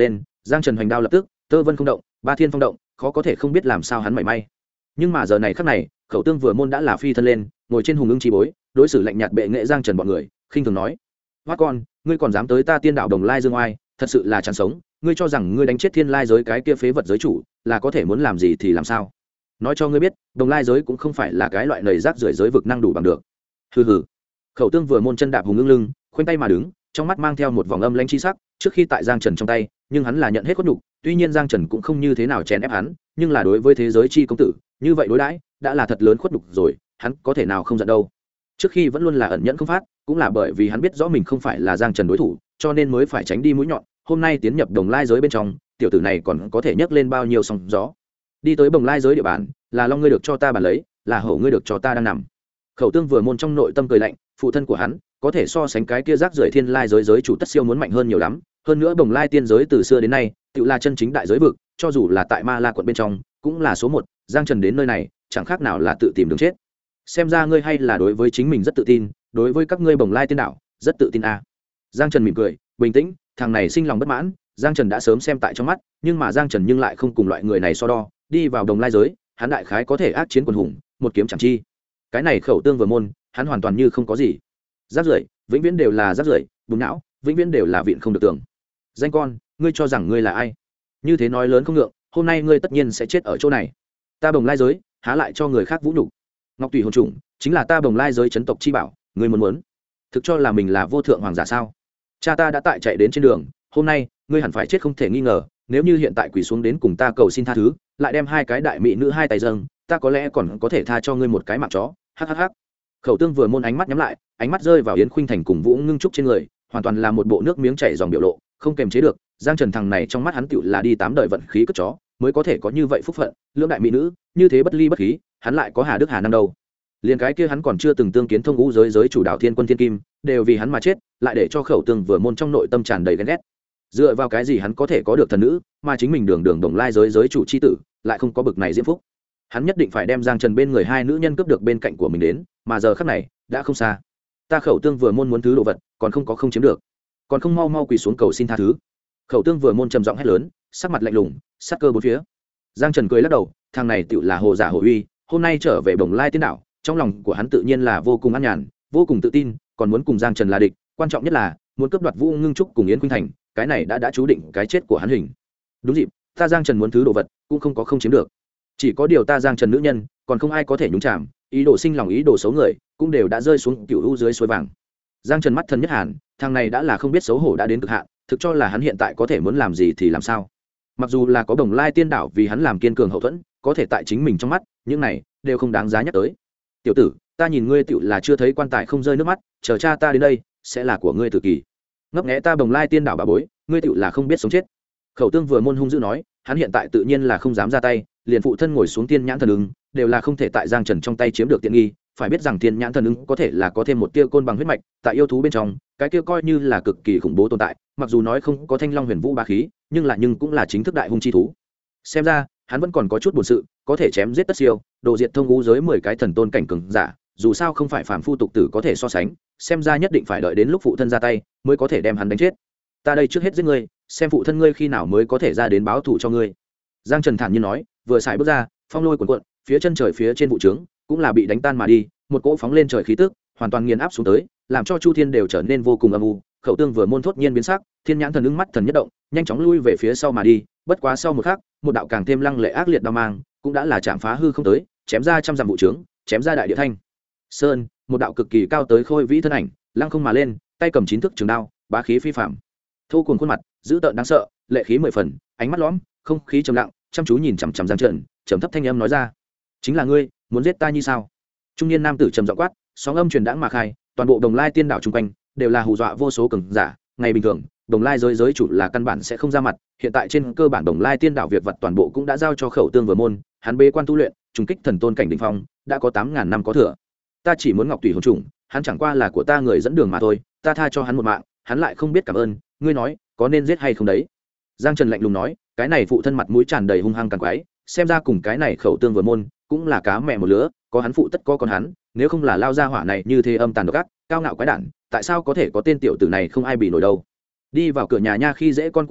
Giang Trần hoành đao lập tức, tơ vân không động, ba thiên phong động, khó có thể không biết làm sao hắn mảy may. Nhưng mà giờ này khắc này, Khẩu Tương Vừa Môn đã là phi thân lên, ngồi trên hùng ưng chi bối, đối xử lạnh nhạt bệ nghệ Giang Trần bọn người, khinh thường nói: "Hoát con, ngươi còn dám tới ta Tiên Đạo Đồng Lai Dương Oai, thật sự là chán sống, ngươi cho rằng ngươi đánh chết Thiên Lai giới cái kia phế vật giới chủ, là có thể muốn làm gì thì làm sao? Nói cho ngươi biết, Đồng Lai giới cũng không phải là cái loại nầy rác rưởi giới vực năng đủ bằng được." Hừ hừ. Khẩu Tương Vừa Môn chân đạp hùng ưng lưng, khoanh tay mà đứng, trong mắt mang theo một vòng âm lãnh chi sắc, trước khi tại Giang Trần trong tay, nhưng hắn là nhận hết khuất nhục, tuy nhiên Giang Trần cũng không như thế nào chèn ép hắn, nhưng là đối với thế giới chi công tử, như vậy đối đãi, đã là thật lớn khuất nhục rồi, hắn có thể nào không giận đâu. Trước khi vẫn luôn là ẩn nhẫn không phát, cũng là bởi vì hắn biết rõ mình không phải là Giang Trần đối thủ, cho nên mới phải tránh đi mũi nhọn, hôm nay tiến nhập Đồng Lai giới bên trong, tiểu tử này còn có thể nhấc lên bao nhiêu sóng gió. Đi tới Đồng Lai giới địa bàn, là long ngươi được cho ta bàn lấy, là hổ ngươi được cho ta đang nằm. Khẩu Tương Vừa Môn trong nội tâm cười lạnh, phụ thân của hắn có thể so sánh cái kia rác rưởi Thiên Lai giới chủ tất siêu muốn mạnh hơn nhiều lắm, hơn nữa Đồng Lai tiên giới từ xưa đến nay, tự là chân chính đại giới vực, cho dù là tại Ma La quận bên trong, cũng là số một. Giang Trần đến nơi này, chẳng khác nào là tự tìm đường chết. Xem ra ngươi hay là đối với chính mình rất tự tin, đối với các ngươi Bồng Lai tiên đạo rất tự tin à. Giang Trần mỉm cười, bình tĩnh, thằng này sinh lòng bất mãn, Giang Trần đã sớm xem tại trong mắt, nhưng mà Giang Trần nhưng lại không cùng loại người này so đo, đi vào Đồng Lai giới, hắn đại khái có thể ác chiến quần hùng, một kiếm chẳng chi. Cái này Khẩu Tương Vừa Môn, hắn hoàn toàn như không có gì. Rác rưởi, vĩnh viễn đều là rác rưởi, bùn não, vĩnh viễn đều là viện không được tưởng. Danh con, ngươi cho rằng ngươi là ai? Như thế nói lớn không ngượng, hôm nay ngươi tất nhiên sẽ chết ở chỗ này. Ta Bồng Lai giới, há lại cho người khác vũ nhục. Ngọc Tùy hồn trùng, chính là ta Bồng Lai giới chấn tộc chi bảo, ngươi muốn thực cho là mình là vô thượng hoàng giả sao? Cha ta đã tại chạy đến trên đường, hôm nay ngươi hẳn phải chết không thể nghi ngờ, nếu như hiện tại quỳ xuống đến cùng ta cầu xin tha thứ, lại đem hai cái đại mỹ nữ hai tay dâng, ta có lẽ còn có thể tha cho ngươi một cái mạng chó. Hắc. Khẩu Tương Vừa Môn ánh mắt nhắm lại, ánh mắt rơi vào Yến Khuynh Thành cùng Vũ Ngưng Trúc trên người, hoàn toàn là một bộ nước miếng chảy dòng biểu lộ, không kềm chế được. Giang Trần thằng này trong mắt hắn tựu là đi tám đời vận khí cất chó, mới có thể có như vậy phúc phận, lưỡng đại mỹ nữ, như thế bất ly bất khí, hắn lại có hà đức hà năng đâu. Liên cái kia hắn còn chưa từng tương kiến thông ngũ giới chủ đạo Thiên Quân Thiên Kim, đều vì hắn mà chết, lại để cho Khẩu Tương Vừa Môn trong nội tâm tràn đầy ghen ghét. Dựa vào cái gì hắn có thể có được thần nữ, mà chính mình đường Đồng Lai giới chủ chi tử, lại không có bực này diễm phúc. Hắn nhất định phải đem Giang Trần bên người hai nữ nhân cướp được bên cạnh của mình đến, mà giờ khắc này, đã không xa. Ta Khẩu Tương Vừa Môn muốn thứ đồ vật, còn không chiếm được, còn không mau quỳ xuống cầu xin tha thứ. Khẩu Tương Vừa Môn trầm giọng hét lớn, sắc mặt lạnh lùng, sát cơ bốn phía. Giang Trần cười lắc đầu, thằng này tựu là hồ giả hồ uy, hôm nay trở về Bồng Lai tiên đảo, trong lòng của hắn tự nhiên là vô cùng an nhàn, vô cùng tự tin, còn muốn cùng Giang Trần là địch, quan trọng nhất là muốn cướp đoạt Vũ Ngưng Trúc cùng Yến Khuynh Thành, cái này đã chú định cái chết của hắn hình. Đúng dịp, ta Giang Trần muốn thứ đồ vật, cũng không chiếm được. Chỉ có điều ta Giang Trần nữ nhân, còn không ai có thể nhúng chạm, ý đồ sinh lòng ý đồ xấu người, cũng đều đã rơi xuống cựu u dưới suối vàng. Giang Trần mắt thần nhất hàn, thằng này đã là không biết xấu hổ đã đến cực hạn, thực cho là hắn hiện tại có thể muốn làm gì thì làm sao. Mặc dù là có Bồng Lai tiên đảo vì hắn làm kiên cường hậu thuẫn, có thể tại chính mình trong mắt, những này đều không đáng giá nhắc tới. Tiểu tử, ta nhìn ngươi tựu là chưa thấy quan tài không rơi nước mắt, chờ cha ta đến đây, sẽ là của ngươi tử kỳ. Ngấp nghé ta Bồng Lai tiên đảo bà bối, ngươi tựu là không biết sống chết. Khẩu Tương Vừa Môn hung dữ nói, hắn hiện tại tự nhiên là không dám ra tay, liền phụ thân ngồi xuống tiên nhãn thần ứng, đều là không thể tại Giang Trần trong tay chiếm được tiện nghi. Phải biết rằng tiên nhãn thần ứng có thể là có thêm một tia côn bằng huyết mạch, tại yêu thú bên trong, cái kia coi như là cực kỳ khủng bố tồn tại, mặc dù nói không có Thanh Long Huyền Vũ bá khí, nhưng cũng là chính thức đại hung chi thú. Xem ra, hắn vẫn còn có chút buồn sự, có thể chém giết tất siêu, độ diệt thông ngũ giới 10 cái thần tôn cảnh cường giả, dù sao không phải phàm phu tục tử có thể so sánh, xem ra nhất định phải đợi đến lúc phụ thân ra tay, mới có thể đem hắn đánh chết. Ta đây trước hết giết ngươi, xem phụ thân ngươi khi nào mới có thể ra đến báo thù cho ngươi. Giang Trần thản nhiên nói, vừa xài bước ra, phong lôi cuồn cuộn, phía chân trời phía trên vụ trướng cũng là bị đánh tan mà đi, một cỗ phóng lên trời khí tức, hoàn toàn nghiền áp xuống tới, làm cho Chu Thiên đều trở nên vô cùng âm u. Khẩu Tương Vừa Môn thốt nhiên biến sắc, thiên nhãn thần ứng mắt thần nhất động, nhanh chóng lui về phía sau mà đi, bất quá sau một khắc, một đạo càng thêm lăng lệ ác liệt đao mang, cũng đã là chạm phá hư không tới, chém ra trăm dặm vụ trướng, chém ra đại địa thanh sơn, một đạo cực kỳ cao tới khôi vĩ thân ảnh, lăng không mà lên, tay cầm 9 thước trường đao, bá khí phi phàm. Thu cuồng khuôn mặt, dữ tợn đáng sợ, lệ khí 10 phần, ánh mắt lõm, không khí trầm lặng, chăm chú nhìn chằm chằm Giang Trần, trầm thấp thanh âm nói ra: "Chính là ngươi, muốn giết ta như sao?" Trung niên nam tử trầm giọng quát, sóng âm truyền đãng mà khai, toàn bộ Đồng Lai tiên đảo chung quanh đều là hù dọa vô số cường giả. Ngày bình thường, Đồng Lai giới chủ là căn bản sẽ không ra mặt, hiện tại trên cơ bản Đồng Lai tiên đảo việc vật toàn bộ cũng đã giao cho Khẩu Tương Vừa Môn, hắn bế quan tu luyện, trùng kích thần tôn cảnh đỉnh phong, đã có 8000 năm có thừa. Ta chỉ muốn Ngọc Tùy hồn trùng, hắn chẳng qua là của ta người dẫn đường mà thôi, ta tha cho hắn một mạng, hắn lại không biết cảm ơn, ngươi nói, có nên giết hay không đấy? Giang Trần lạnh lùng nói, cái này phụ thân mặt mũi tràn đầy hung hăng càng quái, xem ra cùng cái này Khẩu Tương Vừa Môn cũng là cá mẹ một lứa, có hắn phụ tất có con hắn, nếu không là lao ra hỏa này như thế âm tàn độc ác, cao ngạo quái đản, tại sao có thể có tên tiểu tử này không ai bị nổi đâu. Đi vào cửa nhà nha khi dễ con của ta,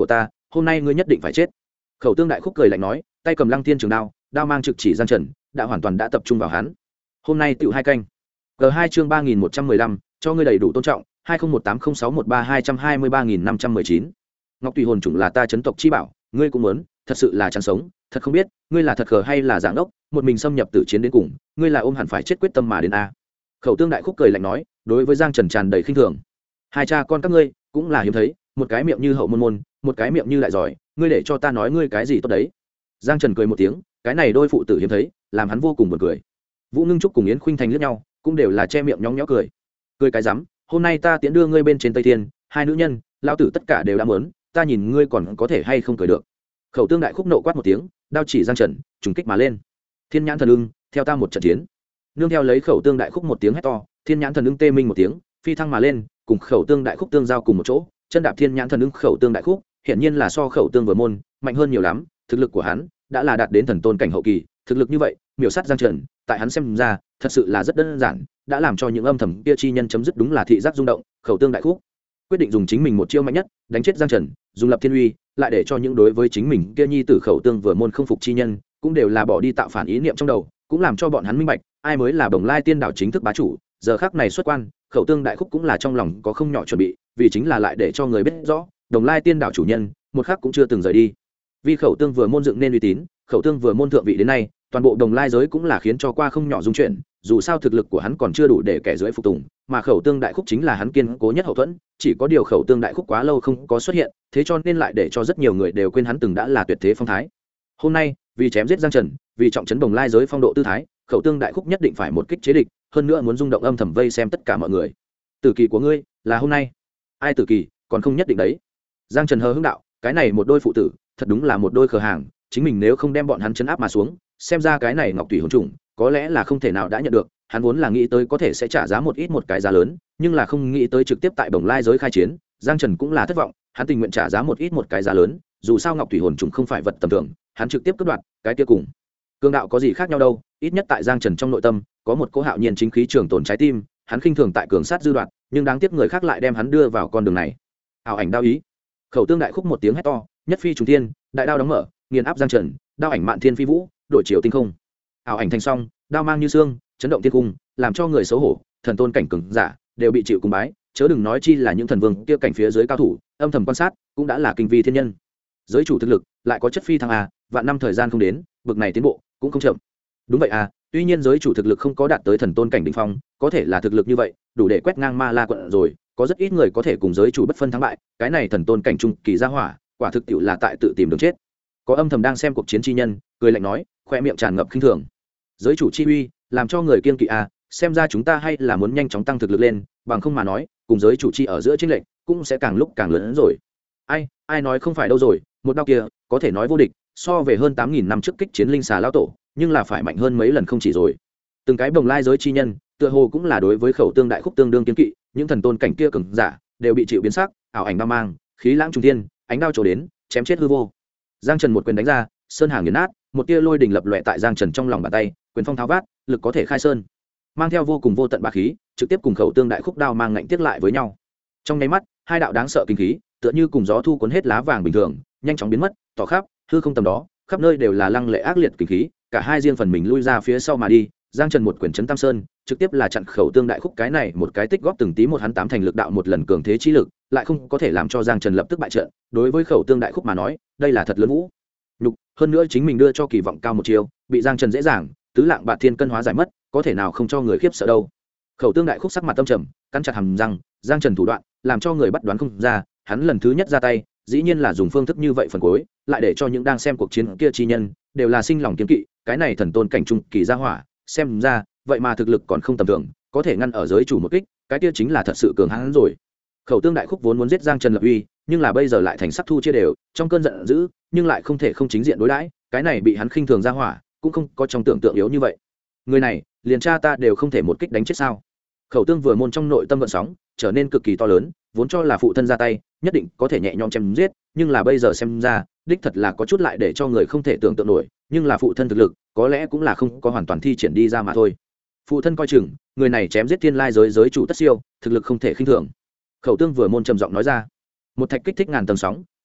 hôm nay ngươi nhất định phải chết. Khẩu Tương Đại Khúc cười lạnh nói, tay cầm Lăng Thiên trường đao, đao mang trực chỉ Giang Trần, đã hoàn toàn đã tập trung vào hắn. Hôm nay tựu 2 canh. G2 chương 3115, cho ngươi đầy đủ tôn trọng, 20180613223519. Ngọc Tùy hồn chủng là ta chấn tộc chi bảo, ngươi cũng muốn, thật sự là chán sống, thật không biết, ngươi là thật khờ hay là giảng ốc, một mình xâm nhập tử chiến đến cùng, ngươi là ôm hẳn phải chết quyết tâm mà đến a. Khẩu Tương Đại Khúc cười lạnh nói, đối với Giang Trần tràn đầy khinh thường. Hai cha con các ngươi cũng là hiếm thấy, một cái miệng như hậu môn môn, một cái miệng như lại giỏi, ngươi để cho ta nói ngươi cái gì tốt đấy. Giang Trần cười một tiếng, cái này đôi phụ tử hiếm thấy, làm hắn vô cùng buồn cười. Vũ Ngưng Trúc cùng Yến Khuynh Thành liếc nhau, cũng đều là che miệng nhóng nhẽo cười. Cười cái rắm, hôm nay ta tiễn đưa ngươi bên trên Tây Thiên, hai nữ nhân, lão tử tất cả đều đã muốn, ta nhìn ngươi còn có thể hay không cười được. Khẩu Tương Đại Khúc nộ quát một tiếng, đao chỉ Giang Trần, trùng kích mà lên. Thiên Nhãn Thần Ưng, theo ta một trận chiến. Nương theo lấy Khẩu Tương Đại Khúc một tiếng hét to, Thiên Nhãn Thần Ưng tê minh một tiếng, phi thăng mà lên, cùng Khẩu Tương Đại Khúc tương giao cùng một chỗ, chân đạp Thiên Nhãn Thần Ưng Khẩu Tương Đại Khúc, hiển nhiên là so Khẩu Tương Vừa môn mạnh hơn nhiều lắm, thực lực của hắn đã là đạt đến thần tôn cảnh hậu kỳ, thực lực như vậy, miểu sát Giang Trần, tại hắn xem ra, thật sự là rất đơn giản, đã làm cho những âm thầm kia chi nhân chấm dứt đúng là thị giác rung động. Khẩu Tương Đại Khúc quyết định dùng chính mình một chiêu mạnh nhất đánh chết Giang Trần, dùng lập thiên uy, lại để cho những đối với chính mình kia nhi tử Khẩu Tương Vừa môn không phục chi nhân cũng đều là bỏ đi tạo phản ý niệm trong đầu, cũng làm cho bọn hắn minh bạch ai mới là Bồng Lai Tiên Đảo chính thức bá chủ. Giờ khắc này xuất quan, Khẩu Tương Đại Khúc cũng là trong lòng có không nhỏ chuẩn bị, vì chính là lại để cho người biết rõ Đồng Lai Tiên Đảo chủ nhân một khắc cũng chưa từng rời đi. Vì Khẩu Tương Vừa môn dựng nên uy tín, Khẩu Tương Vừa môn thượng vị đến nay, toàn bộ Đồng Lai giới cũng là khiến cho qua không nhỏ dung chuyển, dù sao thực lực của hắn còn chưa đủ để kẻ dưới phục tùng, mà Khẩu Tương Đại Khúc chính là hắn kiên cố nhất hậu thuẫn, chỉ có điều Khẩu Tương Đại Khúc quá lâu không có xuất hiện, thế cho nên lại để cho rất nhiều người đều quên hắn từng đã là tuyệt thế phong thái. Hôm nay, vì chém giết Giang Trần, vì trọng trấn Đồng Lai giới phong độ tư thái, Khẩu Tương Đại Khúc nhất định phải một kích chế địch, hơn nữa muốn rung động âm thầm vây xem tất cả mọi người. Tử kỳ của ngươi là hôm nay. Ai tử kỳ, còn không nhất định đấy. Giang Trần hờ hững đạo, cái này một đôi phụ tử, thật đúng là một đôi khờ hàng, chính mình nếu không đem bọn hắn chấn áp mà xuống, xem ra cái này Ngọc Tùy hồn trùng, có lẽ là không thể nào đã nhận được, hắn vốn là nghĩ tới có thể sẽ trả giá một ít một cái giá lớn, nhưng là không nghĩ tới trực tiếp tại Bồng Lai giới khai chiến, Giang Trần cũng là thất vọng, hắn tình nguyện trả giá một ít một cái giá lớn, dù sao Ngọc Tùy hồn trùng không phải vật tầm thường, hắn trực tiếp cướp đoạt, cái kia cùng cương đạo có gì khác nhau đâu, ít nhất tại Giang Trần trong nội tâm, có một cỗ hạo nhiên chính khí trường tồn trái tim, hắn khinh thường tại cường sát dư đoạt, nhưng đáng tiếc người khác lại đem hắn đưa vào con đường này. Ảo ảnh đao ý. Khẩu Tương Đại Khúc một tiếng hét to, nhất phi trùng thiên, đại đao đóng mở, nghiền áp Giang Trần, đao ảnh mạn thiên phi vũ, đổi chiều tinh không. Ảo ảnh thành song, đao mang như xương, chấn động thiên cung, làm cho người xấu hổ, thần tôn cảnh cường giả đều bị chịu cung bái, chớ đừng nói chi là những thần vương kia cảnh phía dưới cao thủ, âm thầm quan sát, cũng đã là kinh vi thiên nhân. Giới chủ thực lực, lại có chất phi thăng a, vạn năm thời gian không đến, bực này tiến bộ cũng không chậm. Đúng vậy à, tuy nhiên giới chủ thực lực không có đạt tới thần tôn cảnh đỉnh phong, có thể là thực lực như vậy, đủ để quét ngang Ma La quận rồi, có rất ít người có thể cùng giới chủ bất phân thắng bại, cái này thần tôn cảnh trung kỳ gia hỏa, quả thực tiệu là tại tự tìm đường chết. Có âm thầm đang xem cuộc chiến chi nhân, cười lạnh nói, khoe miệng tràn ngập khinh thường. Giới chủ chi uy, làm cho người kiên kỵ à, xem ra chúng ta hay là muốn nhanh chóng tăng thực lực lên, bằng không mà nói, cùng giới chủ chi ở giữa chênh lệch cũng sẽ càng lúc càng lớn hơn rồi. Ai nói không phải đâu rồi, một đao kia, có thể nói vô địch, so về hơn 8000 năm trước kích chiến linh xà lão tổ, nhưng là phải mạnh hơn mấy lần không chỉ rồi. Từng cái Bồng Lai giới chi nhân, tựa hồ cũng là đối với Khẩu Tương Đại Khúc tương đương kiên kỵ, những thần tôn cảnh kia cường giả đều bị chịu biến sắc, ảo ảnh đao mang, khí lãng trùng thiên, ánh đao trổ đến, chém chết hư vô. Giang Trần một quyền đánh ra, sơn hàng nghiền nát, một tia lôi đình lập lòe tại Giang Trần trong lòng bàn tay, quyền phong tháo vát, lực có thể khai sơn, mang theo vô cùng vô tận bá khí, trực tiếp cùng Khẩu Tương Đại Khúc đao mang ngạnh tiếp lại với nhau. Trong nháy mắt, hai đạo đáng sợ kinh khí, tựa như cùng gió thu cuốn hết lá vàng bình thường, nhanh chóng biến mất, tỏ khắp hư không tầm đó, khắp nơi đều là lăng lệ ác liệt kinh khí, cả hai riêng phần mình lui ra phía sau mà đi. Giang Trần một quyền chấn Tam Sơn, trực tiếp là chặn Khẩu Tương Đại Khúc cái này một cái tích góp từng tí một hắn tám thành lực đạo một lần cường thế chi lực, lại không có thể làm cho Giang Trần lập tức bại trận. Đối với Khẩu Tương Đại Khúc mà nói, đây là thật lớn vũ nhục, hơn nữa chính mình đưa cho kỳ vọng cao một chiều, bị Giang Trần dễ dàng tứ lạng bạt thiên cân hóa giải mất, có thể nào không cho người khiếp sợ đâu. Khẩu Tương Đại Khúc sắc mặt tâm trầm, cắn chặt hàm răng, Giang Trần thủ đoạn làm cho người bắt đoán không ra, hắn lần thứ nhất ra tay, dĩ nhiên là dùng phương thức như vậy phần cuối, lại để cho những đang xem cuộc chiến kia chi nhân đều là sinh lòng kiêng kỵ, cái này thần tôn cảnh trung kỳ gia hỏa, xem ra vậy mà thực lực còn không tầm thường, có thể ngăn ở giới chủ một kích, cái kia chính là thật sự cường hãn rồi. Khẩu Tương Đại Khúc vốn muốn giết Giang Trần lập uy, nhưng là bây giờ lại thành sắc thu chia đều, trong cơn giận dữ, nhưng lại không thể không chính diện đối đãi, cái này bị hắn khinh thường gia hỏa, cũng không có trong tưởng tượng yếu như vậy. Người này, liền cha ta đều không thể một kích đánh chết sao? Khẩu Tương vừa môn trong nội tâm gợn sóng, trở nên cực kỳ to lớn, vốn cho là phụ thân ra tay, nhất định có thể nhẹ nhõm chém giết, nhưng là bây giờ xem ra, đích thật là có chút lại để cho người không thể tưởng tượng nổi, nhưng là phụ thân thực lực, có lẽ cũng là không có hoàn toàn thi triển đi ra mà thôi. Phụ thân coi chừng, người này chém giết thiên lai giới chủ tất siêu, thực lực không thể khinh thường. Khẩu Tương vừa môn trầm giọng nói ra. Một thạch kích thích ngàn tầng sóng,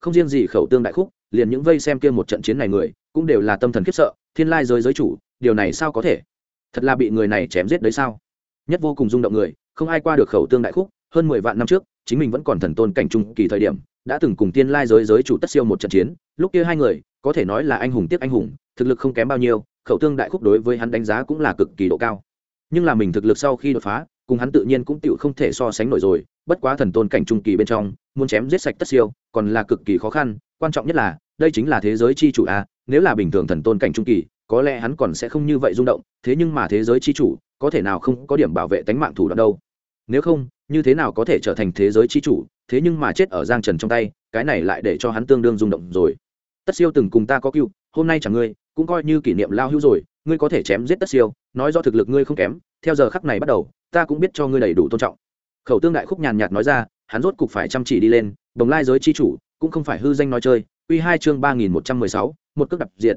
không riêng gì khẩu tương đại khúc, liền những vây xem kia một trận chiến này người cũng đều là tâm thần khiếp sợ. Thiên lai giới chủ, điều này sao có thể? Thật là bị người này chém giết đấy sao? Nhất vô cùng rung động người, không ai qua được khẩu tương đại khúc. Hơn 10 vạn năm trước, chính mình vẫn còn thần tôn cảnh trung kỳ thời điểm, đã từng cùng Thiên lai giới chủ tất siêu một trận chiến. Lúc kia hai người có thể nói là anh hùng tiếc anh hùng, thực lực không kém bao nhiêu. Khẩu tương đại khúc đối với hắn đánh giá cũng là cực kỳ độ cao. Nhưng là mình thực lực sau khi đột phá, cùng hắn tự nhiên cũng tựu không thể so sánh nổi rồi. Bất quá thần tôn cảnh trung kỳ bên trong, muốn chém giết sạch tất siêu, còn là cực kỳ khó khăn. Quan trọng nhất là, đây chính là thế giới chi chủ a. Nếu là bình thường thần tôn cảnh trung kỳ, có lẽ hắn còn sẽ không như vậy rung động. Thế nhưng mà thế giới chi chủ, có thể nào không có điểm bảo vệ tính mạng thủ đoạn đâu? Nếu không, như thế nào có thể trở thành thế giới chi chủ? Thế nhưng mà chết ở Giang Trần trong tay, cái này lại để cho hắn tương đương rung động rồi. Tất siêu từng cùng ta có cựu, hôm nay chẳng ngươi, cũng coi như kỷ niệm lao hữu rồi. Ngươi có thể chém giết tất siêu, nói do thực lực ngươi không kém. Theo giờ khắc này bắt đầu, ta cũng biết cho ngươi đầy đủ tôn trọng. Khẩu tương đại khúc nhàn nhạt nói ra, hắn rốt cục phải chăm chỉ đi lên. Đồng lai giới chi chủ cũng không phải hư danh nói chơi. Quy 2 chương 3116, một cước đập diệt,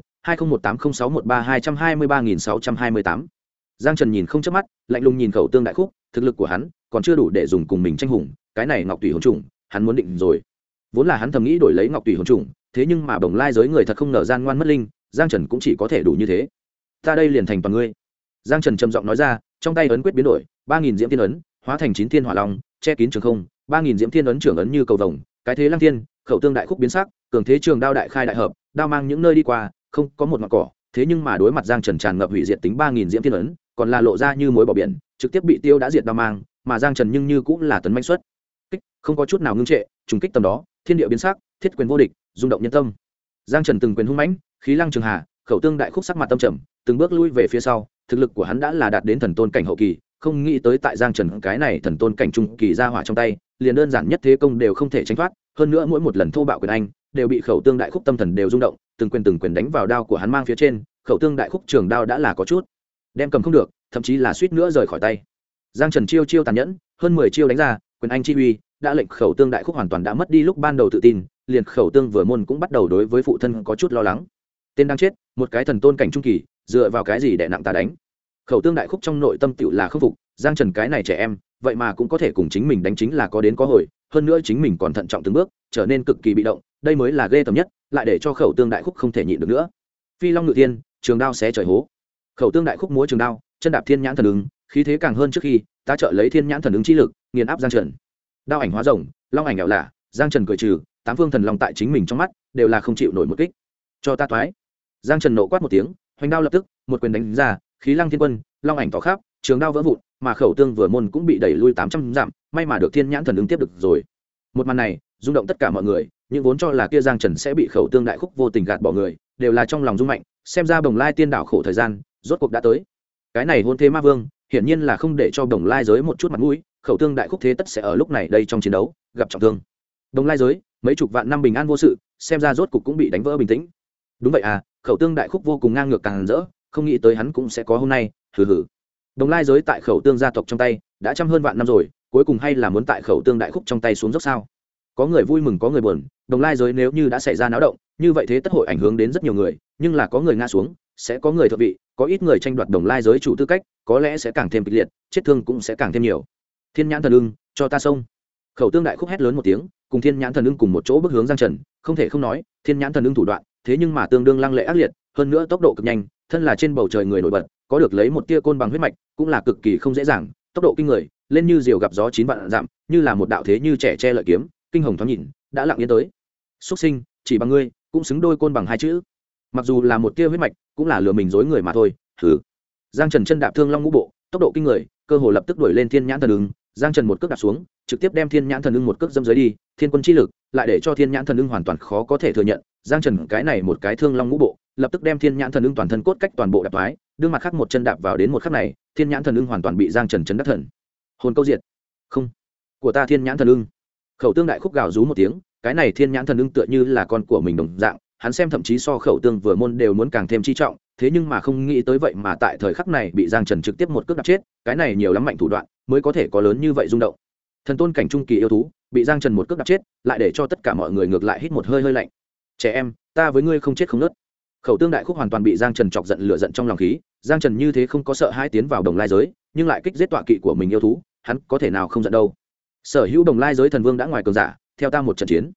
20180613223628. Giang Trần nhìn không chớp mắt, lạnh lùng nhìn khẩu tương đại khúc, thực lực của hắn còn chưa đủ để dùng cùng mình tranh hùng, cái này ngọc tùy hồn trùng, hắn muốn định rồi. Vốn là hắn thầm nghĩ đổi lấy ngọc tùy hồn trùng, thế nhưng mà Đồng lai giới người thật không ngờ gian ngoan mất linh, Giang Trần cũng chỉ có thể đủ như thế. Ta đây liền thành toàn ngươi. Giang Trần trầm giọng nói ra, trong tay ấn quyết biến đổi, 3000 diễm thiên ấn, hóa thành 9 thiên hỏa long, che kín trường không, 3000 diễm thiên ấn trưởng ấn như cầu vồng, cái thế lăng thiên, khẩu tương đại khúc biến sắc, cường thế trường đao đại khai đại hợp, đao mang những nơi đi qua, không có một ngọn cỏ, thế nhưng mà đối mặt Giang Trần tràn ngập hủy diệt tính 3000 diễm thiên ấn, còn là lộ ra như muối bỏ biển, trực tiếp bị tiêu đã diệt đao mang, mà Giang Trần nhưng như cũng là tấn mãnh xuất kích, không có chút nào ngưng trệ, trùng kích tầm đó, thiên địa biến sắc, thiết quyền vô địch, rung động nhân tâm. Giang Trần từng quyền hung mãnh, khí lăng trường hà, khẩu tương đại khúc sắc mặt tâm trầm, từng bước lui về phía sau, thực lực của hắn đã là đạt đến thần tôn cảnh hậu kỳ, không nghĩ tới tại Giang Trần cái này thần tôn cảnh trung kỳ ra hỏa trong tay, liền đơn giản nhất thế công đều không thể tránh thoát, hơn nữa mỗi một lần thô bạo quyền anh, đều bị khẩu tương đại khúc tâm thần đều rung động, từng quyền đánh vào đao của hắn mang phía trên, khẩu tương đại khúc trường đao đã là có chút đem cầm không được, thậm chí là suýt nữa rời khỏi tay. Giang Trần chiêu chiêu tàn nhẫn, hơn 10 chiêu đánh ra, quyền anh chi uy đã lệnh khẩu tương đại khúc hoàn toàn đã mất đi lúc ban đầu tự tin, liền khẩu tương vừa môn cũng bắt đầu đối với phụ thân có chút lo lắng. Tên đang chết, một cái thần tôn cảnh trung kỳ, dựa vào cái gì để nặng ta đánh? Khẩu tương đại khúc trong nội tâm tựu là không phục, Giang Trần cái này trẻ em, vậy mà cũng có thể cùng chính mình đánh, chính là có đến có hồi, hơn nữa chính mình còn thận trọng từng bước, trở nên cực kỳ bị động, đây mới là ghê tởm nhất, lại để cho khẩu tương đại khúc không thể nhịn được nữa. Phi long ngự thiên, trường đao xé trời hố. Khẩu tương đại khúc múa trường đao, chân đạp thiên nhãn thần ứng, khí thế càng hơn trước khi, ta trợ lấy thiên nhãn thần ứng chi lực, nghiền áp Giang Trần. Đao ảnh hóa rồng, long ảnh ảo lạ, Giang Trần cười trừ, tám phương thần long tại chính mình trong mắt, đều là không chịu nổi một kích. Cho ta toái. Giang Trần nộ quát một tiếng, hoành đao lập tức, một quyền đánh ra, khí lăng thiên quân, long ảnh tỏ khắp, trường đao vỡ vụn, mà khẩu tương vừa môn cũng bị đẩy lui 800 dặm, may mà được thiên nhãn thần ứng tiếp được rồi. Một màn này, rung động tất cả mọi người, những vốn cho là kia Giang Trần sẽ bị khẩu tương đại khúc vô tình gạt bỏ người, đều là trong lòng rung mạnh, xem ra Bồng Lai tiên đảo khổ thời gian, rốt cuộc đã tới. Cái này hôn thế ma vương, hiển nhiên là không để cho Bồng Lai giới một chút mặt mũi, khẩu tương đại khúc thế tất sẽ ở lúc này đây trong chiến đấu gặp trọng thương. Bồng Lai giới, mấy chục vạn năm bình an vô sự, xem ra rốt cuộc cũng bị đánh vỡ bình tĩnh. Đúng vậy à, khẩu tương đại khúc vô cùng ngang ngược càng rỡ, không nghĩ tới hắn cũng sẽ có hôm nay, hừ hừ. Đồng lai giới tại khẩu tương gia tộc trong tay đã trăm hơn vạn năm rồi, cuối cùng hay là muốn tại khẩu tương đại khúc trong tay xuống dốc sao? Có người vui mừng có người buồn, đồng lai giới nếu như đã xảy ra náo động, như vậy thế tất hội ảnh hưởng đến rất nhiều người, nhưng là có người ngã xuống, sẽ có người thượng vị, có ít người tranh đoạt đồng lai giới chủ tư cách, có lẽ sẽ càng thêm kịch liệt, chết thương cũng sẽ càng thêm nhiều. Thiên nhãn thần ưng, cho ta xông! Khẩu tương đại khúc hét lớn một tiếng, cùng thiên nhãn thần ưng cùng một chỗ bước hướng Giang Trần, không thể không nói, thiên nhãn thần ưng thủ đoạn, thế nhưng mà tương đương lăng lệ ác liệt, hơn nữa tốc độ cực nhanh, thân là trên bầu trời người nổi bật, có được lấy một tia côn bằng huyết mạch, cũng là cực kỳ không dễ dàng, tốc độ kinh người, lên như diều gặp gió 9 vạn dặm, như là một đạo thế như trẻ che lợi kiếm, kinh hồng thoáng nhìn, đã lặng yên tới. Xuất sinh, chỉ bằng ngươi, cũng xứng đôi côn bằng hai chữ. Mặc dù là một tia huyết mạch, cũng là lừa mình dối người mà thôi. Hừ. Giang Trần chân đạp thương long ngũ bộ, tốc độ kinh người, cơ hồ lập tức đuổi lên thiên nhãn thần ưng. Giang Trần một cước đạp xuống, trực tiếp đem thiên nhãn thần ưng một cước dâm dưới đi, thiên quân chi lực, lại để cho thiên nhãn thần ưng hoàn toàn khó có thể thừa nhận. Giang Trần cái này một cái thương long ngũ bộ, lập tức đem thiên nhãn thần ưng toàn thân cốt cách toàn bộ đạp thoái, đương mặt khác một chân đạp vào đến một khắc này, thiên nhãn thần ưng hoàn toàn bị Giang Trần chấn đắc thần. Hồn câu diệt. Không, của ta thiên nhãn thần ưng. Khẩu tương đại khúc gào rú một tiếng, cái này thiên nhãn thần ưng tựa như là con của mình đồng dạng, hắn xem thậm chí so khẩu tương vừa môn đều muốn càng thêm chi trọng, thế nhưng mà không nghĩ tới vậy mà tại thời khắc này bị Giang Trần trực tiếp một cước đạp chết, cái này nhiều lắm mạnh thủ đoạn mới có thể có lớn như vậy rung động. Thần tôn cảnh trung kỳ yêu thú bị Giang Trần một cước đạp chết, lại để cho tất cả mọi người ngược lại hít một hơi hơi lạnh. Trẻ em, ta với ngươi không chết không nứt. Khẩu tương đại khúc hoàn toàn bị Giang Trần chọc giận lửa giận trong lòng khí, Giang Trần như thế không có sợ hai tiến vào đồng lai giới, nhưng lại kích giết tọa kỵ của mình yêu thú, hắn có thể nào không giận đâu. Sở hữu đồng lai giới thần vương đã ngoài cường giả, theo ta một trận chiến.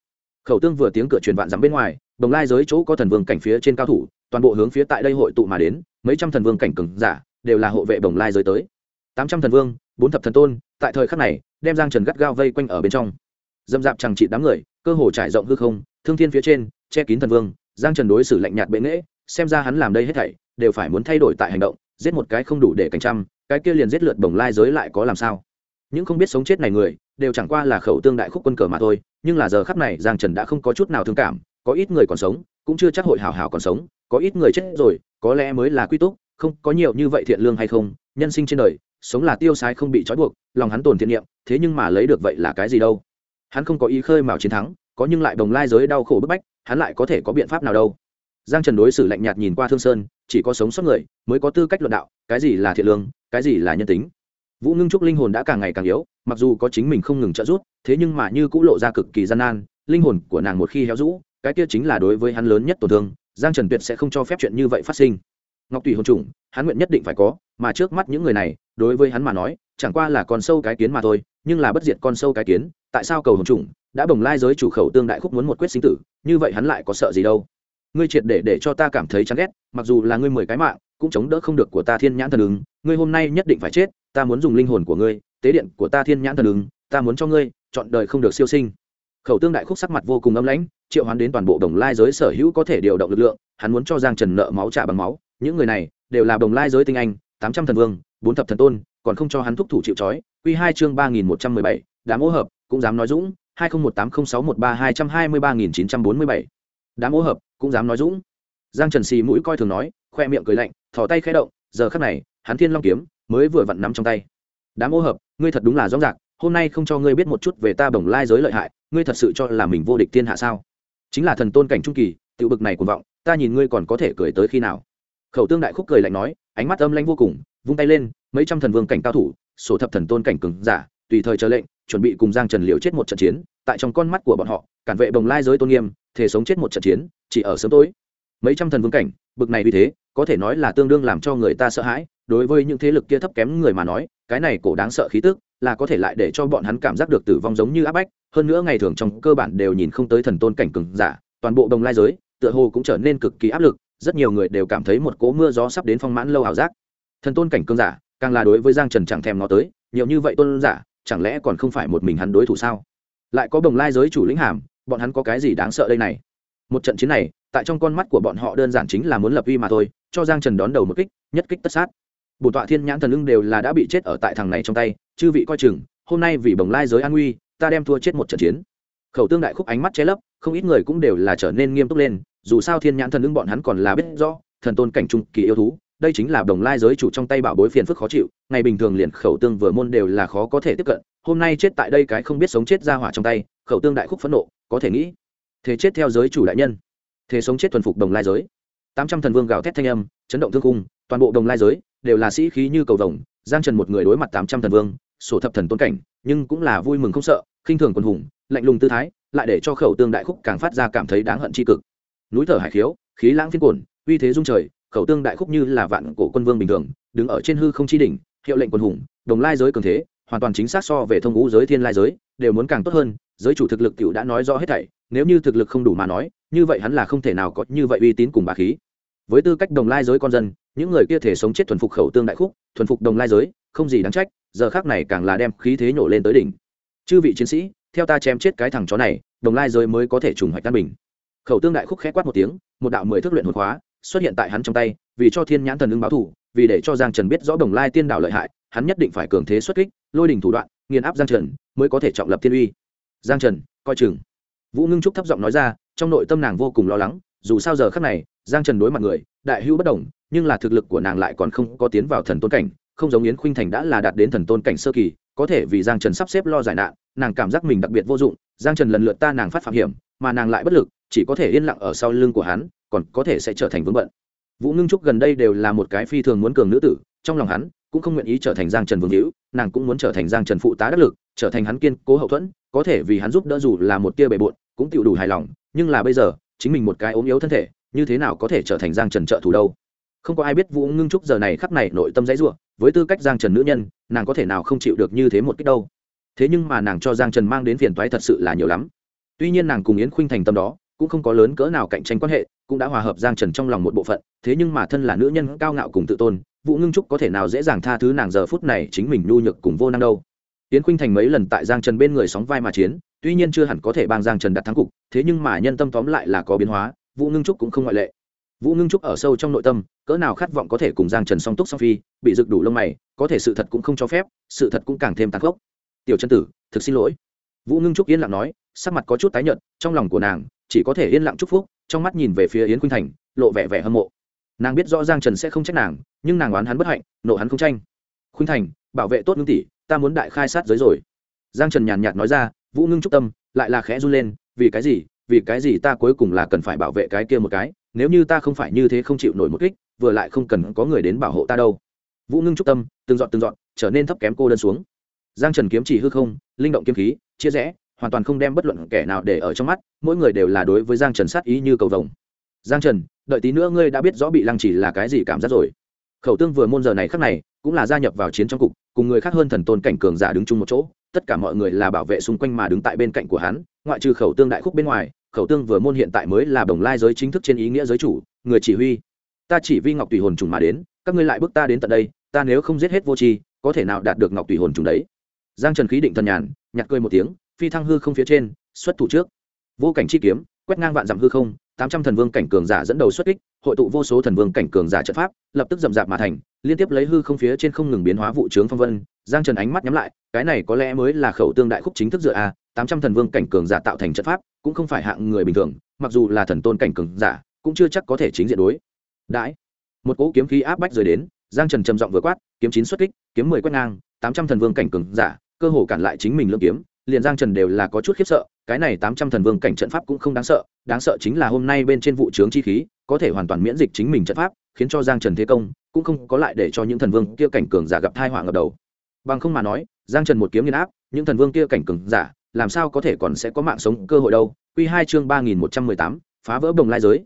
Khẩu tương vừa tiếng cửa truyền vạn dặm bên ngoài, Bồng Lai giới chỗ có thần vương cảnh phía trên cao thủ, toàn bộ hướng phía tại đây hội tụ mà đến, mấy trăm thần vương cảnh cường giả, đều là hộ vệ Bồng Lai giới tới. 800 thần vương, 4 thập thần tôn, tại thời khắc này, đem Giang Trần gắt gao vây quanh ở bên trong. Dâm dạp chẳng trị đám người, cơ hồ trải rộng hư không, thương thiên phía trên, che kín thần vương, Giang Trần đối xử lạnh nhạt bệ nghệ, xem ra hắn làm đây hết thảy, đều phải muốn thay đổi tại hành động, giết một cái không đủ để cạnh trăm, cái kia liền giết lượt Bồng Lai giới lại có làm sao? Những không biết sống chết này người, đều chẳng qua là khẩu tương đại khúc quân cờ mà thôi, nhưng là giờ khắc này Giang Trần đã không có chút nào thương cảm, có ít người còn sống, cũng chưa chắc hội hảo hảo còn sống, có ít người chết rồi, có lẽ mới là quy túc, không có nhiều như vậy thiện lương hay không, nhân sinh trên đời, sống là tiêu sái không bị trói buộc, lòng hắn tồn thiện niệm, thế nhưng mà lấy được vậy là cái gì đâu? Hắn không có ý khơi mào chiến thắng, có nhưng lại Bồng Lai giới đau khổ bức bách, hắn lại có thể có biện pháp nào đâu? Giang Trần đối xử lạnh nhạt nhìn qua Thương Sơn, chỉ có sống sót người mới có tư cách luận đạo, cái gì là thiện lương, cái gì là nhân tính. Vũ Ngưng Trúc linh hồn đã càng ngày càng yếu, mặc dù có chính mình không ngừng trợ giúp, thế nhưng mà như cũng lộ ra cực kỳ gian nan, linh hồn của nàng một khi héo rũ, cái kia chính là đối với hắn lớn nhất tổn thương, Giang Trần tuyệt sẽ không cho phép chuyện như vậy phát sinh. Ngọc Tùy hồn trùng, hắn nguyện nhất định phải có, mà trước mắt những người này, đối với hắn mà nói, chẳng qua là con sâu cái kiến mà thôi, nhưng là bất diệt con sâu cái kiến, tại sao cầu hồn trùng đã Bồng Lai giới chủ khẩu tương đại khúc muốn một quyết sinh tử, như vậy hắn lại có sợ gì đâu? Ngươi triệt để cho ta cảm thấy chán ghét, mặc dù là ngươi 10 cái mạng, cũng chống đỡ không được của ta Thiên Nhãn Thần Ứng, ngươi hôm nay nhất định phải chết, ta muốn dùng linh hồn của ngươi, tế điện của ta Thiên Nhãn Thần Ứng, ta muốn cho ngươi chọn đời không được siêu sinh. Khẩu tương đại khúc sắc mặt vô cùng âm lãnh, triệu hoán đến toàn bộ Bồng Lai giới sở hữu có thể điều động lực lượng, hắn muốn cho Giang Trần nợ máu trả bằng máu, những người này đều là Bồng Lai giới tinh anh, 800 thần vương, 4 thập thần tôn, còn không cho hắn thúc thủ chịu trói. Quy 2 chương 3117, đám ô hợp, cũng dám nói dũng, 20180613223947. Đám ô hợp, cũng dám nói dũng. Giang Trần xì mũi coi thường nói, khoe miệng cười lạnh, thò tay khẽ động, giờ khắc này, hắn Thiên Long kiếm mới vừa vặn nắm trong tay. Đám ô hợp, ngươi thật đúng là rõ ràng, hôm nay không cho ngươi biết một chút về ta Bồng Lai giới lợi hại, ngươi thật sự cho là mình vô địch thiên hạ sao? Chính là thần tôn cảnh trung kỳ, tiểu bực này cuồng vọng, ta nhìn ngươi còn có thể cười tới khi nào? Khẩu tương đại khúc cười lạnh nói, ánh mắt âm lãnh vô cùng, vung tay lên, mấy trăm thần vương cảnh cao thủ, sổ thập thần tôn cảnh cường giả, tùy thời chờ lệnh, chuẩn bị cùng Giang Trần liều chết một trận chiến, tại trong con mắt của bọn họ, cản vệ Bồng Lai giới tôn nghiêm, thể sống chết một trận chiến, chỉ ở sớm tối. Mấy trăm thần vương cảnh, bực này uy thế, có thể nói là tương đương làm cho người ta sợ hãi, đối với những thế lực kia thấp kém người mà nói, cái này cổ đáng sợ khí tức, là có thể lại để cho bọn hắn cảm giác được tử vong giống như áp bách, hơn nữa ngày thường trong cơ bản đều nhìn không tới thần tôn cảnh cường giả, toàn bộ Bồng Lai giới, tựa hồ cũng trở nên cực kỳ áp lực, rất nhiều người đều cảm thấy một cỗ mưa gió sắp đến phong mãn lâu ảo giác. Thần tôn cảnh cường giả, càng là đối với Giang Trần chẳng thèm ngó tới, nhiều như vậy tôn giả, chẳng lẽ còn không phải một mình hắn đối thủ sao? Lại có Bồng Lai giới chủ lĩnh hàm, bọn hắn có cái gì đáng sợ đây này? Một trận chiến này, tại trong con mắt của bọn họ đơn giản chính là muốn lập uy mà thôi, cho Giang Trần đón đầu một kích, nhất kích tất sát. Bổn tọa Thiên Nhãn Thần Ưng đều là đã bị chết ở tại thằng này trong tay, chư vị coi chừng, hôm nay vì Bồng Lai giới an nguy, ta đem thua chết một trận chiến. Khẩu tương đại khúc ánh mắt che lấp, không ít người cũng đều là trở nên nghiêm túc lên, dù sao Thiên Nhãn Thần Ưng bọn hắn còn là biết rõ, thần tôn cảnh trung kỳ yêu thú, đây chính là Bồng Lai giới chủ trong tay bảo bối phiền phức khó chịu, ngày bình thường liền khẩu tương vừa môn đều là khó có thể tiếp cận, hôm nay chết tại đây cái không biết sống chết ra hỏa trong tay, khẩu tương đại khúc phẫn nộ, có thể nghĩ, thế chết theo giới chủ đại nhân, thế sống chết thuần phục Bồng Lai giới. 800 thần vương gào thét thanh âm, chấn động thương khung, toàn bộ Bồng Lai giới đều là sĩ khí như cầu vồng, Giang Trần một người đối mặt 800 thần vương, sổ thập thần tôn cảnh, nhưng cũng là vui mừng không sợ, khinh thường quân hùng, lạnh lùng tư thái, lại để cho khẩu tương đại khúc càng phát ra cảm thấy đáng hận chi cực. Núi thở hải khiếu, khí lãng phiên cuồn, uy thế dung trời, khẩu tương đại khúc như là vạn cổ quân vương bình thường, đứng ở trên hư không chi đỉnh, hiệu lệnh quân hùng, Bồng Lai giới cường thế, hoàn toàn chính xác so về thông ngũ giới thiên lai giới, đều muốn càng tốt hơn, giới chủ thực lực tiểu đã nói rõ hết thảy, nếu như thực lực không đủ mà nói, như vậy hắn là không thể nào có như vậy uy tín cùng bá khí. Với tư cách Đồng Lai giới con dân, những người kia thể sống chết thuần phục khẩu tương đại khúc, thuần phục Đồng Lai giới, không gì đáng trách, giờ khắc này càng là đem khí thế nhổ lên tới đỉnh. Chư vị chiến sĩ, theo ta chém chết cái thằng chó này, Đồng Lai giới mới có thể trùng hoạch tan bình. Khẩu tương đại khúc khẽ quát một tiếng, một đạo 10 thước luyện hồn khóa xuất hiện tại hắn trong tay, vì cho Thiên Nhãn Thần Ưng báo thù, vì để cho Giang Trần biết rõ Đồng Lai tiên đảo lợi hại, hắn nhất định phải cường thế xuất kích, lôi đỉnh thủ đoạn, nghiền áp Giang Trần, mới có thể trọng lập thiên uy. Giang Trần, coi chừng. Vũ Ngưng Trúc thấp giọng nói ra, trong nội tâm nàng vô cùng lo lắng, dù sao giờ khắc này, Giang Trần đối mặt người, đại hữu bất đồng, nhưng là thực lực của nàng lại còn không có tiến vào thần tôn cảnh, không giống Yến Khuynh Thành đã là đạt đến thần tôn cảnh sơ kỳ, có thể vì Giang Trần sắp xếp lo giải nạn, nàng cảm giác mình đặc biệt vô dụng, Giang Trần lần lượt ta nàng phát phạm hiểm, mà nàng lại bất lực, chỉ có thể yên lặng ở sau lưng của hắn, còn có thể sẽ trở thành vướng bận. Vũ Ngưng Trúc gần đây đều là một cái phi thường muốn cường nữ tử, trong lòng hắn cũng không nguyện ý trở thành Giang Trần vương hữu, nàng cũng muốn trở thành Giang Trần phụ tá đắc lực, trở thành hắn kiên cố hậu thuẫn, có thể vì hắn giúp đỡ dù là một tia bề bộn, cũng tiểu đủ hài lòng, nhưng là bây giờ, chính mình một cái ốm yếu thân thể, như thế nào có thể trở thành Giang Trần trợ thủ đâu? Không có ai biết Vũ Ngưng Trúc giờ này khắc này nội tâm dãy rủa, với tư cách Giang Trần nữ nhân, nàng có thể nào không chịu được như thế một kích đâu. Thế nhưng mà nàng cho Giang Trần mang đến phiền toái thật sự là nhiều lắm. tuy nhiên nàng cùng yến khuynh thành tâm đó cũng không có lớn cỡ nào cạnh tranh quan hệ, cũng đã hòa hợp giang trần trong lòng một bộ phận, thế nhưng mà thân là nữ nhân cao ngạo cùng tự tôn, Vũ Ngưng Trúc có thể nào dễ dàng tha thứ nàng giờ phút này chính mình nhu nhược cùng vô năng đâu. Yến khuynh thành mấy lần tại giang trần bên người sóng vai mà chiến, tuy nhiên chưa hẳn có thể bang giang trần đặt thắng cục, thế nhưng mà nhân tâm tóm lại là có biến hóa, Vũ Ngưng Trúc cũng không ngoại lệ. Vũ Ngưng Trúc ở sâu trong nội tâm cỡ nào khát vọng có thể cùng giang trần song túc song phi, bị rực đủ lông mày, có thể sự thật cũng không cho phép, sự thật cũng càng thêm tàn khốc. Tiểu chân tử, thực xin lỗi. Vũ Ngưng Trúc yên lặng nói, sắc mặt có chút tái nhợt, trong lòng của nàng chỉ có thể yên lặng chúc phúc, trong mắt nhìn về phía Yến khuynh thành lộ vẻ vẻ hâm mộ. Nàng biết rõ giang trần sẽ không trách nàng, nhưng nàng oán hắn bất hạnh, nộ hắn không tranh. Khuynh thành, bảo vệ tốt Ngưng tỷ, ta muốn đại khai sát giới rồi. Giang trần nhàn nhạt nói ra. Vũ Ngưng Trúc tâm lại là khẽ run lên, vì cái gì ta cuối cùng là cần phải bảo vệ cái kia một cái, nếu như ta không phải như thế không chịu nổi một kích, vừa lại không cần có người đến bảo hộ ta đâu. Vũ Ngưng Trúc tâm từng dọn trở nên thấp kém cô đơn xuống. Giang trần kiếm chỉ hư không, linh động kiếm khí chia rẽ, hoàn toàn không đem bất luận kẻ nào để ở trong mắt, mỗi người đều là đối với giang trần sát ý như cầu vồng. Giang trần, đợi tí nữa ngươi đã biết rõ bị lăng chỉ là cái gì cảm giác rồi. Khẩu Tương vừa môn giờ này khắc này cũng là gia nhập vào chiến trong cục, cùng người khác hơn thần tôn cảnh cường giả đứng chung một chỗ, tất cả mọi người là bảo vệ xung quanh mà đứng tại bên cạnh của hắn, ngoại trừ Khẩu Tương đại khúc bên ngoài, Khẩu Tương vừa môn hiện tại mới là Bồng Lai giới chính thức trên ý nghĩa giới chủ, người chỉ huy. Ta chỉ vi Ngọc Tùy hồn trùng mà đến, các ngươi lại bước ta đến tận đây, ta nếu không giết hết vô tri, có thể nào đạt được Ngọc Tùy hồn trùng đấy. Giang trần khí định thần nhàn, nhạt cười một tiếng, phi thăng hư không phía trên, xuất thủ trước. Vô cảnh chi kiếm quét ngang vạn dặm hư không, 800 thần vương cảnh cường giả dẫn đầu xuất kích, hội tụ vô số thần vương cảnh cường giả trận pháp, lập tức rậm rạp mà thành, liên tiếp lấy hư không phía trên không ngừng biến hóa vụ trướng phong vân. Giang trần ánh mắt nhắm lại, cái này có lẽ mới là Khẩu Tương đại khúc chính thức dựa a. 800 thần vương cảnh cường giả tạo thành trận pháp, cũng không phải hạng người bình thường, mặc dù là thần tôn cảnh cường giả, cũng chưa chắc có thể chính diện đối đãi. Một cỗ kiếm khí áp bách rồi đến, Giang trần trầm giọng vừa quát, kiếm 9 xuất kích, kiếm 10 quét ngang, 800 thần vương cảnh cường giả cơ hồ cản lại chính mình lưỡng kiếm, liền Giang trần đều là có chút khiếp sợ. Cái này 800 thần vương cảnh trận pháp cũng không đáng sợ chính là hôm nay bên trên vụ trướng chi khí có thể hoàn toàn miễn dịch chính mình trận pháp, khiến cho Giang trần thế công cũng không có lại để cho những thần vương kia cảnh cường giả gặp tai họa ngập đầu. Bằng không mà nói, Giang trần một kiếm nghiền áp những thần vương kia cảnh cường giả, làm sao có thể còn sẽ có mạng sống cơ hội đâu. Quy 2 chương 3118, phá vỡ Bồng Lai giới,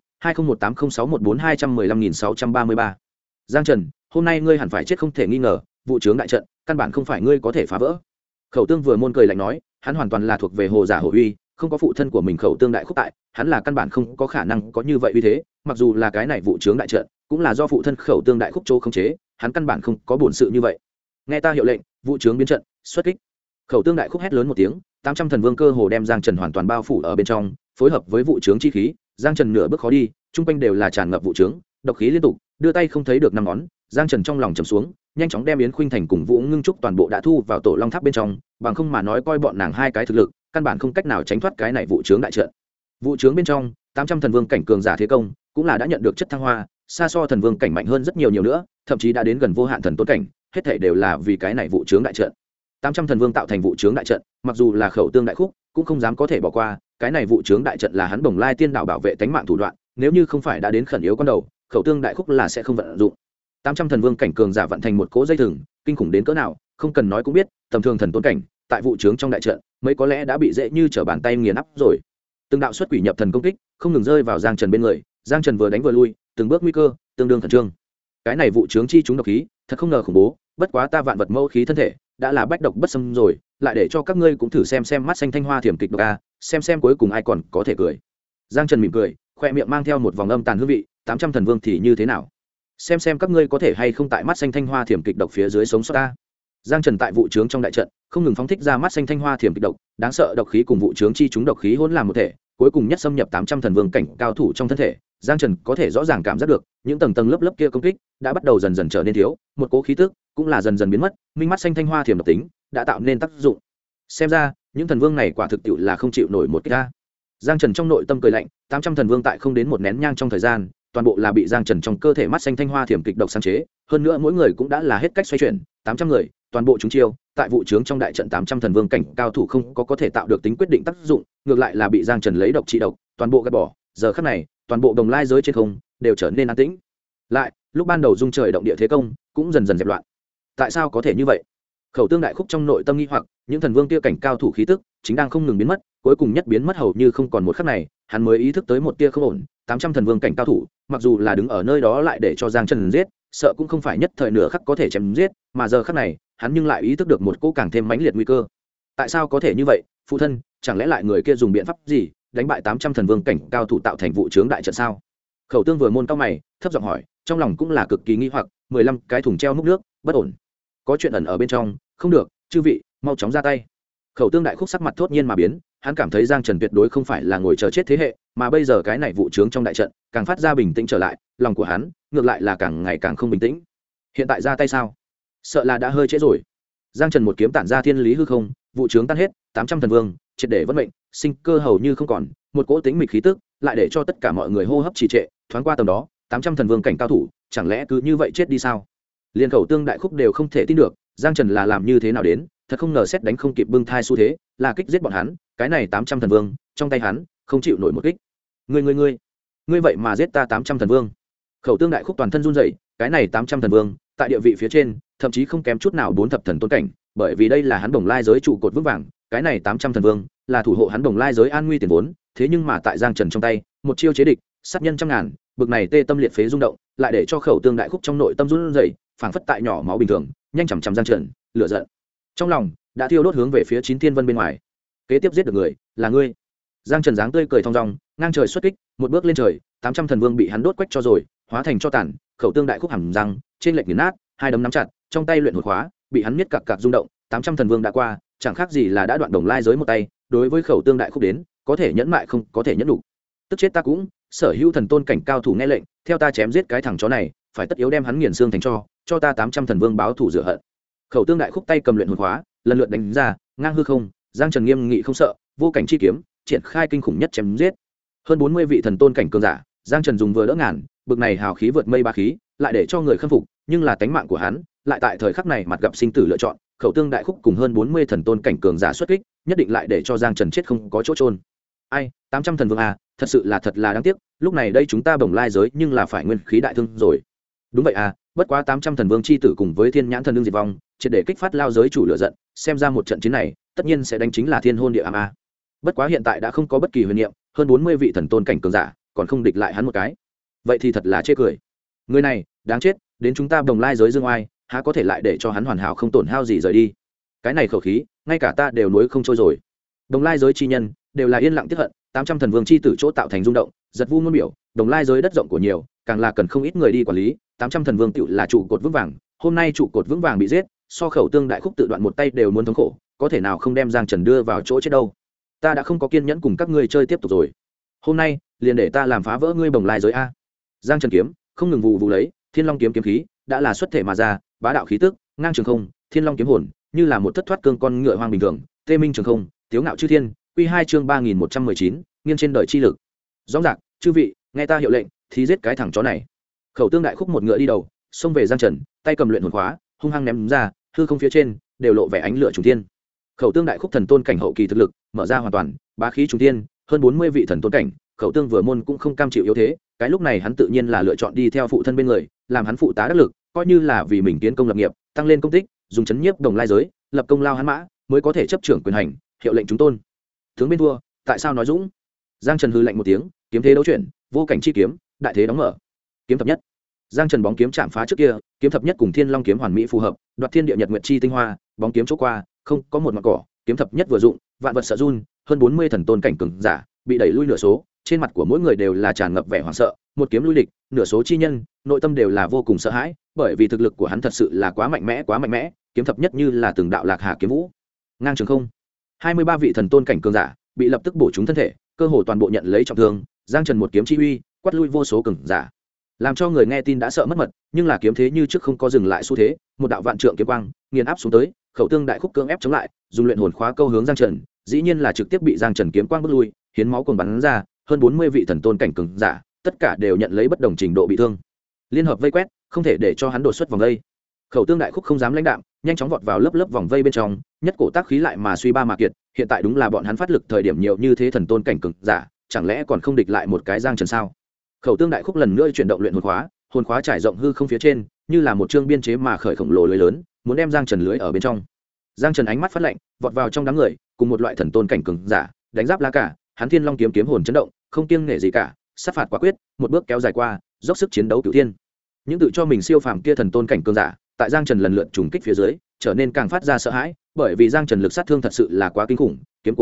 20180614215633. Giang trần, hôm nay ngươi hẳn phải chết không thể nghi ngờ, vụ trướng đại trận căn bản không phải ngươi có thể phá vỡ. Khẩu Tương vừa môn cười lạnh nói, hắn hoàn toàn là thuộc về hồ giả hồ uy, không có phụ thân của mình Khẩu Tương đại khúc tại, hắn là căn bản không có khả năng có như vậy uy thế, mặc dù là cái này vụ trướng đại trận cũng là do phụ thân Khẩu Tương đại khúc chỗ khống chế, hắn căn bản không có bổn sự như vậy. Nghe ta hiệu lệnh, vụ trướng biến trận, xuất kích. Khẩu Tương đại khúc hét lớn một tiếng, 800 thần vương cơ hồ đem Giang trần hoàn toàn bao phủ ở bên trong, phối hợp với vụ trướng chi khí, Giang trần nửa bước khó đi, trung quanh đều là tràn ngập vụ trướng, độc khí liên tục, đưa tay không thấy được năm ngón. Giang trần trong lòng trầm xuống, nhanh chóng đem Yến khuynh thành cùng Vũ Ngưng Trúc toàn bộ đã thu vào tổ long tháp bên trong, bằng không mà nói coi bọn nàng hai cái thực lực căn bản không cách nào tránh thoát cái này vụ trướng đại trận. Vụ trướng bên trong 800 thần vương cảnh cường giả thế công cũng là đã nhận được chất thăng hoa, xa so thần vương cảnh mạnh hơn rất nhiều nữa, thậm chí đã đến gần vô hạn thần tôn cảnh, hết thảy đều là vì cái này vụ trướng đại trận. 800 thần vương tạo thành vụ trướng đại trận, mặc dù là Khẩu Tương đại khúc cũng không dám có thể bỏ qua, cái này vụ trướng đại trận là hắn Bồng Lai tiên đạo bảo vệ tánh mạng thủ đoạn, nếu như không phải đã đến khẩn yếu con đầu, Khẩu Tương đại khúc là sẽ không vận dụng. 800 thần vương cảnh cường giả vận thành một cỗ dây thừng, kinh khủng đến cỡ nào không cần nói cũng biết, tầm thường thần tôn cảnh tại vụ trướng trong đại trận mấy có lẽ đã bị dễ như trở bàn tay nghiền áp rồi. Từng đạo xuất quỷ nhập thần công kích không ngừng rơi vào Giang trần bên người, Giang trần vừa đánh vừa lui, từng bước nguy cơ tương đương khẩn trương. Cái này vụ trướng chi chúng độc khí thật không ngờ khủng bố, bất quá ta vạn vật mẫu khí thân thể đã là bách độc bất xâm rồi, lại để cho các ngươi cũng thử xem mắt xanh thanh hoa thiểm kịch độc a, xem cuối cùng ai còn có thể cười. Giang trần mỉm cười, khoe miệng mang theo một vòng âm tàn hương vị, 800 thần vương thì như thế nào, xem các ngươi có thể hay không tại mắt xanh thanh hoa thiểm kịch độc phía dưới sống sót ta. Giang trần tại vụ trướng trong đại trận không ngừng phóng thích ra mắt xanh thanh hoa thiểm kịch độc, đáng sợ độc khí cùng vụ trướng chi chúng độc khí hỗn làm một thể, cuối cùng nhất xâm nhập 800 thần vương cảnh cao thủ trong thân thể. Giang trần có thể rõ ràng cảm giác được những tầng lớp kia công kích đã bắt đầu dần dần trở nên thiếu, một cỗ khí tức cũng là dần dần biến mất, minh mắt xanh thanh hoa thiểm độc tính đã tạo nên tác dụng. Xem ra những thần vương này quả thực tiệu là không chịu nổi một kích ta. Giang trần trong nội tâm cười lạnh, 800 thần vương tại không đến một nén nhang trong thời gian, toàn bộ là bị Giang trần trong cơ thể mắt xanh thanh hoa thiểm kịch độc sáng chế, hơn nữa mỗi người cũng đã là hết cách xoay chuyển, 800 người toàn bộ chúng chiêu, tại vụ trướng trong đại trận 800 thần vương cảnh cao thủ không có thể tạo được tính quyết định tác dụng, ngược lại là bị Giang trần lấy độc trị độc, toàn bộ gạt bỏ. Giờ khắc này toàn bộ Bồng Lai giới trên không đều trở nên an tĩnh lại, lúc ban đầu dung trời động địa thế công cũng dần dần dẹp loạn. Tại sao có thể như vậy? Khẩu Tương đại khúc trong nội tâm nghi hoặc, những thần vương kia cảnh cao thủ khí tức chính đang không ngừng biến mất, cuối cùng nhất biến mất hầu như không còn một khắc này, hắn mới ý thức tới một tia không ổn. 800 thần vương cảnh cao thủ mặc dù là đứng ở nơi đó lại để cho Giang trần giết, sợ cũng không phải nhất thời nửa khắc có thể chém giết, mà giờ khắc này hắn nhưng lại ý thức được một cỗ càng thêm mãnh liệt nguy cơ. Tại sao có thể như vậy? Phụ thân, chẳng lẽ lại người kia dùng biện pháp gì đánh bại 800 thần vương cảnh cao thủ tạo thành vụ trướng đại trận sao? Khẩu Tương vừa môn cao mày thấp giọng hỏi, trong lòng cũng là cực kỳ nghi hoặc. 15 cái thùng treo múc nước, bất ổn, có chuyện ẩn ở bên trong. Không được, chư vị mau chóng ra tay. Khẩu Tương đại khúc sắc mặt thốt nhiên mà biến, hắn cảm thấy Giang Trần tuyệt đối không phải là ngồi chờ chết thế hệ, mà bây giờ cái này vụ trướng trong đại trận càng phát ra bình tĩnh trở lại, lòng của hắn ngược lại là càng ngày càng không bình tĩnh. Hiện tại ra tay sao? Sợ là đã hơi trễ rồi. Giang Trần một kiếm tản ra thiên lý hư không, vụ trướng tan hết, 800 thần vương triệt để vất mệnh, sinh cơ hầu như không còn, một cỗ tĩnh mịch khí tức lại để cho tất cả mọi người hô hấp trì trệ. Thoáng qua tầm đó, 800 thần vương cảnh cao thủ chẳng lẽ cứ như vậy chết đi sao? Liên Khẩu Tương đại khúc đều không thể tin được, Giang Trần là làm như thế nào đến, thật không ngờ xét đánh không kịp bưng thai xu thế, là kích giết bọn hắn. Cái này 800 thần vương trong tay hắn không chịu nổi một kích. Ngươi vậy mà giết ta 800 thần vương? Khẩu Tương đại khúc toàn thân run rẩy, cái này 800 thần vương tại địa vị phía trên thậm chí không kém chút nào 4 thập thần tôn cảnh, bởi vì đây là hắn Bồng Lai giới trụ cột vững vàng. Cái này 800 thần vương là thủ hộ hắn Bồng Lai giới an nguy tiền vốn, thế nhưng mà tại Giang Trần trong tay, một chiêu chế địch, sát nhân trăm ngàn, bực này tê tâm liệt phế rung động, lại để cho Khẩu Tương đại khúc trong nội tâm run rẩy, phảng phất tại nhỏ máu bình thường, nhanh chằm chằm Giang Trần, lửa giận trong lòng đã thiêu đốt hướng về phía 9 thiên vân bên ngoài. Kế tiếp giết được người là ngươi. Giang Trần dáng tươi cười thong dong, ngang trời xuất kích, một bước lên trời, 800 thần vương bị hắn đốt quách cho rồi, hóa thành cho tàn. Khẩu Tương đại khúc hầm răng trên lệch nghiền nát, hai đấm nắm chặt, trong tay luyện hồn khóa bị hắn miết cặc cặc rung động. 800 thần vương đã qua, chẳng khác gì là đã đoạn Đồng Lai giới một tay. Đối với Khẩu Tương đại khúc đến, có thể nhẫn mại không có thể nhẫn đủ. Tức chết ta cũng, sở hữu thần tôn cảnh cao thủ nghe lệnh, theo ta chém giết cái thằng chó này, phải tất yếu đem hắn nghiền xương thành cho ta 800 thần vương báo thù rửa hận. Khẩu Tương đại khúc tay cầm luyện hồn khóa, lần lượt đánh ra, ngang hư không. Giang Trần nghiêm nghị không sợ, vô cảnh chi kiếm triển khai kinh khủng nhất chém giết hơn 40 vị thần tôn cảnh cường giả. Giang Trần dùng vừa đỡ ngàn, bực này hào khí vượt mây ba khí, lại để cho người khâm phục, nhưng là tánh mạng của hắn lại tại thời khắc này mặt gặp sinh tử lựa chọn. Khẩu Tương đại khúc cùng hơn 40 thần tôn cảnh cường giả xuất kích, nhất định lại để cho Giang Trần chết không có chỗ trôn. Ai, 800 thần vương à, thật là đáng tiếc, lúc này đây chúng ta Bồng Lai giới nhưng là phải nguyên khí đại thương rồi. Đúng vậy à, bất quá 800 thần vương chi tử cùng với Thiên Nhãn thần đương diệt vong, triệt để kích phát lao giới chủ lửa giận, xem ra một trận chiến này tất nhiên sẽ đánh chính là thiên hôn địa ám a. Bất quá hiện tại đã không có bất kỳ huyền niệm, hơn 40 vị thần tôn cảnh cường giả còn không địch lại hắn một cái, vậy thì thật là chê cười. Người này đáng chết, đến chúng ta Bồng Lai giới dương oai, há có thể lại để cho hắn hoàn hảo không tổn hao gì rời đi. Cái này khẩu khí ngay cả ta đều nuối không trôi rồi. Bồng Lai giới chi nhân đều là yên lặng tiếc hận, 800 thần vương chi tử chỗ tạo thành rung động, giật vu ngôn biểu. Bồng Lai giới đất rộng của nhiều, càng là cần không ít người đi quản lý. 800 thần vương tựu là trụ cột vững vàng, hôm nay trụ cột vững vàng bị giết, so Khẩu Tương đại khúc tự đoạn một tay đều muốn thống khổ, có thể nào không đem Giang Trần đưa vào chỗ chết đâu. Ta đã không có kiên nhẫn cùng các ngươi chơi tiếp tục rồi, hôm nay liền để ta làm phá vỡ ngươi Bồng Lai giới a. Giang Trần kiếm không ngừng vụ lấy, Thiên Long kiếm kiếm khí đã là xuất thể mà ra, bá đạo khí tức ngang trường không, Thiên Long kiếm hồn như là một thất thoát cương con ngựa hoang bình thường, tê minh trường không, tiếu ngạo chư thiên. Quy 2 chương 3119, nghiêng trên đời chi lực. Rõ ràng, chư vị, nghe ta hiệu lệnh, thì giết cái thằng chó này. Khẩu Tương đại khúc một ngựa đi đầu, xông về Giang Trần, tay cầm luyện hồn khóa, hung hăng ném ra, hư không phía trên đều lộ vẻ ánh lửa trùng thiên. Khẩu Tương đại khúc thần tôn cảnh hậu kỳ thực lực mở ra hoàn toàn, bá khí trùng thiên, hơn 40 vị thần tôn cảnh. Khẩu Tương vừa môn cũng không cam chịu yếu thế, cái lúc này hắn tự nhiên là lựa chọn đi theo phụ thân bên người, làm hắn phụ tá đắc lực, coi như là vì mình kiến công lập nghiệp, tăng lên công tích, dùng chấn nhiếp Đồng Lai giới, lập công lao hắn mã, mới có thể chấp trưởng quyền hành, hiệu lệnh chúng tôn. Tướng bên thua, tại sao nói dũng? Giang Trần hừ lạnh một tiếng, kiếm thế đấu chuyển, vô cảnh chi kiếm, đại thế đóng mở. Kiếm thập nhất. Giang Trần bóng kiếm chạm phá trước kia, kiếm thập nhất cùng Thiên Long kiếm hoàn mỹ phù hợp, đoạt thiên địa nhật nguyệt chi tinh hoa, bóng kiếm chỗ qua, không có một mảng cỏ, kiếm thập nhất vừa dụng, vạn vật sợ run, hơn 40 thần tôn cảnh cường giả bị đẩy lui nửa số, trên mặt của mỗi người đều là tràn ngập vẻ hoảng sợ, một kiếm lui địch, nửa số chi nhân, nội tâm đều là vô cùng sợ hãi, bởi vì thực lực của hắn thật sự là quá mạnh mẽ, kiếm thập nhất như là từng đạo lạc hà kiếm vũ, ngang trường không. 23 vị thần tôn cảnh cường giả bị lập tức bổ trúng thân thể, cơ hồ toàn bộ nhận lấy trọng thương. Giang Trần một kiếm chi uy, quát lui vô số cường giả, làm cho người nghe tin đã sợ mất mật, nhưng là kiếm thế như trước không có dừng lại xu thế, một đạo vạn trượng kiếm quang nghiền áp xuống tới. Khẩu Tương đại khúc cưỡng ép chống lại, dùng luyện hồn khóa câu hướng Giang Trần, dĩ nhiên là trực tiếp bị Giang Trần kiếm quang bước lui, hiến máu cuồng bắn ra, hơn 40 vị thần tôn cảnh cường giả, tất cả đều nhận lấy bất đồng trình độ bị thương. Liên hợp vây quét, không thể để cho hắn đột xuất vòng vây. Khẩu Tương đại khúc không dám lãnh đạm, nhanh chóng vọt vào lớp vòng vây bên trong, nhất cổ tác khí lại mà suy ba mà kiệt, hiện tại đúng là bọn hắn phát lực thời điểm nhiều như thế thần tôn cảnh cường giả, chẳng lẽ còn không địch lại một cái Giang Trần sao? Khẩu Tương đại khúc lần nữa chuyển động luyện hồn khóa trải rộng hư không phía trên, như là một chương biên chế mà khởi khổng lồ lưới lớn, muốn đem Giang Trần lưới ở bên trong. Giang Trần ánh mắt phát lạnh, vọt vào trong đám người, cùng một loại thần tôn cảnh cường giả đánh giáp lá cả, hắn Thiên Long kiếm kiếm hồn chấn động, không kiêng nể gì cả, sát phạt quả quyết, một bước kéo dài qua, dốc sức chiến đấu cửu thiên. Những tự cho mình siêu phàm kia thần tôn cảnh cường giả, tại Giang Trần lần lượt trùng kích phía dưới, trở nên càng phát ra sợ hãi, bởi vì Giang Trần lực sát thương thật sự là quá kinh khủng, kiếm của hắn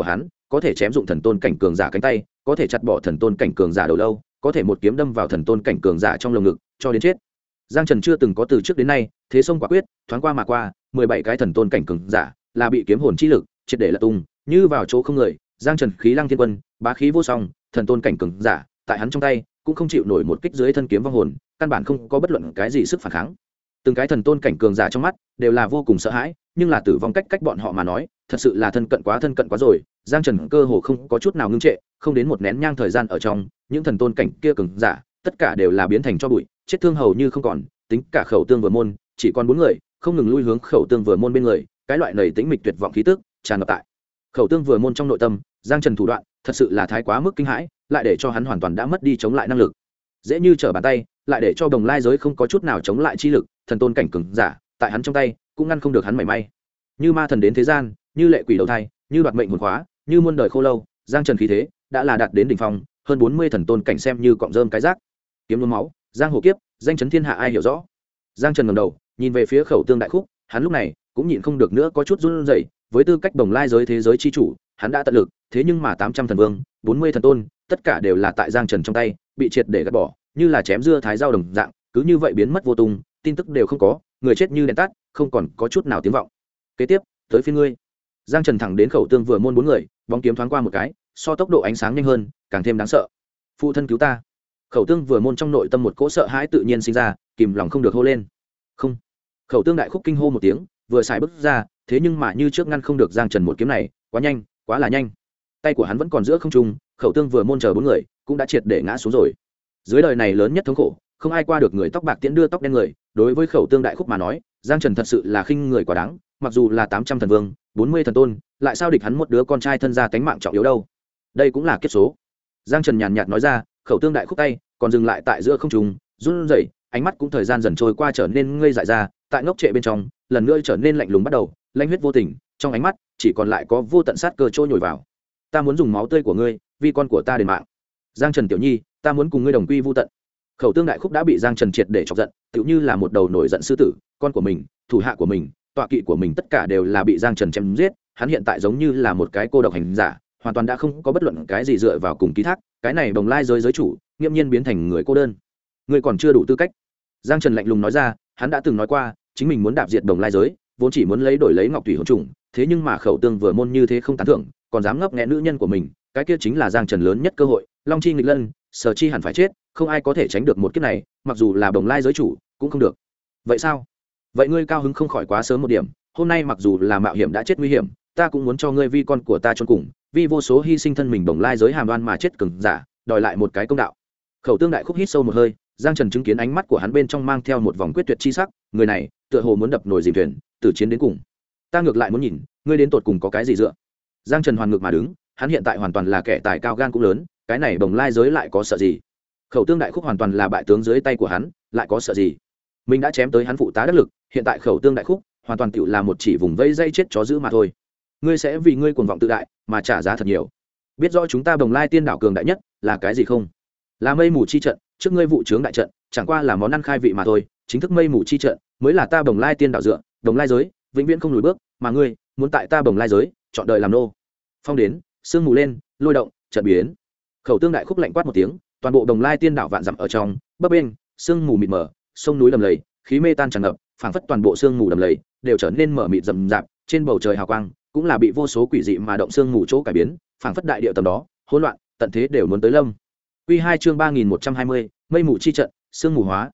có thể chém dụng thần tôn cảnh cường giả cánh tay, có thể chặt bỏ thần tôn cảnh cường giả đầu lâu, có thể một kiếm đâm vào thần tôn cảnh cường giả trong lồng ngực cho đến chết. Giang Trần chưa từng có từ trước đến nay thế sông quả quyết, thoáng qua mà qua, 17 cái thần tôn cảnh cường giả là bị kiếm hồn chi lực triệt để lật tung, như vào chỗ không người. Giang Trần khí lăng thiên quân, bá khí vô song, thần tôn cảnh cường giả tại hắn trong tay cũng không chịu nổi một kích dưới thân kiếm vong hồn, căn bản không có bất luận cái gì sức phản kháng. Từng cái thần tôn cảnh cường giả trong mắt đều là vô cùng sợ hãi, nhưng là tử vong cách bọn họ mà nói thật sự là thân cận quá rồi. Giang Trần cơ hồ không có chút nào ngưng trệ, không đến một nén nhang thời gian ở trong, những thần tôn cảnh kia cường giả tất cả đều là biến thành cho bụi, chết thương hầu như không còn. Tính cả khẩu tương vừa môn chỉ còn 4 người, không ngừng lui hướng khẩu tương vừa môn bên người, cái loại nầy tĩnh mịch tuyệt vọng khí tức tràn ngập tại khẩu tương vừa môn trong nội tâm. Giang Trần thủ đoạn thật sự là thái quá mức kinh hãi, lại để cho hắn hoàn toàn đã mất đi chống lại năng lực, dễ như trở bàn tay lại để cho đồng lai giới không có chút nào chống lại chi lực. Thần tôn cảnh cường giả tại hắn trong tay cũng ngăn không được hắn mảy may. Như ma thần đến thế gian, như lệ quỷ đầu thai, như đoạt mệnh hồn khóa, như muôn đời khô lâu, Giang Trần khí thế đã là đạt đến đỉnh phong, hơn 40 thần tôn cảnh xem như cọng rơm cái rác. Kiếm nhuốm máu, giang hồ kiếp, danh chấn thiên hạ ai hiểu rõ. Giang Trần ngẩng đầu nhìn về phía khẩu tương đại khúc, hắn lúc này cũng nhịn không được nữa có chút run rẩy. Với tư cách đồng lai giới thế giới chi chủ, hắn đã tận lực, thế nhưng mà 800 thần vương, 40 thần tôn, tất cả đều là tại Giang Trần trong tay bị triệt để gạt bỏ, như là chém dưa thái dao đồng dạng, cứ như vậy biến mất vô tung, tin tức đều không có, người chết như đèn tắt, không còn có chút nào tiếng vọng. Kế tiếp, tới phiên ngươi. Giang Trần thẳng đến khẩu tương vừa môn 4 người, bóng kiếm thoáng qua một cái, so tốc độ ánh sáng nhanh hơn, càng thêm đáng sợ. Phụ thân cứu ta. Khẩu tương vừa môn trong nội tâm một cỗ sợ hãi tự nhiên sinh ra, kìm lòng không được hô lên. Không. Khẩu tương đại khúc kinh hô một tiếng, vừa xài bước ra, thế nhưng mà như trước ngăn không được Giang Trần một kiếm này, quá nhanh, quá là nhanh. Tay của hắn vẫn còn giữa không trung, khẩu tương vừa môn chờ 4 người cũng đã triệt để ngã xuống rồi. Dưới đời này lớn nhất thống khổ, không ai qua được người tóc bạc tiễn đưa tóc đen người. Đối với khẩu tương đại khúc mà nói, Giang Trần thật sự là khinh người quá đáng, mặc dù là 800 thần vương, 40 thần tôn, lại sao địch hắn một đứa con trai thân gia tánh mạng trọng yếu đâu. Đây cũng là kiếp số. Giang Trần nhàn nhạt nói ra, khẩu tương đại khúc tay còn dừng lại tại giữa không trung, run rẩy, ánh mắt cũng thời gian dần trôi qua trở nên ngây dại ra, tại ngốc trệ bên trong, lần nữa trở nên lạnh lùng bắt đầu, lãnh huyết vô tình, trong ánh mắt chỉ còn lại có vô tận sát cơ trôi nhồi vào. Ta muốn dùng máu tươi của ngươi vì con của ta đền mạng. Giang Trần tiểu nhi, ta muốn cùng ngươi đồng quy vu tận. Khẩu tương đại khúc đã bị Giang Trần triệt để chọc giận, tựu như là một đầu nổi giận sư tử, con của mình, thủ hạ của mình, tọa kỵ của mình tất cả đều là bị Giang Trần chém giết, hắn hiện tại giống như là một cái cô độc hành giả, hoàn toàn đã không có bất luận cái gì dựa vào cùng ký thác, cái này bồng lai giới chủ, nghiêm nhiên biến thành người cô đơn. Ngươi còn chưa đủ tư cách. Giang Trần lạnh lùng nói ra, hắn đã từng nói qua, chính mình muốn đạp diệt bồng lai giới, vốn chỉ muốn đổi lấy ngọc thủy hồn trùng, thế nhưng mà khẩu tương vừa môn như thế không tán thưởng, còn dám ngấp nghé nữ nhân của mình, cái kia chính là Giang Trần lớn nhất cơ hội, long chi nghịch lân, sở chi hẳn phải chết, không ai có thể tránh được một kiếp này, mặc dù là bồng lai giới chủ cũng không được. Vậy sao? Vậy ngươi cao hứng không khỏi quá sớm một điểm, hôm nay mặc dù là mạo hiểm đã chết nguy hiểm, ta cũng muốn cho ngươi vi con của ta chôn cùng, vì vô số hy sinh thân mình bồng lai giới hàm đoan mà chết cường giả, đòi lại một cái công đạo. Khẩu tương đại khúc hít sâu một hơi, Giang Trần chứng kiến ánh mắt của hắn bên trong mang theo một vòng quyết tuyệt chi sắc, người này tựa hồ muốn đập nồi dìm thuyền, tử chiến đến cùng. Ta ngược lại muốn nhìn, ngươi đến tột cùng có cái gì dựa. Giang Trần hoàn ngược mà đứng, hắn hiện tại hoàn toàn là kẻ tài cao gan cũng lớn, cái này bồng lai giới lại có sợ gì. Khẩu tương đại khúc hoàn toàn là bại tướng dưới tay của hắn, lại có sợ gì. Mình đã chém tới hắn phụ tá đắc lực, hiện tại khẩu tương đại khúc hoàn toàn tựu là một chỉ vùng vây dây chết chó giữ mà thôi. Ngươi sẽ vì ngươi cuồng vọng tự đại mà trả giá thật nhiều. Biết rõ chúng ta bồng lai tiên đảo cường đại nhất là cái gì không? Là mây mù chi trận, trước ngươi vụ trướng đại trận chẳng qua là món ăn khai vị mà thôi, chính thức mây mù chi trận mới là ta bồng lai tiên đảo dựa, bồng lai giới vĩnh viễn không lùi bước, mà ngươi muốn tại ta bồng lai giới chọn đời làm nô. Phong đến, sương mù lên, lôi động, trận biến. Khẩu tương đại khúc lạnh quát một tiếng, toàn bộ đồng lai tiên đảo vạn dặm ở trong bấp bên sương mù mịt mờ, sông núi đầm lầy, khí mê tan tràn ngập, phảng phất toàn bộ sương mù đầm lầy đều trở nên mở mịt rậm rạp, trên bầu trời hào quang cũng là bị vô số quỷ dị mà động sương mù chỗ cải biến, phảng phất đại địa tầm đó hỗn loạn, tận thế đều muốn tới lâm. Quy 2 chương 3120, mây mù chi trận, sương mù hóa,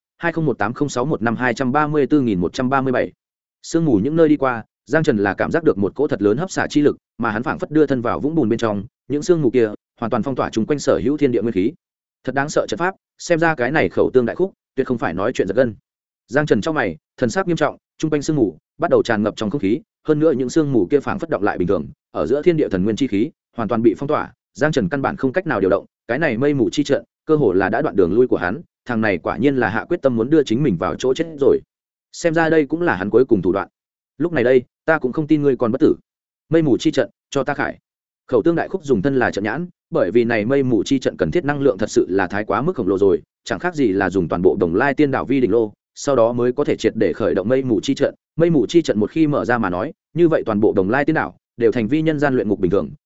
20180615234137. Sương mù những nơi đi qua, Giang Trần là cảm giác được một cỗ thật lớn hấp xả chi lực, mà hắn phảng phất đưa thân vào vũng bùn bên trong, những sương mù kia hoàn toàn phong tỏa chúng quanh sở hữu thiên địa nguyên khí. Thật đáng sợ trận pháp, xem ra cái này khẩu tương đại khúc, tuyệt không phải nói chuyện giật gân. Giang Trần trong mày, thần sắc nghiêm trọng, trung quanh sương mù bắt đầu tràn ngập trong không khí, hơn nữa những sương mù kia phảng phất động lại bình thường, ở giữa thiên địa thần nguyên chi khí hoàn toàn bị phong tỏa, Giang Trần căn bản không cách nào điều động, cái này mây mù chi trận, cơ hồ là đã đoạn đường lui của hắn, thằng này quả nhiên là hạ quyết tâm muốn đưa chính mình vào chỗ chết rồi. Xem ra đây cũng là hắn cuối cùng thủ đoạn. Lúc này đây, ta cũng không tin ngươi còn bất tử. Mây mù chi trận, cho ta khải. Khẩu tương đại khúc dùng thân là trận nhãn, bởi vì này mây mù chi trận cần thiết năng lượng thật sự là thái quá mức khổng lồ rồi, chẳng khác gì là dùng toàn bộ đồng lai tiên đảo vi đỉnh lô, sau đó mới có thể triệt để khởi động mây mù chi trận. Mây mù chi trận một khi mở ra mà nói, như vậy toàn bộ đồng lai tiên đảo đều thành vi nhân gian luyện ngục bình thường,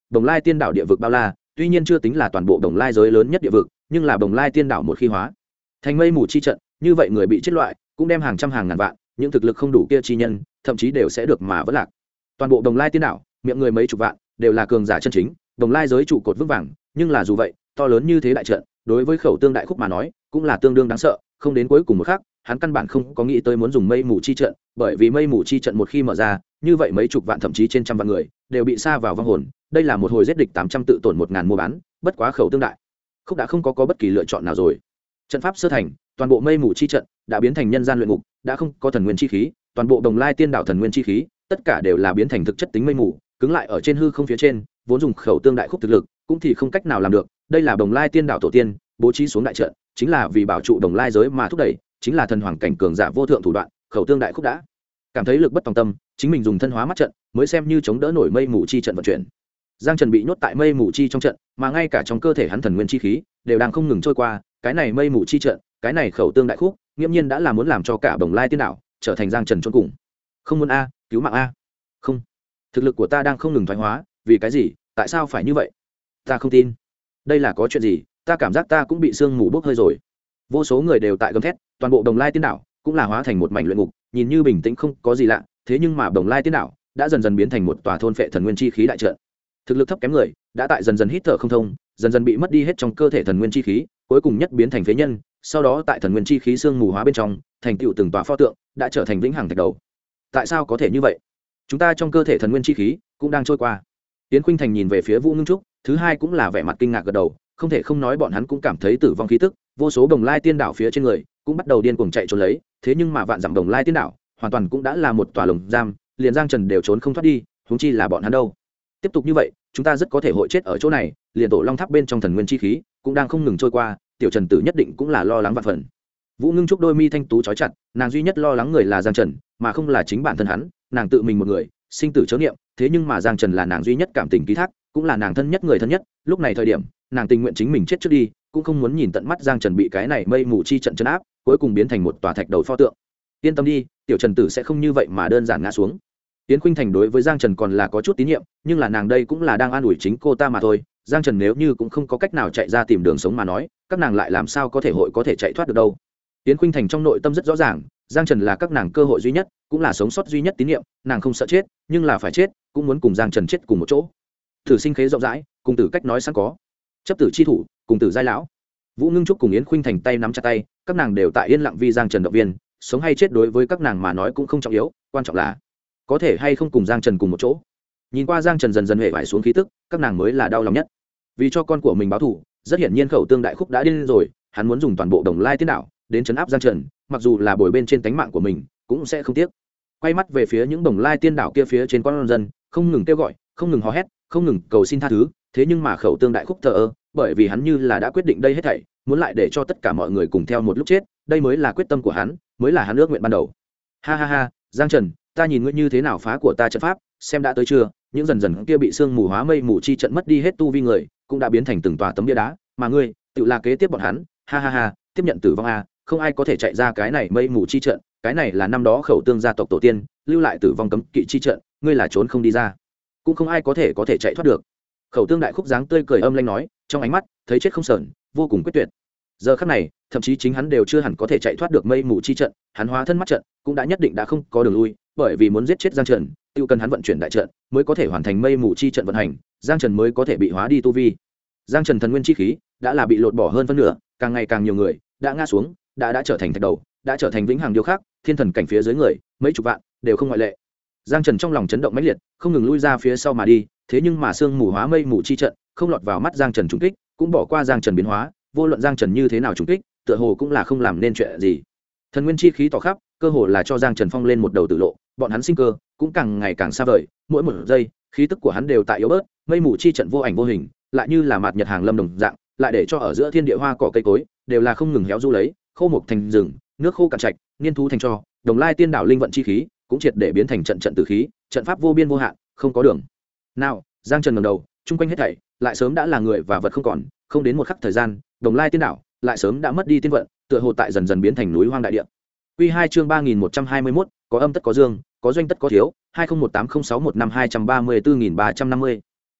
Bồng Lai Tiên Đảo địa vực bao la, tuy nhiên chưa tính là toàn bộ Bồng Lai giới lớn nhất địa vực, nhưng là Bồng Lai Tiên Đảo một khi hóa thành mây mù chi trận, như vậy người bị chết loại cũng đem hàng trăm hàng ngàn vạn, những thực lực không đủ kia chi nhân, thậm chí đều sẽ được mà vẫn lạc. Toàn bộ Bồng Lai Tiên Đảo, miệng người mấy chục vạn, đều là cường giả chân chính, Bồng Lai giới trụ cột vững vàng, nhưng là dù vậy, to lớn như thế đại trận, đối với Khẩu Tương Đại Khúc mà nói, cũng là tương đương đáng sợ, không đến cuối cùng một khắc, hắn căn bản không có nghĩ tới muốn dùng mây mù chi trận, bởi vì mây mù chi trận một khi mở ra, như vậy mấy chục vạn thậm chí trên trăm vạn người đều bị sa vào vong hồn, đây là một hồi giết địch 800 tự tổn 1000 mua bán, bất quá Khẩu Tương Đại Khúc đã không có bất kỳ lựa chọn nào rồi. Trận pháp sơ thành, toàn bộ mây mù chi trận đã biến thành nhân gian luyện ngục, đã không có thần nguyên chi khí, toàn bộ Đồng Lai Tiên Đảo thần nguyên chi khí, tất cả đều là biến thành thực chất tính mây mù, cứng lại ở trên hư không phía trên, vốn dùng Khẩu Tương Đại Khúc thực lực, cũng thì không cách nào làm được, đây là Đồng Lai Tiên Đảo tổ tiên bố trí xuống đại trận, chính là vì bảo trụ Đồng Lai giới mà thúc đẩy, chính là thần hoàng cảnh cường giả vô thượng thủ đoạn. Khẩu Tương Đại Khúc đã cảm thấy lực bất tòng tâm, chính mình dùng thân hóa mắt trận mới xem như chống đỡ nổi mây mù chi trận vận chuyển. Giang Trần bị nhốt tại mây mù chi trong trận, mà ngay cả trong cơ thể hắn thần nguyên chi khí đều đang không ngừng trôi qua, cái này mây mù chi trận, cái này Khẩu Tương Đại Khúc, nghiêm nhiên đã là muốn làm cho cả Bồng Lai Tiên Đảo trở thành Giang Trần chôn cùng. Không muốn a, cứu mạng a. Không, thực lực của ta đang không ngừng thoái hóa, vì cái gì, tại sao phải như vậy? Ta không tin. Đây là có chuyện gì, ta cảm giác ta cũng bị sương mù bốc hơi rồi. Vô số người đều tại gầm thét, toàn bộ Bồng Lai Tiên Đảo cũng là hóa thành một mảnh luyện ngục, nhìn như bình tĩnh không có gì lạ, thế nhưng mà Bồng Lai Tiên Đảo đã dần dần biến thành một tòa thôn phệ thần nguyên chi khí đại trận. Thực lực thấp kém người đã tại dần dần hít thở không thông, dần dần bị mất đi hết trong cơ thể thần nguyên chi khí, cuối cùng nhất biến thành phế nhân, sau đó tại thần nguyên chi khí sương mù hóa bên trong, thành tựu từng tòa pho tượng, đã trở thành vĩnh hằng thạch đầu. Tại sao có thể như vậy? Chúng ta trong cơ thể thần nguyên chi khí cũng đang trôi qua. Tiến Khuynh Thành nhìn về phía Vũ Ngưng Trúc, thứ hai cũng là vẻ mặt kinh ngạc gật đầu, không thể không nói bọn hắn cũng cảm thấy tử vong khí tức, vô số Bồng Lai Tiên Đảo phía trên người cũng bắt đầu điên cuồng chạy trốn lấy, thế nhưng mà vạn dặm Bồng Lai Tiên Đảo hoàn toàn cũng đã là một tòa lồng giam, liền Giang Trần đều trốn không thoát đi, huống chi là bọn hắn đâu. Tiếp tục như vậy, chúng ta rất có thể hội chết ở chỗ này, liền Tổ Long Tháp bên trong thần nguyên chi khí cũng đang không ngừng trôi qua, tiểu Trần Tử nhất định cũng là lo lắng vạn phần. Vũ Ngưng Trúc đôi mi thanh tú chói chặt, nàng duy nhất lo lắng người là Giang Trần, mà không là chính bản thân hắn, nàng tự mình một người, sinh tử chớ niệm, thế nhưng mà Giang Trần là nàng duy nhất cảm tình ký thác, cũng là nàng thân nhất người thân nhất, lúc này thời điểm, nàng tình nguyện chính mình chết trước đi, cũng không muốn nhìn tận mắt Giang Trần bị cái này mây mù chi trận trấn áp, cuối cùng biến thành một tòa thạch đầu pho tượng. Yên tâm đi, tiểu Trần Tử sẽ không như vậy mà đơn giản ngã xuống. Tiến Khuynh Thành đối với Giang Trần còn là có chút tín nhiệm, nhưng là nàng đây cũng là đang an ủi chính cô ta mà thôi. Giang Trần nếu như cũng không có cách nào chạy ra tìm đường sống mà nói, các nàng lại làm sao có thể chạy thoát được đâu. Tiến Khuynh Thành trong nội tâm rất rõ ràng, Giang Trần là các nàng cơ hội duy nhất, cũng là sống sót duy nhất tín nhiệm, nàng không sợ chết, nhưng là phải chết, cũng muốn cùng Giang Trần chết cùng một chỗ. Thử sinh khế rộng rãi, cùng tử cách nói sẵn có. Chấp tử chi thủ, cùng tử giai lão. Vũ Ngưng Trúc cùng Yến Khuynh Thành tay nắm chặt tay, các nàng đều tại yên lặng vì Giang Trần động viên, sống hay chết đối với các nàng mà nói cũng không trọng yếu, quan trọng là có thể hay không cùng Giang Trần cùng một chỗ. Nhìn qua Giang Trần dần dần huệ vải xuống khí tức, các nàng mới là đau lòng nhất. Vì cho con của mình báo thù, rất hiển nhiên Khẩu Tương Đại Khúc đã điên rồi, hắn muốn dùng toàn bộ Đồng Lai Tiên Đảo đến trấn áp Giang Trần, mặc dù là bồi bên trên tánh mạng của mình, cũng sẽ không tiếc. Quay mắt về phía những Đồng Lai Tiên Đảo kia phía trên con dân, không ngừng kêu gọi, không ngừng hò hét, không ngừng cầu xin tha thứ, thế nhưng mà Khẩu Tương Đại Khúc thờ ơ, bởi vì hắn như là đã quyết định đây hết thảy, muốn lại để cho tất cả mọi người cùng theo một lúc chết, đây mới là quyết tâm của hắn, mới là hắn ước nguyện ban đầu. Ha ha ha, Giang Trần, ta nhìn ngươi như thế nào phá của ta trận pháp, xem đã tới chưa? Những dần dần kia bị sương mù hóa mây mù chi trận mất đi hết tu vi người, cũng đã biến thành từng tòa tấm bia đá, mà ngươi, tự là kế tiếp bọn hắn. Ha ha ha, tiếp nhận tử vong a, không ai có thể chạy ra cái này mây mù chi trận, cái này là năm đó Khẩu Tương gia tộc tổ tiên lưu lại tử vong cấm kỵ chi trận, ngươi là trốn không đi ra, cũng không ai có thể chạy thoát được. Khẩu Tương Đại Khúc dáng tươi cười âm lanh nói, trong ánh mắt thấy chết không sờn, vô cùng quyết tuyệt. Giờ khắc này, thậm chí chính hắn đều chưa hẳn có thể chạy thoát được mây mù chi trận, hắn hóa thân mắt trận cũng đã nhất định đã không có đường lui, bởi vì muốn giết chết Giang Trần, tiêu cần hắn vận chuyển đại trận mới có thể hoàn thành mây mù chi trận vận hành, Giang Trần mới có thể bị hóa đi tu vi. Giang Trần thần nguyên chi khí đã là bị lột bỏ hơn phân nửa, càng ngày càng nhiều người đã ngã xuống, đã trở thành thạch đầu, đã trở thành vĩnh hằng điêu khắc, thiên thần cảnh phía dưới người, mấy chục vạn đều không ngoại lệ. Giang Trần trong lòng chấn động mãnh liệt, không ngừng lui ra phía sau mà đi, thế nhưng mà sương mù hóa mây mù chi trận không lọt vào mắt Giang Trần trùng kích, cũng bỏ qua Giang Trần biến hóa, vô luận Giang Trần như thế nào trùng kích, tựa hồ cũng là không làm nên chuyện gì. Thần nguyên chi khí tỏ khắp, cơ hồ là cho Giang Trần phong lên một đầu tử lộ, bọn hắn sinh cơ cũng càng ngày càng xa vời, mỗi một giây, khí tức của hắn đều tại yếu bớt, mây mù chi trận vô ảnh vô hình, lại như là mạt nhật hàng lâm đồng dạng, lại để cho ở giữa thiên địa hoa cỏ cây cối đều là không ngừng héo du lấy, khô mục thành rừng, nước khô cạn trạch, niên thú thành tro, Đồng Lai Tiên Đảo linh vận chi khí cũng triệt để biến thành trận tử khí, trận pháp vô biên vô hạn, không có đường. Nào, Giang Trần ngẩng đầu, chung quanh hết thảy lại sớm đã là người và vật không còn, không đến một khắc thời gian, Đồng Lai Tiên Đảo lại sớm đã mất đi tiên vận, tựa hồ tại dần dần biến thành núi hoang đại địa. Quy 2 chương 3121, có âm tất có dương, có doanh tất có thiếu, 20180615234350.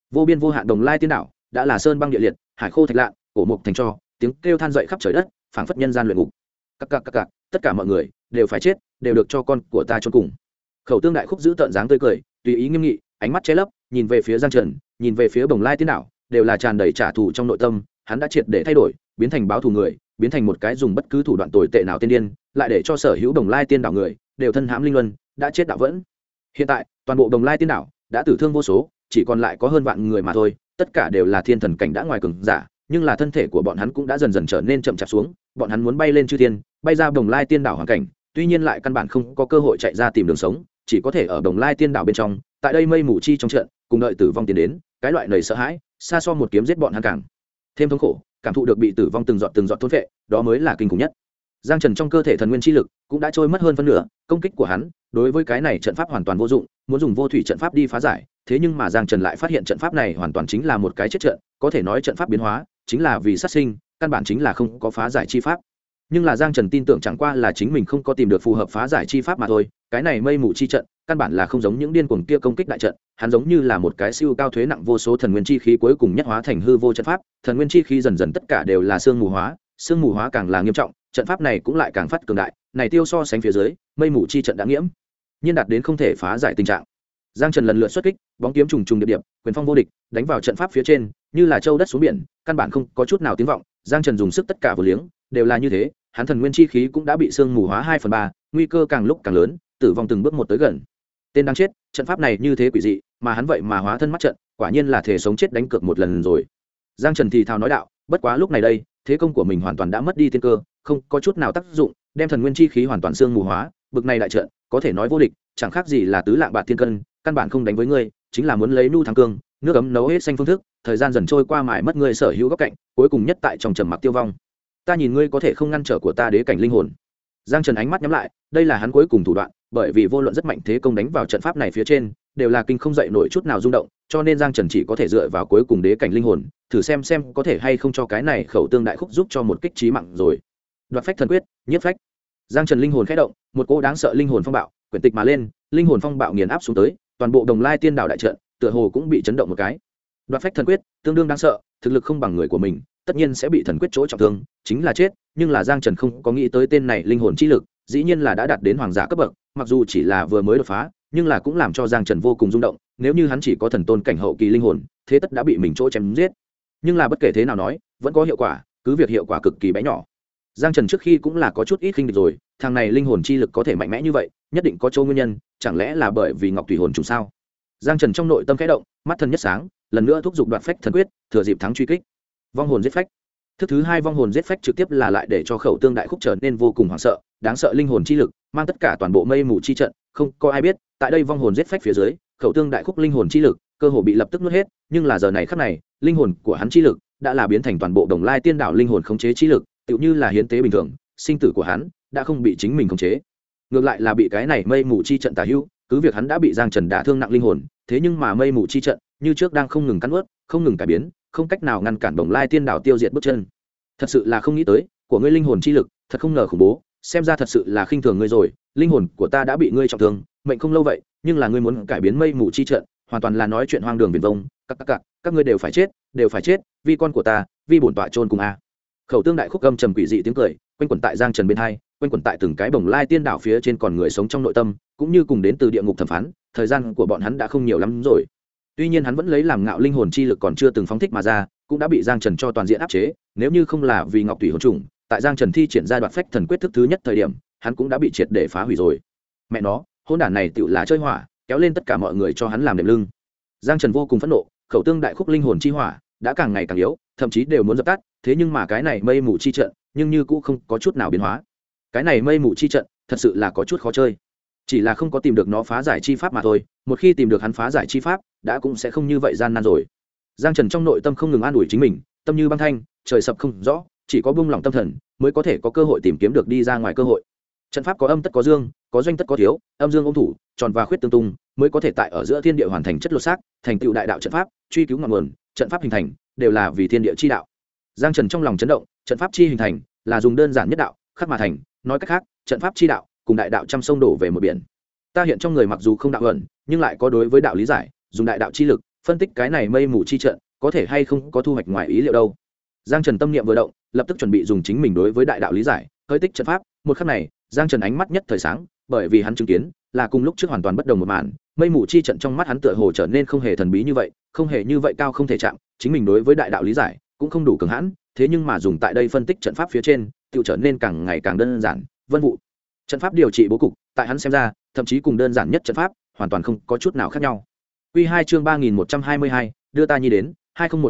vô biên vô hạn đồng lai tiên đảo đã là sơn băng địa liệt, hải khô thạch lạ, cổ mục thành tro, tiếng kêu than dậy khắp trời đất, phảng phất nhân gian luyện ngục. Các tất cả mọi người đều phải chết, đều được cho con của ta chôn cùng. Khẩu Tương Đại Khúc giữ tợn dáng tươi cười, tùy ý nghiêm nghị, ánh mắt che lấp, nhìn về phía Giang Trần, nhìn về phía Bồng Lai Tiên đảo, đều là tràn đầy trả thù trong nội tâm. Hắn đã triệt để thay đổi, biến thành báo thù người, biến thành một cái dùng bất cứ thủ đoạn tồi tệ nào tiên điên, lại để cho sở hữu Bồng Lai Tiên đảo người đều thân hãm linh luân, đã chết đạo vẫn. Hiện tại, toàn bộ Bồng Lai Tiên đảo đã tử thương vô số, chỉ còn lại có hơn vạn người mà thôi, tất cả đều là thiên thần cảnh đã ngoài cường giả, nhưng là thân thể của bọn hắn cũng đã dần dần trở nên chậm chạp xuống, bọn hắn muốn bay lên chư thiên, bay ra Bồng Lai Tiên đảo hoàn cảnh, tuy nhiên lại căn bản không có cơ hội chạy ra tìm đường sống, chỉ có thể ở Bồng Lai Tiên đảo bên trong, tại đây mây mù chi trong trận, cùng đợi tử vong tiến đến, cái loại nầy sợ hãi, xa so một kiếm giết bọn hắn càng thêm thống khổ, cảm thụ được bị tử vong từng giọt thôn phệ, đó mới là kinh khủng nhất. Giang Trần trong cơ thể thần nguyên chi lực cũng đã trôi mất hơn phân nửa, công kích của hắn đối với cái này trận pháp hoàn toàn vô dụng, muốn dùng vô thủy trận pháp đi phá giải, thế nhưng mà Giang Trần lại phát hiện trận pháp này hoàn toàn chính là một cái chết trận, có thể nói trận pháp biến hóa chính là vì sát sinh, căn bản chính là không có phá giải chi pháp. Nhưng là Giang Trần tin tưởng chẳng qua là chính mình không có tìm được phù hợp phá giải chi pháp mà thôi, cái này mây mù chi trận căn bản là không giống những điên cuồng kia công kích đại trận, hắn giống như là một cái siêu cao thuế nặng vô số thần nguyên chi khí cuối cùng nhất hóa thành hư vô trận pháp, thần nguyên chi khí dần dần tất cả đều là sương mù hóa càng là nghiêm trọng, trận pháp này cũng lại càng phát cường đại, này tiêu so sánh phía dưới, mây mù chi trận đã nghiễm nhiên đạt đến không thể phá giải tình trạng. Giang Trần lần lượt xuất kích, bóng kiếm trùng trùng điệp điệp, quyền phong vô địch, đánh vào trận pháp phía trên, như là châu đất xuống biển, căn bản không có chút nào tiếng vọng. Giang Trần dùng sức tất cả vừa liếng, đều là như thế, hắn thần nguyên chi khí cũng đã bị sương mù hóa 2/3, nguy cơ càng lúc càng lớn, tử vong từng bước một tới gần. Tên đang chết, trận pháp này như thế quỷ dị, mà hắn vậy mà hóa thân mắt trận, quả nhiên là thể sống chết đánh cược một lần rồi. Giang Trần thì thào nói đạo, bất quá lúc này đây, thế công của mình hoàn toàn đã mất đi tiên cơ, không có chút nào tác dụng, đem thần nguyên chi khí hoàn toàn sương mù hóa, bực này đại trận, có thể nói vô địch, chẳng khác gì là tứ lạng bạc thiên cân, căn bản không đánh với ngươi, chính là muốn lấy nu thắng cương, nước ấm nấu hết xanh phương thức, thời gian dần trôi qua mãi mất ngươi sở hữu góc cạnh, cuối cùng nhất tại trong trầm mặc tiêu vong. Ta nhìn ngươi có thể không ngăn trở của ta đế cảnh linh hồn. Giang Trần ánh mắt nhắm lại, đây là hắn cuối cùng thủ đoạn, bởi vì vô luận rất mạnh thế công đánh vào trận pháp này phía trên, đều là kinh không dậy nổi chút nào rung động, cho nên Giang Trần chỉ có thể dựa vào cuối cùng đế cảnh linh hồn, thử xem có thể hay không cho cái này Khẩu Tương Đại Khúc giúp cho một kích chí mạng rồi. Đoạt phách thần quyết, nhiếp phách. Giang Trần linh hồn khẽ động, một cỗ đáng sợ linh hồn phong bạo, quyển tịch mà lên, linh hồn phong bạo nghiền áp xuống tới, toàn bộ Đồng Lai Tiên đảo đại trận, tựa hồ cũng bị chấn động một cái. Đoạt phách thần quyết, tương đương đáng sợ, thực lực không bằng người của mình, tất nhiên sẽ bị thần quyết chỗ trọng thương, chính là chết, nhưng là Giang Trần không có nghĩ tới tên này linh hồn chi lực, dĩ nhiên là đã đạt đến hoàng giả cấp bậc, mặc dù chỉ là vừa mới đột phá, nhưng là cũng làm cho Giang Trần vô cùng rung động, nếu như hắn chỉ có thần tôn cảnh hậu kỳ linh hồn, thế tất đã bị mình chỗ chém giết. Nhưng là bất kể thế nào nói, vẫn có hiệu quả, cứ việc hiệu quả cực kỳ bé nhỏ. Giang Trần trước khi cũng là có chút ít khinh địch rồi, thằng này linh hồn chi lực có thể mạnh mẽ như vậy, nhất định có chỗ nguyên nhân, chẳng lẽ là bởi vì Ngọc Thủy hồn trùng sao? Giang Trần trong nội tâm khẽ động, mắt thần nhất sáng, lần nữa thúc giục đoạt phách thần quyết, thừa dịp thắng truy kích. Vong hồn giết phách. Thức thứ hai vong hồn giết phách trực tiếp là lại để cho Khẩu Tương Đại Khúc trở nên vô cùng hoảng sợ, đáng sợ linh hồn chi lực, mang tất cả toàn bộ mây mù chi trận, không có ai biết, tại đây vong hồn giết phách phía dưới, Khẩu Tương Đại Khúc linh hồn chi lực, cơ hồ bị lập tức nuốt hết, nhưng là giờ này khắc này, linh hồn của hắn chi lực đã là biến thành toàn bộ Đồng Lai Tiên đảo linh hồn khống chế chi lực, tựu như là hiến tế bình thường, sinh tử của hắn đã không bị chính mình khống chế, ngược lại là bị cái này mây mù chi trận tà hữu, cứ việc hắn đã bị Giang Trần đả thương nặng linh hồn, thế nhưng mà mây mù chi trận như trước đang không ngừng cắn nuốt, không ngừng cải biến, không cách nào ngăn cản Đồng Lai Tiên đảo tiêu diệt bước chân. Thật sự là không nghĩ tới, của ngươi linh hồn chi lực, thật không ngờ khủng bố, xem ra thật sự là khinh thường ngươi rồi, linh hồn của ta đã bị ngươi trọng thương, mệnh không lâu vậy, nhưng là ngươi muốn cải biến mây mù chi trận, hoàn toàn là nói chuyện hoang đường viển vông, các ngươi đều phải chết, vì con của ta, vì bổn tọa chôn cùng a. Khẩu Tương Đại Khúc âm trầm quỷ dị tiếng cười, quanh quẩn tại Giang Trần bên hai, quanh quẩn tại từng cái Bồng Lai Tiên đảo phía trên còn người sống trong nội tâm, cũng như cùng đến từ địa ngục thẩm phán, thời gian của bọn hắn đã không nhiều lắm rồi. Tuy nhiên hắn vẫn lấy làm ngạo linh hồn chi lực còn chưa từng phóng thích mà ra, cũng đã bị Giang Trần cho toàn diện áp chế, nếu như không là vì Ngọc Thủy hồn trùng, tại Giang Trần thi triển ra đoạt phách thần quyết thức thứ nhất thời điểm, hắn cũng đã bị triệt để phá hủy rồi. Mẹ nó, hỗn đản này tựu là chơi hỏa, kéo lên tất cả mọi người cho hắn làm đệm lưng. Giang Trần vô cùng phẫn nộ, Khẩu Tương Đại Khúc linh hồn chi hỏa đã càng ngày càng yếu, thậm chí đều muốn dập tắt, thế nhưng mà cái này mây mù chi trận, nhưng như cũng không có chút nào biến hóa. Cái này mây mù chi trận, thật sự là có chút khó chơi. Chỉ là không có tìm được nó phá giải chi pháp mà thôi, một khi tìm được hắn phá giải chi pháp, đã cũng sẽ không như vậy gian nan rồi. Giang Trần trong nội tâm không ngừng an ủi chính mình, tâm như băng thanh, trời sập không rõ, chỉ có buông lỏng tâm thần mới có thể có cơ hội tìm kiếm được đi ra ngoài cơ hội. Trận pháp có âm tất có dương, có doanh tất có thiếu, âm dương ôm thủ, tròn và khuyết tương tung, mới có thể tại ở giữa thiên địa hoàn thành chất lột xác, thành tựu đại đạo trận pháp, truy cứu ngọn nguồn, trận pháp hình thành đều là vì thiên địa chi đạo. Giang Trần trong lòng chấn động, trận pháp chi hình thành là dùng đơn giản nhất đạo khắc mà thành, nói cách khác, trận pháp chi đạo cùng đại đạo trăm sông đổ về một biển. Ta hiện trong người mặc dù không đạo ẩn, nhưng lại có đối với đạo lý giải, dùng đại đạo chi lực phân tích cái này mây mù chi trận có thể hay không có thu hoạch ngoài ý liệu đâu. Giang Trần tâm niệm vừa động, lập tức chuẩn bị dùng chính mình đối với đại đạo lý giải hơi tích trận pháp. Một khắc này Giang Trần ánh mắt nhất thời sáng, bởi vì hắn chứng kiến là cùng lúc trước hoàn toàn bất đồng một màn. Mây mù chi trận trong mắt hắn tựa hồ trở nên không hề thần bí như vậy, không hề như vậy cao không thể chạm. Chính mình đối với đại đạo lý giải cũng không đủ cường hãn, thế nhưng mà dùng tại đây phân tích trận pháp phía trên tự trở nên càng ngày càng đơn giản. Vân vụ trận pháp điều trị bố cục tại hắn xem ra thậm chí cùng đơn giản nhất trận pháp hoàn toàn không có chút nào khác nhau. Quy 2 chương 3122, đưa ta nhi đến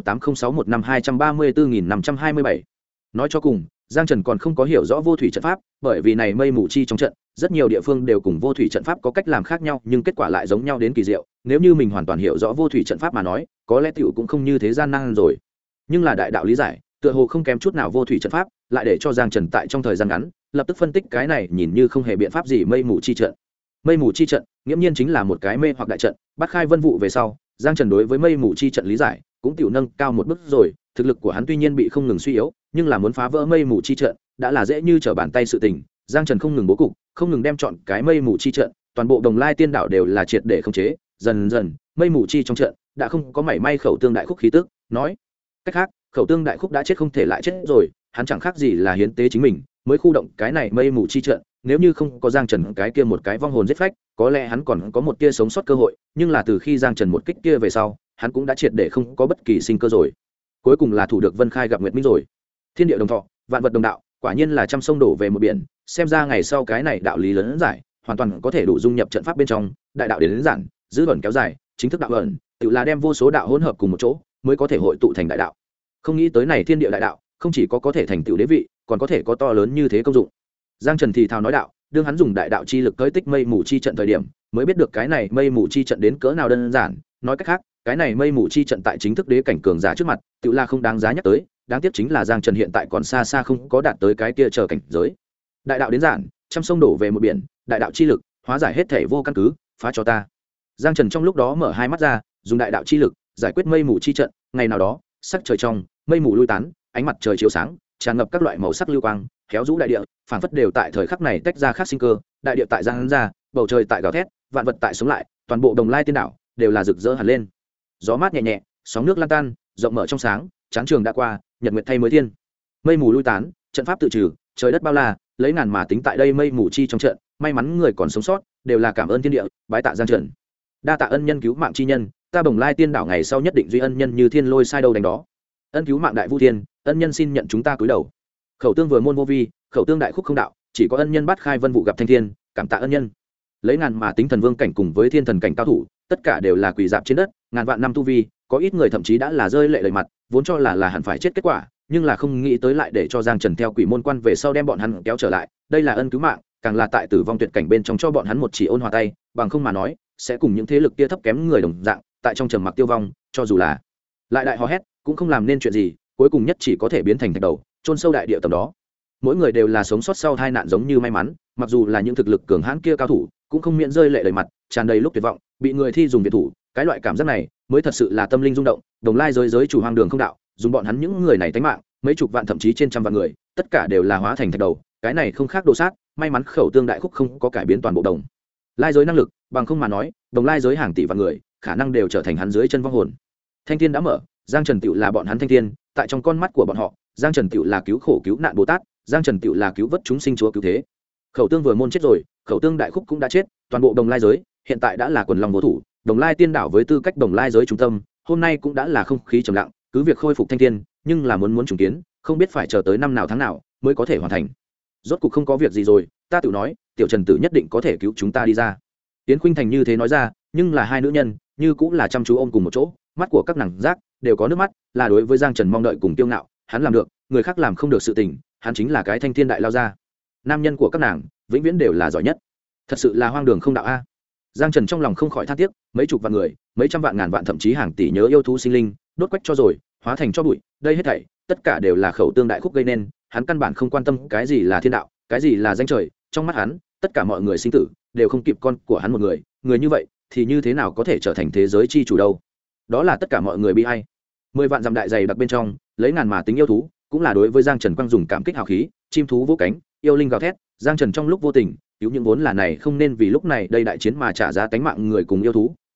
20180615234527. Nói cho cùng, Giang Trần còn không có hiểu rõ vô thủy trận pháp, bởi vì này mây mù chi trong trận, rất nhiều địa phương đều cùng vô thủy trận pháp có cách làm khác nhau, nhưng kết quả lại giống nhau đến kỳ diệu. Nếu như mình hoàn toàn hiểu rõ vô thủy trận pháp mà nói, có lẽ tiểu cũng không như thế gian nan rồi. Nhưng là đại đạo lý giải, tựa hồ không kém chút nào vô thủy trận pháp, lại để cho Giang Trần tại trong thời gian ngắn, lập tức phân tích cái này nhìn như không hề biện pháp gì mây mù chi trận. Mây mù chi trận, nghiễm nhiên chính là một cái mê hoặc đại trận, bắt khai vân vụ về sau, Giang Trần đối với mây mù chi trận lý giải cũng tiểu nâng cao một bước rồi. Thực lực của hắn tuy nhiên bị không ngừng suy yếu, nhưng là muốn phá vỡ mây mù chi trận đã là dễ như trở bàn tay sự tình. Giang Trần không ngừng bố cục, không ngừng đem chọn cái mây mù chi trận, toàn bộ Đồng Lai Tiên Đảo đều là triệt để khống chế. Dần dần, mây mù chi trong trận đã không có mảy may khẩu tương đại khúc khí tức. Nói cách khác, khẩu tương đại khúc đã chết không thể lại chết rồi, hắn chẳng khác gì là hiến tế chính mình mới khu động cái này mây mù chi trận. Nếu như không có Giang Trần cái kia một cái vong hồn giết phách, có lẽ hắn còn có một tia sống sót cơ hội, nhưng là từ khi Giang Trần một kích kia về sau, hắn cũng đã triệt để không có bất kỳ sinh cơ rồi. Cuối cùng là thủ được Vân Khai gặp Nguyệt Minh rồi. Thiên địa đồng thọ, vạn vật đồng đạo, quả nhiên là trăm sông đổ về một biển. Xem ra ngày sau cái này đạo lý lớn giải, hoàn toàn có thể đủ dung nhập trận pháp bên trong. Đại đạo đến giản, giữ ẩn kéo dài, chính thức đạo ẩn, tự là đem vô số đạo hỗn hợp cùng một chỗ, mới có thể hội tụ thành đại đạo. Không nghĩ tới này thiên địa đại đạo, không chỉ có thể thành tựu đế vị, còn có thể có to lớn như thế công dụng. Giang Trần thì thào nói đạo, đương hắn dùng đại đạo chi lực tới tích mây mù chi trận thời điểm, mới biết được cái này mây mù chi trận đến cỡ nào đơn giản. Nói cách khác, cái này mây mù chi trận tại chính thức đế cảnh cường giả trước mặt, tự là không đáng giá nhắc tới. Đáng tiếc chính là Giang Trần hiện tại còn xa xa không có đạt tới cái kia chờ cảnh giới. Đại đạo đến giản, trăm sông đổ về một biển, đại đạo chi lực hóa giải hết thể vô căn cứ, phá cho ta. Giang Trần trong lúc đó mở hai mắt ra, dùng đại đạo chi lực giải quyết mây mù chi trận. Ngày nào đó, sắc trời trong, mây mù lui tán, ánh mặt trời chiếu sáng, tràn ngập các loại màu sắc lưu quang, kéo rũ đại địa, phảng phất đều tại thời khắc này tách ra khác sinh cơ. Đại địa tại giang ra, bầu trời tại gào thét, vạn vật tại sống lại, toàn bộ Đồng Lai Tiên Đảo đều là rực rỡ hẳn lên. Gió mát nhẹ nhẹ, sóng nước lan tan, rộng mở trong sáng, tráng trường đã qua, nhật nguyệt thay mới thiên. Mây mù lui tán, trận pháp tự trừ, trời đất bao la, lấy ngàn mà tính tại đây mây mù chi trong trận, may mắn người còn sống sót, đều là cảm ơn thiên địa, bái tạ Giang Trần. Đa tạ ân nhân cứu mạng chi nhân, ta Bồng Lai Tiên Đảo ngày sau nhất định duy ân nhân như thiên lôi sai đâu đánh đó. Ân cứu mạng đại vu thiên, ân nhân xin nhận chúng ta cúi đầu. Khẩu tương vừa môn vô vi, khẩu tương đại khúc không đạo, chỉ có ân nhân bắt khai vân vụ gặp thanh thiên, cảm tạ ân nhân. Lấy ngàn mà tính thần vương cảnh cùng với thiên thần cảnh cao thủ, tất cả đều là quỳ dạp trên đất, ngàn vạn năm tu vi, có ít người thậm chí đã là rơi lệ lời mặt, vốn cho là hẳn phải chết kết quả, nhưng là không nghĩ tới lại để cho Giang Trần theo quỷ môn quan về sau đem bọn hắn kéo trở lại, đây là ân cứu mạng, càng là tại tử vong tuyệt cảnh bên trong cho bọn hắn một chỉ ôn hòa tay, bằng không mà nói, sẽ cùng những thế lực kia thấp kém người đồng dạng, tại trong trầm mặc tiêu vong, cho dù là lại đại hò hét, cũng không làm nên chuyện gì, cuối cùng nhất chỉ có thể biến thành thạch đầu, chôn sâu đại địa tầm đó. Mỗi người đều là sống sót sau tai nạn giống như may mắn, mặc dù là những thực lực cường hãn kia cao thủ, cũng không miễn rơi lệ đầy mặt, tràn đầy lúc tuyệt vọng, bị người thi dùng viện thủ, cái loại cảm giác này mới thật sự là tâm linh rung động. Đồng Lai giới chủ hoang đường không đạo, dùng bọn hắn những người này tánh mạng, mấy chục vạn thậm chí trên trăm vạn người, tất cả đều là hóa thành thạch đầu, cái này không khác đồ sát, may mắn khẩu tương đại khúc không có cải biến toàn bộ Đồng Lai giới năng lực, bằng không mà nói, Đồng Lai giới hàng tỷ vạn người, khả năng đều trở thành hắn dưới chân vong hồn. Thanh thiên đã mở, Giang Trần tựu là bọn hắn thanh thiên, tại trong con mắt của bọn họ, Giang Trần tựu là cứu khổ cứu nạn Bồ Tát, Giang Trần tựu là cứu vớt chúng sinh chúa cứu thế. Khẩu tương vừa môn chết rồi, khẩu tương đại khúc cũng đã chết, toàn bộ Đồng Lai giới hiện tại đã là quần long vô thủ. Đồng Lai Tiên Đảo với tư cách Đồng Lai giới trung tâm, hôm nay cũng đã là không khí trầm lặng, cứ việc khôi phục thanh thiên, nhưng là muốn trùng kiến, không biết phải chờ tới năm nào tháng nào mới có thể hoàn thành. Rốt cục không có việc gì rồi, ta tự nói, tiểu Trần tử nhất định có thể cứu chúng ta đi ra. Tiến Khuynh Thành như thế nói ra, nhưng là hai nữ nhân, như cũng là chăm chú ôm cùng một chỗ, mắt của các nàng giác đều có nước mắt, là đối với Giang Trần mong đợi cùng kiêu ngạo, hắn làm được, người khác làm không được sự tình, hắn chính là cái thanh thiên đại lao ra. Nam nhân của các nàng, vĩnh viễn đều là giỏi nhất. Thật sự là hoang đường không đạo a. Giang Trần trong lòng không khỏi than tiếc, mấy chục vạn người, mấy trăm vạn ngàn vạn thậm chí hàng tỷ nhớ yêu thú sinh linh, đốt quách cho rồi, hóa thành cho bụi, đây hết thảy, tất cả đều là khẩu tương đại khúc gây nên, hắn căn bản không quan tâm cái gì là thiên đạo, cái gì là danh trời, trong mắt hắn, tất cả mọi người sinh tử đều không kịp con của hắn một người, người như vậy thì như thế nào có thể trở thành thế giới chi chủ đâu? Đó là tất cả mọi người bi ai. 10 vạn dặm đại dày đặc bên trong, lấy ngàn mà tính yêu thú, cũng là đối với Giang Trần quang dùng cảm kích hào khí, chim thú vỗ cánh, yêu linh gào thét, Giang Trần trong lúc vô tình cứu những vốn là này không nên vì lúc này đây đại chiến mà trả giá tánh mạng người cùng yêu thú,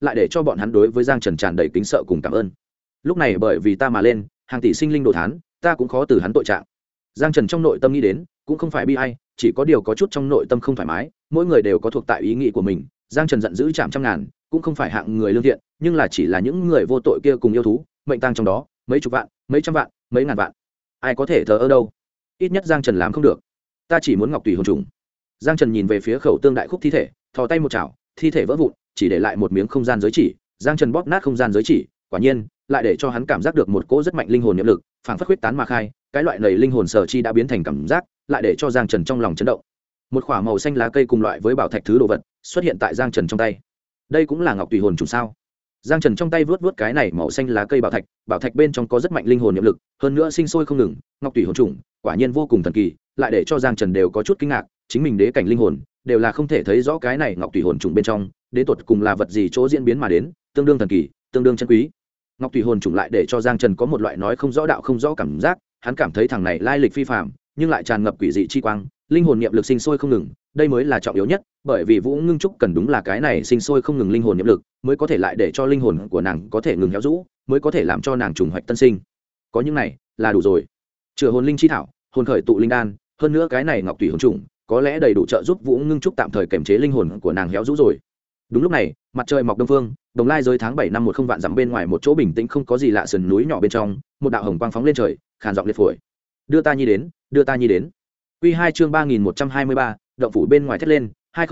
lại để cho bọn hắn đối với giang trần tràn đầy kính sợ cùng cảm ơn. Lúc này bởi vì ta mà lên hàng tỷ sinh linh đồ thán, ta cũng khó từ hắn tội trạng. Giang Trần trong nội tâm nghĩ đến cũng không phải bi ai, chỉ có điều có chút trong nội tâm không thoải mái. Mỗi người đều có thuộc tại ý nghĩ của mình. Giang Trần giận dữ chạm trăm ngàn cũng không phải hạng người lương thiện, nhưng là chỉ là những người vô tội kia cùng yêu thú mệnh tang trong đó mấy chục vạn, mấy trăm vạn, mấy ngàn vạn, ai có thể thờ ơ đâu. Ít nhất Giang Trần làm không được. Ta chỉ muốn ngọc tùy hồn trùng. Giang Trần nhìn về phía Khẩu Tương Đại Khúc thi thể, thò tay một chảo, thi thể vỡ vụn, chỉ để lại một miếng không gian giới chỉ. Giang Trần bóp nát không gian giới chỉ, quả nhiên lại để cho hắn cảm giác được một cỗ rất mạnh linh hồn niệm lực phảng phất huyết tán mà khai. Cái loại này linh hồn sở chi đã biến thành cảm giác, lại để cho Giang Trần trong lòng chấn động. Một khỏa màu xanh lá cây cùng loại với bảo thạch thứ đồ vật xuất hiện tại Giang Trần trong tay. Đây cũng là ngọc tùy hồn trùng sao? Giang Trần trong tay vớt vớt cái này màu xanh lá cây bảo thạch bên trong có rất mạnh linh hồn niệm lực, hơn nữa sinh sôi không ngừng, ngọc tùy hồn trùng, quả nhiên vô cùng thần kỳ, lại để cho Giang Trần đều có chút kinh ngạc, chính mình đế cảnh linh hồn đều là không thể thấy rõ cái này ngọc tùy hồn trùng bên trong, đến tột cùng là vật gì chỗ diễn biến mà đến, tương đương thần kỳ, tương đương chân quý. Ngọc tùy hồn trùng lại để cho Giang Trần có một loại nói không rõ đạo không rõ cảm giác, hắn cảm thấy thằng này lai lịch phi phàm, nhưng lại tràn ngập quỷ dị chi quang, linh hồn niệm lực sinh sôi không ngừng, đây mới là trọng yếu nhất, bởi vì Vũ Ngưng Trúc cần đúng là cái này sinh sôi không ngừng linh hồn niệm lực, mới có thể lại để cho linh hồn của nàng có thể ngừng héo rũ, mới có thể làm cho nàng trùng hoạch tân sinh. Có những này là đủ rồi. Chữa hồn linh chi thảo, hồn khởi tụ linh đan, hơn nữa cái này ngọc tùy hồn trùng, có lẽ đầy đủ trợ giúp Vũ Ngưng Trúc tạm thời kiềm chế linh hồn của nàng héo rũ rồi. Đúng lúc này, mặt trời mọc đông phương, Đồng Lai giới tháng 7 năm 10 vạn dặm bên ngoài một chỗ bình tĩnh không có gì lạ sườn núi nhỏ bên trong, một đạo hồng quang phóng lên trời, khàn giọng liệt phổi. Đưa ta nhi đến, đưa ta nhi đến. Quy 2 chương 3123, động phủ bên ngoài thét lên,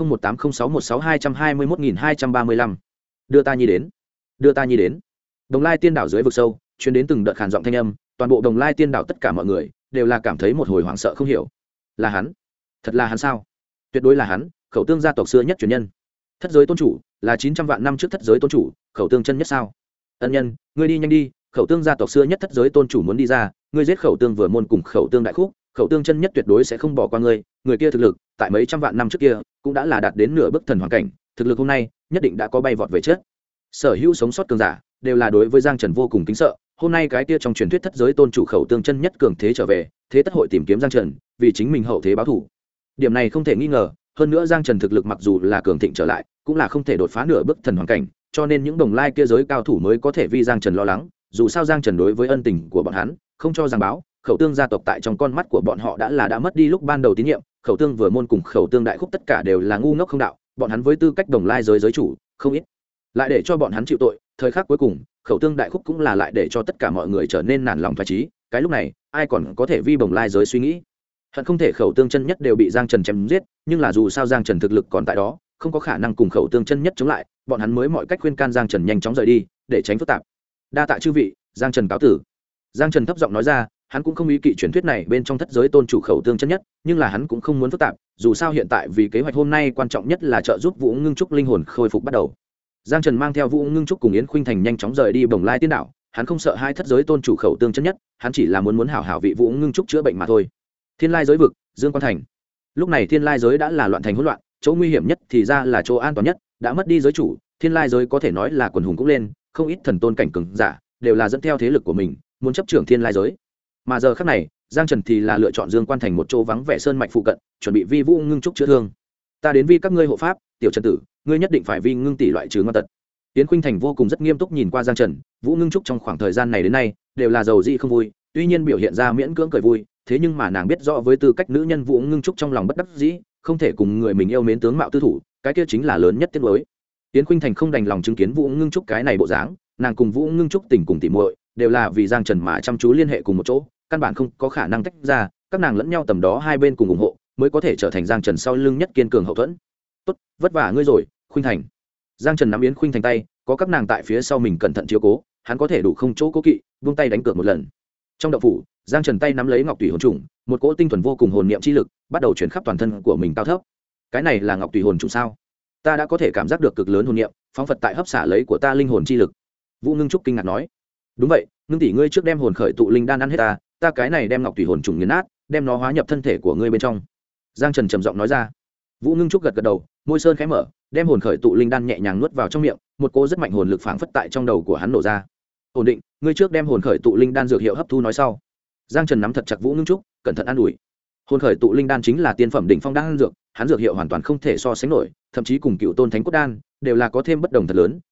20180616221235. Đưa ta nhi đến, đưa ta nhi đến. Đồng Lai tiên đảo dưới vực sâu, truyền đến từng đợt khàn giọng thanh âm, toàn bộ Đồng Lai tiên đảo tất cả mọi người đều là cảm thấy một hồi hoảng sợ không hiểu. Là hắn? Thật là hắn sao? Tuyệt đối là hắn, Khẩu Tương gia tộc xưa nhất truyền nhân. Thất giới tôn chủ, là 900 vạn năm trước thất giới tôn chủ, Khẩu Tương chân nhất sao? Ân nhân, ngươi đi nhanh đi, Khẩu Tương gia tộc xưa nhất thất giới tôn chủ muốn đi ra, ngươi giết Khẩu Tương vừa môn cùng Khẩu Tương đại khúc, Khẩu Tương chân nhất tuyệt đối sẽ không bỏ qua ngươi, người kia thực lực, tại mấy trăm vạn năm trước kia, cũng đã là đạt đến nửa bước thần hoàn cảnh, thực lực hôm nay, nhất định đã có bay vọt về trước. Sở hữu sống sót cường giả, đều là đối với Giang Trần vô cùng kính sợ, hôm nay cái kia trong truyền thuyết thất giới tôn chủ Khẩu Tương chân nhất cường thế trở về, thế tất hội tìm kiếm Giang Trần, vì chính mình hậu thế báo thù. Điểm này không thể nghi ngờ, hơn nữa Giang Trần thực lực mặc dù là cường thịnh trở lại, cũng là không thể đột phá nửa bước thần hoàn cảnh, cho nên những Đồng Lai kia giới cao thủ mới có thể vì Giang Trần lo lắng, dù sao Giang Trần đối với ân tình của bọn hắn, không cho giang báo, Khẩu Tương gia tộc tại trong con mắt của bọn họ đã mất đi lúc ban đầu tín nhiệm, Khẩu Tương vừa môn cùng Khẩu Tương đại khúc tất cả đều là ngu ngốc không đạo, bọn hắn với tư cách Đồng Lai giới chủ, không ít. Lại để cho bọn hắn chịu tội, thời khắc cuối cùng, Khẩu Tương đại khúc cũng là lại để cho tất cả mọi người trở nên nản lòng phách trí, cái lúc này, ai còn có thể vi Đồng Lai giới suy nghĩ. Hận không thể Khẩu Tương chân nhất đều bị Giang Trần chém giết, nhưng là dù sao Giang Trần thực lực còn tại đó, không có khả năng cùng Khẩu Tương chân nhất chống lại, bọn hắn mới mọi cách khuyên can Giang Trần nhanh chóng rời đi, để tránh phức tạp. Đa tạ chư vị, Giang Trần cáo tử. Giang Trần thấp giọng nói ra, hắn cũng không ý kỵ truyền thuyết này bên trong thất giới tôn chủ Khẩu Tương chân nhất, nhưng là hắn cũng không muốn phức tạp, dù sao hiện tại vì kế hoạch hôm nay quan trọng nhất là trợ giúp Vũ Ngưng Trúc linh hồn khôi phục bắt đầu. Giang Trần mang theo Vũ Ngưng Trúc cùng Yến Khuynh Thành nhanh chóng rời đi Bồng Lai Tiên đảo, hắn không sợ hai thất giới tôn chủ Khẩu Tương chân nhất, hắn chỉ là muốn hảo hảo vị Vũ Ngưng Trúc chữa bệnh mà thôi. Thiên Lai giới vực, Dương Quan Thành. Lúc này Thiên Lai giới đã là loạn thành hỗn loạn, chỗ nguy hiểm nhất thì ra là chỗ an toàn nhất, đã mất đi giới chủ, Thiên Lai giới có thể nói là quần hùng cũng lên, không ít thần tôn cảnh cường giả đều là dẫn theo thế lực của mình, muốn chấp trưởng Thiên Lai giới. Mà giờ khắc này, Giang Trần thì là lựa chọn Dương Quan Thành một chỗ vắng vẻ sơn mạch phụ cận, chuẩn bị vi Vũ Ngưng Trúc chữa thương. Ta đến vi các ngươi hộ pháp, tiểu Trần tử, ngươi nhất định phải vi Ngưng tỷ loại trừ ngoan tật. Yến Khuynh Thành vô cùng rất nghiêm túc nhìn qua Giang Trần, Vũ Ngưng Trúc trong khoảng thời gian này đến nay đều là giàu dị không vui, tuy nhiên biểu hiện ra miễn cưỡng cười vui, thế nhưng mà nàng biết rõ với tư cách nữ nhân Vũ Ngưng Trúc trong lòng bất đắc dĩ, không thể cùng người mình yêu mến tướng mạo tư thủ, cái kia chính là lớn nhất tiếc nuối. Yến Khuynh Thành không đành lòng chứng kiến Vũ Ngưng Trúc cái này bộ dáng, nàng cùng Vũ Ngưng Trúc tình cùng tỉ muội, đều là vì Giang Trần mà chăm chú liên hệ cùng một chỗ, căn bản không có khả năng tách ra, các nàng lẫn nhau tầm đó hai bên cùng ủng hộ, mới có thể trở thành Giang Trần sau lưng nhất kiên cường hậu thuẫn. Tốt, vất vả ngươi rồi, Khuynh Thành. Giang Trần nắm Yến Khuynh Thành tay, có các nàng tại phía sau mình cẩn thận chiếu cố, hắn có thể đủ không chỗ cố kỵ, vung tay đánh cược một lần. Trong động phủ, Giang Trần tay nắm lấy ngọc tùy hồn trùng, một cỗ tinh thuần vô cùng hồn niệm chi lực bắt đầu chuyển khắp toàn thân của mình cao thấp. Cái này là ngọc tùy hồn trùng sao? Ta đã có thể cảm giác được cực lớn hồn niệm phóng phật tại hấp xả lấy của ta linh hồn chi lực. Vũ Ngưng Trúc kinh ngạc nói. Đúng vậy, Ngưng tỷ ngươi trước đem hồn khởi tụ linh đan ăn hết ta cái này đem ngọc tùy hồn trùng nghiền nát, đem nó hóa nhập thân thể của ngươi bên trong. Giang Trần trầm giọng nói ra. Vũ Ngưng Trúc gật gật đầu, môi sơn khẽ mở, đem hồn khởi tụ linh đan nhẹ nhàng nuốt vào trong miệng, một cỗ rất mạnh hồn lực phảng phất tại trong đầu của hắn nổ ra. Ổn định, ngươi trước đem hồn khởi tụ linh đan dược hiệu hấp thu nói sau. Giang Trần nắm thật chặt Vũ Ngưng Trúc, cẩn thận an ủi. Hồn khởi tụ linh đan chính là tiên phẩm đỉnh phong đan dược, hắn dược hiệu hoàn toàn không thể so sánh nổi, thậm chí cùng Cựu Tôn Thánh Cốt đan đều là có thêm bất đồng thật lớn,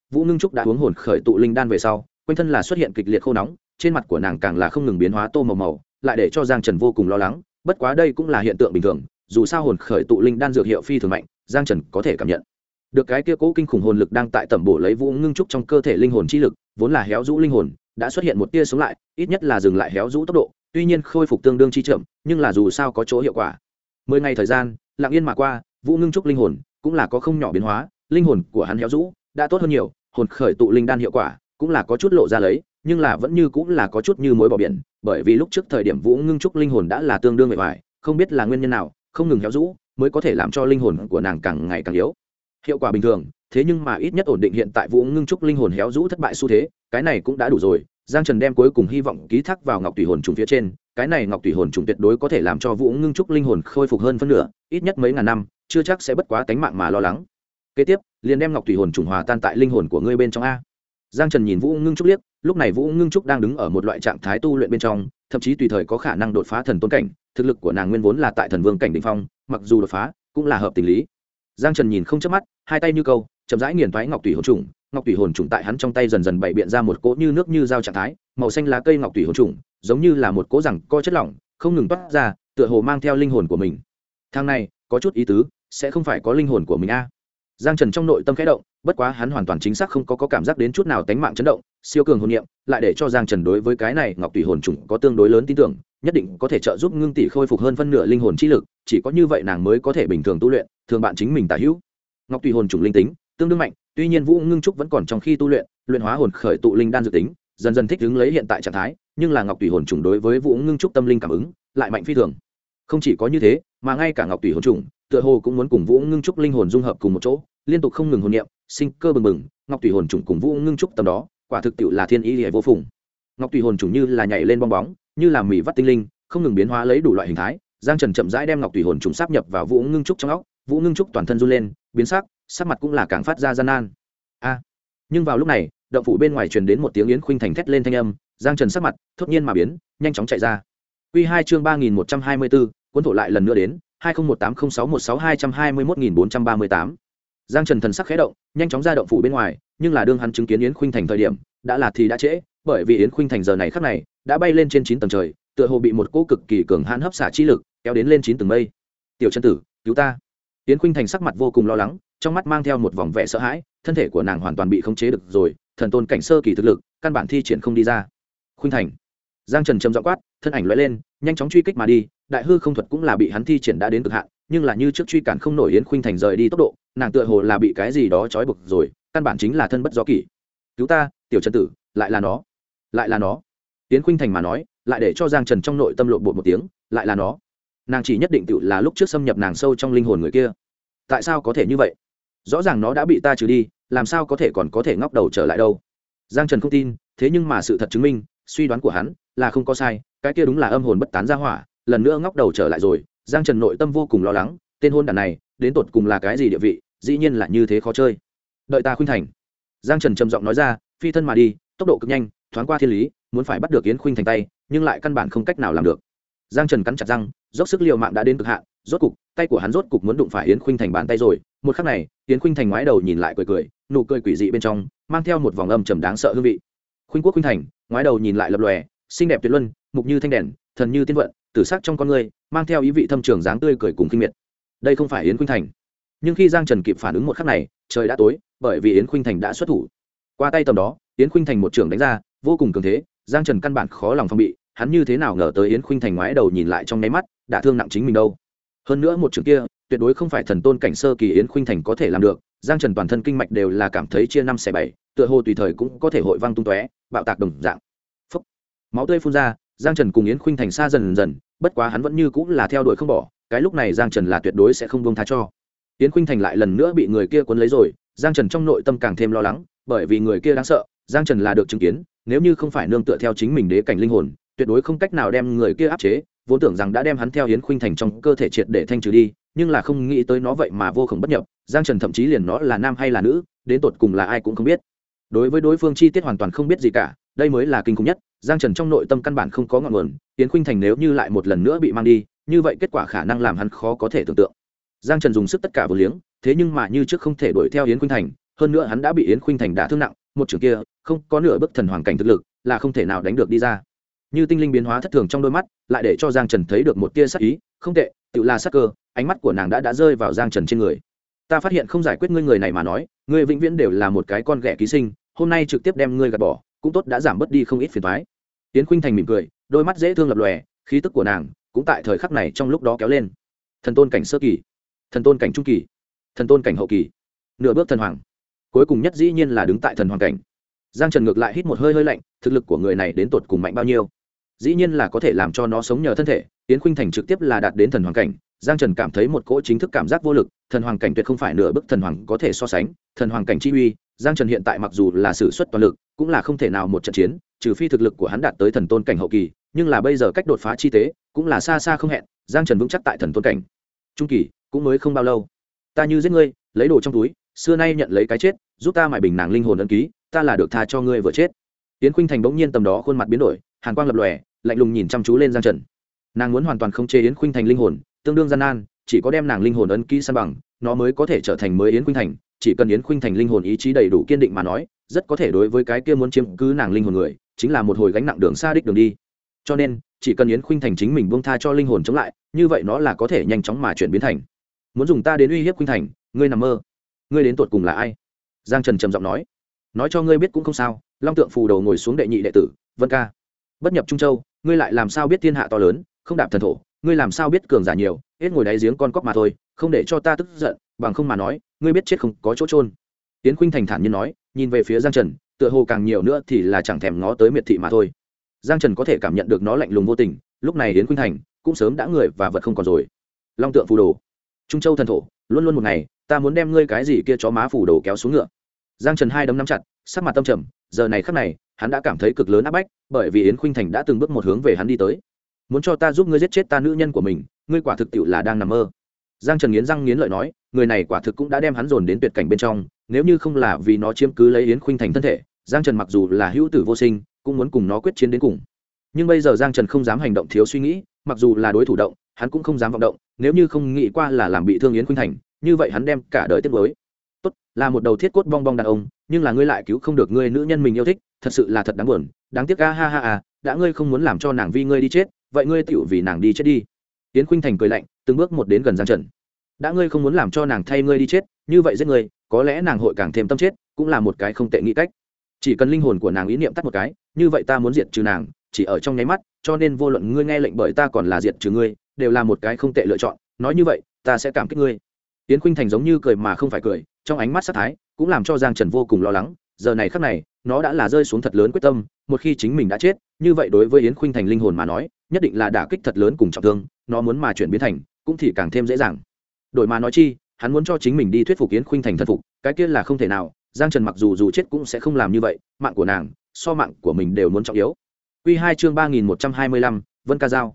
Vũ Ngưng Trúc đã uống hồn khởi tụ linh đan về sau, quanh thân là xuất hiện kịch liệt khô nóng, trên mặt của nàng càng là không ngừng biến hóa tô màu màu, lại để cho Giang Trần vô cùng lo lắng. Bất quá đây cũng là hiện tượng bình thường, dù sao hồn khởi tụ linh đan dược hiệu phi thường mạnh, Giang Trần có thể cảm nhận được cái kia cố kinh khủng hồn lực đang tại tẩm bổ lấy Vũ Ngưng Trúc trong cơ thể linh hồn chi lực, vốn là héo rũ linh hồn đã xuất hiện một tia sống lại, ít nhất là dừng lại héo rũ tốc độ, tuy nhiên khôi phục tương đương chi chậm, nhưng là dù sao có chỗ hiệu quả. 10 ngày thời gian lặng yên mà qua, Vũ Ngưng Trúc linh hồn cũng là có không nhỏ biến hóa, linh hồn của hắn héo rũ đã tốt hơn nhiều, hồn khởi tụ linh đan hiệu quả cũng là có chút lộ ra lấy, nhưng là vẫn như cũng là có chút như muối bỏ biển, bởi vì lúc trước thời điểm Vũ Ngưng Trúc linh hồn đã là tương đương bề ngoài, không biết là nguyên nhân nào, không ngừng héo rũ mới có thể làm cho linh hồn của nàng càng ngày càng yếu. Hiệu quả bình thường, thế nhưng mà ít nhất ổn định hiện tại Vũ Ngưng Trúc linh hồn héo rũ thất bại xu thế, cái này cũng đã đủ rồi. Giang Trần đem cuối cùng hy vọng ký thác vào Ngọc Tùy Hồn trùng phía trên, cái này Ngọc Tùy Hồn trùng tuyệt đối có thể làm cho Vũ Ngưng Trúc linh hồn khôi phục hơn phân nửa, ít nhất mấy ngàn năm, chưa chắc sẽ bất quá tánh mạng mà lo lắng. Kế tiếp, liền đem Ngọc Tùy Hồn trùng hòa tan tại linh hồn của ngươi bên trong a. Giang Trần nhìn Vũ Ngưng Trúc liếc, lúc này Vũ Ngưng Trúc đang đứng ở một loại trạng thái tu luyện bên trong, thậm chí tùy thời có khả năng đột phá thần tôn cảnh, thực lực của nàng nguyên vốn là tại thần vương cảnh đỉnh phong, mặc dù đột phá, cũng là hợp tình lý. Giang Trần nhìn không chớp mắt, hai tay như câu, chậm rãi nghiền toái Ngọc Tùy Hồn trùng, Ngọc Tùy Hồn trùng tại hắn trong tay dần dần bày biện ra một cỗ như nước như dao trạng thái, màu xanh lá cây Ngọc Tùy Hồn trùng, giống như là một cỗ rằng co chất lỏng, không ngừng toát ra, tựa hồ mang theo linh hồn của mình. Thang này, có chút ý tứ, sẽ không phải có linh hồn của mình a. Giang Trần trong nội tâm khẽ động, bất quá hắn hoàn toàn chính xác không có cảm giác đến chút nào tánh mạng chấn động, siêu cường hồn niệm, lại để cho Giang Trần đối với cái này Ngọc Tùy Hồn trùng có tương đối lớn tin tưởng, nhất định có thể trợ giúp Ngưng tỷ khôi phục hơn phân nửa linh hồn chi lực, chỉ có như vậy nàng mới có thể bình thường tu luyện, thường bạn chính mình tả hữu. Ngọc Tùy Hồn trùng linh tính tương đương mạnh, tuy nhiên Vũ Ngưng Trúc vẫn còn trong khi tu luyện, luyện hóa hồn khởi tụ linh đan dự tính, dần dần thích ứng lấy hiện tại trạng thái, nhưng là Ngọc Tùy Hồn trùng đối với Vũ Ngưng Trúc tâm linh cảm ứng lại mạnh phi thường. Không chỉ có như thế, mà ngay cả Ngọc Tùy Hồn trùng, tựa hồ cũng muốn cùng Vũ Ngưng Trúc linh hồn dung hợp cùng một chỗ, liên tục không ngừng hồn niệm, sinh cơ bừng bừng. Ngọc Tùy Hồn trùng cùng Vũ Ngưng Trúc tầm đó, quả thực tiệu là thiên ý liễu vô phùng. Ngọc Tùy Hồn trùng như là nhảy lên bong bóng, như là mỉ vắt tinh linh, không ngừng biến hóa lấy đủ loại hình thái. Giang Trần chậm rãi đem Ngọc Tùy Hồn trùng sáp nhập vào Vũ Ngưng Trúc trong óc, Vũ Ngưng Trúc toàn thân run lên, biến sắc mặt cũng là càng phát ra gian nan. Nhưng vào lúc này, động phủ bên ngoài truyền đến một tiếng Yến Khuynh Thành thét lên thanh âm, Giang Trần sắc mặt thốt nhiên mà biến, nhanh chóng chạy ra. Quy 2 chương 3124, cuốn thổ lại lần nữa đến, 20180616221438. Giang Trần thần sắc khẽ động, nhanh chóng ra động phủ bên ngoài, nhưng là đương hắn chứng kiến Yến Khuynh Thành thời điểm, đã trễ, bởi vì Yến Khuynh Thành giờ này khắc này đã bay lên trên 9 tầng trời, tựa hồ bị một cỗ cực kỳ cường hãn hấp xả chi lực kéo đến lên 9 tầng mây. "Tiểu chân tử, cứu ta!" Yến Khuynh Thành sắc mặt vô cùng lo lắng, trong mắt mang theo một vòng vẻ sợ hãi, thân thể của nàng hoàn toàn bị khống chế được rồi, thần tôn cảnh sơ kỳ thực lực, căn bản thi triển không đi ra. "Khuynh Thành!" Giang Trần trầm giọng quát, thân ảnh lóe lên, nhanh chóng truy kích mà đi, đại hư không thuật cũng là bị hắn thi triển đã đến cực hạn, nhưng là như trước truy cản không nổi Yến Khuynh Thành rời đi tốc độ, nàng tựa hồ là bị cái gì đó trói buộc rồi, căn bản chính là thân bất do kỷ. "Cứu ta, tiểu chân tử, lại là nó, lại là nó!" Yến Khuynh Thành mà nói, lại để cho Giang Trần trong nội tâm lộn bột một tiếng, lại là nó. Nàng chỉ nhất định tự là lúc trước xâm nhập nàng sâu trong linh hồn người kia. Tại sao có thể như vậy? Rõ ràng nó đã bị ta trừ đi, làm sao có thể còn có thể ngóc đầu trở lại đâu? Giang Trần không tin, thế nhưng mà sự thật chứng minh, suy đoán của hắn là không có sai, cái kia đúng là âm hồn bất tán ra hỏa, lần nữa ngóc đầu trở lại rồi. Giang Trần nội tâm vô cùng lo lắng, tên hôn đản này đến tột cùng là cái gì địa vị, dĩ nhiên là như thế khó chơi. "Đợi ta Khuynh Thành." Giang Trần trầm giọng nói ra, phi thân mà đi, tốc độ cực nhanh, thoáng qua thiên lý, muốn phải bắt được Yến Khuynh Thành tay, nhưng lại căn bản không cách nào làm được. Giang Trần cắn chặt răng, dốc sức liều mạng đã đến cực hạn, rốt cục, tay của hắn rốt cục muốn đụng phải Yến Khuynh Thành bàn tay rồi. Một khắc này, Yến Khuynh Thành ngoái đầu nhìn lại cười, nụ cười quỷ dị bên trong mang theo một vòng âm trầm đáng sợ hương vị. Khuynh Quốc Khuynh Thành ngoái đầu nhìn lại lập lòe, xinh đẹp tuyệt luân, mục như thanh đèn, thần như tiên vận, tử sắc trong con người mang theo ý vị thâm trường dáng tươi cười cùng kinh miệt. Đây không phải Yến Khuynh Thành. Nhưng khi Giang Trần kịp phản ứng một khắc này, trời đã tối, bởi vì Yến Khuynh Thành đã xuất thủ. Qua tay tầm đó, Yến Khuynh Thành một trường đánh ra, vô cùng cường thế, Giang Trần căn bản khó lòng phòng bị, hắn như thế nào ngờ tới Yến Khuynh Thành ngoái đầu nhìn lại trong nháy mắt, đã thương nặng chính mình đâu. Hơn nữa một trường kia, tuyệt đối không phải thần tôn cảnh sơ kỳ Yến Khuynh Thành có thể làm được. Giang Trần toàn thân kinh mạch đều là cảm thấy chia 5/7, tựa hồ tùy thời cũng có thể hội văng tung tóe, bạo tạc đồng dạng. Phốc. Máu tươi phun ra, Giang Trần cùng Yến Khuynh Thành xa dần, bất quá hắn vẫn như cũng là theo đuổi không bỏ, cái lúc này Giang Trần là tuyệt đối sẽ không buông tha cho. Yến Khuynh Thành lại lần nữa bị người kia cuốn lấy rồi, Giang Trần trong nội tâm càng thêm lo lắng, bởi vì người kia đáng sợ, Giang Trần là được chứng kiến, nếu như không phải nương tựa theo chính mình đế cảnh linh hồn, tuyệt đối không cách nào đem người kia áp chế, vốn tưởng rằng đã đem hắn theo Yến Khuynh Thành trong cơ thể triệt để thanh trừ đi, nhưng là không nghĩ tới nó vậy mà vô cùng bất nhập, Giang Trần thậm chí liền nó là nam hay là nữ, đến tột cùng là ai cũng không biết. Đối với đối phương chi tiết hoàn toàn không biết gì cả, đây mới là kinh khủng nhất. Giang Trần trong nội tâm căn bản không có ngọn nguồn, Yến Khuynh Thành nếu như lại một lần nữa bị mang đi, như vậy kết quả khả năng làm hắn khó có thể tưởng tượng. Giang Trần dùng sức tất cả vô liếng, thế nhưng mà như trước không thể đuổi theo Yến Khuynh Thành, hơn nữa hắn đã bị yến khuynh thành đả thương nặng, một trường kia không có nửa bước thần hoàng cảnh thực lực là không thể nào đánh được đi ra. Như tinh linh biến hóa thất thường trong đôi mắt lại để cho Giang Trần thấy được một tia sắc ý, không tệ, tự là sắc cơ. Ánh mắt của nàng đã rơi vào Giang Trần trên người. Ta phát hiện không giải quyết ngươi người này mà nói, ngươi vĩnh viễn đều là một cái con ghẻ ký sinh, hôm nay trực tiếp đem ngươi gạt bỏ cũng tốt, đã giảm bớt đi không ít phiền toái. Yến khuynh thành mỉm cười, đôi mắt dễ thương lập lòe, khí tức của nàng cũng tại thời khắc này trong lúc đó kéo lên. Thần tôn cảnh sơ kỳ, thần tôn cảnh trung kỳ, thần tôn cảnh hậu kỳ, nửa bước thần hoàng, cuối cùng nhất dĩ nhiên là đứng tại thần hoàng cảnh. Giang Trần ngược lại hít một hơi hơi lạnh, thực lực của người này đến tột cùng mạnh bao nhiêu? Dĩ nhiên là có thể làm cho nó sống nhờ thân thể. Yến khuynh thành trực tiếp là đạt đến thần hoàng cảnh. Giang Trần cảm thấy một cỗ chính thức cảm giác vô lực, thần hoàng cảnh tuyệt không phải nửa bước thần hoàng có thể so sánh. Thần hoàng cảnh chi uy, Giang Trần hiện tại mặc dù là sử xuất toàn lực, cũng là không thể nào một trận chiến, trừ phi thực lực của hắn đạt tới thần tôn cảnh hậu kỳ, nhưng là bây giờ cách đột phá chi tế cũng là xa xa không hẹn. Giang Trần vững chắc tại thần tôn cảnh trung kỳ cũng mới không bao lâu. Ta như giết ngươi, lấy đồ trong túi, xưa nay nhận lấy cái chết, giúp ta mài bình nàng linh hồn ấn ký, ta là được tha cho ngươi vừa chết. Yến khuynh thành bỗng nhiên tầm đó khuôn mặt biến đổi, hàn quang lập lòe, lạnh lùng nhìn chăm chú lên Giang Trần. Nàng muốn hoàn toàn khống chế Yến khuynh thành linh hồn, tương đương gian nan, chỉ có đem nàng linh hồn ấn ký san bằng, nó mới có thể trở thành mới Yến khuynh thành. Chỉ cần Yến khuynh thành linh hồn ý chí đầy đủ kiên định mà nói, rất có thể đối với cái kia muốn chiếm cứ nàng linh hồn người, chính là một hồi gánh nặng đường xa đích đường đi. Cho nên, chỉ cần Yến khuynh thành chính mình buông tha cho linh hồn chống lại, như vậy nó là có thể nhanh chóng mà chuyển biến thành. Muốn dùng ta đến uy hiếp khuynh thành, ngươi nằm mơ. Ngươi đến tột cùng là ai? Giang Trần trầm giọng nói cho ngươi biết cũng không sao. Long tượng phù đầu ngồi xuống đệ nhị đệ tử Vân Ca, bất nhập Trung Châu, ngươi lại làm sao biết thiên hạ to lớn, không đạp thần thổ, ngươi làm sao biết cường giả nhiều, hết ngồi đáy giếng con cóc mà thôi, không để cho ta tức giận, bằng không mà nói, ngươi biết chết không có chỗ trôn. Yến khuynh thành thản nhiên nói, nhìn về phía Giang Trần, tựa hồ càng nhiều nữa thì là chẳng thèm ngó tới miệt thị mà thôi. Giang Trần có thể cảm nhận được nó lạnh lùng vô tình, lúc này Yến khuynh thành cũng sớm đã người và vật không còn rồi. Long tượng phù đồ, Trung Châu thần thổ, luôn luôn một ngày, ta muốn đem ngươi cái gì kia chó má phù đồ kéo xuống ngựa. Giang Trần hai đấm nắm chặt, sắc mặt tâm trầm, giờ này khắc này, hắn đã cảm thấy cực lớn áp bách, bởi vì Yến khuynh thành đã từng bước một hướng về hắn đi tới. Muốn cho ta giúp ngươi giết chết ta nữ nhân của mình, ngươi quả thực tiệu là đang nằm mơ. Giang Trần nghiến răng nghiến lợi nói, người này quả thực cũng đã đem hắn dồn đến tuyệt cảnh bên trong, nếu như không là vì nó chiếm cứ lấy Yến khuynh thành thân thể, Giang Trần mặc dù là hữu tử vô sinh, cũng muốn cùng nó quyết chiến đến cùng. Nhưng bây giờ Giang Trần không dám hành động thiếu suy nghĩ, mặc dù là đối thủ động, hắn cũng không dám vọng động, nếu như không nghĩ qua là làm bị thương Yến khuynh thành, như vậy hắn đem cả đời tiếc nuối. Tốt, là một đầu thiết cốt bong bong đàn ông, nhưng là ngươi lại cứu không được ngươi nữ nhân mình yêu thích, thật sự là thật đáng buồn, đáng tiếc a ha ha à, đã ngươi không muốn làm cho nàng vì ngươi đi chết, vậy ngươi tựu vì nàng đi chết đi. Yến khuynh thành cười lạnh, từng bước một đến gần Giang Trần. Đã ngươi không muốn làm cho nàng thay ngươi đi chết, như vậy giết ngươi, có lẽ nàng hội càng thêm tâm chết, cũng là một cái không tệ nghĩ cách. Chỉ cần linh hồn của nàng ý niệm tắt một cái, như vậy ta muốn diệt trừ nàng, chỉ ở trong nháy mắt, cho nên vô luận ngươi nghe lệnh bởi ta còn là diệt trừ ngươi, đều là một cái không tệ lựa chọn, nói như vậy, ta sẽ cảm kích ngươi. Yến khuynh thành giống như cười mà không phải cười, trong ánh mắt sát thái cũng làm cho Giang Trần vô cùng lo lắng. Giờ này khắc này, nó đã là rơi xuống thật lớn quyết tâm, một khi chính mình đã chết, như vậy đối với Yến khuynh thành linh hồn mà nói, nhất định là đả kích thật lớn cùng trọng thương, nó muốn mà chuyển biến thành, cũng thì càng thêm dễ dàng. Đổi mà nói chi, hắn muốn cho chính mình đi thuyết phục Yến khuynh thành thần phục, cái kia là không thể nào. Giang Trần mặc dù chết cũng sẽ không làm như vậy, mạng của nàng, so mạng của mình đều muốn trọng yếu. Quy 2 chương 3125, Vân Ca Giao,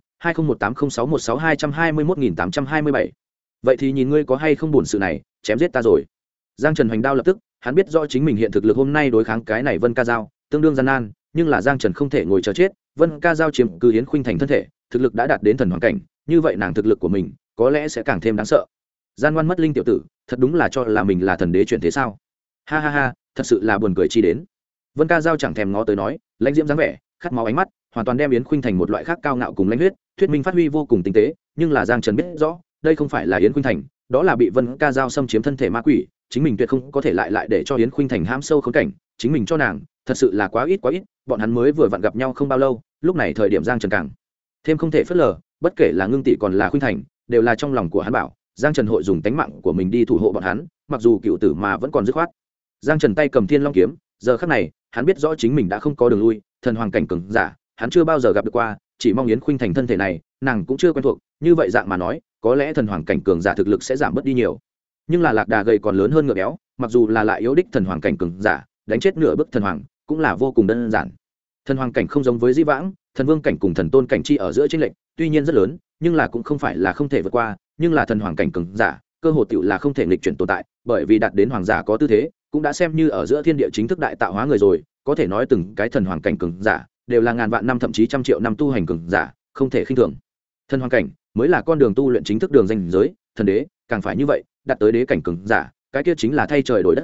20180616221827. Vậy thì nhìn ngươi có hay không buồn sự này, chém giết ta rồi. Giang Trần hoành đao lập tức, hắn biết rõ chính mình hiện thực lực hôm nay đối kháng cái này Vân Ca Giao, tương đương gian nan, nhưng là Giang Trần không thể ngồi chờ chết. Vân Ca Giao chiếm cứ Yến khuynh thành thân thể, thực lực đã đạt đến thần hoàng cảnh, như vậy nàng thực lực của mình có lẽ sẽ càng thêm đáng sợ. Gian ngoan mất linh tiểu tử, thật đúng là cho là mình là thần đế chuyển thế sao? Ha ha ha, thật sự là buồn cười chi đến. Vân Ca Giao chẳng thèm ngó tới nói, lãnh diễm dáng vẻ, khát máu ánh mắt, hoàn toàn đem Yến khuynh thành một loại khác cao ngạo cùng lãnh huyết, thuyết minh phát huy vô cùng tinh tế, nhưng là Giang Trần biết rõ, đây không phải là Yến khuynh thành, đó là bị Vân Ca Giao xâm chiếm thân thể ma quỷ, chính mình tuyệt không có thể lại để cho Yến khuynh thành hãm sâu khốn cảnh, chính mình cho nàng, thật sự là quá ít, bọn hắn mới vừa vặn gặp nhau không bao lâu, lúc này thời điểm Giang Trần càng thêm không thể phớt lờ, bất kể là Ngưng Tỷ còn là khuynh thành, đều là trong lòng của hắn bảo, Giang Trần hội dùng tánh mạng của mình đi thủ hộ bọn hắn, mặc dù cựu tử mà vẫn còn dứt khoát. Giang Trần tay cầm Thiên Long kiếm, giờ khắc này, hắn biết rõ chính mình đã không có đường lui, thần hoàng cảnh cường giả, hắn chưa bao giờ gặp được qua, chỉ mong Yến khuynh thành thân thể này, nàng cũng chưa quen thuộc, như vậy dạng mà nói, có lẽ thần hoàng cảnh cường giả thực lực sẽ giảm bớt đi nhiều. Nhưng là lạc đà gầy còn lớn hơn ngựa béo, mặc dù là lại yếu đích thần hoàng cảnh cường giả, đánh chết nửa bước thần hoàng, cũng là vô cùng đơn giản. Thần hoàng cảnh không giống với Dĩ Vãng, thần vương cảnh cùng thần tôn cảnh chi ở giữa chênh lệch, tuy nhiên rất lớn, nhưng là cũng không phải là không thể vượt qua, nhưng là thần hoàng cảnh cường giả, cơ hội tựu là không thể nghịch chuyển tồn tại, bởi vì đạt đến hoàng giả có tư thế, cũng đã xem như ở giữa thiên địa chính thức đại tạo hóa người rồi, có thể nói từng cái thần hoàng cảnh cường giả đều là ngàn vạn năm thậm chí trăm triệu năm tu hành cường giả, không thể khinh thường. Thần hoàng cảnh mới là con đường tu luyện chính thức đường danh giới, thần đế càng phải như vậy, đạt tới đế cảnh cường giả, cái kia chính là thay trời đổi đất rồi,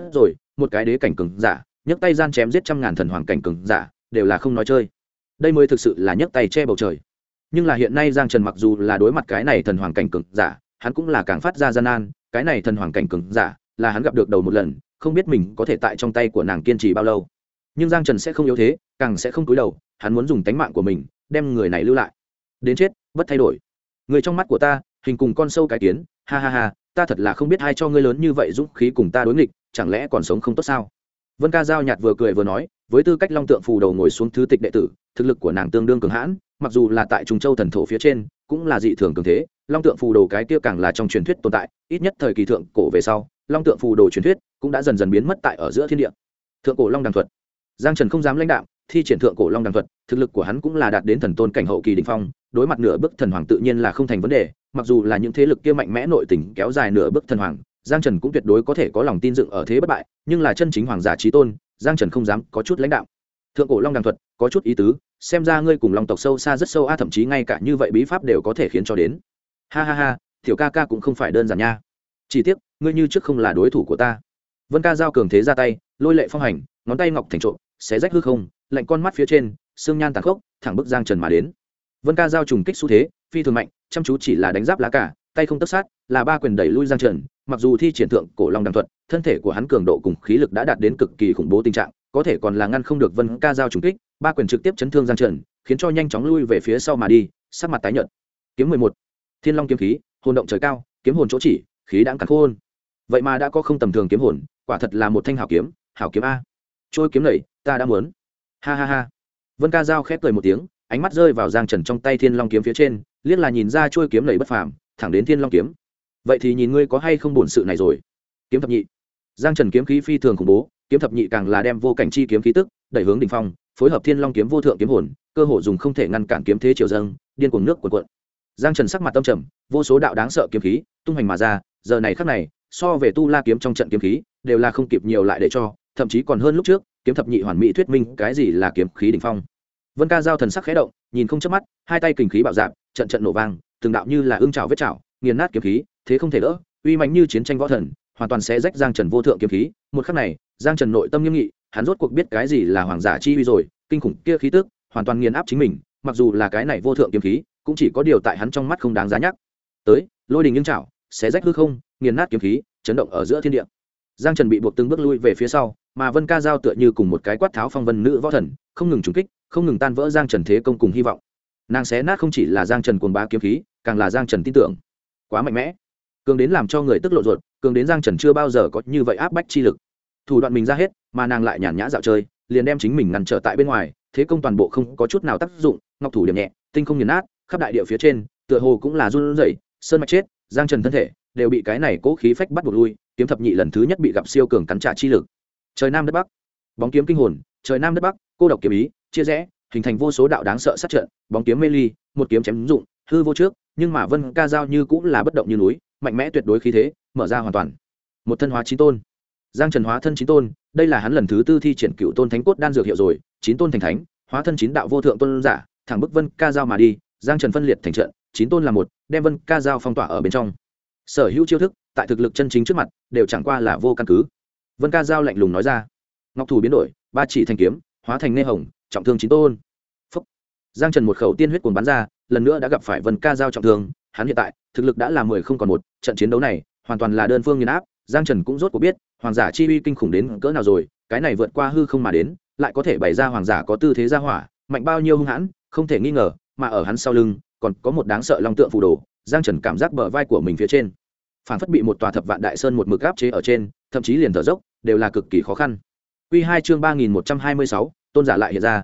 một cái đế cảnh cường giả nhấc tay gian chém giết trăm ngàn thần hoàng cảnh cường giả đều là không nói chơi. Đây mới thực sự là nhấc tay che bầu trời. Nhưng là hiện nay Giang Trần mặc dù là đối mặt cái này thần hoàng cảnh cường giả, hắn cũng là càng phát ra gian nan. Cái này thần hoàng cảnh cường giả là hắn gặp được đầu một lần, không biết mình có thể tại trong tay của nàng kiên trì bao lâu. Nhưng Giang Trần sẽ không yếu thế, càng sẽ không cúi đầu, hắn muốn dùng tánh mạng của mình đem người này lưu lại, đến chết bất thay đổi. Người trong mắt của ta hình cùng con sâu cái kiến, ha ha ha, ta thật là không biết ai cho ngươi lớn như vậy dũng khí cùng ta đối nghịch, chẳng lẽ còn sống không tốt sao? Vân Ca Giao nhạt vừa cười vừa nói, với tư cách Long Tượng Phù Đầu ngồi xuống thứ tịch đệ tử, thực lực của nàng tương đương cường hãn, mặc dù là tại Trùng Châu thần thổ phía trên, cũng là dị thường cường thế. Long Tượng Phù Đồ cái kia càng là trong truyền thuyết tồn tại, ít nhất thời kỳ thượng cổ về sau, Long Tượng Phù Đồ truyền thuyết cũng đã dần dần biến mất tại ở giữa thiên địa. Thượng cổ Long Đằng thuật, Giang Trần không dám lãnh đạo, thi triển thượng cổ Long Đằng thuật, thực lực của hắn cũng là đạt đến thần tôn cảnh hậu kỳ đỉnh phong, đối mặt nửa bước thần hoàng tự nhiên là không thành vấn đề, mặc dù là những thế lực kia mạnh mẽ nội tình kéo dài nửa bước thần hoàng, Giang Trần cũng tuyệt đối có thể có lòng tin dựng ở thế bất bại, nhưng là chân chính hoàng giả chí tôn, Giang Trần không dám có chút lãnh đạo. Thượng cổ Long Đằng thuật có chút ý tứ, xem ra ngươi cùng Long tộc sâu xa rất sâu a, thậm chí ngay cả như vậy bí pháp đều có thể khiến cho đến. Ha ha ha, tiểu ca ca cũng không phải đơn giản nha. Chỉ tiếc, ngươi như trước không là đối thủ của ta. Vân Ca Giao cường thế ra tay, lôi lệ phong hành, ngón tay ngọc thành trộm, xé rách hư không, lạnh con mắt phía trên, xương nhan tàn khốc, thẳng bức Giang Trần mà đến. Vân Ca Giao trùng kích xu thế, phi thường mạnh, chăm chú chỉ là đánh giáp lá cả, tay không tất sát, là ba quyền đẩy lui Giang Trần. Mặc dù thi triển thượng cổ Long Đằng thuật, thân thể của hắn cường độ cùng khí lực đã đạt đến cực kỳ khủng bố tình trạng, có thể còn là ngăn không được Vân Ca Giao trùng kích, ba quyền trực tiếp chấn thương Giang Trần, khiến cho nhanh chóng lui về phía sau mà đi, sắc mặt tái nhợt. Kiếm 11, Thiên Long kiếm khí, hồn động trời cao, kiếm hồn chỗ chỉ, khí đãng càn khôn. Vậy mà đã có không tầm thường kiếm hồn, quả thật là một thanh hảo kiếm a. Trôi kiếm này, ta đã muốn. Ha ha ha. Vân Ca Giao khép cười một tiếng, ánh mắt rơi vào Giang Trần trong tay Thiên Long kiếm phía trên, liếc là nhìn ra trôi kiếm này bất phàm, thẳng đến Thiên Long kiếm. Vậy thì nhìn ngươi có hay không bổn sự này rồi. Kiếm thập nhị. Giang Trần kiếm khí phi thường khủng bố, kiếm thập nhị càng là đem vô cảnh chi kiếm khí tức đẩy hướng đỉnh phong, phối hợp Thiên Long kiếm vô thượng kiếm hồn, cơ hồ dùng không thể ngăn cản kiếm thế chiều dâng, điên cuồng nước cuộn cuộn. Giang Trần sắc mặt tâm trầm, vô số đạo đáng sợ kiếm khí tung hành mà ra, giờ này khắc này, so về Tu La kiếm trong trận kiếm khí, đều là không kịp nhiều lại để cho, thậm chí còn hơn lúc trước, kiếm thập nhị hoàn mỹ thuyết minh cái gì là kiếm khí đỉnh phong. Vân Ca Giao thần sắc khẽ động, nhìn không chớp mắt, hai tay kình khí bạo dạn, trận trận nổ vang, từng đạo như là ương trảo vết trảo, nghiền nát kiếm khí, thế không thể đỡ, uy mãnh như chiến tranh võ thần, hoàn toàn sẽ rách Giang Trần vô thượng kiếm khí. Một khắc này, Giang Trần nội tâm nghiêm nghị, hắn rốt cuộc biết cái gì là hoàng giả chi uy rồi, kinh khủng kia khí tức, hoàn toàn nghiền áp chính mình, mặc dù là cái này vô thượng kiếm khí, cũng chỉ có điều tại hắn trong mắt không đáng giá nhắc. Tới, lôi đình nghiêng chảo, xé rách hư không, nghiền nát kiếm khí, chấn động ở giữa thiên địa. Giang Trần bị buộc từng bước lui về phía sau, mà Vân Ca Giao tựa như cùng một cái quát tháo phong vân nữ võ thần, không ngừng trùng kích, không ngừng tan vỡ Giang Trần thế công cùng hy vọng. Nàng xé nát không chỉ là Giang Trần cuồng bá kiếm khí, càng là Giang Trần tin tưởng. Quá mạnh mẽ, cường đến làm cho người tức lộ ruột, cường đến Giang Trần chưa bao giờ có như vậy áp bách chi lực. Thủ đoạn mình ra hết, mà nàng lại nhàn nhã dạo chơi, liền đem chính mình ngăn trở tại bên ngoài, thế công toàn bộ không có chút nào tác dụng, ngọc thủ điểm nhẹ, tinh không nghiền nát, khắp đại địa phía trên, tựa hồ cũng là run rẩy, sơn mạch chết, Giang Trần thân thể đều bị cái này cố khí phách bắt buộc lui, kiếm thập nhị lần thứ nhất bị gặp siêu cường cắn trả chi lực. Trời nam đất bắc, bóng kiếm kinh hồn, trời nam đất bắc, cô độc kiếm ý, chia rẽ, hình thành vô số đạo đáng sợ sát trận, bóng kiếm mê ly, một kiếm chém dụng, hư vô trước, nhưng mà Vân Ca Giao như cũng là bất động như núi, mạnh mẽ tuyệt đối khí thế, mở ra hoàn toàn. Một thân hóa chín tôn. Giang Trần hóa thân chín tôn, đây là hắn lần thứ tư thi triển Cựu Tôn Thánh Cốt đan dược hiệu rồi, chín tôn thành thánh, hóa thân chín đạo vô thượng tôn giả, thẳng bức Vân Ca Giao mà đi, Giang Trần phân liệt thành trận, chín tôn là một, đem Vân Ca Giao phong tỏa ở bên trong. Sở hữu chiêu thức, tại thực lực chân chính trước mặt, đều chẳng qua là vô căn cứ. Vân Ca Giao lạnh lùng nói ra. Ngọc thủ biến đổi, ba chỉ thành kiếm, hóa thành nê hồng, trọng thương chín tôn. Phúc. Giang Trần một khẩu tiên huyết cuồn bắn ra, lần nữa đã gặp phải Vân Ca Giao trọng thương, hắn hiện tại, thực lực đã là 10 không còn một, trận chiến đấu này, hoàn toàn là đơn phương nghiền áp, Giang Trần cũng rốt cuộc biết, hoàng giả chi uy kinh khủng đến cỡ nào rồi, cái này vượt qua hư không mà đến, lại có thể bày ra hoàng giả có tư thế ra hỏa, mạnh bao nhiêu hung hãn, không thể nghi ngờ, mà ở hắn sau lưng, còn có một đáng sợ long tượng phù đồ. Giang Trần cảm giác bờ vai của mình phía trên, phản phất bị một tòa thập vạn đại sơn một mực áp chế ở trên, thậm chí liền thở dốc đều là cực kỳ khó khăn. Quy 2 chương 3126, tôn giả lại hiện ra,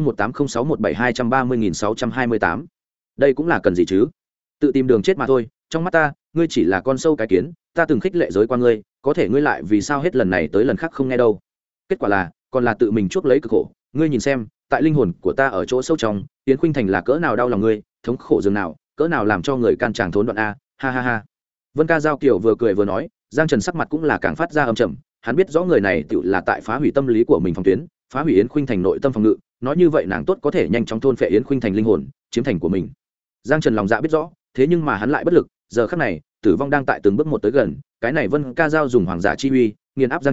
20180617230628. Đây cũng là cần gì chứ? Tự tìm đường chết mà thôi, trong mắt ta, ngươi chỉ là con sâu cái kiến, ta từng khích lệ giới qua ngươi, có thể ngươi lại vì sao hết lần này tới lần khác không nghe đâu? Kết quả là, còn là tự mình chuốc lấy cực khổ, ngươi nhìn xem, tại linh hồn của ta ở chỗ sâu trong, Yến Khuynh Thành là cỡ nào đau lòng ngươi, thống khổ dường nào, cỡ nào làm cho người can tràng thốn đoạn a, ha ha ha. Vân Ca Giao Kiều vừa cười vừa nói, Giang Trần sắc mặt cũng là càng phát ra âm trầm, hắn biết rõ người này tựu là tại phá hủy tâm lý của mình phòng tuyến, phá hủy Yến Khuynh Thành nội tâm phòng ngự, nói như vậy nàng tốt có thể nhanh chóng thôn phệ Yến Khuynh Thành linh hồn, chiếm thành của mình. Giang Trần lòng dạ biết rõ, thế nhưng mà hắn lại bất lực, giờ khắc này, tử vong đang tại từng bước một tới gần, cái này Vân Ca Giao dùng hoàng giả chi uy, nghiền áp Giang Trần,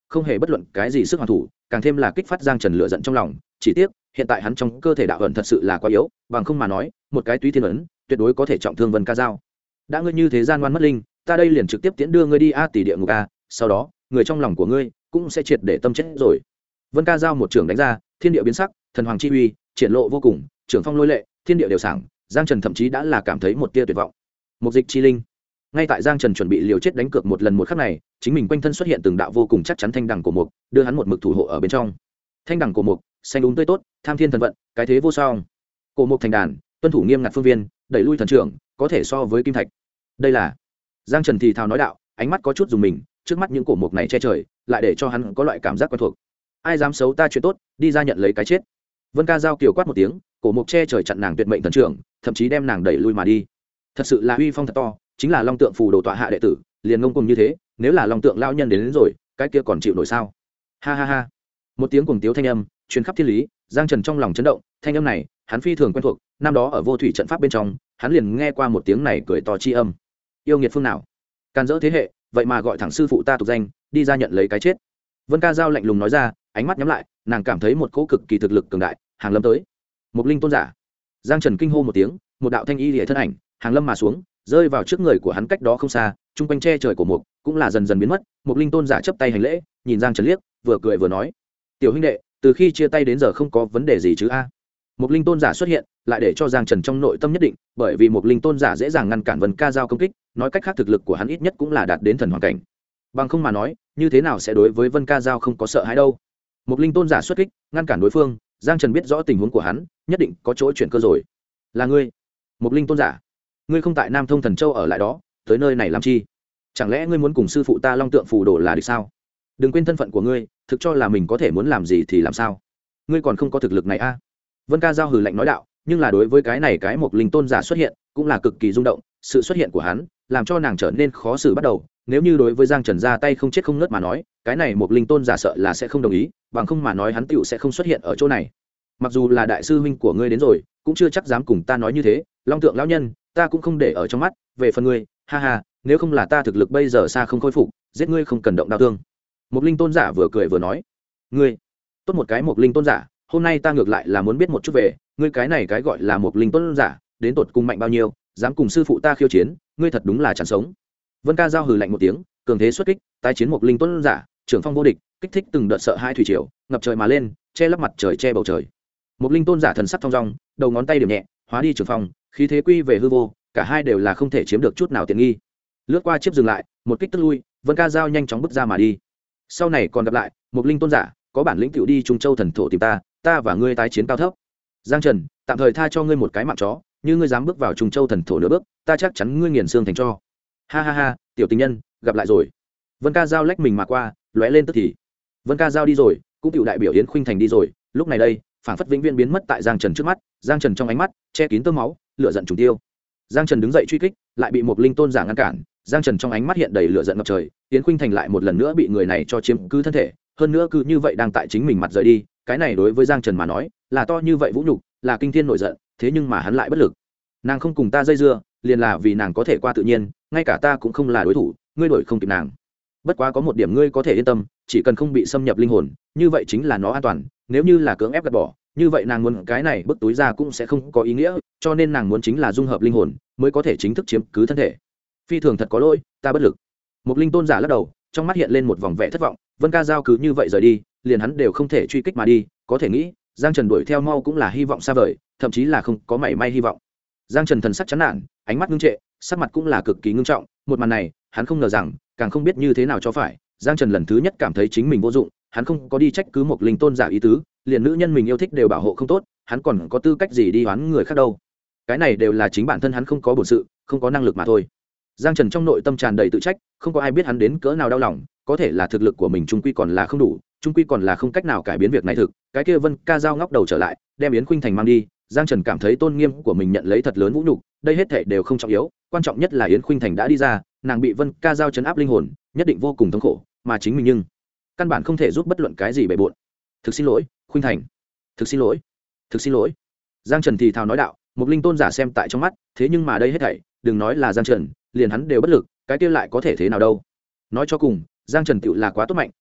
không hề bất luận cái gì sức hoàn thủ, càng thêm là kích phát Giang Trần lửa giận trong lòng. Chỉ tiếc hiện tại hắn trong cơ thể đạo ẩn thật sự là quá yếu, bằng không mà nói một cái túy thiên ấn tuyệt đối có thể trọng thương Vân Ca Dao. Đã ngươi như thế gian ngoan mất linh, ta đây liền trực tiếp tiễn đưa ngươi đi a tỷ địa ngục a, sau đó người trong lòng của ngươi cũng sẽ triệt để tâm chết rồi. Vân Ca Dao một trường đánh ra, thiên địa biến sắc, thần hoàng chi uy triển lộ vô cùng, trưởng phong lôi lệ, thiên địa đều sảng. Giang Trần thậm chí đã là cảm thấy một tia tuyệt vọng. Một dịch chi linh. Ngay tại Giang Trần chuẩn bị liều chết đánh cược một lần một khắc này, chính mình quanh thân xuất hiện từng đạo vô cùng chắc chắn thanh đằng cổ mục, đưa hắn một mực thủ hộ ở bên trong. Thanh đằng cổ mục, xanh đúng tươi tốt, tham thiên thần vận, cái thế vô song. Cổ mục thành đàn, tuân thủ nghiêm ngặt phương viên, đẩy lui thần trưởng, có thể so với kim thạch. Đây là Giang Trần thì thào nói đạo, ánh mắt có chút dùng mình, trước mắt những cổ mục này che trời, lại để cho hắn có loại cảm giác quen thuộc. Ai dám xấu ta chuyện tốt, đi ra nhận lấy cái chết. Vân Ca Dao kiều quát một tiếng, cổ mục che trời chặn nàng tuyệt mệnh thần trưởng, thậm chí đem nàng đẩy lui mà đi. Thật sự là uy phong thật to, chính là Long Tượng phù đồ tọa hạ đệ tử, liền ngông cuồng như thế, nếu là Long Tượng lão nhân đến rồi, cái kia còn chịu nổi sao? Ha ha ha. Một tiếng cuồng tiếu thanh âm truyền khắp thiên lý, Giang Trần trong lòng chấn động, thanh âm này, hắn phi thường quen thuộc, năm đó ở Vô Thủy trận pháp bên trong, hắn liền nghe qua một tiếng này cười to chi âm. Yêu nghiệt phương nào? Can dỡ thế hệ, vậy mà gọi thẳng sư phụ ta tục danh, đi ra nhận lấy cái chết. Vân Ca Dao lạnh lùng nói ra, ánh mắt nhắm lại, nàng cảm thấy một cỗ cực kỳ thực lực cường đại, hàng lâm tới. Một linh tôn giả. Giang Trần kinh hô một tiếng, một đạo thanh y liễu thân ảnh, hàng lâm mà xuống, rơi vào trước người của hắn cách đó không xa, trung quanh che trời của mục cũng là dần dần biến mất. Một linh tôn giả chấp tay hành lễ, nhìn Giang Trần liếc, vừa cười vừa nói: "Tiểu huynh đệ, từ khi chia tay đến giờ không có vấn đề gì chứ a?" Một linh tôn giả xuất hiện, lại để cho Giang Trần trong nội tâm nhất định, bởi vì một linh tôn giả dễ dàng ngăn cản Vân Ca Dao công kích, nói cách khác thực lực của hắn ít nhất cũng là đạt đến thần hoàng cảnh. Bằng không mà nói, như thế nào sẽ đối với Vân Ca Dao không có sợ hãi đâu. Một linh tôn giả xuất kích, ngăn cản đối phương, Giang Trần biết rõ tình huống của hắn, nhất định có chỗ chuyển cơ rồi. Là ngươi, một linh tôn giả, ngươi không tại Nam Thông Thần Châu ở lại đó, tới nơi này làm chi? Chẳng lẽ ngươi muốn cùng sư phụ ta Long Tượng phù đồ là địch sao? Đừng quên thân phận của ngươi, thực cho là mình có thể muốn làm gì thì làm sao? Ngươi còn không có thực lực này a? Vân Ca Dao hừ lạnh nói đạo, nhưng là đối với cái này cái một linh tôn giả xuất hiện, cũng là cực kỳ rung động, sự xuất hiện của hắn, làm cho nàng trở nên khó xử bắt đầu. Nếu như đối với Giang Trần ra tay không chết không nứt mà nói, cái này một linh tôn giả sợ là sẽ không đồng ý, bằng không mà nói hắn tựu sẽ không xuất hiện ở chỗ này. Mặc dù là đại sư huynh của ngươi đến rồi, cũng chưa chắc dám cùng ta nói như thế. Long Tượng lão nhân, ta cũng không để ở trong mắt. Về phần ngươi, ha ha, nếu không là ta thực lực bây giờ xa không khôi phục, giết ngươi không cần động đao thương. Một linh tôn giả vừa cười vừa nói, ngươi tốt một cái một linh tôn giả, hôm nay ta ngược lại là muốn biết một chút về ngươi cái này cái gọi là một linh tôn giả, đến tột cùng mạnh bao nhiêu, dám cùng sư phụ ta khiêu chiến, ngươi thật đúng là chẳng sống. Vân Ca Dao hừ lạnh một tiếng, cường thế xuất kích, tái chiến một linh tôn giả, trưởng phong vô địch, kích thích từng đợt sợ hai thủy triều, ngập trời mà lên, che lấp mặt trời che bầu trời. Một linh tôn giả thần sắc thong dong, đầu ngón tay điểm nhẹ, hóa đi trưởng phong, khí thế quy về hư vô, cả hai đều là không thể chiếm được chút nào tiện nghi. Lướt qua chiếc dừng lại, một kích tức lui, Vân Ca Dao nhanh chóng bước ra mà đi. Sau này còn gặp lại, một linh tôn giả, có bản lĩnh tiểu đi Trung Châu thần thổ tìm ta, ta và ngươi tái chiến cao thấp. Giang Trần, tạm thời tha cho ngươi một cái mạng chó, như ngươi dám bước vào Trung Châu thần thổ nửa bước, ta chắc chắn ngươi nghiền xương thành cho. Ha ha ha, tiểu tình nhân, gặp lại rồi. Vân Ca Dao lách mình mà qua, lóe lên tức thì. Vân Ca Dao đi rồi, cũng tiểu đại biểu Yến Khuynh Thành đi rồi, lúc này đây, phảng phất vĩnh viễn biến mất tại Giang Trần trước mắt. Giang Trần trong ánh mắt che kín tơ máu, lửa giận trùng tiêu. Giang Trần đứng dậy truy kích, lại bị một linh tôn giả ngăn cản. Giang Trần trong ánh mắt hiện đầy lửa giận ngập trời, Yến Khuynh Thành lại một lần nữa bị người này cho chiếm cứ thân thể, hơn nữa cứ như vậy đang tại chính mình mặt rời đi, cái này đối với Giang Trần mà nói, là to như vậy vũ nhục, là kinh thiên nổi giận, thế nhưng mà hắn lại bất lực. Nàng không cùng ta dây dưa, liền là vì nàng có thể qua tự nhiên, ngay cả ta cũng không là đối thủ, ngươi đuổi không kịp nàng. Bất quá có một điểm ngươi có thể yên tâm, chỉ cần không bị xâm nhập linh hồn, như vậy chính là nó an toàn, nếu như là cưỡng ép gạt bỏ, như vậy nàng muốn cái này bức túi ra cũng sẽ không có ý nghĩa, cho nên nàng muốn chính là dung hợp linh hồn, mới có thể chính thức chiếm cứ thân thể. Phi thường thật có lỗi, ta bất lực. Một linh tôn giả lắc đầu, trong mắt hiện lên một vòng vẻ thất vọng. Vân Ca Dao cứ như vậy rời đi, liền hắn đều không thể truy kích mà đi, có thể nghĩ Giang Trần đuổi theo mau cũng là hy vọng xa vời, thậm chí là không có mảy may hy vọng. Giang Trần thần sắc chán nản, ánh mắt ngưng trệ, sắc mặt cũng là cực kỳ ngưng trọng. Một màn này hắn không ngờ rằng, càng không biết như thế nào cho phải. Giang Trần lần thứ nhất cảm thấy chính mình vô dụng, hắn không có đi trách cứ một linh tôn giả ý tứ, liền nữ nhân mình yêu thích đều bảo hộ không tốt, hắn còn có tư cách gì đi oán người khác đâu. Cái này đều là chính bản thân hắn không có bổn sự, không có năng lực mà thôi. Giang Trần trong nội tâm tràn đầy tự trách, không có ai biết hắn đến cỡ nào đau lòng, có thể là thực lực của mình trung quy còn là không đủ, trung quy còn là không cách nào cải biến việc này thực. Cái kia Vân Ca Dao ngóc đầu trở lại, đem Yến Khuynh Thành mang đi, Giang Trần cảm thấy tôn nghiêm của mình nhận lấy thật lớn vũ nhục, đây hết thảy đều không trọng yếu, quan trọng nhất là Yến Khuynh Thành đã đi ra, nàng bị Vân Ca Dao trấn áp linh hồn, nhất định vô cùng thống khổ, mà chính mình nhưng căn bản không thể giúp bất luận cái gì bề bộn. Thực xin lỗi, Khuynh Thành. Thực xin lỗi. Thực xin lỗi. Giang Trần thì thào nói đạo, một linh tôn giả xem tại trong mắt, thế nhưng mà đây hết thảy, đừng nói là Giang Trần, liền hắn đều bất lực, cái kia lại có thể thế nào đâu. Nói cho cùng, Giang Trần tựu là quá tốt mạnh,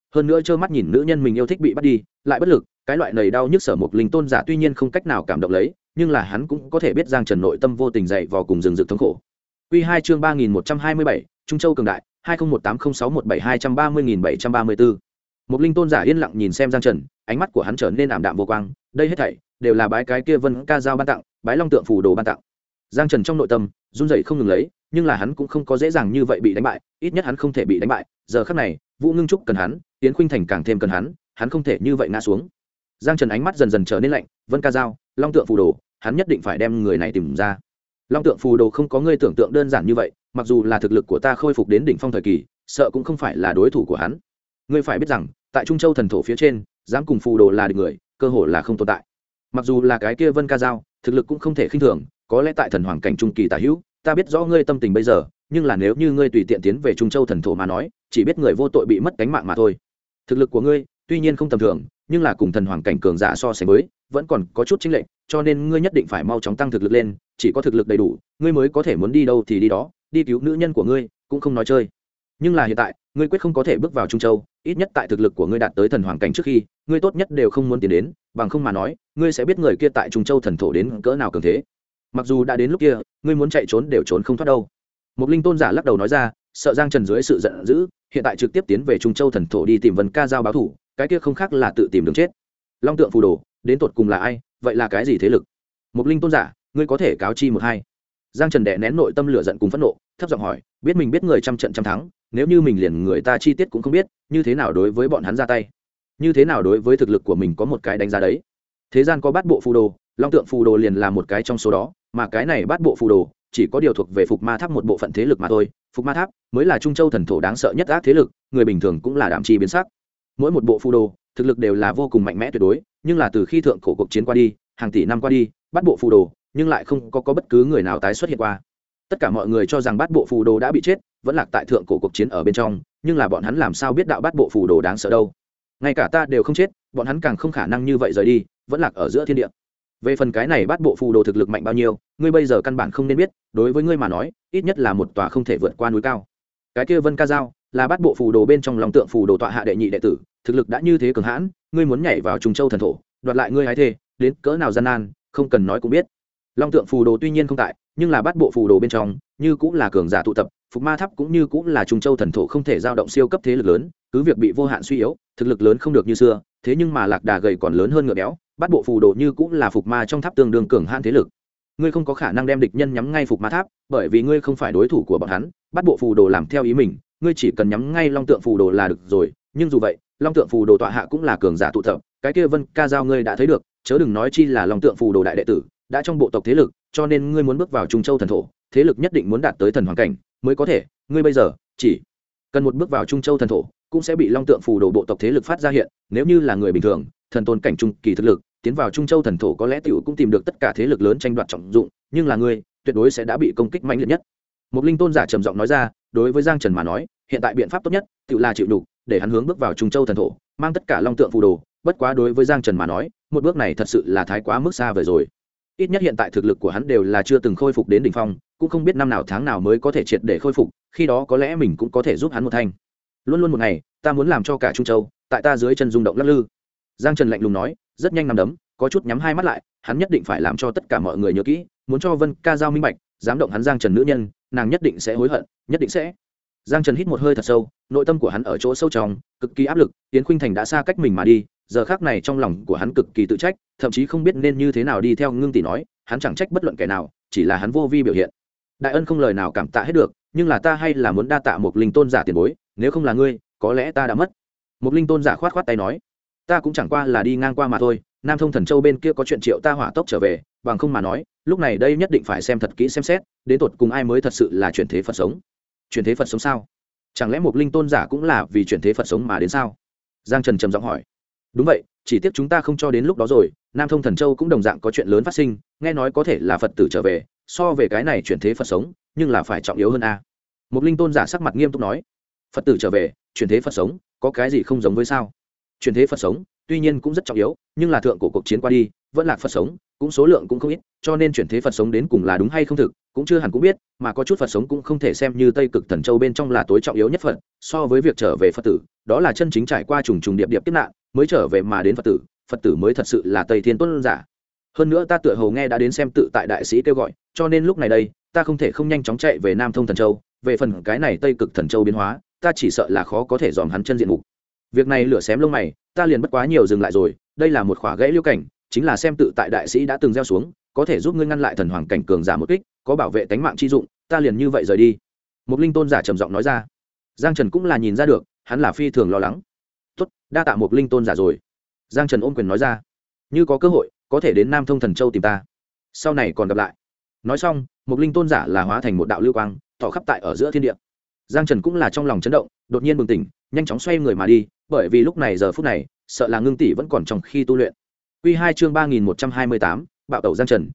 hơn nữa trơ mắt nhìn nữ nhân mình yêu thích bị bắt đi lại bất lực, cái loại nầy đau nhức sở Mục Linh tôn giả tuy nhiên không cách nào cảm động lấy, nhưng là hắn cũng có thể biết Giang Trần nội tâm vô tình dậy vào cùng rừng rực thống khổ. Quy 2 chương 3127, Trung Châu cường đại, 20180617230734. Mục Linh tôn giả yên lặng nhìn xem Giang Trần, ánh mắt của hắn trở nên ảm đạm vô quang, đây hết thảy đều là bái cái kia Vân Ca Dao ban tặng, bái Long Tượng phù đồ ban tặng. Giang Trần trong nội tâm run rẩy không ngừng lấy, nhưng là hắn cũng không có dễ dàng như vậy bị đánh bại, ít nhất hắn không thể bị đánh bại, giờ khắc này, Vũ Ngưng Trúc cần hắn, Tiến Khuynh Thành càng thêm cần hắn không thể như vậy ngã xuống. Giang Trần ánh mắt dần dần trở nên lạnh, Vân Ca Dao, Long Tượng phù đồ, hắn nhất định phải đem người này tìm ra. Long Tượng phù đồ không có ngươi tưởng tượng đơn giản như vậy, mặc dù là thực lực của ta khôi phục đến đỉnh phong thời kỳ, sợ cũng không phải là đối thủ của hắn. Ngươi phải biết rằng, tại Trung Châu thần thổ phía trên, dám cùng phù đồ là địch người, cơ hội là không tồn tại. Mặc dù là cái kia Vân Ca Dao, thực lực cũng không thể khinh thường, có lẽ tại thần hoàng cảnh trung kỳ tả hữu, ta biết rõ ngươi tâm tình bây giờ, nhưng là nếu như ngươi tùy tiện tiến về Trung Châu thần thổ mà nói, chỉ biết người vô tội bị mất cánh mạng mà thôi. Thực lực của ngươi tuy nhiên không tầm thường, nhưng là cùng thần hoàng cảnh cường giả so sánh với, vẫn còn có chút chênh lệch, cho nên ngươi nhất định phải mau chóng tăng thực lực lên, chỉ có thực lực đầy đủ, ngươi mới có thể muốn đi đâu thì đi đó, đi cứu nữ nhân của ngươi, cũng không nói chơi. Nhưng là hiện tại, ngươi quyết không có thể bước vào Trung Châu, ít nhất tại thực lực của ngươi đạt tới thần hoàng cảnh trước khi, ngươi tốt nhất đều không muốn tiến đến, bằng không mà nói, ngươi sẽ biết người kia tại Trung Châu thần thổ đến cỡ nào cường thế. Mặc dù đã đến lúc kia, ngươi muốn chạy trốn đều trốn không thoát đâu. Mục Linh tôn giả lắc đầu nói ra, sợ Giang Trần dưới sự giận dữ, hiện tại trực tiếp tiến về Trung Châu thần thổ đi tìm Vân Ca Dao báo thù, cái kia không khác là tự tìm đường chết. Long Tượng phù đồ, đến tột cùng là ai, vậy là cái gì thế lực? Mục Linh tôn giả, ngươi có thể cáo chi một hai. Giang Trần đè nén nội tâm lửa giận cùng phẫn nộ, thấp giọng hỏi, biết mình biết người trăm trận trăm thắng, nếu như mình liền người ta chi tiết cũng không biết, như thế nào đối với bọn hắn ra tay, như thế nào đối với thực lực của mình có một cái đánh giá đấy. Thế gian có bát bộ phù đồ, Long Tượng phù đồ liền là một cái trong số đó, mà cái này bát bộ phù đồ chỉ có điều thuộc về Phục Ma Tháp một bộ phận thế lực mà thôi. Phục Ma Tháp mới là Trung Châu thần thổ đáng sợ nhất ác thế lực, người bình thường cũng là đảm chi biến sắc. Mỗi một bộ phù đồ thực lực đều là vô cùng mạnh mẽ tuyệt đối, nhưng là từ khi thượng cổ cuộc chiến qua đi, hàng tỷ năm qua đi, bát bộ phù đồ nhưng lại không có bất cứ người nào tái xuất hiện qua. Tất cả mọi người cho rằng bát bộ phù đồ đã bị chết, vẫn lạc tại thượng cổ cuộc chiến ở bên trong, nhưng là bọn hắn làm sao biết đạo bát bộ phù đồ đáng sợ đâu? Ngay cả ta đều không chết, bọn hắn càng không khả năng như vậy rời đi, vẫn lạc ở giữa thiên địa. Về phần cái này bát bộ phù đồ thực lực mạnh bao nhiêu, ngươi bây giờ căn bản không nên biết, đối với ngươi mà nói, ít nhất là một tòa không thể vượt qua núi cao. Cái kia Vân Ca Dao là bát bộ phù đồ bên trong Long Tượng phù đồ tọa hạ đệ nhị đệ tử, thực lực đã như thế cường hãn, ngươi muốn nhảy vào Trung Châu thần thổ, đoạt lại ngươi hái thề, đến cỡ nào gian nan, không cần nói cũng biết. Long Tượng phù đồ tuy nhiên không tại, nhưng là bát bộ phù đồ bên trong, như cũng là cường giả tụ tập, Phục Ma Tháp cũng như cũng là Trung Châu thần thổ không thể dao động siêu cấp thế lực lớn, cứ việc bị vô hạn suy yếu, thực lực lớn không được như xưa, thế nhưng mà lạc đà gầy còn lớn hơn ngựa béo, bát bộ phù đồ như cũng là Phục Ma trong tháp tương đương cường hãn thế lực. Ngươi không có khả năng đem địch nhân nhắm ngay Phục Ma Tháp, bởi vì ngươi không phải đối thủ của bọn hắn, bát bộ phù đồ làm theo ý mình, ngươi chỉ cần nhắm ngay Long Tượng phù đồ là được rồi, nhưng dù vậy, Long Tượng phù đồ tọa hạ cũng là cường giả tụ tập, cái kia Vân Ca Dao ngươi đã thấy được, chớ đừng nói chi là Long Tượng phù đồ đại đệ tử, đã trong bộ tộc thế lực, cho nên ngươi muốn bước vào Trung Châu thần thổ, thế lực nhất định muốn đạt tới thần hoàng cảnh mới có thể, ngươi bây giờ chỉ cần một bước vào Trung Châu thần thổ, cũng sẽ bị Long Tượng phù đồ bộ tộc thế lực phát ra hiện, nếu như là người bình thường, thần tôn cảnh trung kỳ thực lực, tiến vào Trung Châu thần thổ có lẽ tiểu cũng tìm được tất cả thế lực lớn tranh đoạt trọng dụng, nhưng là ngươi, tuyệt đối sẽ đã bị công kích mạnh liệt nhất. Một linh tôn giả trầm giọng nói ra, đối với Giang Trần mà nói, hiện tại biện pháp tốt nhất, tiểu là chịu nhục, để hắn hướng bước vào Trung Châu thần thổ, mang tất cả Long Tượng phù đồ, bất quá đối với Giang Trần mà nói, một bước này thật sự là thái quá mức xa vời rồi. Ít nhất hiện tại thực lực của hắn đều là chưa từng khôi phục đến đỉnh phong, cũng không biết năm nào tháng nào mới có thể triệt để khôi phục, khi đó có lẽ mình cũng có thể giúp hắn một thành. Luôn luôn một ngày, ta muốn làm cho cả Trung Châu, tại ta dưới chân rung động lắc lư. Giang Trần lạnh lùng nói, rất nhanh nằm đấm, có chút nhắm hai mắt lại, hắn nhất định phải làm cho tất cả mọi người nhớ kỹ, muốn cho Vân Ca Dao minh bạch, dám động hắn Giang Trần nữ nhân, nàng nhất định sẽ hối hận, nhất định sẽ. Giang Trần hít một hơi thật sâu, nội tâm của hắn ở chỗ sâu trong, cực kỳ áp lực, Yến Khuynh Thành đã xa cách mình mà đi, giờ khắc này trong lòng của hắn cực kỳ tự trách, thậm chí không biết nên như thế nào đi theo Ngưng tỷ nói, hắn chẳng trách bất luận kẻ nào, chỉ là hắn vô vi biểu hiện. Đại ân không lời nào cảm tạ hết được, nhưng là ta hay là muốn đa tạ một linh tôn giả tiền bối, nếu không là ngươi, có lẽ ta đã mất. Một linh tôn giả khoát khoát tay nói, ta cũng chẳng qua là đi ngang qua mà thôi, Nam Thông Thần Châu bên kia có chuyện triệu ta hỏa tốc trở về, bằng không mà nói, lúc này đây nhất định phải xem thật kỹ xem xét, đến tột cùng ai mới thật sự là chuyển thế Phật sống. Chuyển thế Phật sống sao? Chẳng lẽ một linh tôn giả cũng là vì chuyển thế Phật sống mà đến sao? Giang Trần trầm giọng hỏi. Đúng vậy, chỉ tiếc chúng ta không cho đến lúc đó rồi, Nam Thông Thần Châu cũng đồng dạng có chuyện lớn phát sinh, nghe nói có thể là Phật tử trở về, so về cái này chuyển thế Phật sống, nhưng là phải trọng yếu hơn a. Một linh tôn giả sắc mặt nghiêm túc nói, Phật tử trở về, chuyển thế Phật sống, có cái gì không giống với sao? Chuyển thế Phật sống, tuy nhiên cũng rất trọng yếu, nhưng là thượng cổ cuộc chiến qua đi, vẫn là Phật sống, cũng số lượng cũng không ít, cho nên chuyển thế Phật sống đến cùng là đúng hay không thực, cũng chưa hẳn cũng biết, mà có chút Phật sống cũng không thể xem như Tây Cực Thần Châu bên trong là tối trọng yếu nhất Phật, so với việc trở về Phật tử, đó là chân chính trải qua trùng trùng điệp điệp kiếp nạn, mới trở về mà đến Phật tử mới thật sự là Tây Thiên Tôn giả. Hơn nữa ta tựa hồ nghe đã đến xem tự tại đại sĩ kêu gọi, cho nên lúc này đây, ta không thể không nhanh chóng chạy về Nam Thông Thần Châu, về phần cái này Tây Cực Thần Châu biến hóa, ta chỉ sợ là khó có thể dòm hắn chân diện mục. Việc này lửa xém lông mày, ta liền bất quá nhiều dừng lại rồi, đây là một khỏa gãy liêu cảnh, chính là xem tự tại đại sĩ đã từng gieo xuống, có thể giúp ngươi ngăn lại thần hoàng cảnh cường giả một kích, có bảo vệ tánh mạng chi dụng, ta liền như vậy rời đi. Một linh tôn giả trầm giọng nói ra. Giang Trần cũng là nhìn ra được, hắn là phi thường lo lắng. Tốt, đa tạ một linh tôn giả rồi. Giang Trần ôm quyền nói ra, như có cơ hội, có thể đến Nam Thông Thần Châu tìm ta, sau này còn gặp lại. Nói xong, một linh tôn giả là hóa thành một đạo lưu quang, tỏ khắp tại ở giữa thiên địa. Giang Trần cũng là trong lòng chấn động, đột nhiên bừng tỉnh, nhanh chóng xoay người mà đi, bởi vì lúc này giờ phút này, sợ là Ngưng tỷ vẫn còn trong khi tu luyện. Quy 2 chương 3128, bạo tẩu Giang Trần,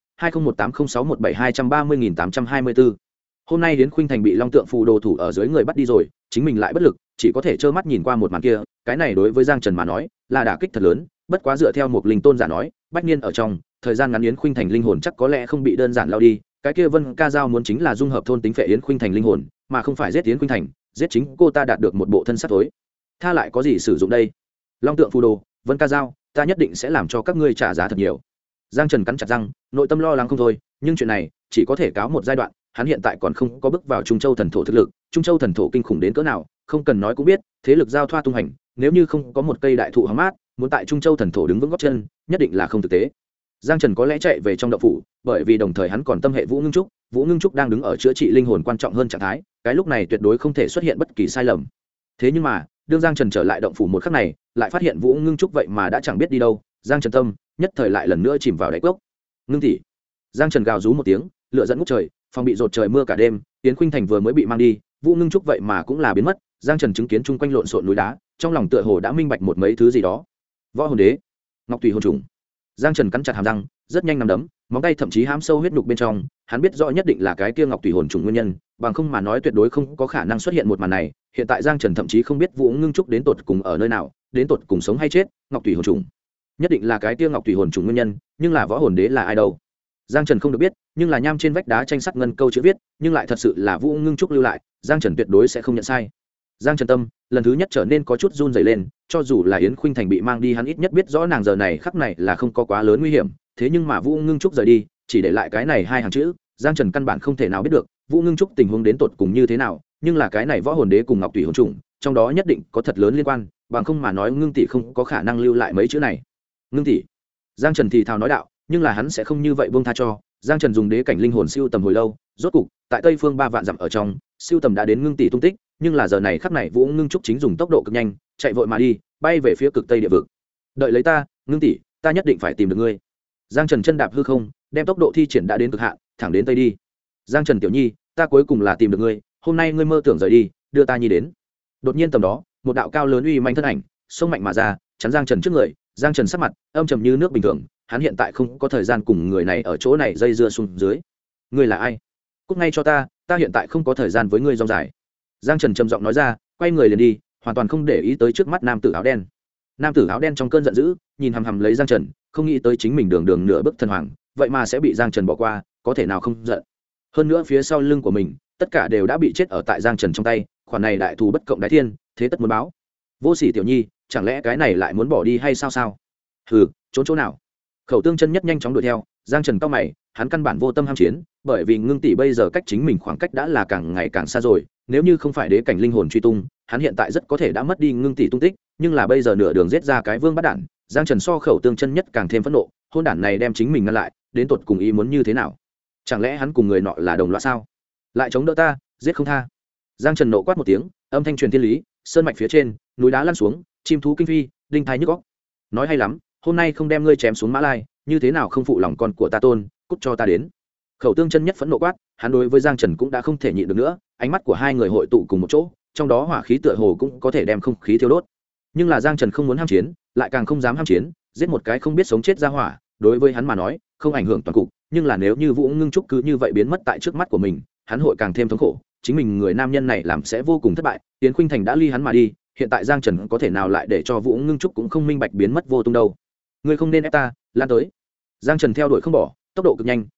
20180617230824. Hôm nay đến Khuynh Thành bị Long Tượng Phù đồ thủ ở dưới người bắt đi rồi, chính mình lại bất lực, chỉ có thể trơ mắt nhìn qua một màn kia, cái này đối với Giang Trần mà nói, là đả kích thật lớn, bất quá dựa theo một linh tôn giả nói, bách niên ở trong, thời gian ngắn Yến Khuynh Thành linh hồn chắc có lẽ không bị đơn giản lao đi, cái kia Vân Ca Giao muốn chính là dung hợp thôn tính phệ Yến Khuynh Thành linh hồn, mà không phải giết Yến Khuynh Thành, giết chính cô ta đạt được một bộ thân xác tối. Tha lại có gì sử dụng đây? Long Tượng Phù đồ, Vân Ca Giao, ta nhất định sẽ làm cho các ngươi trả giá thật nhiều. Giang Trần cắn chặt răng, nội tâm lo lắng không thôi, nhưng chuyện này chỉ có thể cáo một giai đoạn, hắn hiện tại còn không có bước vào Trung Châu thần thổ thực lực, Trung Châu thần thổ kinh khủng đến cỡ nào, không cần nói cũng biết, thế lực giao thoa tung hành, nếu như không có một cây đại thụ hóng mát, muốn tại Trung Châu thần thổ đứng vững gót chân, nhất định là không thực tế. Giang Trần có lẽ chạy về trong động phủ, bởi vì đồng thời hắn còn tâm hệ Vũ Ngưng Trúc đang đứng ở chữa trị linh hồn quan trọng hơn trạng thái, cái lúc này tuyệt đối không thể xuất hiện bất kỳ sai lầm. Thế nhưng mà, đương Giang Trần trở lại động phủ một khắc này, lại phát hiện Vũ Ngưng Trúc vậy mà đã chẳng biết đi đâu, Giang Trần tâm nhất thời lại lần nữa chìm vào đáy cốc. Ngưng tỷ. Giang Trần gào rú một tiếng, lửa dẫn ngút trời, phòng bị rột trời mưa cả đêm, Yến Khuynh Thành vừa mới bị mang đi, Vũ Ngưng Trúc vậy mà cũng là biến mất, Giang Trần chứng kiến chung quanh lộn xộn núi đá, trong lòng tựa hồ đã minh bạch một mấy thứ gì đó. Võ hồn đế, Ngọc Tùy hồn trùng. Giang Trần cắn chặt hàm răng, rất nhanh nắm đấm, móng tay thậm chí hãm sâu huyết nhục bên trong, hắn biết rõ nhất định là cái kia Ngọc Tùy hồn trùng nguyên nhân, bằng không mà nói tuyệt đối không có khả năng xuất hiện một màn này. Hiện tại Giang Trần thậm chí không biết Vũ Ngưng Trúc đến tột cùng ở nơi nào, đến tột cùng sống hay chết, Ngọc Tùy hồn trùng. Nhất định là cái kia Ngọc Tùy hồn trùng nguyên nhân, nhưng là võ hồn đế là ai đâu? Giang Trần không được biết, nhưng là nham trên vách đá tranh sắc ngân câu chữ viết, nhưng lại thật sự là Vũ Ngưng Trúc lưu lại, Giang Trần tuyệt đối sẽ không nhận sai. Giang Trần tâm lần thứ nhất trở nên có chút run rẩy lên, cho dù là Yến Khuynh Thành bị mang đi hắn ít nhất biết rõ nàng giờ này khắc này là không có quá lớn nguy hiểm, thế nhưng mà Vũ Ngưng Trúc rời đi, chỉ để lại cái này hai hàng chữ, Giang Trần căn bản không thể nào biết được Vũ Ngưng Trúc tình huống đến tột cùng như thế nào, nhưng là cái này võ hồn đế cùng Ngọc Tùy hồn trùng, trong đó nhất định có thật lớn liên quan, bằng không mà nói Ngưng tỷ không có khả năng lưu lại mấy chữ này. Ngưng tỷ. Giang Trần thì thào nói đạo, nhưng là hắn sẽ không như vậy buông tha cho. Giang Trần dùng đế cảnh linh hồn siêu tầm hồi lâu, rốt cục tại Tây Phương 3 vạn dặm ở trong, siêu tầm đã đến Ngưng tỷ tung tích, nhưng là giờ này khắc này Vũ Ngưng Trúc chính dùng tốc độ cực nhanh, chạy vội mà đi, bay về phía cực Tây địa vực. Đợi lấy ta, Ngưng tỷ, ta nhất định phải tìm được ngươi. Giang Trần chân đạp hư không, đem tốc độ thi triển đã đến cực hạn, thẳng đến Tây đi. Giang Trần tiểu nhi, ta cuối cùng là tìm được ngươi, hôm nay ngươi mơ tưởng rời đi, đưa ta nhi đến. Đột nhiên tầm đó, một đạo cao lớn uy manh thân ảnh, xông mạnh mà ra, chắn Giang Trần trước người. Giang Trần sắc mặt âm trầm như nước bình thường, hắn hiện tại không có thời gian cùng người này ở chỗ này dây dưa xuống dưới. Ngươi là ai? Cút ngay cho ta, ta hiện tại không có thời gian với ngươi rong dài. Giang Trần trầm giọng nói ra, quay người liền đi, hoàn toàn không để ý tới trước mắt nam tử áo đen. Nam tử áo đen trong cơn giận dữ, nhìn hằm hằm lấy Giang Trần, không nghĩ tới chính mình đường đường nửa bước thần hoàng, vậy mà sẽ bị Giang Trần bỏ qua, có thể nào không giận. Hơn nữa phía sau lưng của mình, tất cả đều đã bị chết ở tại Giang Trần trong tay, khoản này đại thù bất cộng đái thiên, thế tất muốn báo. Vô sỉ tiểu nhi, chẳng lẽ cái này lại muốn bỏ đi hay sao sao? Hừ, trốn chỗ nào? Khẩu Tương Chân nhất nhanh chóng đuổi theo, Giang Trần cao mày, hắn căn bản vô tâm ham chiến, bởi vì Ngưng tỷ bây giờ cách chính mình khoảng cách đã là càng ngày càng xa rồi, nếu như không phải đế cảnh linh hồn truy tung, hắn hiện tại rất có thể đã mất đi Ngưng tỷ tung tích, nhưng là bây giờ nửa đường giết ra cái vương bắt đản, Giang Trần so Khẩu Tương Chân nhất càng thêm phẫn nộ, hôn đản này đem chính mình ngăn lại, đến tột cùng ý muốn như thế nào? Chẳng lẽ hắn cùng người nọ là đồng loại sao? Lại chống đỡ ta, giết không tha. Giang Trần nộ quát một tiếng, âm thanh truyền thiên lý, sơn mạch phía trên, núi đá lăn xuống, chim thú kinh phi, đinh thái nhức óc. Nói hay lắm, hôm nay không đem ngươi chém xuống Mã Lai, như thế nào không phụ lòng con của ta tôn, cút cho ta đến. Khẩu Tương Chân nhất phẫn nộ quát, hắn đối với Giang Trần cũng đã không thể nhịn được nữa, ánh mắt của hai người hội tụ cùng một chỗ, trong đó hỏa khí tựa hồ cũng có thể đem không khí thiêu đốt. Nhưng là Giang Trần không muốn ham chiến, lại càng không dám ham chiến, giết một cái không biết sống chết ra hỏa, đối với hắn mà nói, không ảnh hưởng toàn cục, nhưng là nếu như Vũ Ngưng Trúc cứ như vậy biến mất tại trước mắt của mình, hắn hội càng thêm thống khổ, chính mình người nam nhân này làm sẽ vô cùng thất bại. Yến Khuynh Thành đã ly hắn mà đi, hiện tại Giang Trần có thể nào lại để cho Vũ Ngưng Trúc cũng không minh bạch biến mất vô tung đâu. Ngươi không nên ép ta, lan tới. Giang Trần theo đuổi không bỏ, tốc độ cực nhanh,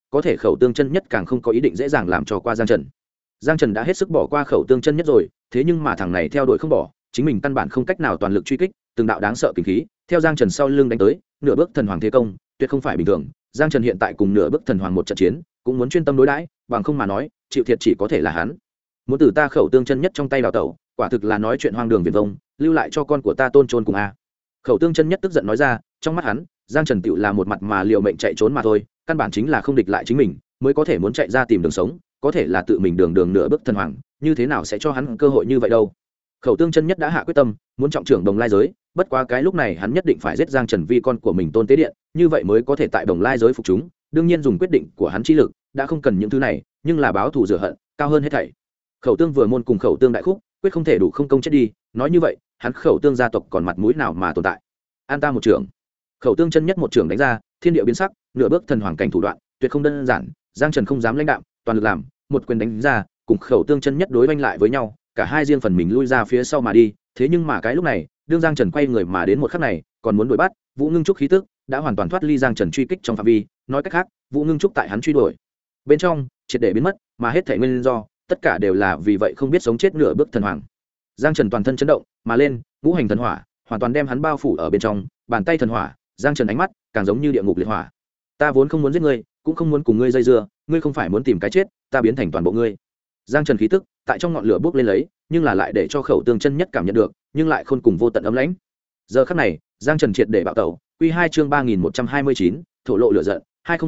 có thể khẩu tương chân nhất càng không có ý định dễ dàng làm cho qua Giang Trần đã hết sức bỏ qua khẩu tương chân nhất rồi, thế nhưng mà thằng này theo đuổi không bỏ, chính mình căn bản không cách nào toàn lực truy kích, từng đạo đáng sợ kinh khí theo Giang Trần sau lưng đánh tới, nửa bước thần hoàng thế công, tuyệt không phải bình thường. Giang Trần hiện tại cùng nửa bước thần hoàng một trận chiến, cũng muốn chuyên tâm đối đãi, bằng không mà nói, chịu thiệt chỉ có thể là hắn. Muốn từ ta khẩu tương chân nhất trong tay đào tẩu, quả thực là nói chuyện hoang đường viển vông, lưu lại cho con của ta tôn trôn cùng a. Khẩu tương chân nhất tức giận nói ra, trong mắt hắn, Giang Trần tựu là một mặt mà liều mệnh chạy trốn mà thôi, căn bản chính là không địch lại chính mình, mới có thể muốn chạy ra tìm đường sống, có thể là tự mình đường nửa bước thần hoàng, như thế nào sẽ cho hắn cơ hội như vậy đâu. Khẩu tương chân nhất đã hạ quyết tâm, muốn trọng trưởng Đồng Lai giới, bất quá cái lúc này hắn nhất định phải giết Giang Trần vi con của mình Tôn Tế Điện, như vậy mới có thể tại Đồng Lai giới phục chúng, đương nhiên dùng quyết định của hắn chi lực, đã không cần những thứ này, nhưng là báo thù rửa hận, cao hơn hết thảy. Khẩu tương vừa môn cùng khẩu tương đại khúc, quyết không thể đủ không công chết đi, nói như vậy, hắn khẩu tương gia tộc còn mặt mũi nào mà tồn tại. An ta một trưởng. Khẩu tương chân nhất một trưởng đánh ra, thiên địa biến sắc, nửa bước thần hoàng cảnh thủ đoạn, tuyệt không đơn giản, Giang Trần không dám lãnh đạm, toàn lực làm, một quyền đánh ra, cùng khẩu tương chân nhất đối oanh lại với nhau, cả hai riêng phần mình lui ra phía sau mà đi, thế nhưng mà cái lúc này, đương Giang Trần quay người mà đến một khắc này, còn muốn đuổi bắt, Vũ Ngưng Trúc khí tức đã hoàn toàn thoát ly Giang Trần truy kích trong phạm vi, nói cách khác, Vũ Ngưng Trúc tại hắn truy đuổi bên trong, triệt để biến mất, mà hết thảy nguyên do, tất cả đều là vì vậy không biết sống chết nửa bước thần hoàng. Giang Trần toàn thân chấn động, mà lên, ngũ hành thần hỏa, hoàn toàn đem hắn bao phủ ở bên trong, bàn tay thần hỏa, Giang Trần ánh mắt càng giống như địa ngục liệt hỏa. Ta vốn không muốn giết ngươi, cũng không muốn cùng ngươi dây dưa, ngươi không phải muốn tìm cái chết, ta biến thành toàn bộ ngươi. Giang Trần khí tức tại trong ngọn lửa bốc lên lấy, nhưng là lại để cho khẩu tương chân nhất cảm nhận được, nhưng lại khôn cùng vô tận ấm lãnh. Giờ khắc này, Giang Trần triệt để bạo tẩu, quy 2 chương 3129, thổ lộ lửa giận,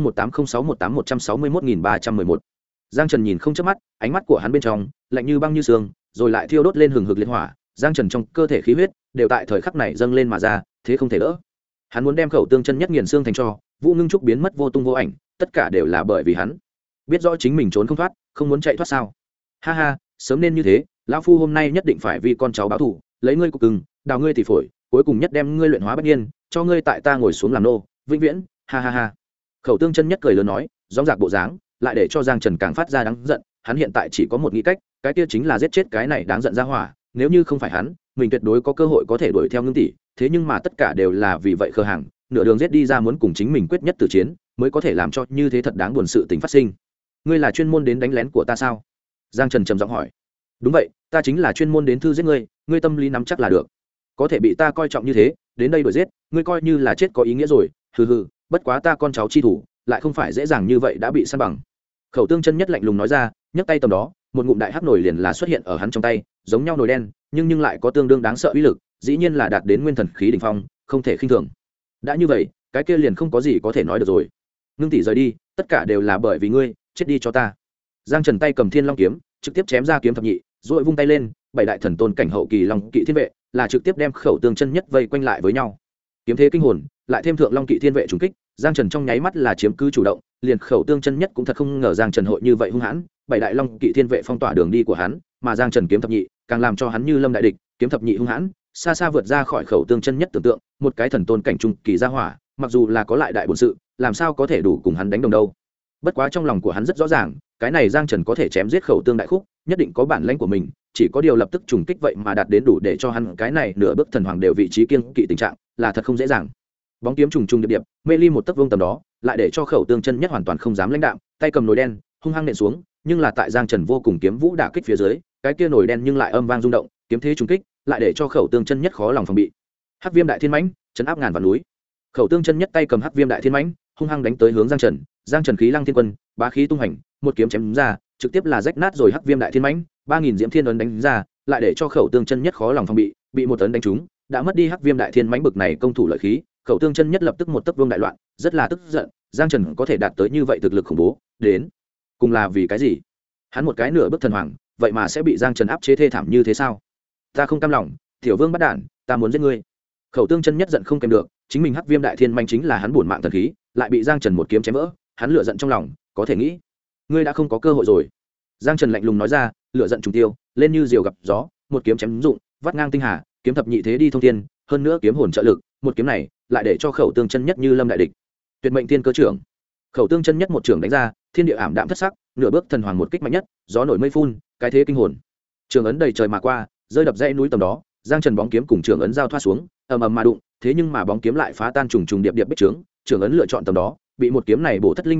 20180618161311. Giang Trần nhìn không chớp mắt, ánh mắt của hắn bên trong lạnh như băng như sương, rồi lại thiêu đốt lên hừng hực liệt hỏa, Giang Trần trong cơ thể khí huyết đều tại thời khắc này dâng lên mà ra, thế không thể đỡ. Hắn muốn đem khẩu tương chân nhất nghiền xương thành tro, Vũ Ngưng Trúc biến mất vô tung vô ảnh, tất cả đều là bởi vì hắn biết rõ chính mình trốn không thoát, không muốn chạy thoát sao? Ha ha, sớm nên như thế, lão phu hôm nay nhất định phải vì con cháu báo thù, lấy ngươi cục cưng, đào ngươi thì phổi, cuối cùng nhất đem ngươi luyện hóa bất nhiên, cho ngươi tại ta ngồi xuống làm nô, vĩnh viễn. Ha ha ha. Khẩu tương chân nhất cười lớn nói, rõ ràng bộ dáng, lại để cho Giang Trần càng phát ra đáng giận, hắn hiện tại chỉ có một nghĩ cách, cái kia chính là giết chết cái này đáng giận ra hỏa, nếu như không phải hắn, mình tuyệt đối có cơ hội có thể đuổi theo Ngưng tỷ, thế nhưng mà tất cả đều là vì vậy khờ hàng, nửa đường giết đi ra muốn cùng chính mình quyết nhất tử chiến, mới có thể làm cho như thế thật đáng buồn sự tình phát sinh. Ngươi là chuyên môn đến đánh lén của ta sao? Giang Trần trầm giọng hỏi. Đúng vậy, ta chính là chuyên môn đến thư giết ngươi, ngươi tâm lý nắm chắc là được. Có thể bị ta coi trọng như thế, đến đây đuổi giết, ngươi coi như là chết có ý nghĩa rồi, hừ hừ, bất quá ta con cháu chi thủ, lại không phải dễ dàng như vậy đã bị săn bằng. Khẩu tương chân nhất lạnh lùng nói ra, nhấc tay tầm đó, một ngụm đại hắc nổi liền là xuất hiện ở hắn trong tay, giống nhau nồi đen, nhưng lại có tương đương đáng sợ uy lực, dĩ nhiên là đạt đến nguyên thần khí đỉnh phong, không thể khinh thường. Đã như vậy, cái kia liền không có gì có thể nói được rồi. Ngưng tỷ rời đi, tất cả đều là bởi vì ngươi, chết đi cho ta. Giang Trần tay cầm Thiên Long kiếm, trực tiếp chém ra kiếm thập nhị, rồi vung tay lên, bảy đại thần tôn cảnh hậu kỳ long kỵ thiên vệ, là trực tiếp đem khẩu tương chân nhất vây quanh lại với nhau. Kiếm thế kinh hồn, lại thêm thượng long kỵ thiên vệ trùng kích, Giang Trần trong nháy mắt là chiếm cứ chủ động, liền khẩu tương chân nhất cũng thật không ngờ Giang Trần hội như vậy hung hãn, bảy đại long kỵ thiên vệ phong tỏa đường đi của hắn, mà Giang Trần kiếm thập nhị càng làm cho hắn như lâm đại địch, kiếm thập nhị hung hãn, xa xa vượt ra khỏi khẩu tương chân nhất tưởng tượng, một cái thần tôn cảnh trung kỳ gia hỏa, mặc dù là có lại đại bổn sự, làm sao có thể đủ cùng hắn đánh đồng đâu. Bất quá trong lòng của hắn rất rõ ràng, cái này Giang Trần có thể chém giết khẩu tương đại khúc, nhất định có bản lĩnh của mình, chỉ có điều lập tức trùng kích vậy mà đạt đến đủ để cho hắn cái này nửa bước thần hoàng đều vị trí kiêng kỵ tình trạng, là thật không dễ dàng. Bóng kiếm trùng trùng điệp điệp, mê ly một tấc vuông tầm đó, lại để cho khẩu tương chân nhất hoàn toàn không dám lãnh đạm, tay cầm nồi đen, hung hăng nện xuống, nhưng là tại Giang Trần vô cùng kiếm vũ đả kích phía dưới, cái kia nồi đen nhưng lại âm vang rung động, kiếm thế trùng kích, lại để cho khẩu tương chân nhất khó lòng phòng bị. Hắc Viêm Đại Thiên Mãnh, chấn áp ngàn vạn núi. Khẩu tương chân nhất tay cầm Hắc Viêm Đại Thiên Mãnh, hung hăng đánh tới hướng Giang Trần, Giang Trần khí lăng thiên quân, bá khí tung hành, một kiếm chém ra, trực tiếp là rách nát rồi Hắc Viêm Đại Thiên Mãnh, 3000 diễm thiên ấn đánh ra, lại để cho khẩu tương chân nhất khó lòng phòng bị một ấn đánh trúng, đã mất đi Hắc Viêm Đại Thiên Mãnh bực này công thủ lợi khí, khẩu tương chân nhất lập tức một tấc vương đại loạn, rất là tức giận, Giang Trần có thể đạt tới như vậy thực lực khủng bố, đến cùng là vì cái gì? Hắn một cái nửa bước thần hoàng, vậy mà sẽ bị Giang Trần áp chế thê thảm như thế sao? Ta không cam lòng, tiểu vương bắt đản, ta muốn giết ngươi. Khẩu tương chân nhất giận không kèm được, chính mình Hắc Viêm Đại Thiên Mãnh chính là hắn bổn mạng thần khí, lại bị Giang Trần một kiếm chém vỡ, hắn lửa giận trong lòng, có thể nghĩ, ngươi đã không có cơ hội rồi. Giang Trần lạnh lùng nói ra, lửa giận trùng tiêu, lên như diều gặp gió, một kiếm chém dụng, vắt ngang tinh hà, kiếm thập nhị thế đi thông thiên, hơn nữa kiếm hồn trợ lực, một kiếm này lại để cho khẩu tương chân nhất như lâm đại địch. Tuyệt mệnh thiên cơ trưởng. Khẩu tương chân nhất một trưởng đánh ra, thiên địa ảm đạm thất sắc, nửa bước thần hoàng một kích mạnh nhất, gió nổi mây phun, cái thế kinh hồn. Trường ấn đầy trời mà qua, rơi đập dãy núi tầm đó, Giang Trần bóng kiếm cùng trường ấn giao thoa xuống, ầm ầm mà đụng, thế nhưng mà bóng kiếm lại phá tan trùng trùng điệp điệp bích trướng, trường ấn lựa chọn tầm đó, bị một kiếm này bổ thất linh bắt lạc,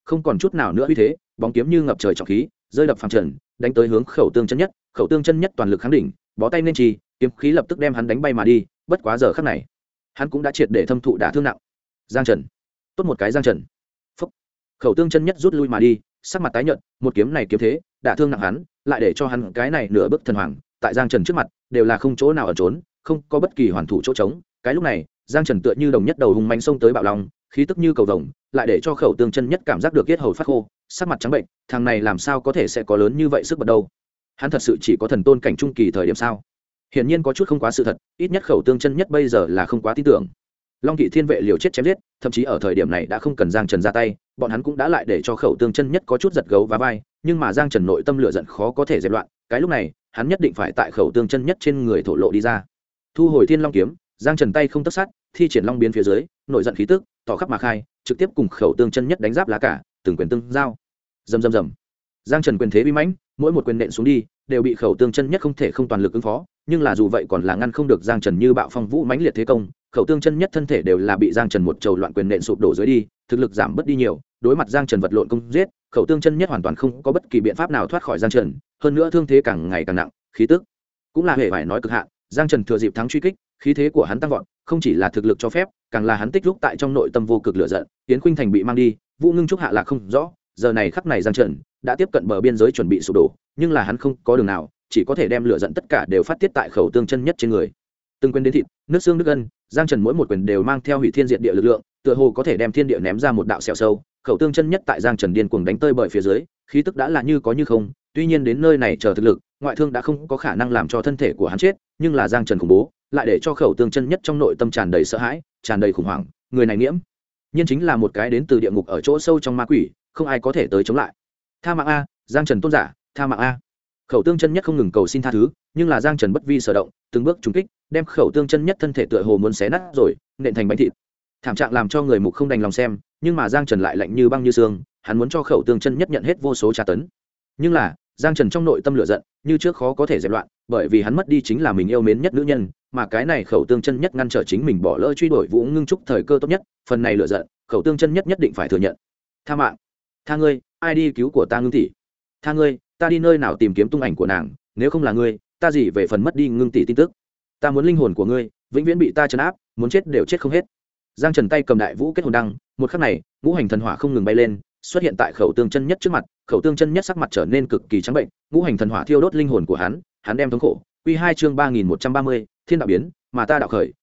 không còn chút nào nữa uy thế, bóng kiếm như ngập trời trọng khí, rơi đập phàm trần, đánh tới hướng Khẩu Tương Chân Nhất. Khẩu Tương Chân Nhất toàn lực kháng đỉnh, bó tay nên trì, kiếm khí lập tức đem hắn đánh bay mà đi. Bất quá giờ khắc này, hắn cũng đã triệt để thâm thụ đả thương nặng. Giang Trần, tốt một cái Giang Trần. Phúc. Khẩu Tương Chân Nhất rút lui mà đi, sắc mặt tái nhợt, một kiếm này kiếm thế, đả thương nặng hắn, lại để cho hắn cái này nửa bước thần hoàng, tại Giang Trần trước mặt, đều là không chỗ nào ẩn trốn, không có bất kỳ hoàn thủ chỗ trống. Cái lúc này, Giang Trần tựa như đồng nhất đầu hùng mãnh xông tới bạo long, khí tức như cầu vồng, lại để cho Khẩu Tương Chân Nhất cảm giác được yết hầu phát khô, sắc mặt trắng bệnh, thằng này làm sao có thể sẽ có lớn như vậy sức bật đâu? Hắn thật sự chỉ có thần tôn cảnh trung kỳ thời điểm sao? Hiển nhiên có chút không quá sự thật, ít nhất Khẩu Tương Chân Nhất bây giờ là không quá tin tưởng. Long Kỵ Thiên vệ liều chết chém giết, thậm chí ở thời điểm này đã không cần Giang Trần ra tay, bọn hắn cũng đã lại để cho Khẩu Tương Chân Nhất có chút giật gấu và vai, nhưng mà Giang Trần nội tâm lửa giận khó có thể dẹp loạn, cái lúc này, hắn nhất định phải tại Khẩu Tương Chân Nhất trên người thổ lộ đi ra. Thu hồi Thiên Long kiếm, Giang Trần tay không tấc sát, thi triển long biến phía dưới, nổi giận khí tức, tỏ khắp mà khai, trực tiếp cùng Khẩu Tương Chân Nhất đánh giáp lá cả, từng quyền tương giao. Rầm rầm rầm. Giang Trần quyền thế uy mãnh, mỗi một quyền nện xuống đi, đều bị Khẩu Tương Chân Nhất không thể không toàn lực ứng phó, nhưng là dù vậy còn là ngăn không được Giang Trần như bạo phong vũ mãnh liệt thế công, Khẩu Tương Chân Nhất thân thể đều là bị Giang Trần một trầu loạn quyền nện sụp đổ dưới đi, thực lực giảm bớt đi nhiều, đối mặt Giang Trần vật lộn công giết, Khẩu Tương Chân Nhất hoàn toàn không có bất kỳ biện pháp nào thoát khỏi Giang Trần, hơn nữa thương thế càng ngày càng nặng, khí tức cũng là hề phải nói cực hạn. Giang Trần thừa dịp thắng truy kích, khí thế của hắn tăng vọt, không chỉ là thực lực cho phép, càng là hắn tích lúc tại trong nội tâm vô cực lửa giận. Tiến Khuynh Thành bị mang đi, Vũ Ngưng Trúc hạ lạc không rõ, giờ này khắc này Giang Trần đã tiếp cận bờ biên giới chuẩn bị sụp đổ, nhưng là hắn không có đường nào, chỉ có thể đem lửa giận tất cả đều phát tiết tại Khẩu Tương Chân Nhất trên người. Từng quyền đến thịt, nước xương nước gân, Giang Trần mỗi một quyền đều mang theo hủy thiên diệt địa lực lượng, tựa hồ có thể đem thiên địa ném ra một đạo sẹo sâu. Khẩu Tương Chân Nhất tại Giang Trần điên cuồng đánh tơi bởi phía dưới, khí tức đã là như có như không, tuy nhiên đến nơi này chờ thực lực, ngoại thương đã không có khả năng làm cho thân thể của hắn chết, nhưng là Giang Trần khủng bố, lại để cho Khẩu Tương Chân Nhất trong nội tâm tràn đầy sợ hãi, tràn đầy khủng hoảng, người này nghiễm nhiên chính là một cái đến từ địa ngục ở chỗ sâu trong ma quỷ, không ai có thể tới chống lại. Tha mạng a, Giang Trần tôn giả, tha mạng a. Khẩu Tương Chân Nhất không ngừng cầu xin tha thứ, nhưng là Giang Trần bất vi sở động, từng bước trùng kích, đem Khẩu Tương Chân Nhất thân thể tựa hồ muốn xé nát rồi, nện thành bánh thịt. Thảm trạng làm cho người mục không đành lòng xem, nhưng mà Giang Trần lại lạnh như băng như xương, hắn muốn cho Khẩu Tương Chân Nhất nhận hết vô số tra tấn. Nhưng là, Giang Trần trong nội tâm lửa giận, như trước khó có thể dẹp loạn, bởi vì hắn mất đi chính là mình yêu mến nhất nữ nhân, mà cái này Khẩu Tương Chân Nhất ngăn trở chính mình bỏ lỡ truy đuổi Vũ Ngưng Trúc thời cơ tốt nhất, phần này lửa giận, Khẩu Tương Chân Nhất nhất định phải thừa nhận. Tha mạng, tha ngươi, ai đi cứu của ta Ngưng tỷ? Tha ngươi, ta đi nơi nào tìm kiếm tung ảnh của nàng, nếu không là ngươi, ta gì về phần mất đi Ngưng tỷ tin tức. Ta muốn linh hồn của ngươi vĩnh viễn bị ta trấn áp, muốn chết đều chết không hết. Giang Trần tay cầm đại vũ kết hồn đăng, một khắc này, ngũ hành thần hỏa không ngừng bay lên, xuất hiện tại Khẩu Tương Chân Nhất trước mặt. Khẩu Tương Chân Nhất sắc mặt trở nên cực kỳ trắng bệnh, ngũ hành thần hỏa thiêu đốt linh hồn của hắn, hắn đem thống khổ. Quy 2 chương 3130, Thiên đạo biến, mà ta đạo khởi,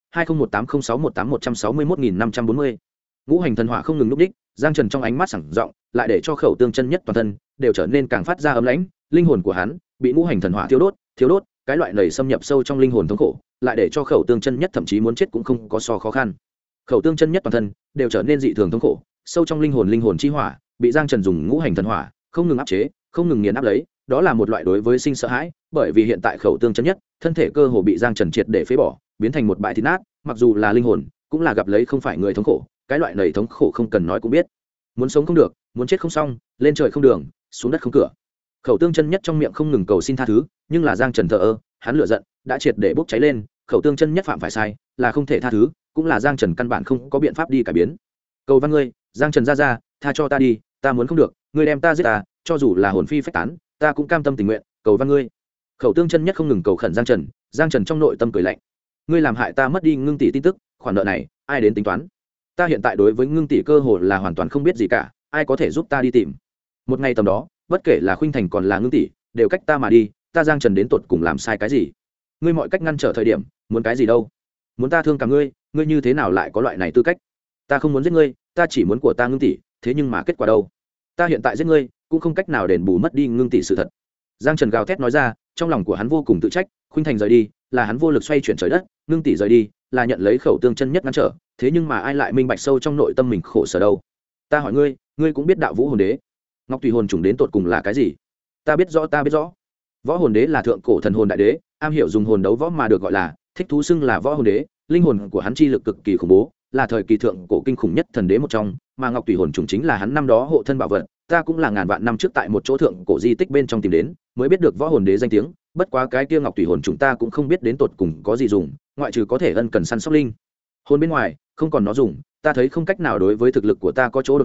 20180618161540. Ngũ hành thần hỏa không ngừng lúc đích, Giang Trần trong ánh mắt sảng rộng, lại để cho Khẩu Tương Chân Nhất toàn thân đều trở nên càng phát ra ấm lãnh, linh hồn của hắn bị ngũ hành thần hỏa thiêu đốt, cái loại nảy xâm nhập sâu trong linh hồn thống khổ, lại để cho Khẩu Tương Chân Nhất thậm chí muốn chết cũng không có so khó khăn. Khẩu Tương Chân Nhất toàn thân đều trở nên dị thường thống khổ, sâu trong linh hồn chi hỏa bị Giang Trần dùng ngũ hành thần hỏa không ngừng áp chế, không ngừng nghiền áp lấy, đó là một loại đối với sinh sợ hãi, bởi vì hiện tại Khẩu Tương Chân Nhất thân thể cơ hồ bị Giang Trần triệt để phế bỏ, biến thành một bãi thịt nát, mặc dù là linh hồn cũng là gặp lấy không phải người thống khổ, cái loại nảy thống khổ không cần nói cũng biết, muốn sống không được, muốn chết không xong, lên trời không đường, xuống đất không cửa. Khẩu Tương Chân Nhất trong miệng không ngừng cầu xin tha thứ, nhưng là Giang Trần thờ ơ, hắn lửa giận đã triệt để bốc cháy lên, Khẩu Tương Chân Nhất phạm phải sai là không thể tha thứ, cũng là Giang Trần căn bản không có biện pháp đi cải biến. Cầu văn ngươi, Giang Trần ra, tha cho ta đi, ta muốn không được, ngươi đem ta giết ta, cho dù là hồn phi phách tán, ta cũng cam tâm tình nguyện, cầu văn ngươi. Khẩu Tương Chân Nhất không ngừng cầu khẩn Giang Trần, Giang Trần trong nội tâm cười lạnh, ngươi làm hại ta mất đi Ngưng tỷ tin tức, khoản nợ này ai đến tính toán? Ta hiện tại đối với Ngưng tỷ cơ hồ là hoàn toàn không biết gì cả, ai có thể giúp ta đi tìm? Một ngày tầm đó, bất kể là Khuynh Thành còn là Ngưng tỷ, đều cách ta mà đi, ta Giang Trần đến tột cùng làm sai cái gì? Ngươi mọi cách ngăn trở thời điểm, muốn cái gì đâu? Muốn ta thương cả ngươi, ngươi như thế nào lại có loại này tư cách? Ta không muốn giết ngươi, ta chỉ muốn của ta Ngưng tỷ, thế nhưng mà kết quả đâu? Ta hiện tại giết ngươi, cũng không cách nào đền bù mất đi Ngưng tỷ sự thật. Giang Trần gào thét nói ra, trong lòng của hắn vô cùng tự trách, Khuynh Thành rời đi, là hắn vô lực xoay chuyển trời đất, Ngưng tỷ rời đi, là nhận lấy Khẩu Tương Chân Nhất ngăn trở, thế nhưng mà ai lại minh bạch sâu trong nội tâm mình khổ sở đâu? Ta hỏi ngươi, ngươi cũng biết Đạo Vũ Hồn Đế, Ngọc Tùy Hồn Trùng đến tột cùng là cái gì? Ta biết rõ, ta biết rõ. Võ Hồn Đế là thượng cổ thần hồn đại đế, am hiểu dùng hồn đấu võ mà được gọi là, thích thú xưng là Võ Hồn Đế, linh hồn của hắn chi lực cực kỳ khủng bố, là thời kỳ thượng cổ kinh khủng nhất thần đế một trong, mà Ngọc Tùy Hồn Trùng chính là hắn năm đó hộ thân bảo vật, ta cũng là ngàn vạn năm trước tại một chỗ thượng cổ di tích bên trong tìm đến, mới biết được Võ Hồn Đế danh tiếng, bất quá cái kia Ngọc Tùy Hồn Trùng ta cũng không biết đến tột cùng có gì dùng, ngoại trừ có thể ân cần săn sóc linh hồn bên ngoài, không còn nó dùng, ta thấy không cách nào đối với thực lực của ta có chỗ đột phá,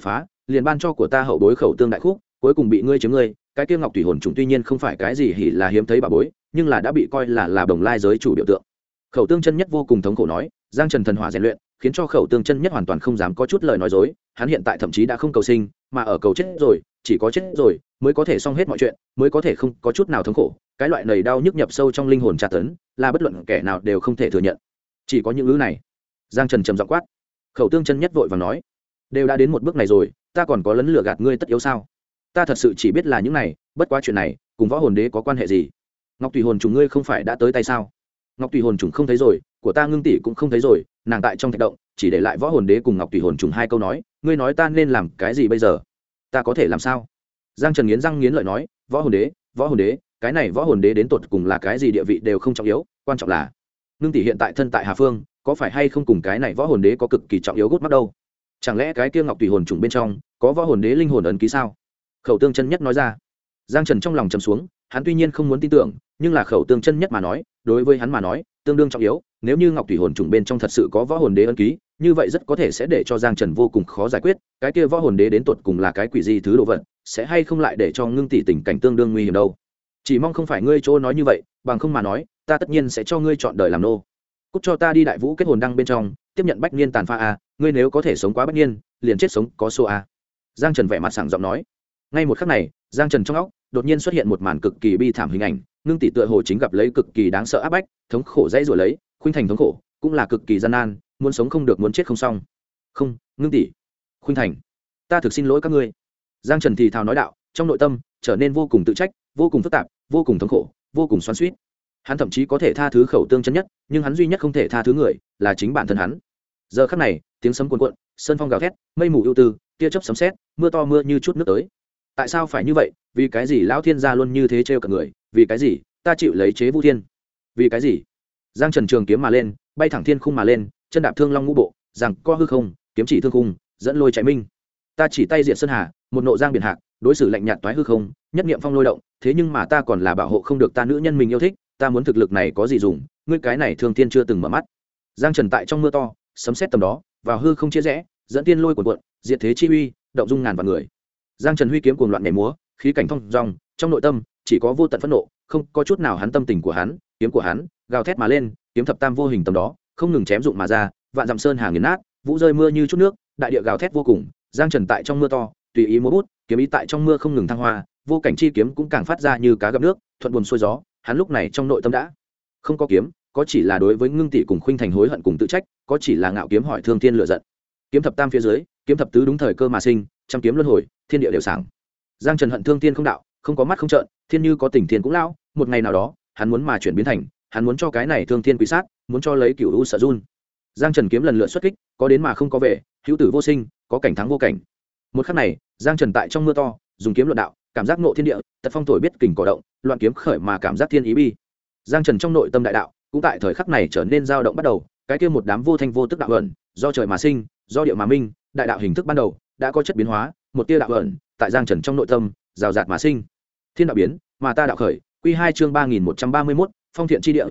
liền ban cho của ta hậu bối khẩu tương đại khúc cuối cùng bị ngươi chiếm ngươi. Cái kia ngọc thủy hồn trùng tuy nhiên không phải cái gì hỉ là hiếm thấy bà bối, nhưng là đã bị coi là đồng lai giới chủ biểu tượng. Khẩu tương chân nhất vô cùng thống khổ nói, Giang Trần thần hỏa rèn luyện khiến cho khẩu tương chân nhất hoàn toàn không dám có chút lời nói dối. Hắn hiện tại thậm chí đã không cầu sinh, mà ở cầu chết rồi, chỉ có chết rồi mới có thể xong hết mọi chuyện, mới có thể không có chút nào thống khổ. Cái loại nầy đau nhức nhập sâu trong linh hồn tra tấn, là bất luận kẻ nào đều không thể thừa nhận. Chỉ có những thứ này. Giang Trần trầm giọng quát. Khẩu tương chân nhất vội vàng nói, đều đã đến một bước này rồi, ta còn có lấn lừa gạt ngươi tất yếu sao? Ta thật sự chỉ biết là những này, bất quá chuyện này cùng võ hồn đế có quan hệ gì? Ngọc Tùy hồn trùng ngươi không phải đã tới tay sao? Ngọc Tùy hồn trùng không thấy rồi, của ta Ngưng tỷ cũng không thấy rồi, nàng tại trong thạch động, chỉ để lại võ hồn đế cùng Ngọc Tùy hồn trùng hai câu nói, ngươi nói ta nên làm cái gì bây giờ? Ta có thể làm sao? Giang Trần nghiến răng nghiến lợi nói, võ hồn đế, cái này võ hồn đế đến tột cùng là cái gì địa vị đều không trọng yếu, quan trọng là Ngưng tỷ hiện tại thân tại Hà Phương, có phải hay không cùng cái này võ hồn đế có cực kỳ trọng yếu gút mắt đâu? Chẳng lẽ cái kia Ngọc Tùy hồn trùng bên trong có võ hồn đế linh hồn ấn ký sao? Khẩu tương chân nhất nói ra. Giang Trần trong lòng trầm xuống, hắn tuy nhiên không muốn tin tưởng, nhưng là khẩu tương chân nhất mà nói, đối với hắn mà nói, tương đương trọng yếu. Nếu như Ngọc Thủy hồn trùng bên trong thật sự có võ hồn đế ấn ký, như vậy rất có thể sẽ để cho Giang Trần vô cùng khó giải quyết. Cái kia võ hồn đế đến tột cùng là cái quỷ gì thứ đồ vật, sẽ hay không lại để cho Ngưng tỷ tình cảnh tương đương nguy hiểm đâu. Chỉ mong không phải ngươi chỗ nói như vậy, bằng không mà nói, ta tất nhiên sẽ cho ngươi chọn đời làm nô. Cút cho ta đi Đại Vũ kết hồn đăng bên trong, tiếp nhận bách niên tàn pha a, ngươi nếu có thể sống quá bách niên, liền chết sống có số a. Giang Trần vẻ mặt sảng giọng nói. Ngay một khắc này, Giang Trần trong óc đột nhiên xuất hiện một màn cực kỳ bi thảm hình ảnh. Ngưng tỷ tựa hồ chính gặp lấy cực kỳ đáng sợ áp bách, thống khổ dãy rủa lấy, Khuynh Thành thống khổ cũng là cực kỳ gian nan, muốn sống không được muốn chết không xong. Không, Ngưng tỷ, Khuynh Thành, ta thực xin lỗi các ngươi. Giang Trần thì thào nói đạo, trong nội tâm trở nên vô cùng tự trách, vô cùng phức tạp, vô cùng thống khổ, vô cùng xoắn xuýt. Hắn thậm chí có thể tha thứ khẩu tương chân nhất, nhưng hắn duy nhất không thể tha thứ người là chính bản thân hắn. Giờ khắc này, tiếng sấm cuồn cuộn, sơn phong gào thét, mây mù ưu tư, tia chớp sấm sét, mưa to mưa như chút nước tới. Tại sao phải như vậy? Vì cái gì lão thiên gia luôn như thế trêu cả người? Vì cái gì ta chịu lấy chế Vu Thiên? Vì cái gì? Giang Trần trường kiếm mà lên, bay thẳng thiên khung mà lên, chân đạp thương long ngũ bộ, rằng co hư không, kiếm chỉ thương khung, dẫn lôi chạy minh. Ta chỉ tay diện sơn hà, một nộ giang biển hạc, đối xử lạnh nhạt toái hư không, nhất niệm phong lôi động, thế nhưng mà ta còn là bảo hộ không được ta nữ nhân mình yêu thích, ta muốn thực lực này có gì dùng, ngươi cái này thương thiên chưa từng mở mắt. Giang Trần tại trong mưa to, sấm sét tầm đó, vào hư không chia rẽ, dẫn tiên lôi cuộn cuộn, diệt thế chi uy, động dung ngàn vạn người. Giang Trần huy kiếm cuồng loạn nhảy múa, khí cảnh thông dong, trong nội tâm chỉ có vô tận phẫn nộ, không có chút nào hắn tâm tình của hắn, kiếm của hắn gào thét mà lên, kiếm thập tam vô hình tầm đó, không ngừng chém dụng mà ra, vạn dặm sơn hà nghiền nát, vũ rơi mưa như chút nước, đại địa gào thét vô cùng. Giang Trần tại trong mưa to, tùy ý múa bút, kiếm ý tại trong mưa không ngừng thăng hoa, vô cảnh chi kiếm cũng càng phát ra như cá gặp nước, thuận buồm xuôi gió. Hắn lúc này trong nội tâm đã không có kiếm, có chỉ là đối với Ngưng tỷ cùng Khuynh Thành hối hận cùng tự trách, có chỉ là ngạo kiếm hỏi thương thiên lựa giận. Kiếm thập tam phía dưới, kiếm thập tứ đúng thời cơ mà sinh, trăm kiếm luân hồi, thiên địa đều sáng. Giang Trần hận thương thiên không đạo, không có mắt không trợn, thiên như có tình thiên cũng lão, một ngày nào đó, hắn muốn mà chuyển biến thành, hắn muốn cho cái này thương thiên quý sát, muốn cho lấy cửu u sợ run. Giang Trần kiếm lần lượt xuất kích, có đến mà không có về, hữu tử vô sinh, có cảnh thắng vô cảnh. Một khắc này, Giang Trần tại trong mưa to, dùng kiếm luận đạo, cảm giác ngộ thiên địa, tật phong thổi biết kình cỏ động, loạn kiếm khởi mà cảm giác thiên ý bi. Giang Trần trong nội tâm đại đạo, cũng tại thời khắc này trở nên dao động bắt đầu, cái kia một đám vô thanh vô tức đạo ẩn, do trời mà sinh, do địa mà minh, đại đạo hình thức ban đầu đã có chất biến hóa, một tia đạo ẩn tại Giang Trần trong nội tâm rào rạt mà sinh. Thiên đạo biến, mà ta đạo khởi. Quy 2 chương 3131, Phong Thiện chi địa,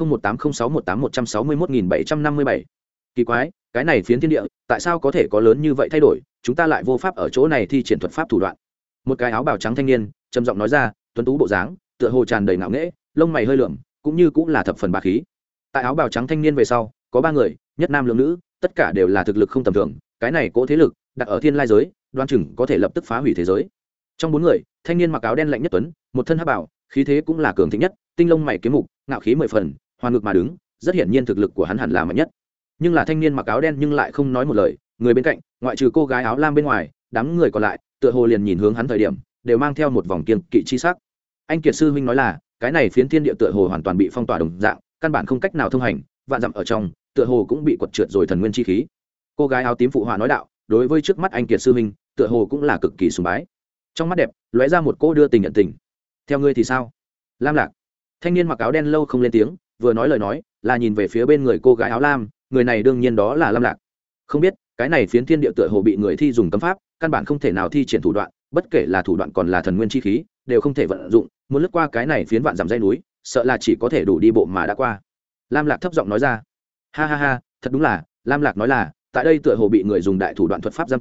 20180618161757. Kỳ quái, cái này phiến thiên địa, tại sao có thể có lớn như vậy thay đổi, chúng ta lại vô pháp ở chỗ này thi triển thuật pháp thủ đoạn. Một cái áo bào trắng thanh niên, trầm giọng nói ra, tuấn tú bộ dáng, tựa hồ tràn đầy ngạo nghễ, lông mày hơi lượm, cũng như cũng là thập phần bá khí. Tại áo bào trắng thanh niên về sau, có ba người, nhất nam lượng nữ, tất cả đều là thực lực không tầm thường, cái này cỗ thế lực đặt ở thiên lai giới, đoan chừng có thể lập tức phá hủy thế giới. Trong bốn người, thanh niên mặc áo đen lạnh nhất tuấn, một thân hắc bảo, khí thế cũng là cường thịnh nhất, tinh lông mày kiếm mục, ngạo khí mười phần, hoàn ngực mà đứng, rất hiển nhiên thực lực của hắn hẳn là mạnh nhất. Nhưng là thanh niên mặc áo đen nhưng lại không nói một lời, người bên cạnh, ngoại trừ cô gái áo lam bên ngoài, đám người còn lại, tựa hồ liền nhìn hướng hắn thời điểm, đều mang theo một vòng kiên kỵ chi sắc. Anh Kiệt sư huynh nói là, cái này phiến thiên địa tựa hồ hoàn toàn bị phong tỏa đồng dạng, căn bản không cách nào thông hành, vạn dặm ở trong, tựa hồ cũng bị quật trượt rồi thần nguyên chi khí. Cô gái áo tím phụ họa nói đạo, đối với trước mắt anh Kiệt sư huynh, tựa hồ cũng là cực kỳ sùng bái. Trong mắt đẹp lóe ra một cô đưa tình nhận tình. Theo ngươi thì sao? Lam Lạc. Thanh niên mặc áo đen lâu không lên tiếng, vừa nói lời nói là nhìn về phía bên người cô gái áo lam, người này đương nhiên đó là Lam Lạc. Không biết cái này phiến thiên địa tựa hồ bị người thi dùng cấm pháp, căn bản không thể nào thi triển thủ đoạn, bất kể là thủ đoạn còn là thần nguyên chi khí, đều không thể vận dụng, muốn lướt qua cái này phiến vạn dặm dãy núi, sợ là chỉ có thể đủ đi bộ mà đã qua. Lam Lạc thấp giọng nói ra. Ha ha ha, thật đúng là, Lam Lạc nói là, tại đây tựa hồ bị người dùng đại thủ đoạn thuật pháp giam cầm,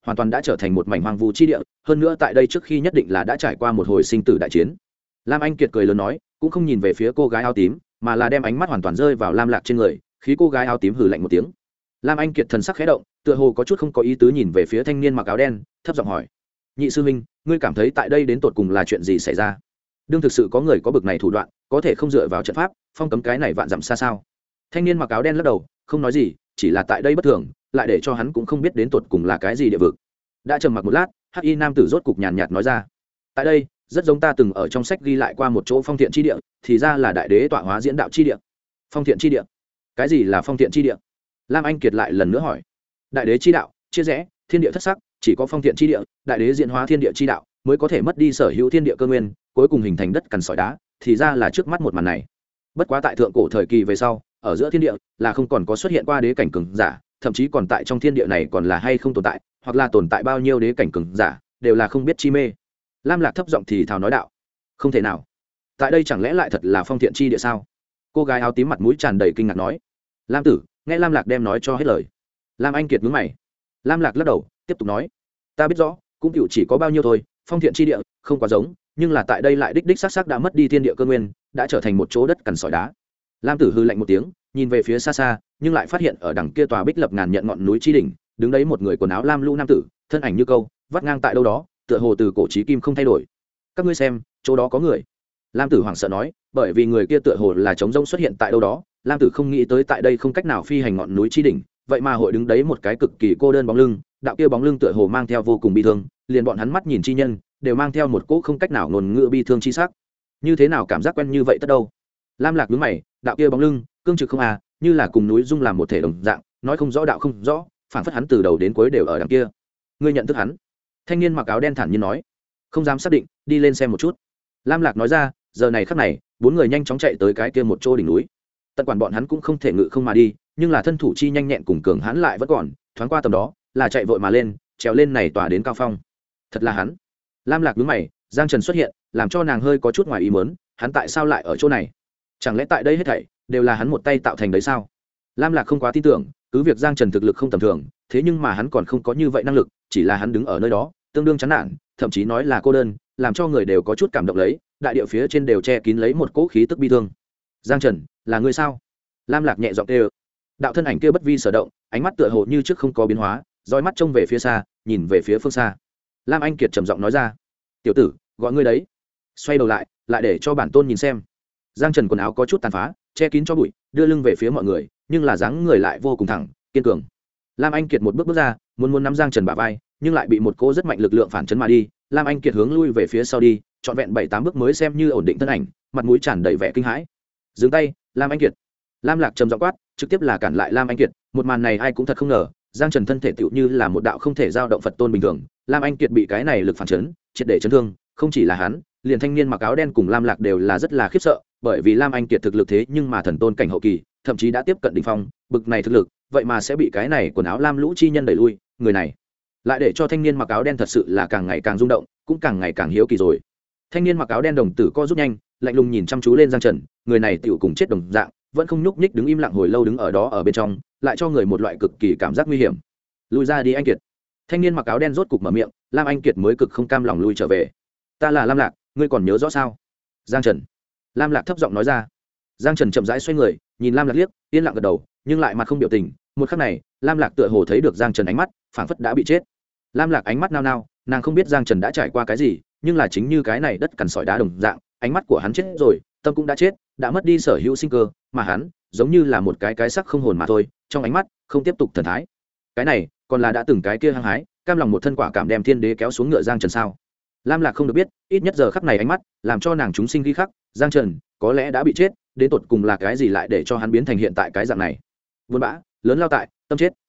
hoàn toàn đã trở thành một mảnh hoang vu chi địa, hơn nữa tại đây trước khi nhất định là đã trải qua một hồi sinh tử đại chiến. Lam Anh Kiệt cười lớn nói, cũng không nhìn về phía cô gái áo tím, mà là đem ánh mắt hoàn toàn rơi vào Lam Lạc trên người, khí cô gái áo tím hừ lạnh một tiếng. Lam Anh Kiệt thần sắc khẽ động, tựa hồ có chút không có ý tứ nhìn về phía thanh niên mặc áo đen, thấp giọng hỏi: "Nhị sư huynh, ngươi cảm thấy tại đây đến tột cùng là chuyện gì xảy ra? Đương thực sự có người có bực này thủ đoạn, có thể không dựa vào trận pháp, phong cấm cái này vạn dặm xa sao?" Thanh niên mặc áo đen lắc đầu, không nói gì, chỉ là tại đây bất thường, lại để cho hắn cũng không biết đến tột cùng là cái gì địa vực. Đã trầm mặc một lát, Hắc Y nam tử rốt cục nhàn nhạt nói ra: "Tại đây, rất giống ta từng ở trong sách ghi lại qua một chỗ phong thiện chi địa, thì ra là đại đế tọa hóa diễn đạo chi địa." Phong thiện chi địa? Cái gì là phong thiện chi địa? Lam Anh Kiệt lại lần nữa hỏi. Đại đế chi đạo chia rẽ, thiên địa thất sắc, chỉ có phong thiện chi địa, đại đế diễn hóa thiên địa chi đạo, mới có thể mất đi sở hữu thiên địa cơ nguyên, cuối cùng hình thành đất cằn sỏi đá, thì ra là trước mắt một màn này. Bất quá tại thượng cổ thời kỳ về sau, ở giữa thiên địa là không còn có xuất hiện qua đế cảnh cường giả, thậm chí còn tại trong thiên địa này còn là hay không tồn tại, hoặc là tồn tại bao nhiêu đế cảnh cường giả, đều là không biết chi mê. Lam Lạc thấp giọng thì thào nói đạo: "Không thể nào, tại đây chẳng lẽ lại thật là phong thiện chi địa sao?" Cô gái áo tím mặt mũi tràn đầy kinh ngạc nói. Lam tử nghe Lam Lạc đem nói cho hết lời. Lam Anh Kiệt nhướng mày. Lam Lạc lắc đầu tiếp tục nói: "Ta biết rõ, cũng tiểu chỉ có bao nhiêu thôi, phong thiện chi địa không quá giống, nhưng là tại đây lại đích đích xác xác đã mất đi thiên địa cơ nguyên, đã trở thành một chỗ đất cằn sỏi đá." Lam tử hư lạnh một tiếng, nhìn về phía xa xa, nhưng lại phát hiện ở đằng kia tòa bích lập ngàn nhận ngọn núi chi đỉnh, đứng đấy một người quần áo lam lũ nam tử, thân ảnh như câu vắt ngang tại đâu đó, tựa hồ từ cổ chí kim không thay đổi. "Các ngươi xem, chỗ đó có người." Lam tử hoảng sợ nói, bởi vì người kia tựa hồ là trống rỗng xuất hiện tại đâu đó. Lam tử không nghĩ tới tại đây không cách nào phi hành ngọn núi chi đỉnh, vậy mà hội đứng đấy một cái cực kỳ cô đơn bóng lưng, đạo kia bóng lưng tựa hồ mang theo vô cùng bi thương, liền bọn hắn mắt nhìn chi nhân đều mang theo một cỗ không cách nào ngôn ngữ bi thương chi sắc. Như thế nào cảm giác quen như vậy tất đâu? Lam Lạc nhướng mày, đạo kia bóng lưng cương trực không à, như là cùng núi dung làm một thể đồng dạng, nói không rõ đạo không rõ, phản phất hắn từ đầu đến cuối đều ở đằng kia. Ngươi nhận thức hắn? Thanh niên mặc áo đen thản nhiên nói. Không dám xác định, đi lên xem một chút. Lam Lạc nói ra. Giờ này khắc này, bốn người nhanh chóng chạy tới cái kia một chỗ đỉnh núi. Tận quản bọn hắn cũng không thể ngự không mà đi, nhưng là thân thủ chi nhanh nhẹn cùng cường hãn lại vẫn còn, thoáng qua tầm đó, là chạy vội mà lên, trèo lên này tỏa đến cao phong. Thật là hắn. Lam Lạc nhướng mày, Giang Trần xuất hiện, làm cho nàng hơi có chút ngoài ý muốn, hắn tại sao lại ở chỗ này? Chẳng lẽ tại đây hết thảy đều là hắn một tay tạo thành đấy sao? Lam Lạc không quá tin tưởng, cứ việc Giang Trần thực lực không tầm thường, thế nhưng mà hắn còn không có như vậy năng lực, chỉ là hắn đứng ở nơi đó, tương đương chán nản, thậm chí nói là cô đơn, làm cho người đều có chút cảm động lấy, đại địa phía trên đều che kín lấy một cỗ khí tức bi thương. Giang Trần, là ngươi sao? Lam Lạc nhẹ giọng kêu. Đạo thân ảnh kia bất vi sở động, ánh mắt tựa hồ như trước không có biến hóa, dõi mắt trông về phía xa, nhìn về phía phương xa. Lam Anh Kiệt trầm giọng nói ra: "Tiểu tử, gọi ngươi đấy." Xoay đầu lại, lại để cho bản tôn nhìn xem. Giang Trần quần áo có chút tàn phá, che kín cho bụi, đưa lưng về phía mọi người, nhưng là dáng người lại vô cùng thẳng, kiên cường. Lam Anh Kiệt một bước bước ra, muốn nắm Giang Trần bả vai, nhưng lại bị một cỗ rất mạnh lực lượng phản chấn mà đi. Lam Anh Kiệt hướng lui về phía sau đi, trọn vẹn 7-8 bước mới xem như ổn định thân ảnh, mặt mũi tràn đầy vẻ kinh hãi. Dừng tay, Lam Anh Kiệt. Lam Lạc trầm giọng quát, trực tiếp là cản lại Lam Anh Kiệt. Một màn này ai cũng thật không ngờ, Giang Trần thân thể tựu như là một đạo không thể dao động Phật tôn bình thường. Lam Anh Kiệt bị cái này lực phản chấn, triệt để chấn thương, không chỉ là hắn, liền thanh niên mặc áo đen cùng Lam Lạc đều là rất là khiếp sợ, bởi vì Lam Anh Kiệt thực lực thế nhưng mà thần tôn cảnh hậu kỳ, thậm chí đã tiếp cận đỉnh phong, bực này thực lực, vậy mà sẽ bị cái này quần áo lam lũ chi nhân đẩy lui, người này lại để cho thanh niên mặc áo đen thật sự là càng ngày càng rung động, cũng càng ngày càng hiếu kỳ rồi. Thanh niên mặc áo đen đồng tử co rút nhanh, lạnh lùng nhìn chăm chú lên Giang Trần, người này tựu cùng chết đồng dạng, vẫn không nhúc nhích đứng im lặng hồi lâu đứng ở đó ở bên trong, lại cho người một loại cực kỳ cảm giác nguy hiểm. Lui ra đi anh Kiệt. Thanh niên mặc áo đen rốt cục mở miệng, Lam Anh Kiệt mới cực không cam lòng lui trở về. Ta là Lam Lạc, ngươi còn nhớ rõ sao? Giang Trần. Lam Lạc thấp giọng nói ra. Giang Trần chậm rãi xoay người, nhìn Lam Lạc liếc, yên lặng gật đầu, nhưng lại mặt không biểu tình. Một khắc này, Lam Lạc tựa hồ thấy được Giang Trần ánh mắt, phảng phất đã bị chết. Lam Lạc ánh mắt nao nao, nàng không biết Giang Trần đã trải qua cái gì, nhưng là chính như cái này đất cằn sỏi đá đồng dạng, ánh mắt của hắn chết rồi, tâm cũng đã chết, đã mất đi sở hữu sinh cơ, mà hắn giống như là một cái xác không hồn mà thôi, trong ánh mắt không tiếp tục thần thái. Cái này, còn là đã từng cái kia hăng hái, cam lòng một thân quả cảm đem thiên đế kéo xuống ngựa Giang Trần sao? Lam Lạc không được biết, ít nhất giờ khắc này ánh mắt làm cho nàng chúng sinh ghi khắc, Giang Trần có lẽ đã bị chết, đến tột cùng là cái gì lại để cho hắn biến thành hiện tại cái dạng này? Buồn bã, lớn lao tại, tâm chết.